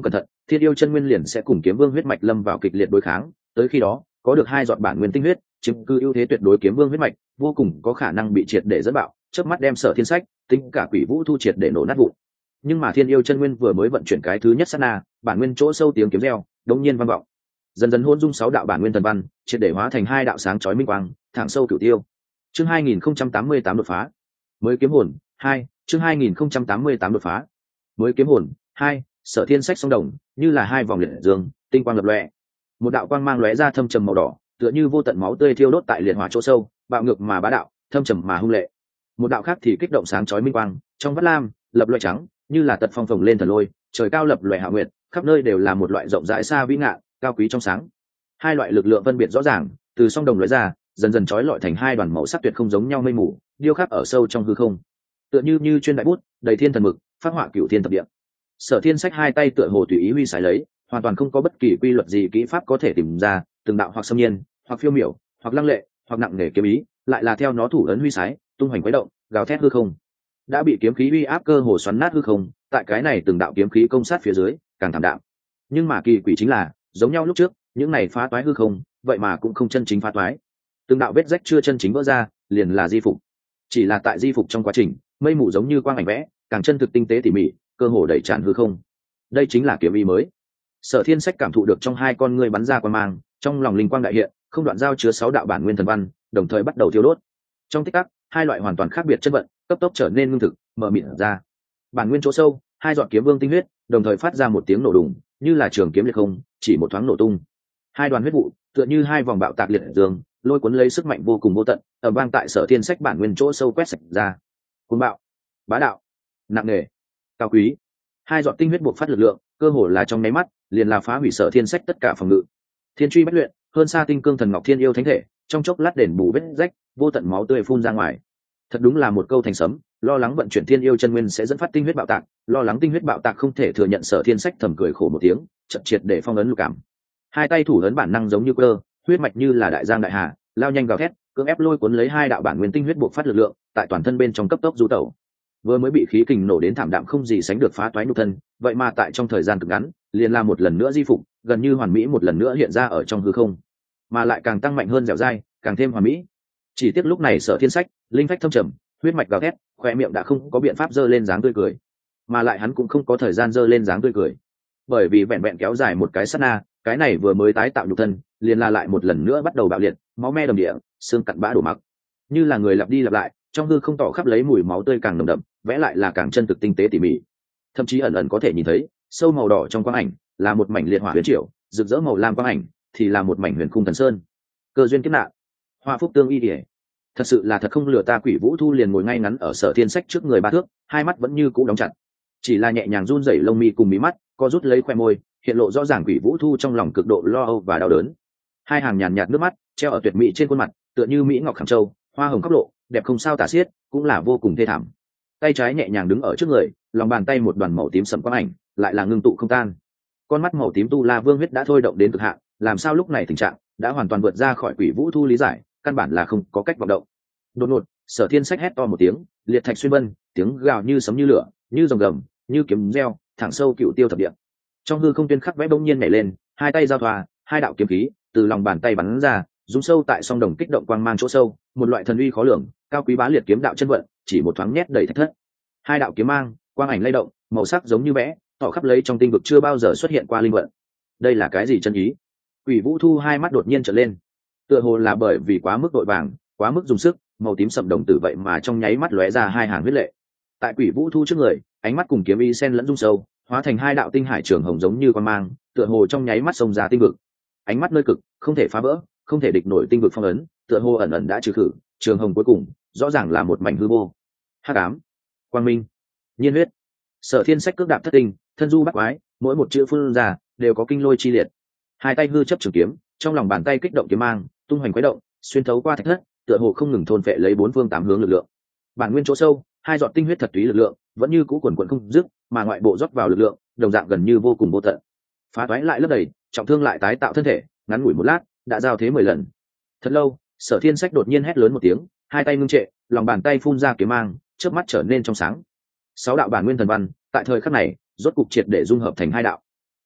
Thiên yêu chân nguyên liền sẽ cùng kiếm vương huyết mạch lâm vào kịch liệt đối kháng, tới khi đó có được 2 giọt bản nguyên tinh huyết chiếm cứ ưu thế tuyệt đối, kiếm vương huyết mạch vô cùng có khả năng bị triệt để dẫn bạo, chớp mắt đem Sở Thiên Sách tính cả Quỷ Vũ Thu triệt để nổ nát vụn. Nhưng mà thiên yêu chân nguyên vừa mới vận chuyển cái thứ nhất sát na, bản nguyên chỗ sâu tiếng kiếm reo đống nhiên vang vọng, dần dần hôn dung 6 đạo bản nguyên thần văn triệt để hóa thành 2 đạo sáng chói minh quang thẳng sâu cửu tiêu. Chương 2088 đột phá mới kiếm hồn 2. Chương 2088 đột phá mới kiếm hồn 2. Sở Thiên Sách song đồng như là 2 vòng liệt dương, tinh quang lập lòe, một đạo quang mang lóe ra thâm trầm màu đỏ, tựa như vô tận máu tươi thiêu đốt tại liệt hỏa chỗ sâu, bạo ngược mà bá đạo, thâm trầm mà hung lệ. Một đạo khác thì kích động sáng chói minh quang, trong vắt lam lập loè trắng, như là tật phong phồng lên thần lôi, trời cao lập loè hạ nguyệt, khắp nơi đều là một loại rộng rãi xa vĩ ngạn, cao quý trong sáng. 2 loại lực lượng phân biệt rõ ràng, từ song đồng lóe ra, dần dần chói lọi thành 2 đoàn màu sắc tuyệt không giống nhau mây mù, điêu khắc ở sâu trong hư không, tựa như chuyên đại bút, đầy thiên thần mực, phát họa cửu thiên thập địa. Sở Thiên Sách 2 tay tựa hồ tùy ý huy sái lấy, hoàn toàn không có bất kỳ quy luật gì kỹ pháp có thể tìm ra, từng đạo hoặc xâm nhiên, hoặc phiêu miểu, hoặc lăng lệ, hoặc nặng nề kiếm ý, lại là theo nó thủ ấn huy sái, tung hoành quấy động, gào thét hư không. Đã bị kiếm khí uy áp cơ hồ xoắn nát hư không, tại cái này từng đạo kiếm khí công sát phía dưới, càng thảm đạm. Nhưng mà kỳ quỷ chính là, giống nhau lúc trước, những này phá toái hư không, vậy mà cũng không chân chính phá toái. Từng đạo vết rách chưa chân chính vỡ ra, liền là di phục. Chỉ là tại di phục trong quá trình, mây mù giống như quang ảnh vẽ, càng chân thực tinh tế tỉ mỉ, cơ hồ đẩy tràn hư không. Đây chính là kiếm ý mới. Sở Thiên Sách cảm thụ được trong 2 con ngươi bắn ra quang mang, trong lòng linh quang đại hiện, không đoạn giao chứa 6 đạo bản nguyên thần văn, đồng thời bắt đầu thiêu đốt. Trong tích tắc, 2 loại hoàn toàn khác biệt chất vận, cấp tốc trở nên ngưng thực, mở mịt ra. Bản nguyên chỗ sâu, 2 giọt kiếm vương tinh huyết, đồng thời phát ra một tiếng nổ đùng, như là trường kiếm liệt không, chỉ một thoáng nổ tung. 2 đoàn huyết vụ, tựa như 2 vòng bạo tạc liệt dương, lôi cuốn lấy sức mạnh vô cùng vô tận, ầm vang tại Sở Thiên Sách bản nguyên chỗ sâu quét sạch ra. Cuồng bạo, bá đạo, nặng nề, cao quý. 2 giọt tinh huyết buộc phát lực lượng, cơ hồ là trong nháy mắt, liền là phá hủy Sở Thiên Sách tất cả phòng ngự. Thiên truy bất luyện, hơn xa tinh cương thần ngọc thiên yêu thánh thể, trong chốc lát đền bù vết rách, vô tận máu tươi phun ra ngoài. Thật đúng là một câu thành sấm, lo lắng vận chuyển thiên yêu chân nguyên sẽ dẫn phát tinh huyết bạo tạc, lo lắng tinh huyết bạo tạc không thể thừa nhận. Sở Thiên Sách thầm cười khổ một tiếng, chậm triệt để phong ấn lục cảm. 2 tay thủ ấn bản năng giống như cơ, huyết mạch như là đại giang đại hà, lao nhanh gào thét, cưỡng ép lôi cuốn lấy 2 đạo bản nguyên tinh huyết buộc phát lực lượng, tại toàn thân bên trong cấp tốc du tẩu. Vừa mới bị khí kình nổ đến thảm đạm không gì sánh được phá toái nhục thân, vậy mà tại trong thời gian cực ngắn, liền là một lần nữa di phục, gần như hoàn mỹ một lần nữa hiện ra ở trong hư không, mà lại càng tăng mạnh hơn dẻo dai, càng thêm hoàn mỹ. Chỉ tiếc lúc này Sở Thiên Sách linh phách thâm trầm, huyết mạch gào thét, khoe miệng đã không có biện pháp giơ lên dáng tươi cười, mà lại hắn cũng không có thời gian giơ lên dáng tươi cười, bởi vì vẹn vẹn kéo dài một cái sát na, cái này vừa mới tái tạo nhục thân, liền là lại một lần nữa bắt đầu bạo liệt, máu me đầm địa, xương cặn bã đổ mặc, như là người lặp đi lặp lại, trong hư không tỏ khắp lấy mùi máu tươi càng nồng đậm, vẽ lại là càng chân thực tinh tế tỉ mỉ, thậm chí ẩn ẩn có thể nhìn thấy sâu màu đỏ trong quang ảnh là một mảnh liệt hỏa huyền triệu, rực rỡ màu lam quang ảnh thì là một mảnh huyền khung thần sơn. Cơ duyên kiếp nạn, hoa phúc tương y ỉa, thật sự là thật không lừa ta. Quỷ Vũ Thu liền ngồi ngay ngắn ở Sở Thiên Sách trước người 3 thước, 2 mắt vẫn như cũ đóng chặt, chỉ là nhẹ nhàng run rẩy lông mi cùng mí mắt, co rút lấy khoe môi, hiện lộ rõ ràng Quỷ Vũ Thu trong lòng cực độ lo âu và đau đớn. 2 hàng nhàn nhạt nước mắt treo ở tuyệt mỹ trên khuôn mặt, tựa như mỹ ngọc khảm châu, hoa hồng khắp lộ, đẹp không sao tả xiết, cũng là vô cùng thê thảm. Tay trái nhẹ nhàng đứng ở trước người, lòng bàn tay một đoàn màu tím sẫm quang ảnh, lại là ngưng tụ không tan. Con mắt màu tím tu la vương huyết đã thôi động đến cực hạn, làm sao lúc này tình trạng đã hoàn toàn vượt ra khỏi Quỷ Vũ Thu lý giải, căn bản là không có cách vọng động. Đột ngột, Sở Thiên Sách hét to một tiếng, liệt thạch xuyên vân, tiếng gào như sấm như lửa, như rồng gầm, như kiếm reo, thẳng sâu cựu tiêu thập địa. Trong hư không tuyên khắc vẽ bỗng nhiên nhảy lên, 2 tay giao thoa, 2 đạo kiếm khí từ lòng bàn tay bắn ra, rung sâu tại song đồng kích động quang mang chỗ sâu, một loại thần uy khó lường, cao quý bá liệt kiếm đạo chân vận, chỉ một thoáng nhét đầy thạch thất. 2 đạo kiếm mang, quang ảnh lay động, màu sắc giống như vẽ, tỏ khắp lấy trong tinh vực chưa bao giờ xuất hiện qua linh vận. Đây là cái gì chân ý? Quỷ Vũ Thu 2 mắt đột nhiên trở lên, tựa hồ là bởi vì quá mức vội vàng, quá mức dùng sức, màu tím sậm đồng tử vậy mà trong nháy mắt lóe ra 2 hàng huyết lệ. Tại Quỷ Vũ Thu trước người, ánh mắt cùng kiếm ý xen lẫn rung sâu, hóa thành 2 đạo tinh hải trường hồng giống như quang mang, tựa hồ trong nháy mắt xông ra tinh vực. Ánh mắt nơi cực, không thể phá vỡ, không thể địch nổi tinh vực phong ấn, tựa hồ ẩn ẩn đã trừ khử, trường hồng cuối cùng, rõ ràng là một mảnh hư vô. Hắc ám, quang minh, nhiên huyết. Sở Thiên Sách cước đạp thất tinh, thân du bắt quái, mỗi một chữ phun ra đều có kinh lôi chi liệt. 2 tay hư chấp trường kiếm, trong lòng bàn tay kích động kiếm mang, tung hoành quái động, xuyên thấu qua thạch thất, tựa hồ không ngừng thôn phệ lấy 4 phương 8 hướng lực lượng. Bản nguyên chỗ sâu, 2 giọt tinh huyết thật túy lực lượng, vẫn như cũ quần quần không dứt, mà ngoại bộ rót vào lực lượng, đồng dạng gần như vô cùng vô tận. Phá toái lại lấp đầy, trọng thương lại tái tạo thân thể, ngắn ngủi một lát, đã giao thế 10 lần. Thật lâu, Sở Thiên Sách đột nhiên hét lớn một tiếng, 2 tay ngưng trệ, lòng bàn tay phun ra kiếm mang, chớp mắt trở nên trong sáng. 6 đạo bản nguyên thần văn, tại thời khắc này, rốt cục triệt để dung hợp thành 2 đạo.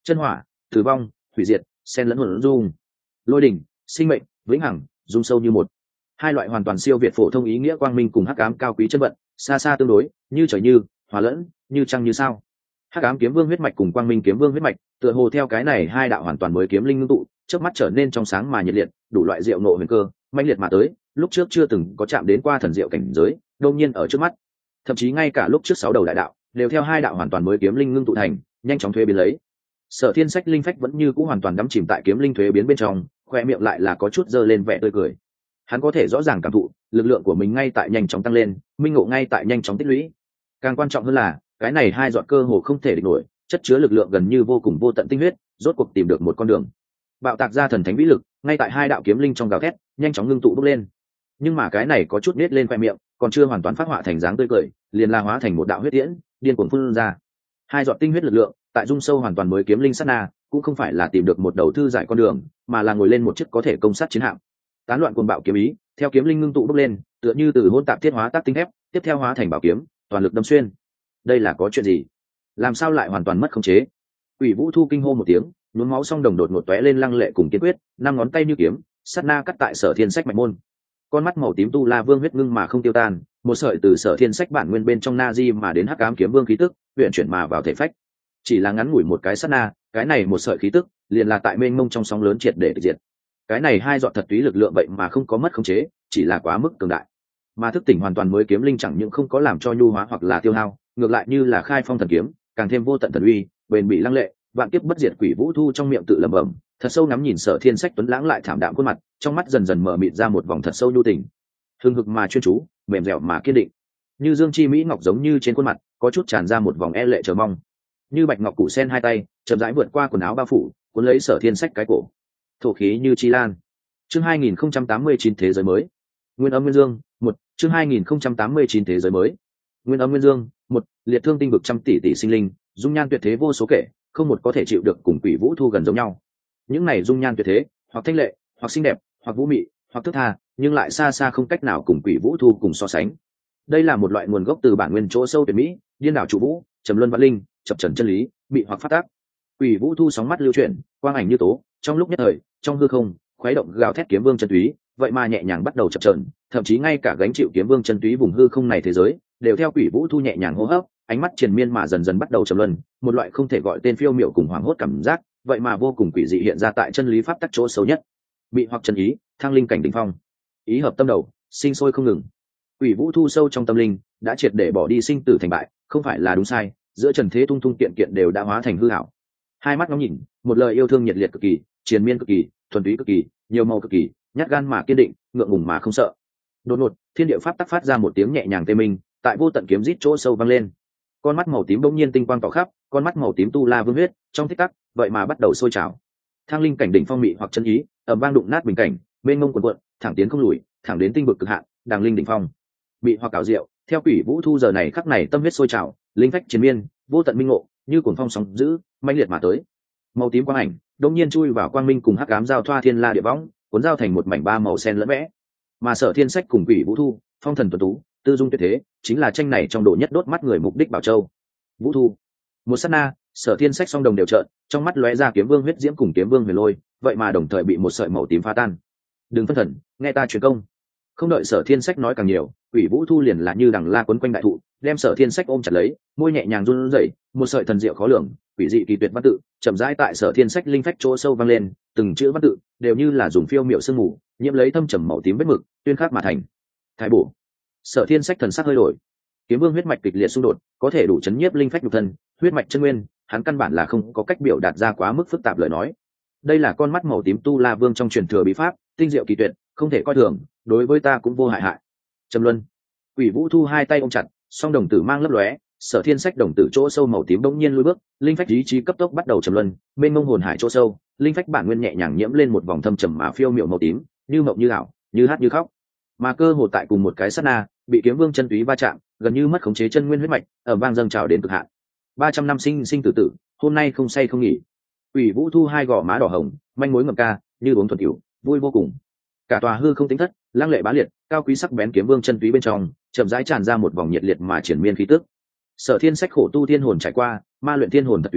chân hỏa, tử vong, hủy diệt, xen lẫn hồn dung, lôi đỉnh, sinh mệnh, vĩnh hằng, dung sâu như một. Hai loại hoàn toàn siêu việt phổ thông ý nghĩa quang minh cùng hắc ám cao quý chân vận, xa xa tương đối, như trời như, hòa lẫn, như trăng như sao. Hắc ám kiếm vương huyết mạch cùng quang minh kiếm vương huyết mạch, tựa hồ theo cái này hai đạo hoàn toàn mới kiếm linh ngưng tụ, chớp mắt trở nên trong sáng mà nhiệt liệt, đủ loại diệu nộ huyền cơ, mãnh liệt mà tới, lúc trước chưa từng có chạm đến qua thần diệu cảnh giới, đột nhiên ở trước mắt. Thậm chí ngay cả lúc trước sáu đầu đại đạo, đều theo hai đạo hoàn toàn mới kiếm linh ngưng tụ thành, nhanh chóng thuế biến lấy. Sở Thiên Sách linh phách vẫn như cũ hoàn toàn đắm chìm tại kiếm linh thuế biến bên trong, khoe miệng lại là có chút dơ lên vẻ tươi cười. Hắn có thể rõ ràng cảm thụ, lực lượng của mình ngay tại nhanh chóng tăng lên, minh ngộ ngay tại nhanh chóng tích lũy. Càng quan trọng hơn là, cái này hai giọt cơ hồ không thể địch nổi, chất chứa lực lượng gần như vô cùng vô tận tinh huyết, rốt cuộc tìm được một con đường. Bạo tạc ra thần thánh vĩ lực, ngay tại hai đạo kiếm linh trong gào thét, nhanh chóng ngưng tụ bốc lên. Nhưng mà cái này có chút nết lên khoe miệng, còn chưa hoàn toàn phát họa thành dáng tươi cười, liền la hóa thành một đạo huyết tiễn, điên cuồng phun ra. Hai giọt tinh huyết lực lượng, tại dung sâu hoàn toàn mới kiếm linh sát na, cũng không phải là tìm được một đầu thư giải con đường, mà là ngồi lên một chiếc có thể công sát chiến hạm. Tán loạn cuồng bạo kiếm ý, theo kiếm linh ngưng tụ bốc lên, tựa như từ hỗn tạp thiết hóa tác tinh thép, tiếp theo hóa thành bảo kiếm, toàn lực đâm xuyên. Đây là có chuyện gì? Làm sao lại hoàn toàn mất khống chế? Quỷ Vũ Thu kinh hô một tiếng, nhuốm máu song đồng đột ngột tóe lên lăng lệ cùng kiên quyết, năm ngón tay như kiếm, sát na cắt tại Sở Thiên Sách mạch môn. Con mắt màu tím tu la vương huyết ngưng mà không tiêu tan, một sợi từ Sở Thiên Sách bản nguyên bên trong na di mà đến hắc ám kiếm vương khí tức, huyền chuyển mà vào thể phách. Chỉ là ngắn ngủi một cái sát na, cái này một sợi khí tức, liền là tại mênh mông trong sóng lớn triệt để diệt. Cái này hai giọt thật túy lực lượng vậy mà không có mất khống chế, chỉ là quá mức cường đại. Mà thức tỉnh hoàn toàn mới kiếm linh chẳng những không có làm cho nhu hóa hoặc là tiêu hao, ngược lại như là khai phong thần kiếm, càng thêm vô tận thần uy, bền bỉ lăng lệ, vạn kiếp bất diệt. Quỷ Vũ Thu trong miệng tự lẩm bẩm, thật sâu ngắm nhìn Sở Thiên Sách tuấn lãng lại thảm đạm khuôn mặt, trong mắt dần dần mở mịt ra một vòng thật sâu nhu tình, hưng hực mà chuyên chú, mềm dẻo mà kiên định, như dương chi mỹ ngọc giống như trên khuôn mặt có chút tràn ra một vòng e lệ chờ mong, như bạch ngọc củ sen hai tay chậm rãi vượt qua quần áo bao phủ, cuốn lấy Sở Thiên Sách cái cổ, thổ khí như chi lan. Chương 2089 thế giới mới. Nguyên âm nguyên dương, một. Chương 2089 thế giới mới. Nguyên âm nguyên dương, một. Liệt thương tinh vực trăm tỷ tỷ sinh linh, dung nhan tuyệt thế vô số kể, không một có thể chịu được cùng Quỷ Vũ Thu gần giống nhau. Những này dung nhan tuyệt thế, hoặc thanh lệ, hoặc xinh đẹp, hoặc vũ mị, hoặc thức tha, nhưng lại xa xa không cách nào cùng Quỷ Vũ Thu cùng so sánh. Đây là một loại nguồn gốc từ bản nguyên chỗ sâu tuyệt mỹ, điên đảo chủ vũ, trầm luân vạn linh, chập trần chân lý, bị hoặc phát tác. Quỷ Vũ Thu sóng mắt lưu chuyển, quang ảnh như tố, trong lúc nhất thời, trong hư không, khuấy động gào thét kiếm vương chân túy, vậy mà nhẹ nhàng bắt đầu chập chờn, thậm chí ngay cả gánh chịu kiếm vương chân túy vùng hư không này thế giới, đều theo Quỷ Vũ Thu nhẹ nhàng hô hấp, ánh mắt triền miên mà dần dần bắt đầu trầm luân, một loại không thể gọi tên phiêu miểu cùng hoảng hốt cảm giác, vậy mà vô cùng quỷ dị hiện ra tại chân lý pháp tắc chỗ sâu nhất. Bị hoặc chân ý, thăng linh cảnh đỉnh phong, ý hợp tâm đầu, sinh sôi không ngừng. Quỷ Vũ Thu sâu trong tâm linh, đã triệt để bỏ đi sinh tử thành bại, không phải là đúng sai, giữa trần thế tung tung kiện kiện đều đã hóa thành hư ảo. Hai mắt ngóng nhìn, một lời yêu thương nhiệt liệt cực kỳ, triền miên cực kỳ, thuần túy cực kỳ, nhiều màu cực kỳ, nhát gan mà kiên định, ngượng ngùng mà không sợ. Đột ngột, thiên địa pháp tắc phát ra một tiếng nhẹ nhàng tê minh, tại vô tận kiếm rít chỗ sâu vang lên. Con mắt màu tím bỗng nhiên tinh quang tỏ khắp, con mắt màu tím tu la vương huyết, trong tích tắc, vậy mà bắt đầu sôi trào. Thang linh cảnh đỉnh phong mị hoặc chân ý, ầm vang đụng nát bình cảnh, mênh mông cuồn cuộn, thẳng tiến không lùi, thẳng đến tinh vực cực hạn, đàng linh đỉnh phong. Mị hoặc cảo diệu, theo Quỷ Vũ Thu giờ này khắc này tâm huyết sôi trào, linh phách chiến miên, vô tận minh ngộ, như cuồng phong sóng dữ, mãnh liệt mà tới. Màu tím quang ảnh, đột nhiên chui vào quang minh cùng hắc ám giao thoa thiên la địa võng, cuốn giao thành một mảnh ba màu sen lẫn vẽ. Mà Sở Thiên Sách cùng Quỷ Vũ Thu, phong thần tuấn tú, tư dung tuyệt thế, chính là tranh này trong độ nhất đốt mắt người mục đích bảo châu. Vũ Thu. Một sát na, Sở Thiên Sách song đồng đều trợn, trong mắt lóe ra kiếm vương huyết diễm cùng kiếm vương huyền lôi, vậy mà đồng thời bị một sợi màu tím phá tan. Đừng phân thần, nghe ta truyền công. Không đợi Sở Thiên Sách nói càng nhiều, Quỷ Vũ Thu liền là như đằng la quấn quanh đại thụ, đem Sở Thiên Sách ôm chặt lấy, môi nhẹ nhàng run rẩy, một sợi thần diệu khó lường, quỷ dị kỳ tuyệt văn tự, chậm rãi tại Sở Thiên Sách linh phách chỗ sâu vang lên, từng chữ văn tự đều như là dùng phiêu miệu sương mù, nhiễm lấy thâm trầm màu tím vết mực, tuyên khắc mà thành. Thái bổ. Sở Thiên Sách thần sắc hơi đổi. Kiếm vương huyết mạch kịch liệt xung đột, có thể đủ chấn nhiếp linh phách nhục thân, huyết mạch chân nguyên, hắn căn bản là không có cách biểu đạt ra quá mức phức tạp lời nói. Đây là con mắt màu tím tu la vương trong truyền thừa bí pháp, tinh diệu kỳ tuyệt, không thể coi thường, đối với ta cũng vô hại hại. Trầm luân. Quỷ Vũ Thu hai tay ôm chặt, song đồng tử mang lấp lóe, Sở Thiên Sách đồng tử chỗ sâu màu tím bỗng nhiên lùi bước, linh phách ý chí cấp tốc bắt đầu trầm luân, mênh mông hồn hải chỗ sâu, linh phách bản nguyên nhẹ nhàng nhiễm lên một vòng thâm trầm mà phiêu miệu màu tím, như mộng như ảo, như hát như khóc. Mà cơ hồ tại cùng một cái sát na, bị kiếm vương chân túy va chạm, gần như mất khống chế chân nguyên huyết mạch, ở vang dâng trào đến cực hạn. 300 năm sinh sinh tử tử, hôm nay không say không nghỉ. Quỷ Vũ Thu hai gò má đỏ hồng, manh mối ngậm ca, như uống thuần tiểu, vui vô cùng. Cả tòa hư không tính thất, lăng lệ bá liệt, cao quý sắc bén kiếm vương chân túy bên trong, chậm rãi tràn ra một vòng nhiệt liệt mà triển miên khí tức. Sở Thiên Sách khổ tu thiên hồn trải qua, ma luyện thiên hồn thật túy,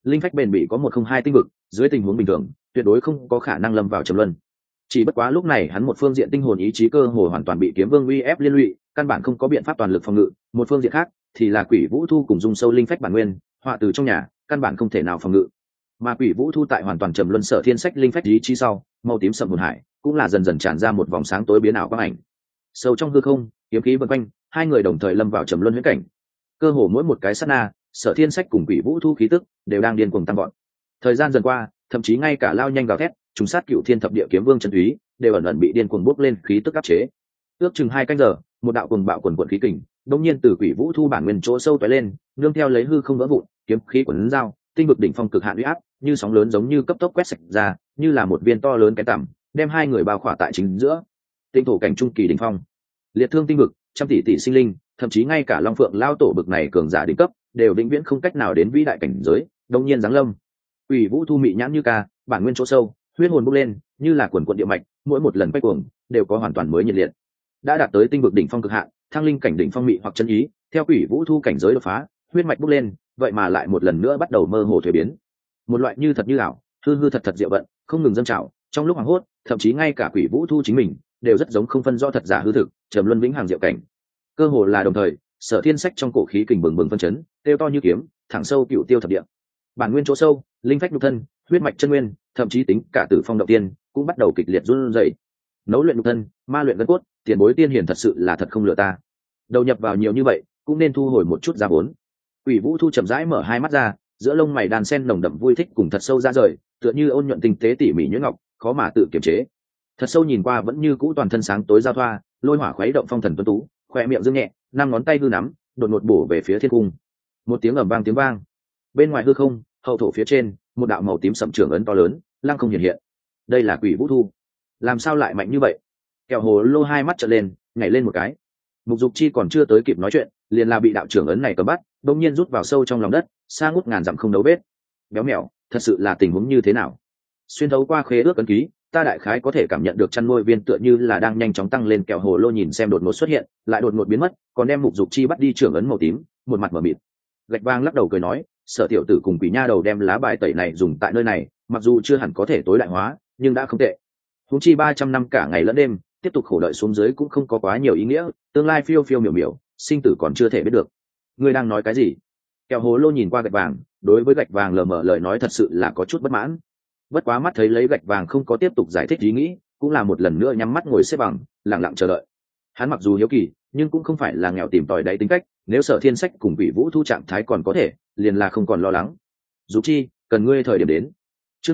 linh phách bền bỉ có 102 tinh vực, dưới tình huống bình thường tuyệt đối không có khả năng lâm vào trầm luân. Chỉ bất quá lúc này hắn một phương diện tinh hồn ý chí cơ hồ hoàn toàn bị kiếm vương uy ép liên lụy, căn bản không có biện pháp toàn lực phòng ngự, một phương diện khác thì là quỷ vũ thu cùng dung sâu linh phách bản nguyên họa từ trong nhà, căn bản không thể nào phòng ngự. Mà quỷ vũ thu tại hoàn toàn trầm luân sở thiên sách linh phách ý chí sau, màu tím sậm hồn hải cũng là dần dần tràn ra một vòng sáng tối biến ảo quang ảnh. Sâu trong hư không, kiếm khí vần quanh, hai người đồng thời lâm vào trầm luân huyễn cảnh. Cơ hồ mỗi một cái sát na, sở thiên sách cùng quỷ vũ thu khí tức đều đang điên cuồng tăng vọt. Thời gian dần qua, thậm chí ngay cả lao nhanh gào thét trùng sát cựu thiên thập địa kiếm vương chân túy đều ẩn ẩn bị điên cuồng bốc lên khí tức áp chế. Ước chừng 2 canh giờ, một đạo cuồng bạo quần quần khí kình đột nhiên từ quỷ vũ thu bản nguyên chỗ sâu tóe lên, nương theo lấy hư không vỡ vụn, kiếm khí quần dao, tinh vực đỉnh phong cực hạn uy áp, như sóng lớn giống như cấp tốc quét sạch ra, như là một viên to lớn cái tằm, đem hai người bao khỏa tại chính giữa. Tinh thổ cảnh trung kỳ đỉnh phong, liệt thương tinh vực, trăm tỷ tỷ sinh linh, thậm chí ngay cả long phượng lao tổ bực này cường giả đỉnh cấp đều vĩnh viễn không cách nào đến vĩ đại cảnh giới, đột nhiên giáng lâm. Quỷ vũ thu mị nhãn như ca, bản nguyên chỗ sâu, huyết hồn bốc lên, như là quần quần địa mạch, mỗi một lần quay cuồng đều có hoàn toàn mới nhiệt liệt. Đã đạt tới tinh vực đỉnh phong cực hạn, thăng linh cảnh đỉnh phong mị hoặc chân ý, theo quỷ vũ thu cảnh giới đột phá, huyết mạch bốc lên, vậy mà lại một lần nữa bắt đầu mơ hồ thuế biến. Một loại như thật như ảo, hư hư thật thật diệu vận, không ngừng dâng trào, trong lúc hoảng hốt, thậm chí ngay cả quỷ vũ thu chính mình đều rất giống không phân rõ thật giả hư thực, trầm luân vĩnh hằng diệu cảnh. Cơ hồ là đồng thời, sở thiên sách trong cổ khí kình bừng bừng phân chấn, tiêu to như kiếm, thẳng sâu cựu tiêu thập địa. Bản nguyên chỗ sâu, linh phách nhục thân, huyết mạch chân nguyên, thậm chí tính cả tử phong động tiên cũng bắt đầu kịch liệt run rẩy. Nấu luyện nhục thân, ma luyện gân cốt, tiền bối tiên hiển thật sự là thật không lừa ta. Đầu nhập vào nhiều như vậy, cũng nên thu hồi một chút giá vốn. Quỷ vũ thu chậm rãi mở hai mắt ra, giữa lông mày đàn sen nồng đậm vui thích cùng thật sâu ra rời, tựa như ôn nhuận tinh tế tỉ mỉ nhuyễn ngọc, khó mà tự kiềm chế. Thật sâu nhìn qua vẫn như cũ toàn thân sáng tối giao thoa, lôi hỏa khuấy động phong thần tuấn tú, khoe miệng dương nhẹ, năm ngón tay hư nắm, đột ngột bổ về phía thiên cung. Một tiếng ầm vang tiếng vang. Bên ngoài hư không, hậu thổ phía trên, một đạo màu tím sậm trưởng ấn to lớn, lăng không hiện hiện. Đây là quỷ vũ thu. Làm sao lại mạnh như vậy? Kẹo hồ lô hai mắt trợn lên, nhảy lên một cái. Mục Dục Chi còn chưa tới kịp nói chuyện, liền là bị đạo trưởng ấn này cầm bắt, đột nhiên rút vào sâu trong lòng đất, xa ngút ngàn dặm không đấu vết. Béo mèo, thật sự là tình huống như thế nào? Xuyên thấu qua khế ước ấn ký, ta đại khái có thể cảm nhận được chăn nuôi viên tựa như là đang nhanh chóng tăng lên. Kẹo hồ lô nhìn xem đột ngột xuất hiện, lại đột ngột biến mất, còn đem Mục Dục Chi bắt đi trưởng ấn màu tím, một mặt mở mịt. Gạch vang lắc đầu cười nói, Sở tiểu tử cùng quỷ nha đầu đem lá bài tẩy này dùng tại nơi này, mặc dù chưa hẳn có thể tối đại hóa, nhưng đã không tệ. Huống chi 300 năm cả ngày lẫn đêm, tiếp tục khổ đợi xuống dưới cũng không có quá nhiều ý nghĩa, tương lai phiêu phiêu miểu miểu, sinh tử còn chưa thể biết được. Ngươi đang nói cái gì? Kẹo hồ lô nhìn qua gạch vàng, đối với gạch vàng lờ mờ lời nói thật sự là có chút bất mãn. Bất quá mắt thấy lấy gạch vàng không có tiếp tục giải thích ý nghĩ, cũng là một lần nữa nhắm mắt ngồi xếp bằng, lặng lặng chờ đợi. Hắn mặc dù hiếu kỳ, nhưng cũng không phải là nghèo tìm tòi đáy tính cách, nếu Sở Thiên Sách cùng Quỷ Vũ thu trạng thái còn có thể, liền là không còn lo lắng. Dục Chi, cần ngươi thời điểm đến. Chương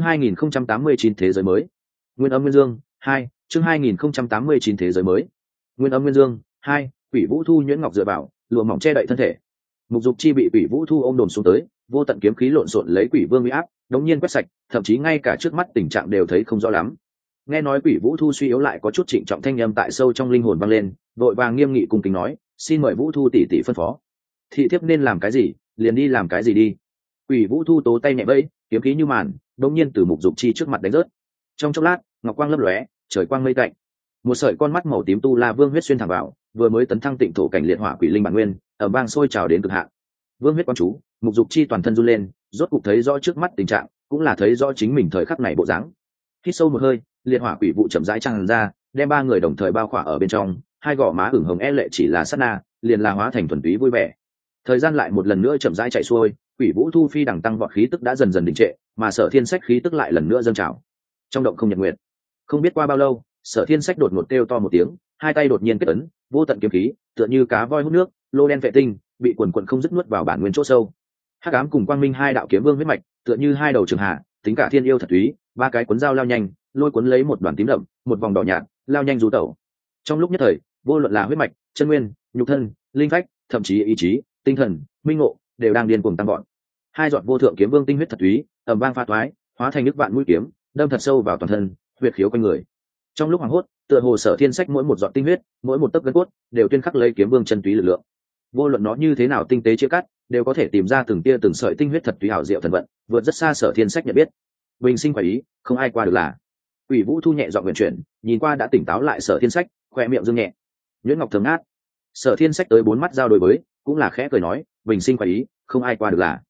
2089 thế giới mới. Nguyên âm nguyên dương 2, chương 2089 thế giới mới. Nguyên âm nguyên dương 2, Quỷ Vũ thu nhuyễn ngọc dựa vào, lụa mỏng che đậy thân thể. Mục Dục Chi bị Quỷ Vũ thu ôm đồm xuống tới, vô tận kiếm khí lộn xộn lấy Quỷ Vương uy áp, đống nhiên quét sạch, thậm chí ngay cả trước mắt tình trạng đều thấy không rõ lắm. Nghe nói Quỷ Vũ thu suy yếu lại có chút trịnh trọng thanh âm tại sâu trong linh hồn vang lên, vội vàng nghiêm nghị cung kính nói, xin mời Vũ thu tỷ tỷ phân phó. Thị thiếp nên làm cái gì, liền đi làm cái gì đi. Quỷ Vũ thu tố tay nhẹ bẫy, kiếm khí như màn, đống nhiên từ Mục Dục Chi trước mặt đánh rớt. Trong chốc lát, ngọc quang lấp lóe, trời quang mây tạnh. Một sợi con mắt màu tím tu la vương huyết xuyên thẳng vào, vừa mới tấn thăng tịnh thổ cảnh liệt hỏa quỷ linh bản nguyên, ở bang sôi trào đến cực hạn. Vương huyết quang chú, Mục Dục Chi toàn thân run lên, rốt cục thấy rõ trước mắt tình trạng, cũng là thấy rõ chính mình thời khắc này bộ dáng. Hít sâu một hơi, liệt hỏa quỷ vụ chậm rãi tràn ra, đem ba người đồng thời bao khỏa ở bên trong, hai gò má ửng hồng e lệ chỉ là sát na, liền là hóa thành thuần túy vui vẻ. Thời gian lại một lần nữa chậm rãi chạy xuôi, Quỷ Vũ thu phi đằng tăng vọt khí tức đã dần dần đình trệ, mà Sở Thiên Sách khí tức lại lần nữa dâng trào. Trong động không nhật nguyệt, không biết qua bao lâu, Sở Thiên Sách đột ngột kêu to một tiếng, hai tay đột nhiên kết ấn, vô tận kiếm khí, tựa như cá voi hút nước, lô đen vệ tinh, bị quần quần không dứt nuốt vào bản nguyên chỗ sâu. Hắc ám cùng quang minh hai đạo kiếm vương huyết mạch, tựa như hai đầu trường hạ, tính cả thiên yêu thật túy, ba cái cuốn dao lao nhanh, lôi cuốn lấy một đoàn tím đậm, một vòng đỏ nhạt, lao nhanh rú tẩu. Trong lúc nhất thời, vô luận là huyết mạch, chân nguyên, nhục thân, linh phách, thậm chí ý chí, tinh thần, minh ngộ, đều đang điên cuồng tăng vọt. Hai giọt vô thượng kiếm vương tinh huyết thật túy, ầm vang pha toái, hóa thành nước vạn mũi kiếm, đâm thật sâu vào toàn thân, huyết khiếu quanh người. Trong lúc hoảng hốt, tựa hồ Sở Thiên Sách mỗi một giọt tinh huyết, mỗi một tấc gân cốt, đều tuyên khắc lấy kiếm vương chân túy lực lượng. Vô luận nó như thế nào tinh tế chia cắt, đều có thể tìm ra từng tia từng sợi tinh huyết thật túy hảo diệu thần vận, vượt rất xa Sở Thiên Sách nhận biết. Bình sinh phải ý, không ai qua được là. Quỷ Vũ thu nhẹ giọng nguyện chuyển, nhìn qua đã tỉnh táo lại Sở Thiên Sách, khoe miệng dương nhẹ. Nhuyễn ngọc thơm ngát. Sở Thiên Sách tới bốn mắt giao đối với, cũng là khẽ cười nói, bình sinh phải ý, không ai qua được là.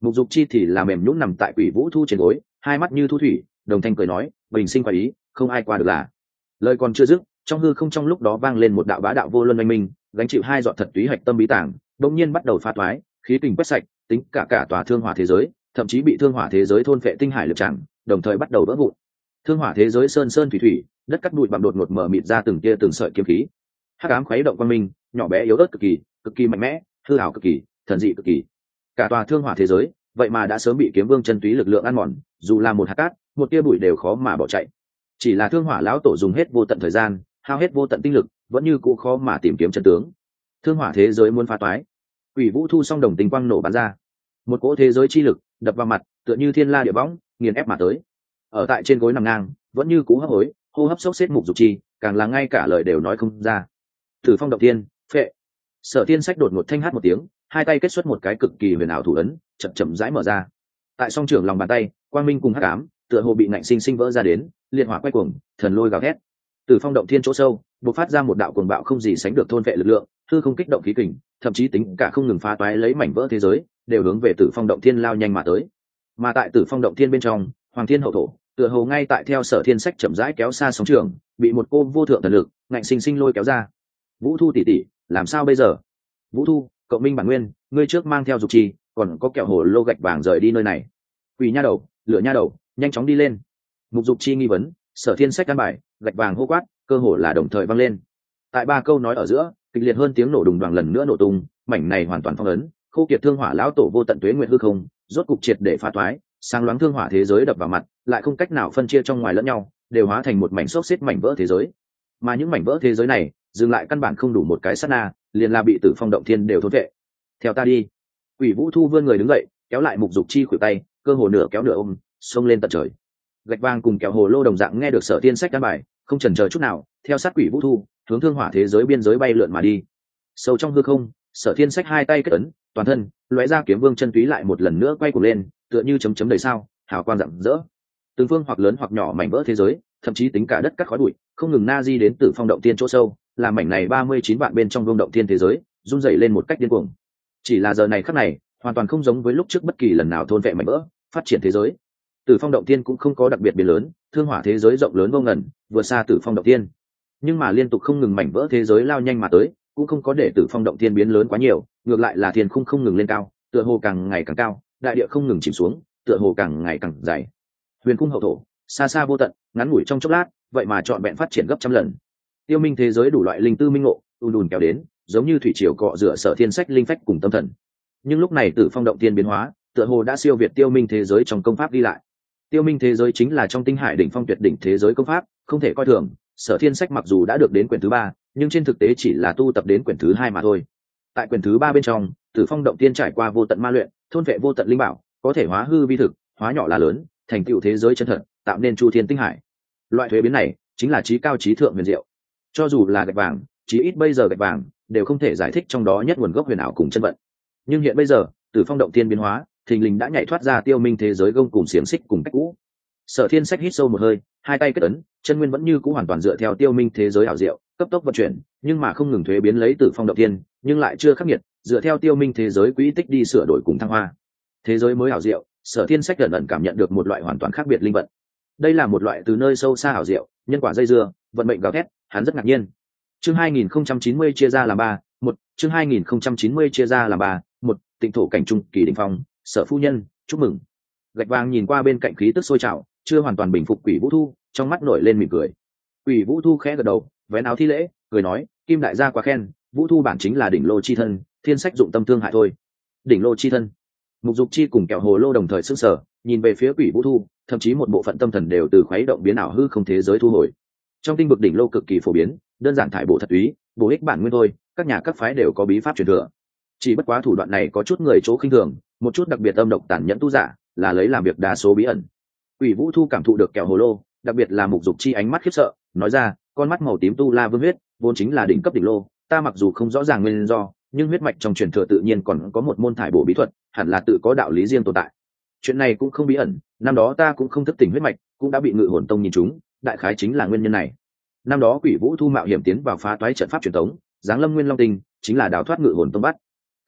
Mục Dục Chi thì là mềm nhũn nằm tại Quỷ Vũ Thu trên gối, hai mắt như thu thủy, đồng thanh cười nói, bình sinh quả ý, không ai qua được là. Lời còn chưa dứt, trong hư không trong lúc đó vang lên một đạo bá đạo vô luân oanh minh, gánh chịu hai giọt thật túy hạch tâm bí tàng, đột nhiên bắt đầu pha toái, khí kình quét sạch, tính cả tòa thương hỏa thế giới, thậm chí bị thương hỏa thế giới thôn phệ tinh hải lực chẳng, đồng thời bắt đầu vỡ vụn. Thương hỏa thế giới sơn sơn thủy thủy, đất cắt bụi bặm đột ngột mở mịt ra từng tia từng sợi kiếm khí. Hắc ám khuấy động quang minh, nhỏ bé yếu ớt cực kỳ mạnh mẽ, hư ảo cực kỳ, thần dị cực kỳ. Cả tòa thương hỏa thế giới, vậy mà đã sớm bị kiếm vương chân túy lực lượng ăn mòn, dù là một hạt cát, một tia bụi đều khó mà bỏ chạy. Chỉ là thương hỏa lão tổ dùng hết vô tận thời gian, hao hết vô tận tinh lực, vẫn như cũ khó mà tìm kiếm chân tướng. Thương hỏa thế giới muốn phá toái. Quỷ Vũ Thu song đồng tinh quang nổ bắn ra, một cỗ thế giới chi lực đập vào mặt, tựa như thiên la địa võng, nghiền ép mà tới. Ở tại trên gối nằm ngang, vẫn như cũ hấp hối, hô hấp sốc xếp Mục Dục Chi, càng là ngay cả lời đều nói không ra. Thử phong động tiên, phệ. Sở Thiên Sách đột ngột thanh hát một tiếng, hai tay kết xuất một cái cực kỳ huyền ảo thủ ấn, chậm chậm rãi mở ra. Tại song trưởng lòng bàn tay, quang minh cùng hắc ám, tựa hồ bị ngạnh sinh sinh vỡ ra đến, liệt hỏa quay cuồng, thần lôi gào thét. Từ phong động thiên chỗ sâu, bộc phát ra một đạo cuồng bạo không gì sánh được thôn vệ lực lượng, hư không kích động khí kình, thậm chí tính cả không ngừng phá toái lấy mảnh vỡ thế giới, đều hướng về Tử Phong động thiên lao nhanh mà tới. Mà tại Tử Phong động thiên bên trong, Hoàng Thiên hậu thổ, tựa hồ ngay tại theo Sở Thiên Sách chậm rãi kéo xa sóng trường, bị một cô vô thượng thần lực ngạnh sinh sinh lôi kéo ra. Vũ Thu tỷ tỷ, làm sao bây giờ? Vũ Thu, cậu minh bản nguyên, ngươi trước mang theo Dục Chi, còn có kẹo hồ lô gạch vàng rời đi nơi này. Quỷ nha đầu, lửa nha đầu, nhanh chóng đi lên. Mục Dục Chi nghi vấn, Sở Thiên Sách căn bài, gạch vàng hô quát, cơ hồ là đồng thời vang lên. Tại ba câu nói ở giữa, kịch liệt hơn tiếng nổ đùng đoàng lần nữa nổ tung, mảnh này hoàn toàn phong ấn, khô kiệt thương hỏa lão tổ vô tận tuế nguyệt hư không, rốt cục triệt để phá toái, sáng loáng thương hỏa thế giới đập vào mặt, lại không cách nào phân chia trong ngoài lẫn nhau, đều hóa thành một mảnh xốc xếp mảnh vỡ thế giới. Mà những mảnh vỡ thế giới này, dừng lại căn bản không đủ một cái sát na, liền là bị Tử Phong động thiên đều thôn vệ. Theo ta đi. Quỷ Vũ Thu vươn người đứng dậy, kéo lại Mục Dục Chi khuỷu tay, cơ hồ nửa kéo nửa ôm, xông lên tận trời. Gạch vàng cùng kẹo hồ lô đồng dạng nghe được Sở Thiên Sách căn bài, không chần chờ chút nào, theo sát Quỷ Vũ Thu, hướng thương hỏa thế giới biên giới bay lượn mà đi. Sâu trong hư không, Sở Thiên Sách hai tay kết ấn, toàn thân lóe ra kiếm vương chân túy lại một lần nữa quay cuồng lên, tựa như chấm chấm đầy sao, hào quang rạng rỡ. Từng phương hoặc lớn hoặc nhỏ mảnh vỡ thế giới, thậm chí tính cả đất cát khói bụi, không ngừng na di đến Tử Phong động tiên chỗ sâu, làm mảnh này 39 vạn bên trong vương động thiên thế giới run rẩy lên một cách điên cuồng. Chỉ là giờ này khắc này, hoàn toàn không giống với lúc trước bất kỳ lần nào thôn vệ mảnh vỡ, phát triển thế giới. Tử Phong động tiên cũng không có đặc biệt biến lớn, thương hỏa thế giới rộng lớn vô ngần, vượt xa Tử Phong động tiên. Nhưng mà liên tục không ngừng mảnh vỡ thế giới lao nhanh mà tới, cũng không có để Tử Phong động tiên biến lớn quá nhiều, ngược lại là thiên khung không ngừng lên cao, tựa hồ càng ngày càng cao, đại địa không ngừng chìm xuống, tựa hồ càng ngày càng dày. Huyền cung hậu thổ, xa xa vô tận, ngắn ngủi trong chốc lát, vậy mà trọn vẹn phát triển gấp trăm lần. Tiêu minh thế giới đủ loại linh tư minh ngộ, ùn ùn kéo đến, giống như thủy triều cọ rửa Sở Thiên Sách linh phách cùng tâm thần. Nhưng lúc này Tử Phong động tiên biến hóa, tựa hồ đã siêu việt tiêu minh thế giới trong công pháp đi lại. Tiêu minh thế giới chính là trong tinh hải đỉnh phong tuyệt đỉnh thế giới công pháp, không thể coi thường. Sở Thiên Sách mặc dù đã được đến quyển thứ 3, nhưng trên thực tế chỉ là tu tập đến quyển thứ 2 mà thôi. Tại quyển thứ 3 bên trong, Tử Phong động tiên trải qua vô tận ma luyện, thôn vệ vô tận linh bảo, có thể hóa hư vi thực, hóa nhỏ là lớn, thành tựu thế giới chân thật, tạo nên chu thiên tinh hải. Loại thuế biến này chính là trí cao trí thượng huyền diệu. Cho dù là gạch vàng, chí ít bây giờ gạch vàng đều không thể giải thích trong đó nhất nguồn gốc huyền ảo cùng chân vận. Nhưng hiện bây giờ, Tử Phong động tiên biến hóa, thình lình đã nhảy thoát ra tiêu minh thế giới gông cùng xiềng xích cùng cách cũ. Sở Thiên Sách hít sâu một hơi, hai tay kết ấn, chân nguyên vẫn như cũ hoàn toàn dựa theo tiêu minh thế giới ảo diệu, cấp tốc vận chuyển, nhưng mà không ngừng thuế biến lấy Tử Phong động tiên, nhưng lại chưa khắc nghiệt, dựa theo tiêu minh thế giới quỹ tích đi sửa đổi cùng thăng hoa. Thế giới mới ảo diệu, Sở Thiên Sách ẩn ẩn cảm nhận được một loại hoàn toàn khác biệt linh vận. Đây là một loại từ nơi sâu xa ảo diệu, nhân quả dây dưa, vận mệnh gào thét, hắn rất ngạc nhiên. Chương 2090 chia ra làm 3, 1, chương 2090 chia ra làm 3, 1, Tịnh thổ cảnh trung kỳ đỉnh phong, Sở phu nhân, chúc mừng. Gạch vàng nhìn qua bên cạnh khí tức sôi trào, chưa hoàn toàn bình phục Quỷ Vũ Thu, trong mắt nổi lên mỉm cười. Quỷ Vũ Thu khẽ gật đầu, vén áo thi lễ, cười nói, Kim đại gia quá khen, Vũ Thu bản chính là đỉnh lô chi thân, Thiên Sách dụng tâm thương hại thôi. Đỉnh lô chi thân. Mục Dục Chi cùng kẹo hồ lô đồng thời sững sờ, nhìn về phía Quỷ Vũ Thu, thậm chí một bộ phận tâm thần đều từ khuấy động biến ảo hư không thế giới thu hồi. Trong tinh vực đỉnh lô cực kỳ phổ biến, đơn giản thải bổ thật túy, bổ ích bản nguyên thôi, các nhà các phái đều có bí pháp truyền thừa. Chỉ bất quá thủ đoạn này có chút người chỗ khinh thường, một chút đặc biệt âm độc tàn nhẫn tu giả, là lấy làm việc đa số bí ẩn. Quỷ Vũ Thu cảm thụ được kẹo hồ lô, đặc biệt là Mục Dục Chi ánh mắt khiếp sợ, nói ra, con mắt màu tím tu la vương huyết, vốn chính là đỉnh cấp đỉnh lô, ta mặc dù không rõ ràng nguyên do, nhưng huyết mạch trong truyền thừa tự nhiên còn có một môn thải bổ bí thuật, hẳn là tự có đạo lý riêng tồn tại. Chuyện này cũng không bí ẩn, năm đó ta cũng không thức tỉnh huyết mạch, cũng đã bị Ngự Hồn Tông nhìn trúng, đại khái chính là nguyên nhân này. Năm đó Quỷ Vũ Thu mạo hiểm tiến vào phá toái trận pháp truyền thống, giáng lâm Nguyên Long Tinh, chính là đào thoát Ngự Hồn Tông bắt.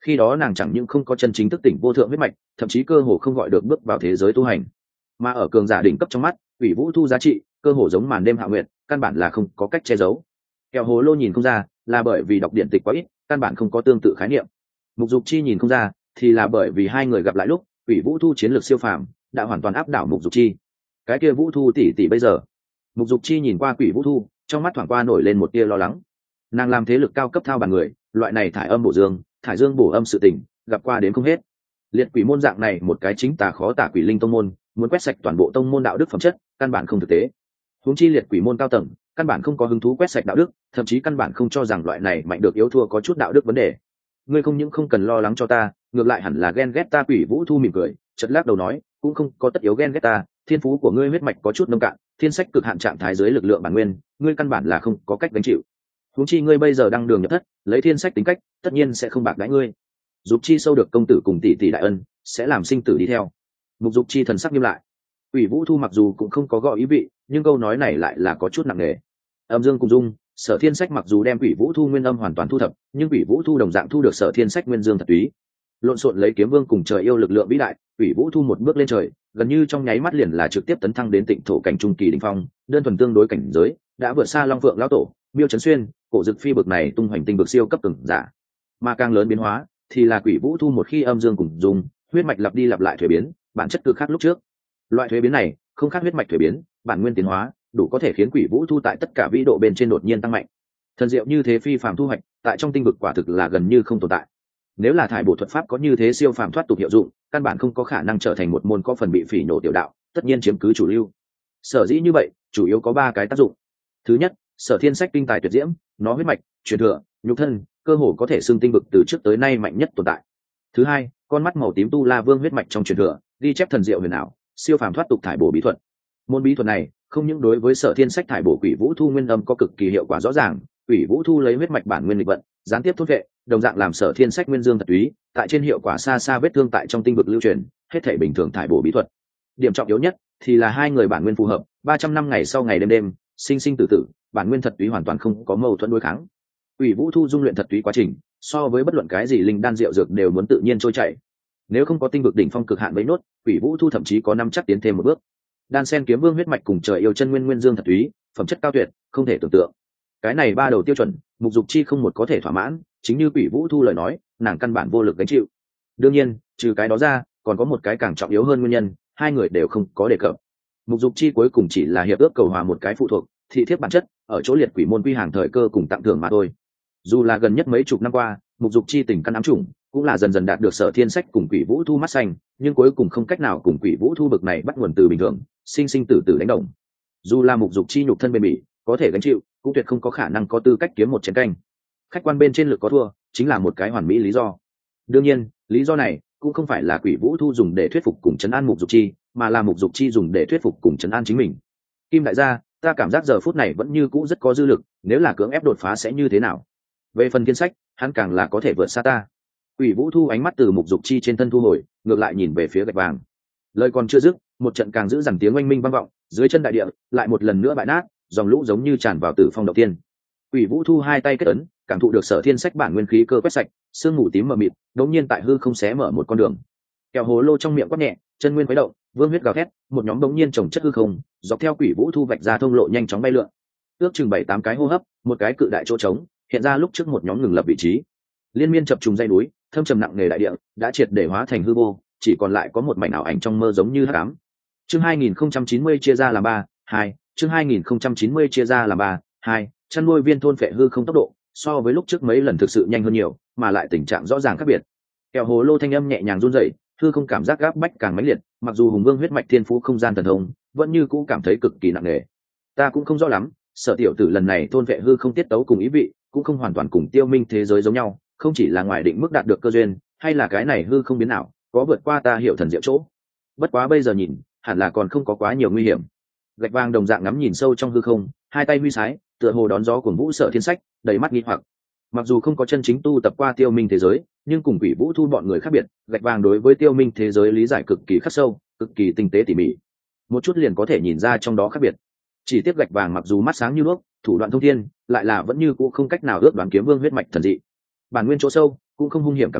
Khi đó nàng chẳng những không có chân chính thức tỉnh vô thượng huyết mạch, thậm chí cơ hồ không gọi được bước vào thế giới tu hành. Mà ở cường giả đỉnh cấp trong mắt, Quỷ Vũ Thu giá trị cơ hồ giống màn đêm hạ nguyệt, căn bản là không có cách che giấu. Kẹo Hồ Lô nhìn không ra, là bởi vì đọc điện tịch quá ít, căn bản không có tương tự khái niệm. Mục Dục Chi nhìn không ra, thì là bởi vì hai người gặp lại lúc, Quỷ Vũ Thu chiến lược siêu phàm, đã hoàn toàn áp đảo Mục Dục Chi. Cái kia Vũ Thu tỷ tỷ bây giờ. Mục Dục Chi nhìn qua Quỷ Vũ Thu, trong mắt thoáng qua nổi lên một tia lo lắng. Nàng làm thế lực cao cấp thao bàn người, loại này thải âm bổ dương, thải dương bổ âm sự tình, gặp qua đến không hết. Liệt quỷ môn dạng này một cái chính tà khó tả quỷ linh tông môn, muốn quét sạch toàn bộ tông môn đạo đức phẩm chất, căn bản không thực tế. Huống chi liệt quỷ môn cao tầng, căn bản không có hứng thú quét sạch đạo đức, thậm chí căn bản không cho rằng loại này mạnh được yếu thua có chút đạo đức vấn đề. Ngươi không những không cần lo lắng cho ta, ngược lại hẳn là ghen ghét ta. Quỷ Vũ Thu mỉm cười, chợt lắc đầu nói, cũng không có tất yếu ghen ghét ta, thiên phú của ngươi huyết mạch có chút nông cạn, thiên sách cực hạn trạng thái dưới lực lượng bản nguyên, ngươi căn bản là không có cách gánh chịu. Huống chi ngươi bây giờ đang đường nhập thất, lấy thiên sách tính cách, tất nhiên sẽ không bạc đãi ngươi. Dục Chi sâu được công tử cùng tỷ tỷ đại ân, sẽ làm sinh tử đi theo. Mục Dục Chi thần sắc nghiêm lại. Quỷ Vũ Thu mặc dù cũng không có gõ ý vị, nhưng câu nói này lại là có chút nặng nề. Âm Dương cùng dung, Sở Thiên Sách mặc dù đem Quỷ Vũ Thu nguyên âm hoàn toàn thu thập, nhưng Quỷ Vũ Thu đồng dạng thu được Sở Thiên Sách nguyên dương thật túy. Lộn xộn lấy kiếm vương cùng trời yêu lực lượng vĩ đại, Quỷ Vũ Thu một bước lên trời, gần như trong nháy mắt liền là trực tiếp tấn thăng đến Tịnh thổ cảnh trung kỳ đỉnh phong, đơn thuần tương đối cảnh giới, đã vượt xa Long Phượng lão tổ, Miêu Chấn Xuyên, Cổ Dực Phi bực này tung hoành tinh vực siêu cấp cường giả. Mà càng lớn biến hóa, thì là Quỷ Vũ Thu một khi âm dương cùng dung, huyết mạch lặp đi lặp lại thuế biến, bản chất cực khác lúc trước. Loại thuế biến này không khác huyết mạch thuế biến, bản nguyên tiến hóa, đủ có thể khiến Quỷ Vũ Thu tại tất cả vĩ độ bên trên đột nhiên tăng mạnh. Thần diệu như thế phi phàm thu hoạch, tại trong tinh vực quả thực là gần như không tồn tại. Nếu là thải bổ thuật pháp có như thế siêu phàm thoát tục hiệu dụng, căn bản không có khả năng trở thành một môn có phần bị phỉ nhổ tiểu đạo, tất nhiên chiếm cứ chủ lưu. Sở dĩ như vậy, chủ yếu có ba cái tác dụng. Thứ nhất, Sở Thiên Sách kinh tài tuyệt diễm, nó huyết mạch, truyền thừa, nhục thân, cơ hồ có thể xưng tinh vực từ trước tới nay mạnh nhất tồn tại. Thứ hai, con mắt màu tím tu la vương huyết mạch trong truyền thừa, ghi chép thần diệu huyền ảo, siêu phàm thoát tục thải bổ bí thuật. Môn bí thuật này không những đối với Sở Thiên Sách thải bổ Quỷ Vũ Thu nguyên âm có cực kỳ hiệu quả rõ ràng, Quỷ Vũ Thu lấy huyết mạch bản nguyên lịch vận, gián tiếp thôn vệ, đồng dạng làm Sở Thiên Sách nguyên dương thật túy, tại trên hiệu quả xa xa vết thương tại trong tinh vực lưu truyền, hết thảy bình thường thải bổ bí thuật. Điểm trọng yếu nhất thì là hai người bản nguyên phù hợp, 300 năm ngày sau ngày đêm đêm, sinh sinh tử tử, bản nguyên thật túy hoàn toàn không có mâu thuẫn đối kháng. Quỷ Vũ Thu dung luyện thật túy quá trình, so với bất luận cái gì linh đan rượu dược đều muốn tự nhiên trôi chảy. Nếu không có tinh vực đỉnh phong cực hạn bấy nốt, Quỷ Vũ Thu thậm chí có năm chắc tiến thêm một bước. Đan sen kiếm vương huyết mạch cùng trời yêu chân nguyên nguyên dương thật túy, phẩm chất cao tuyệt, không thể tưởng tượng. Cái này ba đầu tiêu chuẩn, Mục Dục Chi không một có thể thỏa mãn, chính như Quỷ Vũ Thu lời nói, nàng căn bản vô lực gánh chịu. Đương nhiên, trừ cái đó ra, còn có một cái càng trọng yếu hơn nguyên nhân, hai người đều không có đề cập. Mục Dục Chi cuối cùng chỉ là hiệp ước cầu hòa một cái phụ thuộc, thị thiếp bản chất, ở chỗ liệt quỷ môn quy hàng thời cơ cùng tặng thưởng mà thôi. Dù là gần nhất mấy chục năm qua, Mục Dục Chi tình căn ám chủng, cũng là dần dần đạt được Sở Thiên Sách cùng Quỷ Vũ Thu mắt xanh, nhưng cuối cùng không cách nào cùng Quỷ Vũ Thu bực này bắt nguồn từ bình thường, sinh sinh tử tử đánh đồng. Dù là Mục Dục Chi nhục thân bền bỉ, có thể gánh chịu, cũng tuyệt không có khả năng có tư cách kiếm một chén canh. Khách quan bên trên lực có thua, chính là một cái hoàn mỹ lý do. Đương nhiên, lý do này cũng không phải là Quỷ Vũ Thu dùng để thuyết phục cùng trấn an Mục Dục Chi, mà là Mục Dục Chi dùng để thuyết phục cùng trấn an chính mình. Kim đại gia, ta cảm giác giờ phút này vẫn như cũ rất có dư lực, nếu là cưỡng ép đột phá sẽ như thế nào? Về phần Thiên Sách, hắn càng là có thể vượt xa ta. Quỷ Vũ Thu ánh mắt từ Mục Dục Chi trên thân thu hồi, ngược lại nhìn về phía gạch vàng. Lời còn chưa dứt, một trận càng giữ dằn tiếng oanh minh vang vọng, dưới chân đại địa lại một lần nữa bại nát, dòng lũ giống như tràn vào Tử Phong đầu tiên. Quỷ Vũ Thu hai tay kết ấn, cảm thụ được Sở Thiên Sách bản nguyên khí cơ quét sạch, sương mù tím mờ mịt, đột nhiên tại hư không xé mở một con đường. Kẹo Hồ Lô trong miệng quát nhẹ, chân nguyên khuấy động, vương huyết gào thét, một nhóm đống nhiên trồng chất hư không, dọc theo Quỷ Vũ Thu vạch ra thông lộ nhanh chóng bay lượn. Ước chừng 7-8 cái hô hấp, một cái cự đại chỗ trống, hiện ra lúc trước một nhóm ngừng lập vị trí. Liên miên chập trùng dây núi, thâm trầm nặng nề đại địa, đã triệt để hóa thành hư vô, chỉ còn lại có một mảnh ảo ảnh trong mơ giống như hắc ám. Chương 2090 chia ra làm 3, 2, chương 2090 chia ra làm 3, 2, chăn nuôi viên thôn phệ hư không tốc độ, so với lúc trước mấy lần thực sự nhanh hơn nhiều, mà lại tình trạng rõ ràng khác biệt. Kẹo Hồ Lô thanh âm nhẹ nhàng run rẩy, hư không cảm giác gáp bách càng mãnh liệt, mặc dù Hùng Vương huyết mạch thiên phú không gian thần thông, vẫn như cũ cảm thấy cực kỳ nặng nề. Ta cũng không rõ lắm, Sở tiểu tử lần này thôn vệ hư không tiết tấu cùng ý vị, cũng không hoàn toàn cùng Tiêu Minh thế giới giống nhau, không chỉ là ngoài định mức đạt được cơ duyên, hay là cái này hư không biến nào, có vượt qua ta hiểu thần diệu chỗ. Bất quá bây giờ nhìn, hẳn là còn không có quá nhiều nguy hiểm. Gạch vàng đồng dạng ngắm nhìn sâu trong hư không, hai tay huy sái, tựa hồ đón gió cuồng vũ Sở Thiên Sách, đầy mắt nghi hoặc. Mặc dù không có chân chính tu tập qua Tiêu Minh thế giới, nhưng cùng Quỷ Vũ Thu bọn người khác biệt, gạch vàng đối với Tiêu Minh thế giới lý giải cực kỳ khắc sâu, cực kỳ tinh tế tỉ mỉ. Một chút liền có thể nhìn ra trong đó khác biệt. Chỉ tiếc gạch vàng mặc dù mắt sáng như nước, thủ đoạn thông thiên, lại là vẫn như cũ không cách nào ước đoán kiếm vương huyết mạch thần dị. Bản nguyên chỗ sâu cũng không hung hiểm cảm giác,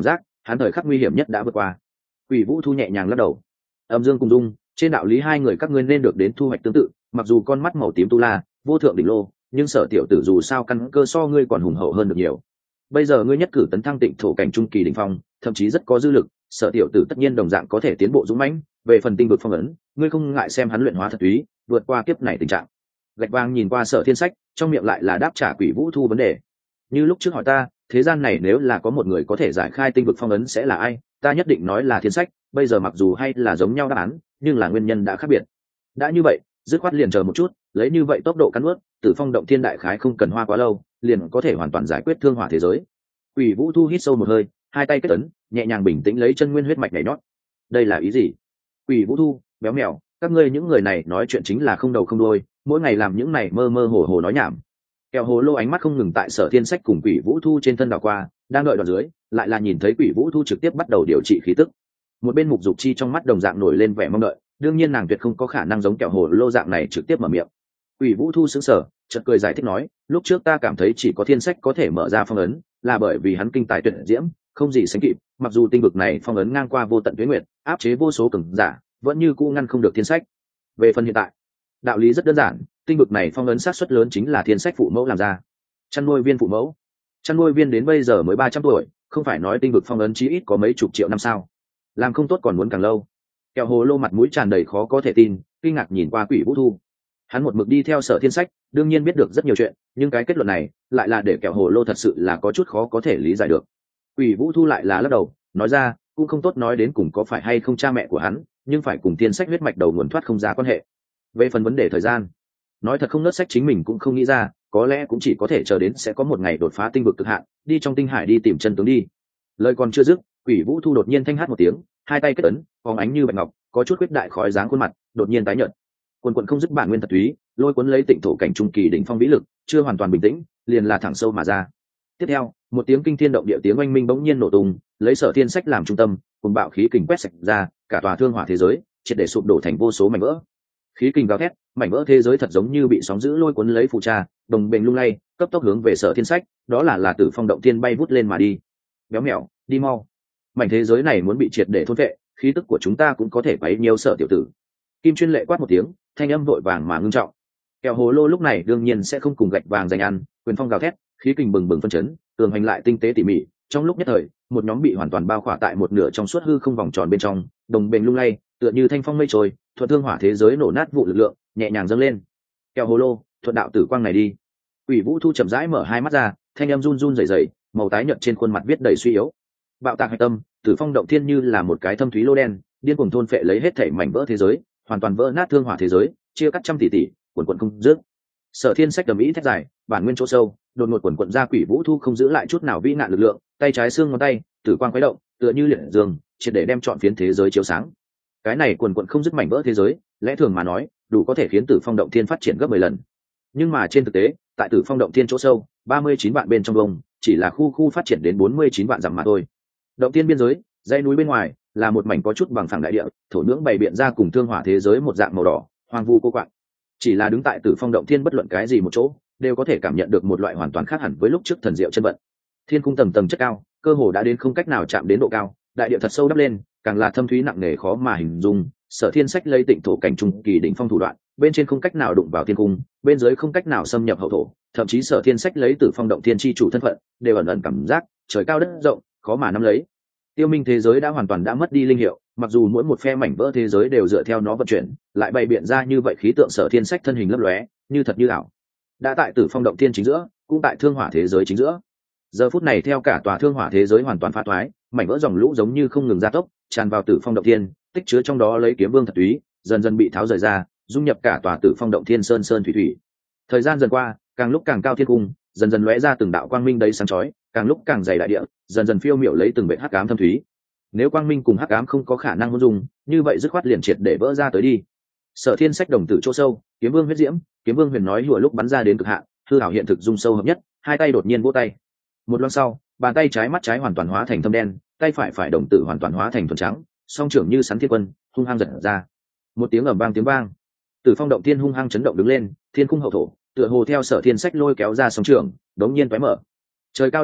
hắn thời khắc nguy hiểm nhất đã vượt qua. Quỷ Vũ Thu nhẹ nhàng lắc đầu. Âm Dương cùng Dung, trên đạo lý hai người các ngươi nên được đến thu hoạch tương tự, mặc dù con mắt màu tím tu la, vô thượng đỉnh lô, nhưng Sở tiểu tử dù sao căn cơ so ngươi còn hùng hậu hơn được nhiều. Bây giờ ngươi nhất cử tấn thăng Tịnh thổ cảnh trung kỳ đỉnh phong, thậm chí rất có dư lực, Sở tiểu tử tất nhiên đồng dạng có thể tiến bộ dũng mãnh. Về phần tinh vực phong ấn, ngươi không ngại xem hắn luyện hóa thật túy, vượt qua kiếp này tình trạng. Gạch vàng nhìn qua Sở Thiên Sách, trong miệng lại là đáp trả Quỷ Vũ Thu vấn đề. Như lúc trước hỏi ta, thế gian này nếu là có một người có thể giải khai tinh vực phong ấn sẽ là ai, ta nhất định nói là Thiên Sách. Bây giờ mặc dù hay là giống nhau đáp án, nhưng là nguyên nhân đã khác biệt. Đã như vậy, dứt khoát liền chờ một chút, lấy như vậy tốc độ cắn nuốt, Tử Phong động thiên đại khái không cần hoa quá lâu, liền có thể hoàn toàn giải quyết thương hỏa thế giới. Quỷ Vũ Thu hít sâu một hơi, hai tay kết ấn, nhẹ nhàng bình tĩnh lấy chân nguyên huyết mạch nhảy nhót. Đây là ý gì? Quỷ Vũ Thu, béo mèo, các ngươi những người này nói chuyện chính là không đầu không đuôi, mỗi ngày làm những này mơ mơ hồ hồ nói nhảm. Kẹo hồ lô ánh mắt không ngừng tại Sở Thiên Sách cùng Quỷ Vũ Thu trên thân đảo qua, đang đợi đoạn dưới, lại là nhìn thấy Quỷ Vũ Thu trực tiếp bắt đầu điều trị khí tức. Một bên Mục Dục Chi trong mắt đồng dạng nổi lên vẻ mong đợi, đương nhiên nàng tuyệt không có khả năng giống kẹo hồ lô dạng này trực tiếp mở miệng. Quỷ Vũ Thu sững sờ, chợt cười giải thích nói, lúc trước ta cảm thấy chỉ có Thiên Sách có thể mở ra phong ấn, là bởi vì hắn kinh tài tuyệt diễm, không gì sánh kịp, mặc dù tinh vực này phong ấn ngang qua vô tận tuế nguyệt, áp chế vô số cường giả, vẫn như cũ ngăn không được Thiên Sách. Về phần hiện tại, đạo lý rất đơn giản, tinh vực này phong ấn sát suất lớn chính là Thiên Sách phụ mẫu làm ra. Chăn nuôi viên phụ mẫu, chăn nuôi viên đến bây giờ mới 300 tuổi, không phải nói tinh vực phong ấn chí ít có mấy chục triệu năm sao? Làm không tốt còn muốn càng lâu. Kẹo hồ lô mặt mũi tràn đầy khó có thể tin, kinh ngạc nhìn qua Quỷ Vũ Thu. Hắn một mực đi theo Sở Thiên Sách, đương nhiên biết được rất nhiều chuyện, nhưng cái kết luận này lại là để kẹo hồ lô thật sự là có chút khó có thể lý giải được. Quỷ Vũ Thu lại là lắc đầu, nói ra, cũng không tốt nói đến cùng có phải hay không cha mẹ của hắn, nhưng phải cùng Thiên Sách huyết mạch đầu nguồn thoát không ra quan hệ. Về phần vấn đề thời gian, nói thật không nớt sách chính mình cũng không nghĩ ra, có lẽ cũng chỉ có thể chờ đến sẽ có một ngày đột phá tinh vực cực hạn, đi trong tinh hải đi tìm chân tướng đi. Lời còn chưa dứt, Quỷ Vũ Thu đột nhiên thanh hát một tiếng, hai tay kết ấn, phóng ánh như bạch ngọc, có chút huyết đại khói dáng khuôn mặt đột nhiên tái nhợt. Quần quần không dứt bản nguyên thật túy, lôi cuốn lấy Tịnh thổ cảnh trung kỳ đỉnh phong vĩ lực, chưa hoàn toàn bình tĩnh, liền là thẳng sâu mà ra. Tiếp theo, một tiếng kinh thiên động địa tiếng oanh minh bỗng nhiên nổ tung, lấy Sở Thiên Sách làm trung tâm, cùng bạo khí kình quét sạch ra, cả tòa thương hỏa thế giới triệt để sụp đổ thành vô số mảnh vỡ. Khí kình gào thét, mảnh vỡ thế giới thật giống như bị sóng dữ lôi cuốn lấy phù tra, đồng bền lung lay, cấp tốc hướng về Sở Thiên Sách, đó là Tử Phong động thiên bay vút lên mà đi. Béo mèo, đi mau. Mảnh thế giới này muốn bị triệt để thôn vệ, khí tức của chúng ta cũng có thể quấy nhiều Sở tiểu tử. Kim Chuyên Lệ quát một tiếng, thanh âm vội vàng mà ngưng trọng. Kẹo hồ lô lúc này đương nhiên sẽ không cùng gạch vàng giành ăn, quyền phong gào thét, khí kình bừng bừng phân chấn, tường hành lại tinh tế tỉ mỉ, trong lúc nhất thời, một nhóm bị hoàn toàn bao khỏa tại một nửa trong suốt hư không vòng tròn bên trong, đồng bền lung lay, tựa như thanh phong mây trôi, thuận thương hỏa thế giới nổ nát vụ lực lượng, nhẹ nhàng dâng lên. Kẹo hồ lô, thuận đạo tử quang này đi. Quỷ Vũ Thu chậm rãi mở hai mắt ra, thanh âm run run rẩy rẩy, màu tái nhợt trên khuôn mặt viết đầy suy yếu. Bạo tạc hạch tâm, Tử Phong động thiên như là một cái thâm thúy lô đen, điên cuồng thôn phệ lấy hết thảy mảnh vỡ thế giới, hoàn toàn vỡ nát thương hỏa thế giới, chia cắt trăm tỷ tỷ, quần quần không dứt. Sở Thiên Sách đầm ý thét dài, bản nguyên chỗ sâu, đột ngột quần quần ra. Quỷ Vũ Thu không giữ lại chút nào vĩ nạn lực lượng, tay trái xương ngón tay, tử quang khuấy động, tựa như liệt dương, triệt để đem trọn phiến thế giới chiếu sáng. Cái này quần quần không dứt mảnh vỡ thế giới, lẽ thường mà nói, đủ có thể khiến Tử Phong động thiên phát triển gấp 10 lần. Nhưng mà trên thực tế, tại Tử Phong động thiên chỗ sâu, 39 vạn bên trong vông, chỉ là khu phát triển đến 49 vạn dặm mà thôi. Động thiên biên giới, dãy núi bên ngoài, là một mảnh có chút bằng phẳng đại địa, thổ nhưỡng bày biện ra cùng thương hỏa thế giới một dạng màu đỏ, hoang vu cô quạng. Chỉ là đứng tại Tử Phong động thiên bất luận cái gì một chỗ, đều có thể cảm nhận được một loại hoàn toàn khác hẳn với lúc trước thần diệu chân vận. Thiên cung tầng tầng chất cao, cơ hồ đã đến không cách nào chạm đến độ cao, đại địa thật sâu đắp lên, càng là thâm thúy nặng nề khó mà hình dung. Sở Thiên Sách lấy Tịnh thổ cảnh trung kỳ đỉnh phong thủ đoạn, bên trên không cách nào đụng vào thiên cung, bên dưới không cách nào xâm nhập hậu thổ, thậm chí Sở Thiên Sách lấy Tử Phong động thiên chi chủ thân phận, đều ẩn ẩn cảm giác trời cao đất rộng, khó mà nắm lấy. Tiêu minh thế giới đã hoàn toàn đã mất đi linh hiệu, mặc dù mỗi một phe mảnh vỡ thế giới đều dựa theo nó vận chuyển, lại bày biện ra như vậy khí tượng. Sở Thiên Sách thân hình lấp lóe, như thật như ảo, đã tại Tử Phong động thiên chính giữa, cũng tại thương hỏa thế giới chính giữa. Giờ phút này theo cả tòa thương hỏa thế giới hoàn toàn phá thoái, mảnh vỡ dòng lũ giống như không ngừng gia tốc, tràn vào Tử Phong động thiên, tích chứa trong đó lấy kiếm vương thật túy, dần dần bị tháo rời ra, dung nhập cả tòa Tử Phong động thiên sơn sơn thủy thủy. Thời gian dần qua, càng lúc càng cao thiên cung, dần dần lóe ra từng đạo quang minh đầy sáng chói, càng lúc càng dày đại địa, dần dần phiêu miểu lấy từng vệt hắc ám thâm thúy. Nếu quang minh cùng hắc ám không có khả năng hỗn dung, như vậy dứt khoát liền triệt để vỡ ra tới đi. Sở Thiên Sách đồng tử chỗ sâu, kiếm vương huyết diễm, kiếm vương huyền nói lùa lúc bắn ra đến cực hạn, hư ảo hiện thực dung sâu hợp nhất, hai tay đột nhiên vỗ tay. Một loang sau, bàn tay trái mắt trái hoàn toàn hóa thành thâm đen, tay phải đồng tử hoàn toàn hóa thành thuần trắng, song trưởng như sắn thiên quân, hung hăng giật ra. Một tiếng ầm vang tiếng vang, Tử Phong động thiên hung hăng chấn động đứng lên, thiên cung hậu thổ, tựa hồ theo Sở Thiên Sách lôi kéo ra song trưởng, đống nhiên tóe mở. Trời cao đất rộng,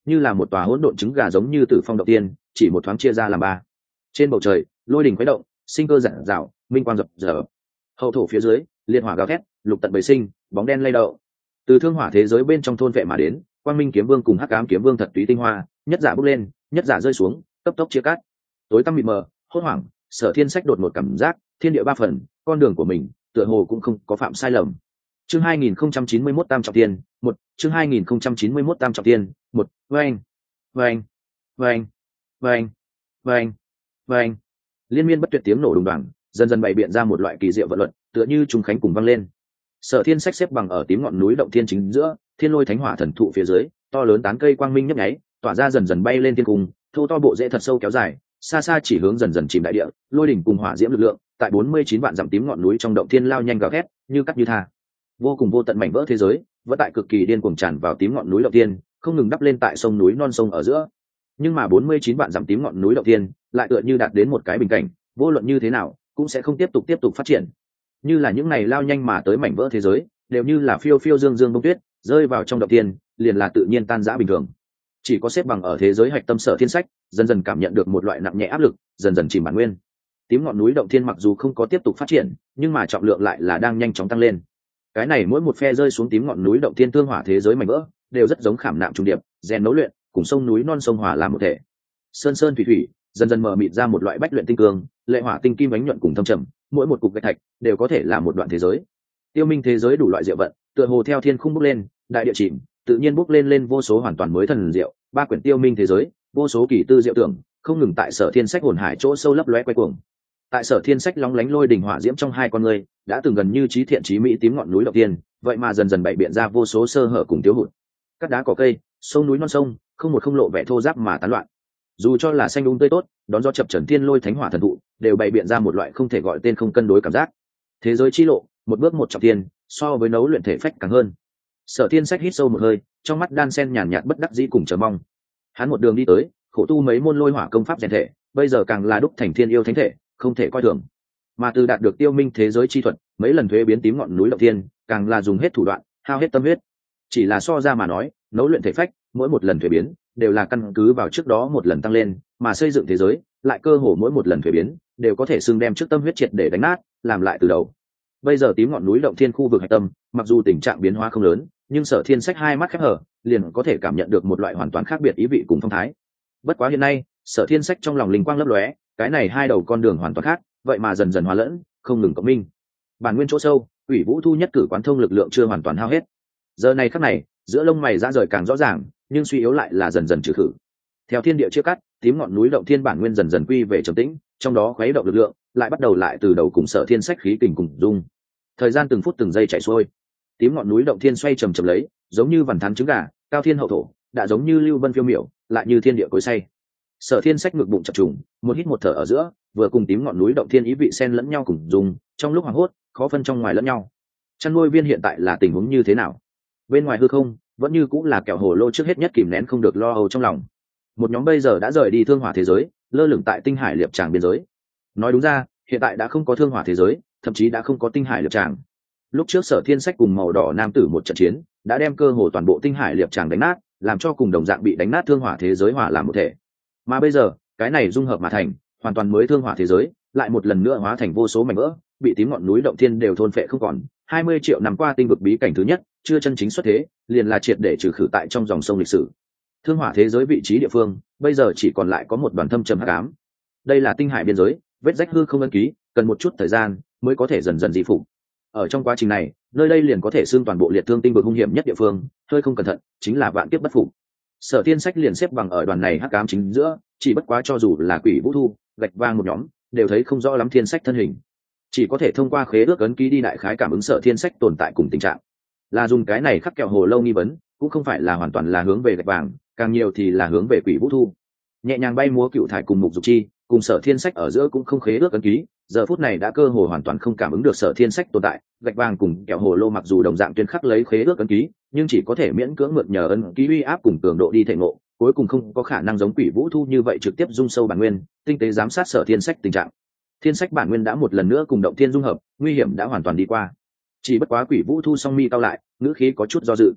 như là một tòa hỗn độn trứng gà giống như Tử Phong động tiên, chỉ một thoáng chia ra làm ba. Trên bầu trời, lôi đình khuấy động, sinh cơ rạng rào, minh quang rực rỡ. Hậu thổ phía dưới, liệt hỏa gào thét, lục tận bầy sinh, bóng đen lay động. Từ thương hỏa thế giới bên trong thôn vệ mà đến, Quang Minh kiếm vương cùng Hắc Ám kiếm vương thật túy tinh hoa, nhất giả bốc lên, nhất giả rơi xuống, cấp tốc chia cắt. Tối tăm mịt mờ, hốt hoảng, Sở Thiên Sách đột một cảm giác, thiên địa ba phần, con đường của mình, tựa hồ cũng không có phạm sai lầm. Chương 2091 Tam trọng thiên, 1, chương 2091 Tam trọng thiên, 1, vâng, vâng, vâng, vâng, vâng, vâng. Liên miên bất tuyệt tiếng nổ đùng đoàng, dần dần bày biện ra một loại kỳ diệu vận luật, tựa như trùng khánh cùng vang lên. Sở Thiên Sách xếp bằng ở tím ngọn núi động thiên chính giữa, thiên lôi thánh hỏa thần thụ phía dưới, to lớn tán cây quang minh nhấp nháy, tỏa ra dần dần bay lên thiên cung, thô to bộ rễ thật sâu kéo dài, xa xa chỉ hướng dần dần chìm đại địa, lôi đỉnh cùng hỏa diễm lực lượng, tại 49 vạn dặm tím ngọn núi trong động thiên lao nhanh gào thét, như cắt như tha. Vô cùng vô tận mảnh vỡ thế giới, vẫn tại cực kỳ điên cuồng tràn vào tím ngọn núi động thiên, không ngừng đắp lên tại sông núi non sông ở giữa. Nhưng mà 49 vạn dặm tím ngọn núi động thiên, lại tựa như đạt đến một cái bình cảnh, vô luận như thế nào, cũng sẽ không tiếp tục phát triển. Như là những này lao nhanh mà tới mảnh vỡ thế giới, đều như là phiêu phiêu dương dương bông tuyết, rơi vào trong động thiên, liền là tự nhiên tan rã bình thường. Chỉ có xếp bằng ở thế giới hạch tâm Sở Thiên Sách, dần dần cảm nhận được một loại nặng nhẹ áp lực, dần dần chìm bản nguyên. Tím ngọn núi động thiên mặc dù không có tiếp tục phát triển, nhưng mà trọng lượng lại là đang nhanh chóng tăng lên. Cái này mỗi một phe rơi xuống tím ngọn núi động thiên tương hỏa thế giới mảnh vỡ, đều rất giống khảm nạm trùng điệp, rèn nấu luyện, cùng sông núi non sông hòa làm một thể. Sơn sơn thủy thủy, dần dần mờ mịt ra một loại bách luyện tinh cương, lệ hỏa tinh kim ánh nhuận cùng thâm trầm, mỗi một cục gạch thạch đều có thể là một đoạn thế giới. Tiêu minh thế giới đủ loại diệu vận, tựa hồ theo thiên khung bốc lên, đại địa chìm, tự nhiên bốc lên vô số hoàn toàn mới thần diệu, ba quyển tiêu minh thế giới, vô số kỳ tư diệu tưởng, không ngừng tại Sở Thiên Sách hồn hải chỗ sâu lấp lóe quay cuồng. Tại Sở Thiên Sách lóng lánh lôi đỉnh hỏa diễm trong hai con người, đã từng gần như trí thiện trí mỹ tím ngọn núi động tiên, vậy mà dần dần bày biện ra vô số sơ hở cùng thiếu hụt. Các đá cỏ cây, sông núi non sông, không một không lộ vẻ thô ráp mà tán loạn. Dù cho là xanh tươi tốt, đón gió chập trần thiên lôi thánh hỏa thần thụ, đều bày biện ra một loại không thể gọi tên không cân đối cảm giác. Thế giới chi lộ, một bước một trọng thiên, so với nấu luyện thể phách càng hơn. Sở Thiên Sách hít sâu một hơi, trong mắt đan sen nhàn nhạt bất đắc dĩ cùng chờ mong. Hắn một đường đi tới, khổ tu mấy môn lôi hỏa công pháp rèn thể, bây giờ càng là đúc thành thiên yêu thánh thể, không thể coi thường. Mà từ đạt được tiêu minh thế giới chi thuật, mấy lần thuế biến tím ngọn núi động thiên, càng là dùng hết thủ đoạn, hao hết tâm huyết. Chỉ là so ra mà nói, nấu luyện thể phách, mỗi một lần thuế biến, đều là căn cứ vào trước đó một lần tăng lên, mà xây dựng thế giới, lại cơ hồ mỗi một lần thuế biến, đều có thể xưng đem trước tâm huyết triệt để đánh nát, làm lại từ đầu. Bây giờ tím ngọn núi động thiên khu vực hạch tâm, mặc dù tình trạng biến hóa không lớn, nhưng Sở Thiên Sách hai mắt khép hở, liền có thể cảm nhận được một loại hoàn toàn khác biệt ý vị cùng phong thái. Bất quá hiện nay, Sở Thiên Sách trong lòng linh quang lấp lóe, cái này hai đầu con đường hoàn toàn khác, vậy mà dần dần hòa lẫn, không ngừng cộng minh. Bản nguyên chỗ sâu, Ủy Vũ Thu nhất cử quán thông lực lượng chưa hoàn toàn hao hết. Giờ này khắc này, giữa lông mày ra rời càng rõ ràng, nhưng suy yếu lại là dần dần trừ khử. Theo thiên địa chia cắt, tím ngọn núi động thiên bản nguyên dần dần quy về trầm tĩnh, trong đó khuấy động lực lượng, lại bắt đầu lại từ đầu cùng Sở Thiên Sách khí kình cùng dung. Thời gian từng phút từng giây chảy xuôi, tím ngọn núi động thiên xoay chầm chậm lấy, giống như vằn thắn trứng gà, cao thiên hậu thổ, đã giống như lưu vân phiêu miểu, lại như thiên địa cối say. Sở Thiên Sách ngực bụng chập trùng, một hít một thở ở giữa, vừa cùng tím ngọn núi động thiên ý vị xen lẫn nhau cùng dùng, trong lúc hoảng hốt, khó phân trong ngoài lẫn nhau. Chăn nuôi viên hiện tại là tình huống như thế nào? Bên ngoài hư không, vẫn như cũng là kẹo hồ lô trước hết nhất kìm nén không được lo âu trong lòng. Một nhóm bây giờ đã rời đi thương hỏa thế giới, lơ lửng tại tinh hải liệp tràng biên giới. Nói đúng ra, hiện tại đã không có thương hỏa thế giới, thậm chí đã không có tinh hải liệp tràng. Lúc trước Sở Thiên Sách cùng màu đỏ nam tử một trận chiến, đã đem cơ hồ toàn bộ tinh hải liệp tràng đánh nát, làm cho cùng đồng dạng bị đánh nát thương hỏa thế giới hòa làm một thể. Mà bây giờ, cái này dung hợp mà thành, hoàn toàn mới thương hỏa thế giới, lại một lần nữa hóa thành vô số mảnh vỡ, bị tím ngọn núi động thiên đều thôn phệ không còn. 20 triệu năm qua tinh vực bí cảnh thứ nhất, chưa chân chính xuất thế, liền là triệt để trừ khử tại trong dòng sông lịch sử. Thương hỏa thế giới vị trí địa phương, bây giờ chỉ còn lại có một đoàn thâm trầm hắc ám. Đây là tinh hải biên giới, vết rách hư không ấn ký, cần một chút thời gian mới có thể dần dần di phục. Ở trong quá trình này, nơi đây liền có thể xưng toàn bộ liệt thương tinh vực hung hiểm nhất địa phương, hơi không cẩn thận, chính là vạn kiếp bất phục. Sở Thiên Sách liền xếp bằng ở đoàn này hắc ám chính giữa, chỉ bất quá cho dù là Quỷ Vũ Thu, gạch vang một nhóm, đều thấy không rõ lắm Thiên Sách thân hình. Chỉ có thể thông qua khế ước ấn ký đi đại khái cảm ứng Sở Thiên Sách tồn tại cùng tình trạng. Là dùng cái này khắc kẹo hồ lâu nghi vấn, cũng không phải là hoàn toàn là hướng về gạch vàng, càng nhiều thì là hướng về Quỷ Vũ Thu. Nhẹ nhàng bay múa cựu thải cùng mục dục chi, cùng Sở Thiên Sách ở giữa cũng không khế ước ấn ký, giờ phút này đã cơ hồ hoàn toàn không cảm ứng được Sở Thiên Sách tồn tại. Gạch vàng cùng kẹo hồ lô mặc dù đồng dạng tuyên khắc lấy khế ước ấn ký, nhưng chỉ có thể miễn cưỡng mượn nhờ ấn ký uy áp cùng cường độ đi thể ngộ, cuối cùng không có khả năng giống Quỷ Vũ Thu như vậy trực tiếp dung sâu bản nguyên, tinh tế giám sát Sở Thiên Sách tình trạng. Thiên Sách bản nguyên đã một lần nữa cùng động thiên dung hợp, nguy hiểm đã hoàn toàn đi qua. Chỉ bất quá Quỷ Vũ Thu song mi cao lại, ngữ khí có chút do dự.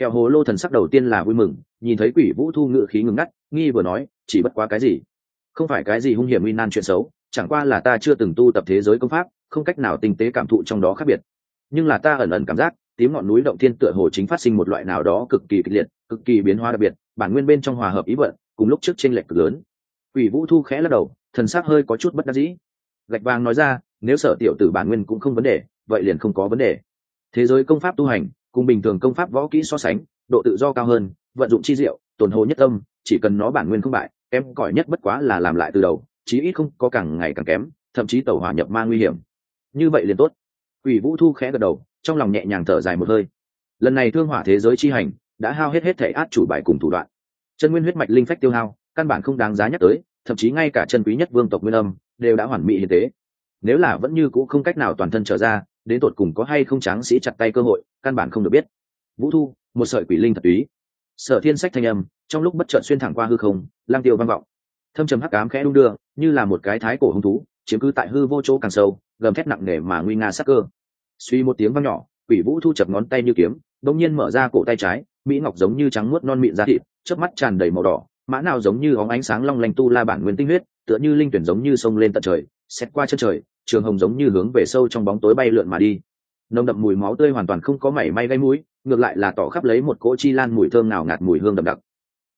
Kẹo hồ lô thần sắc đầu tiên là vui mừng, nhìn thấy Quỷ Vũ Thu ngự khí ngừng ngắt, nghi vừa nói, chỉ bất quá cái gì? Không phải cái gì hung hiểm uy nan chuyện xấu, chẳng qua là ta chưa từng tu tập thế giới công pháp, không cách nào tinh tế cảm thụ trong đó khác biệt. Nhưng là ta ẩn ẩn cảm giác, tím ngọn núi động thiên tựa hồ chính phát sinh một loại nào đó cực kỳ kịch liệt, cực kỳ biến hóa đặc biệt, bản nguyên bên trong hòa hợp ý vận, cùng lúc trước chênh lệch cực lớn. Quỷ Vũ Thu khẽ lắc đầu, thần sắc hơi có chút bất đắc dĩ. Gạch vàng nói ra, nếu Sở tiểu tử bản nguyên cũng không vấn đề, vậy liền không có vấn đề. Thế giới công pháp tu hành, cùng bình thường công pháp võ kỹ so sánh, độ tự do cao hơn, vận dụng chi diệu, tồn hồ nhất tâm, chỉ cần nó bản nguyên không bại, em cỏi nhất bất quá là làm lại từ đầu, chí ít không có càng ngày càng kém, thậm chí tẩu hỏa nhập ma nguy hiểm. Như vậy liền tốt. Quỷ Vũ Thu khẽ gật đầu, trong lòng nhẹ nhàng thở dài một hơi. Lần này thương hỏa thế giới chi hành, đã hao hết thể át chủ bài cùng thủ đoạn. Chân nguyên huyết mạch linh phách tiêu hao, căn bản không đáng giá nhắc tới, thậm chí ngay cả chân quý nhất vương tộc nguyên âm đều đã hoàn mỹ hiến tế. Nếu là vẫn như cũ không cách nào toàn thân trở ra, đến tột cùng có hay không tráng sĩ chặt tay cơ hội, căn bản không được biết. Vũ Thu, một sợi quỷ linh thật túy. Sở Thiên sách thanh âm, trong lúc bất chợt xuyên thẳng qua hư không, lang tiêu vang vọng. Thâm trầm hắc ám khẽ đung đưa, như là một cái thái cổ hung thú, chiếm cứ tại hư vô chỗ càng sâu, gầm thét nặng nề mà nguy nga sắc cơ. Suy một tiếng vang nhỏ, Quỷ Vũ Thu chập ngón tay như kiếm, đột nhiên mở ra cổ tay trái, mỹ ngọc giống như trắng muốt non mịn da thịt, chớp mắt tràn đầy màu đỏ, mã nào giống như óng ánh sáng long lanh tu la bản nguyên tinh huyết, tựa như linh tuyển giống như sông lên tận trời, xét qua chân trời, trường hồng giống như hướng về sâu trong bóng tối bay lượn mà đi. Nồng đậm mùi máu tươi hoàn toàn không có mảy may gây mũi, ngược lại là tỏ khắp lấy một cỗ chi lan mùi thơm nào ngạt mùi hương đậm đặc.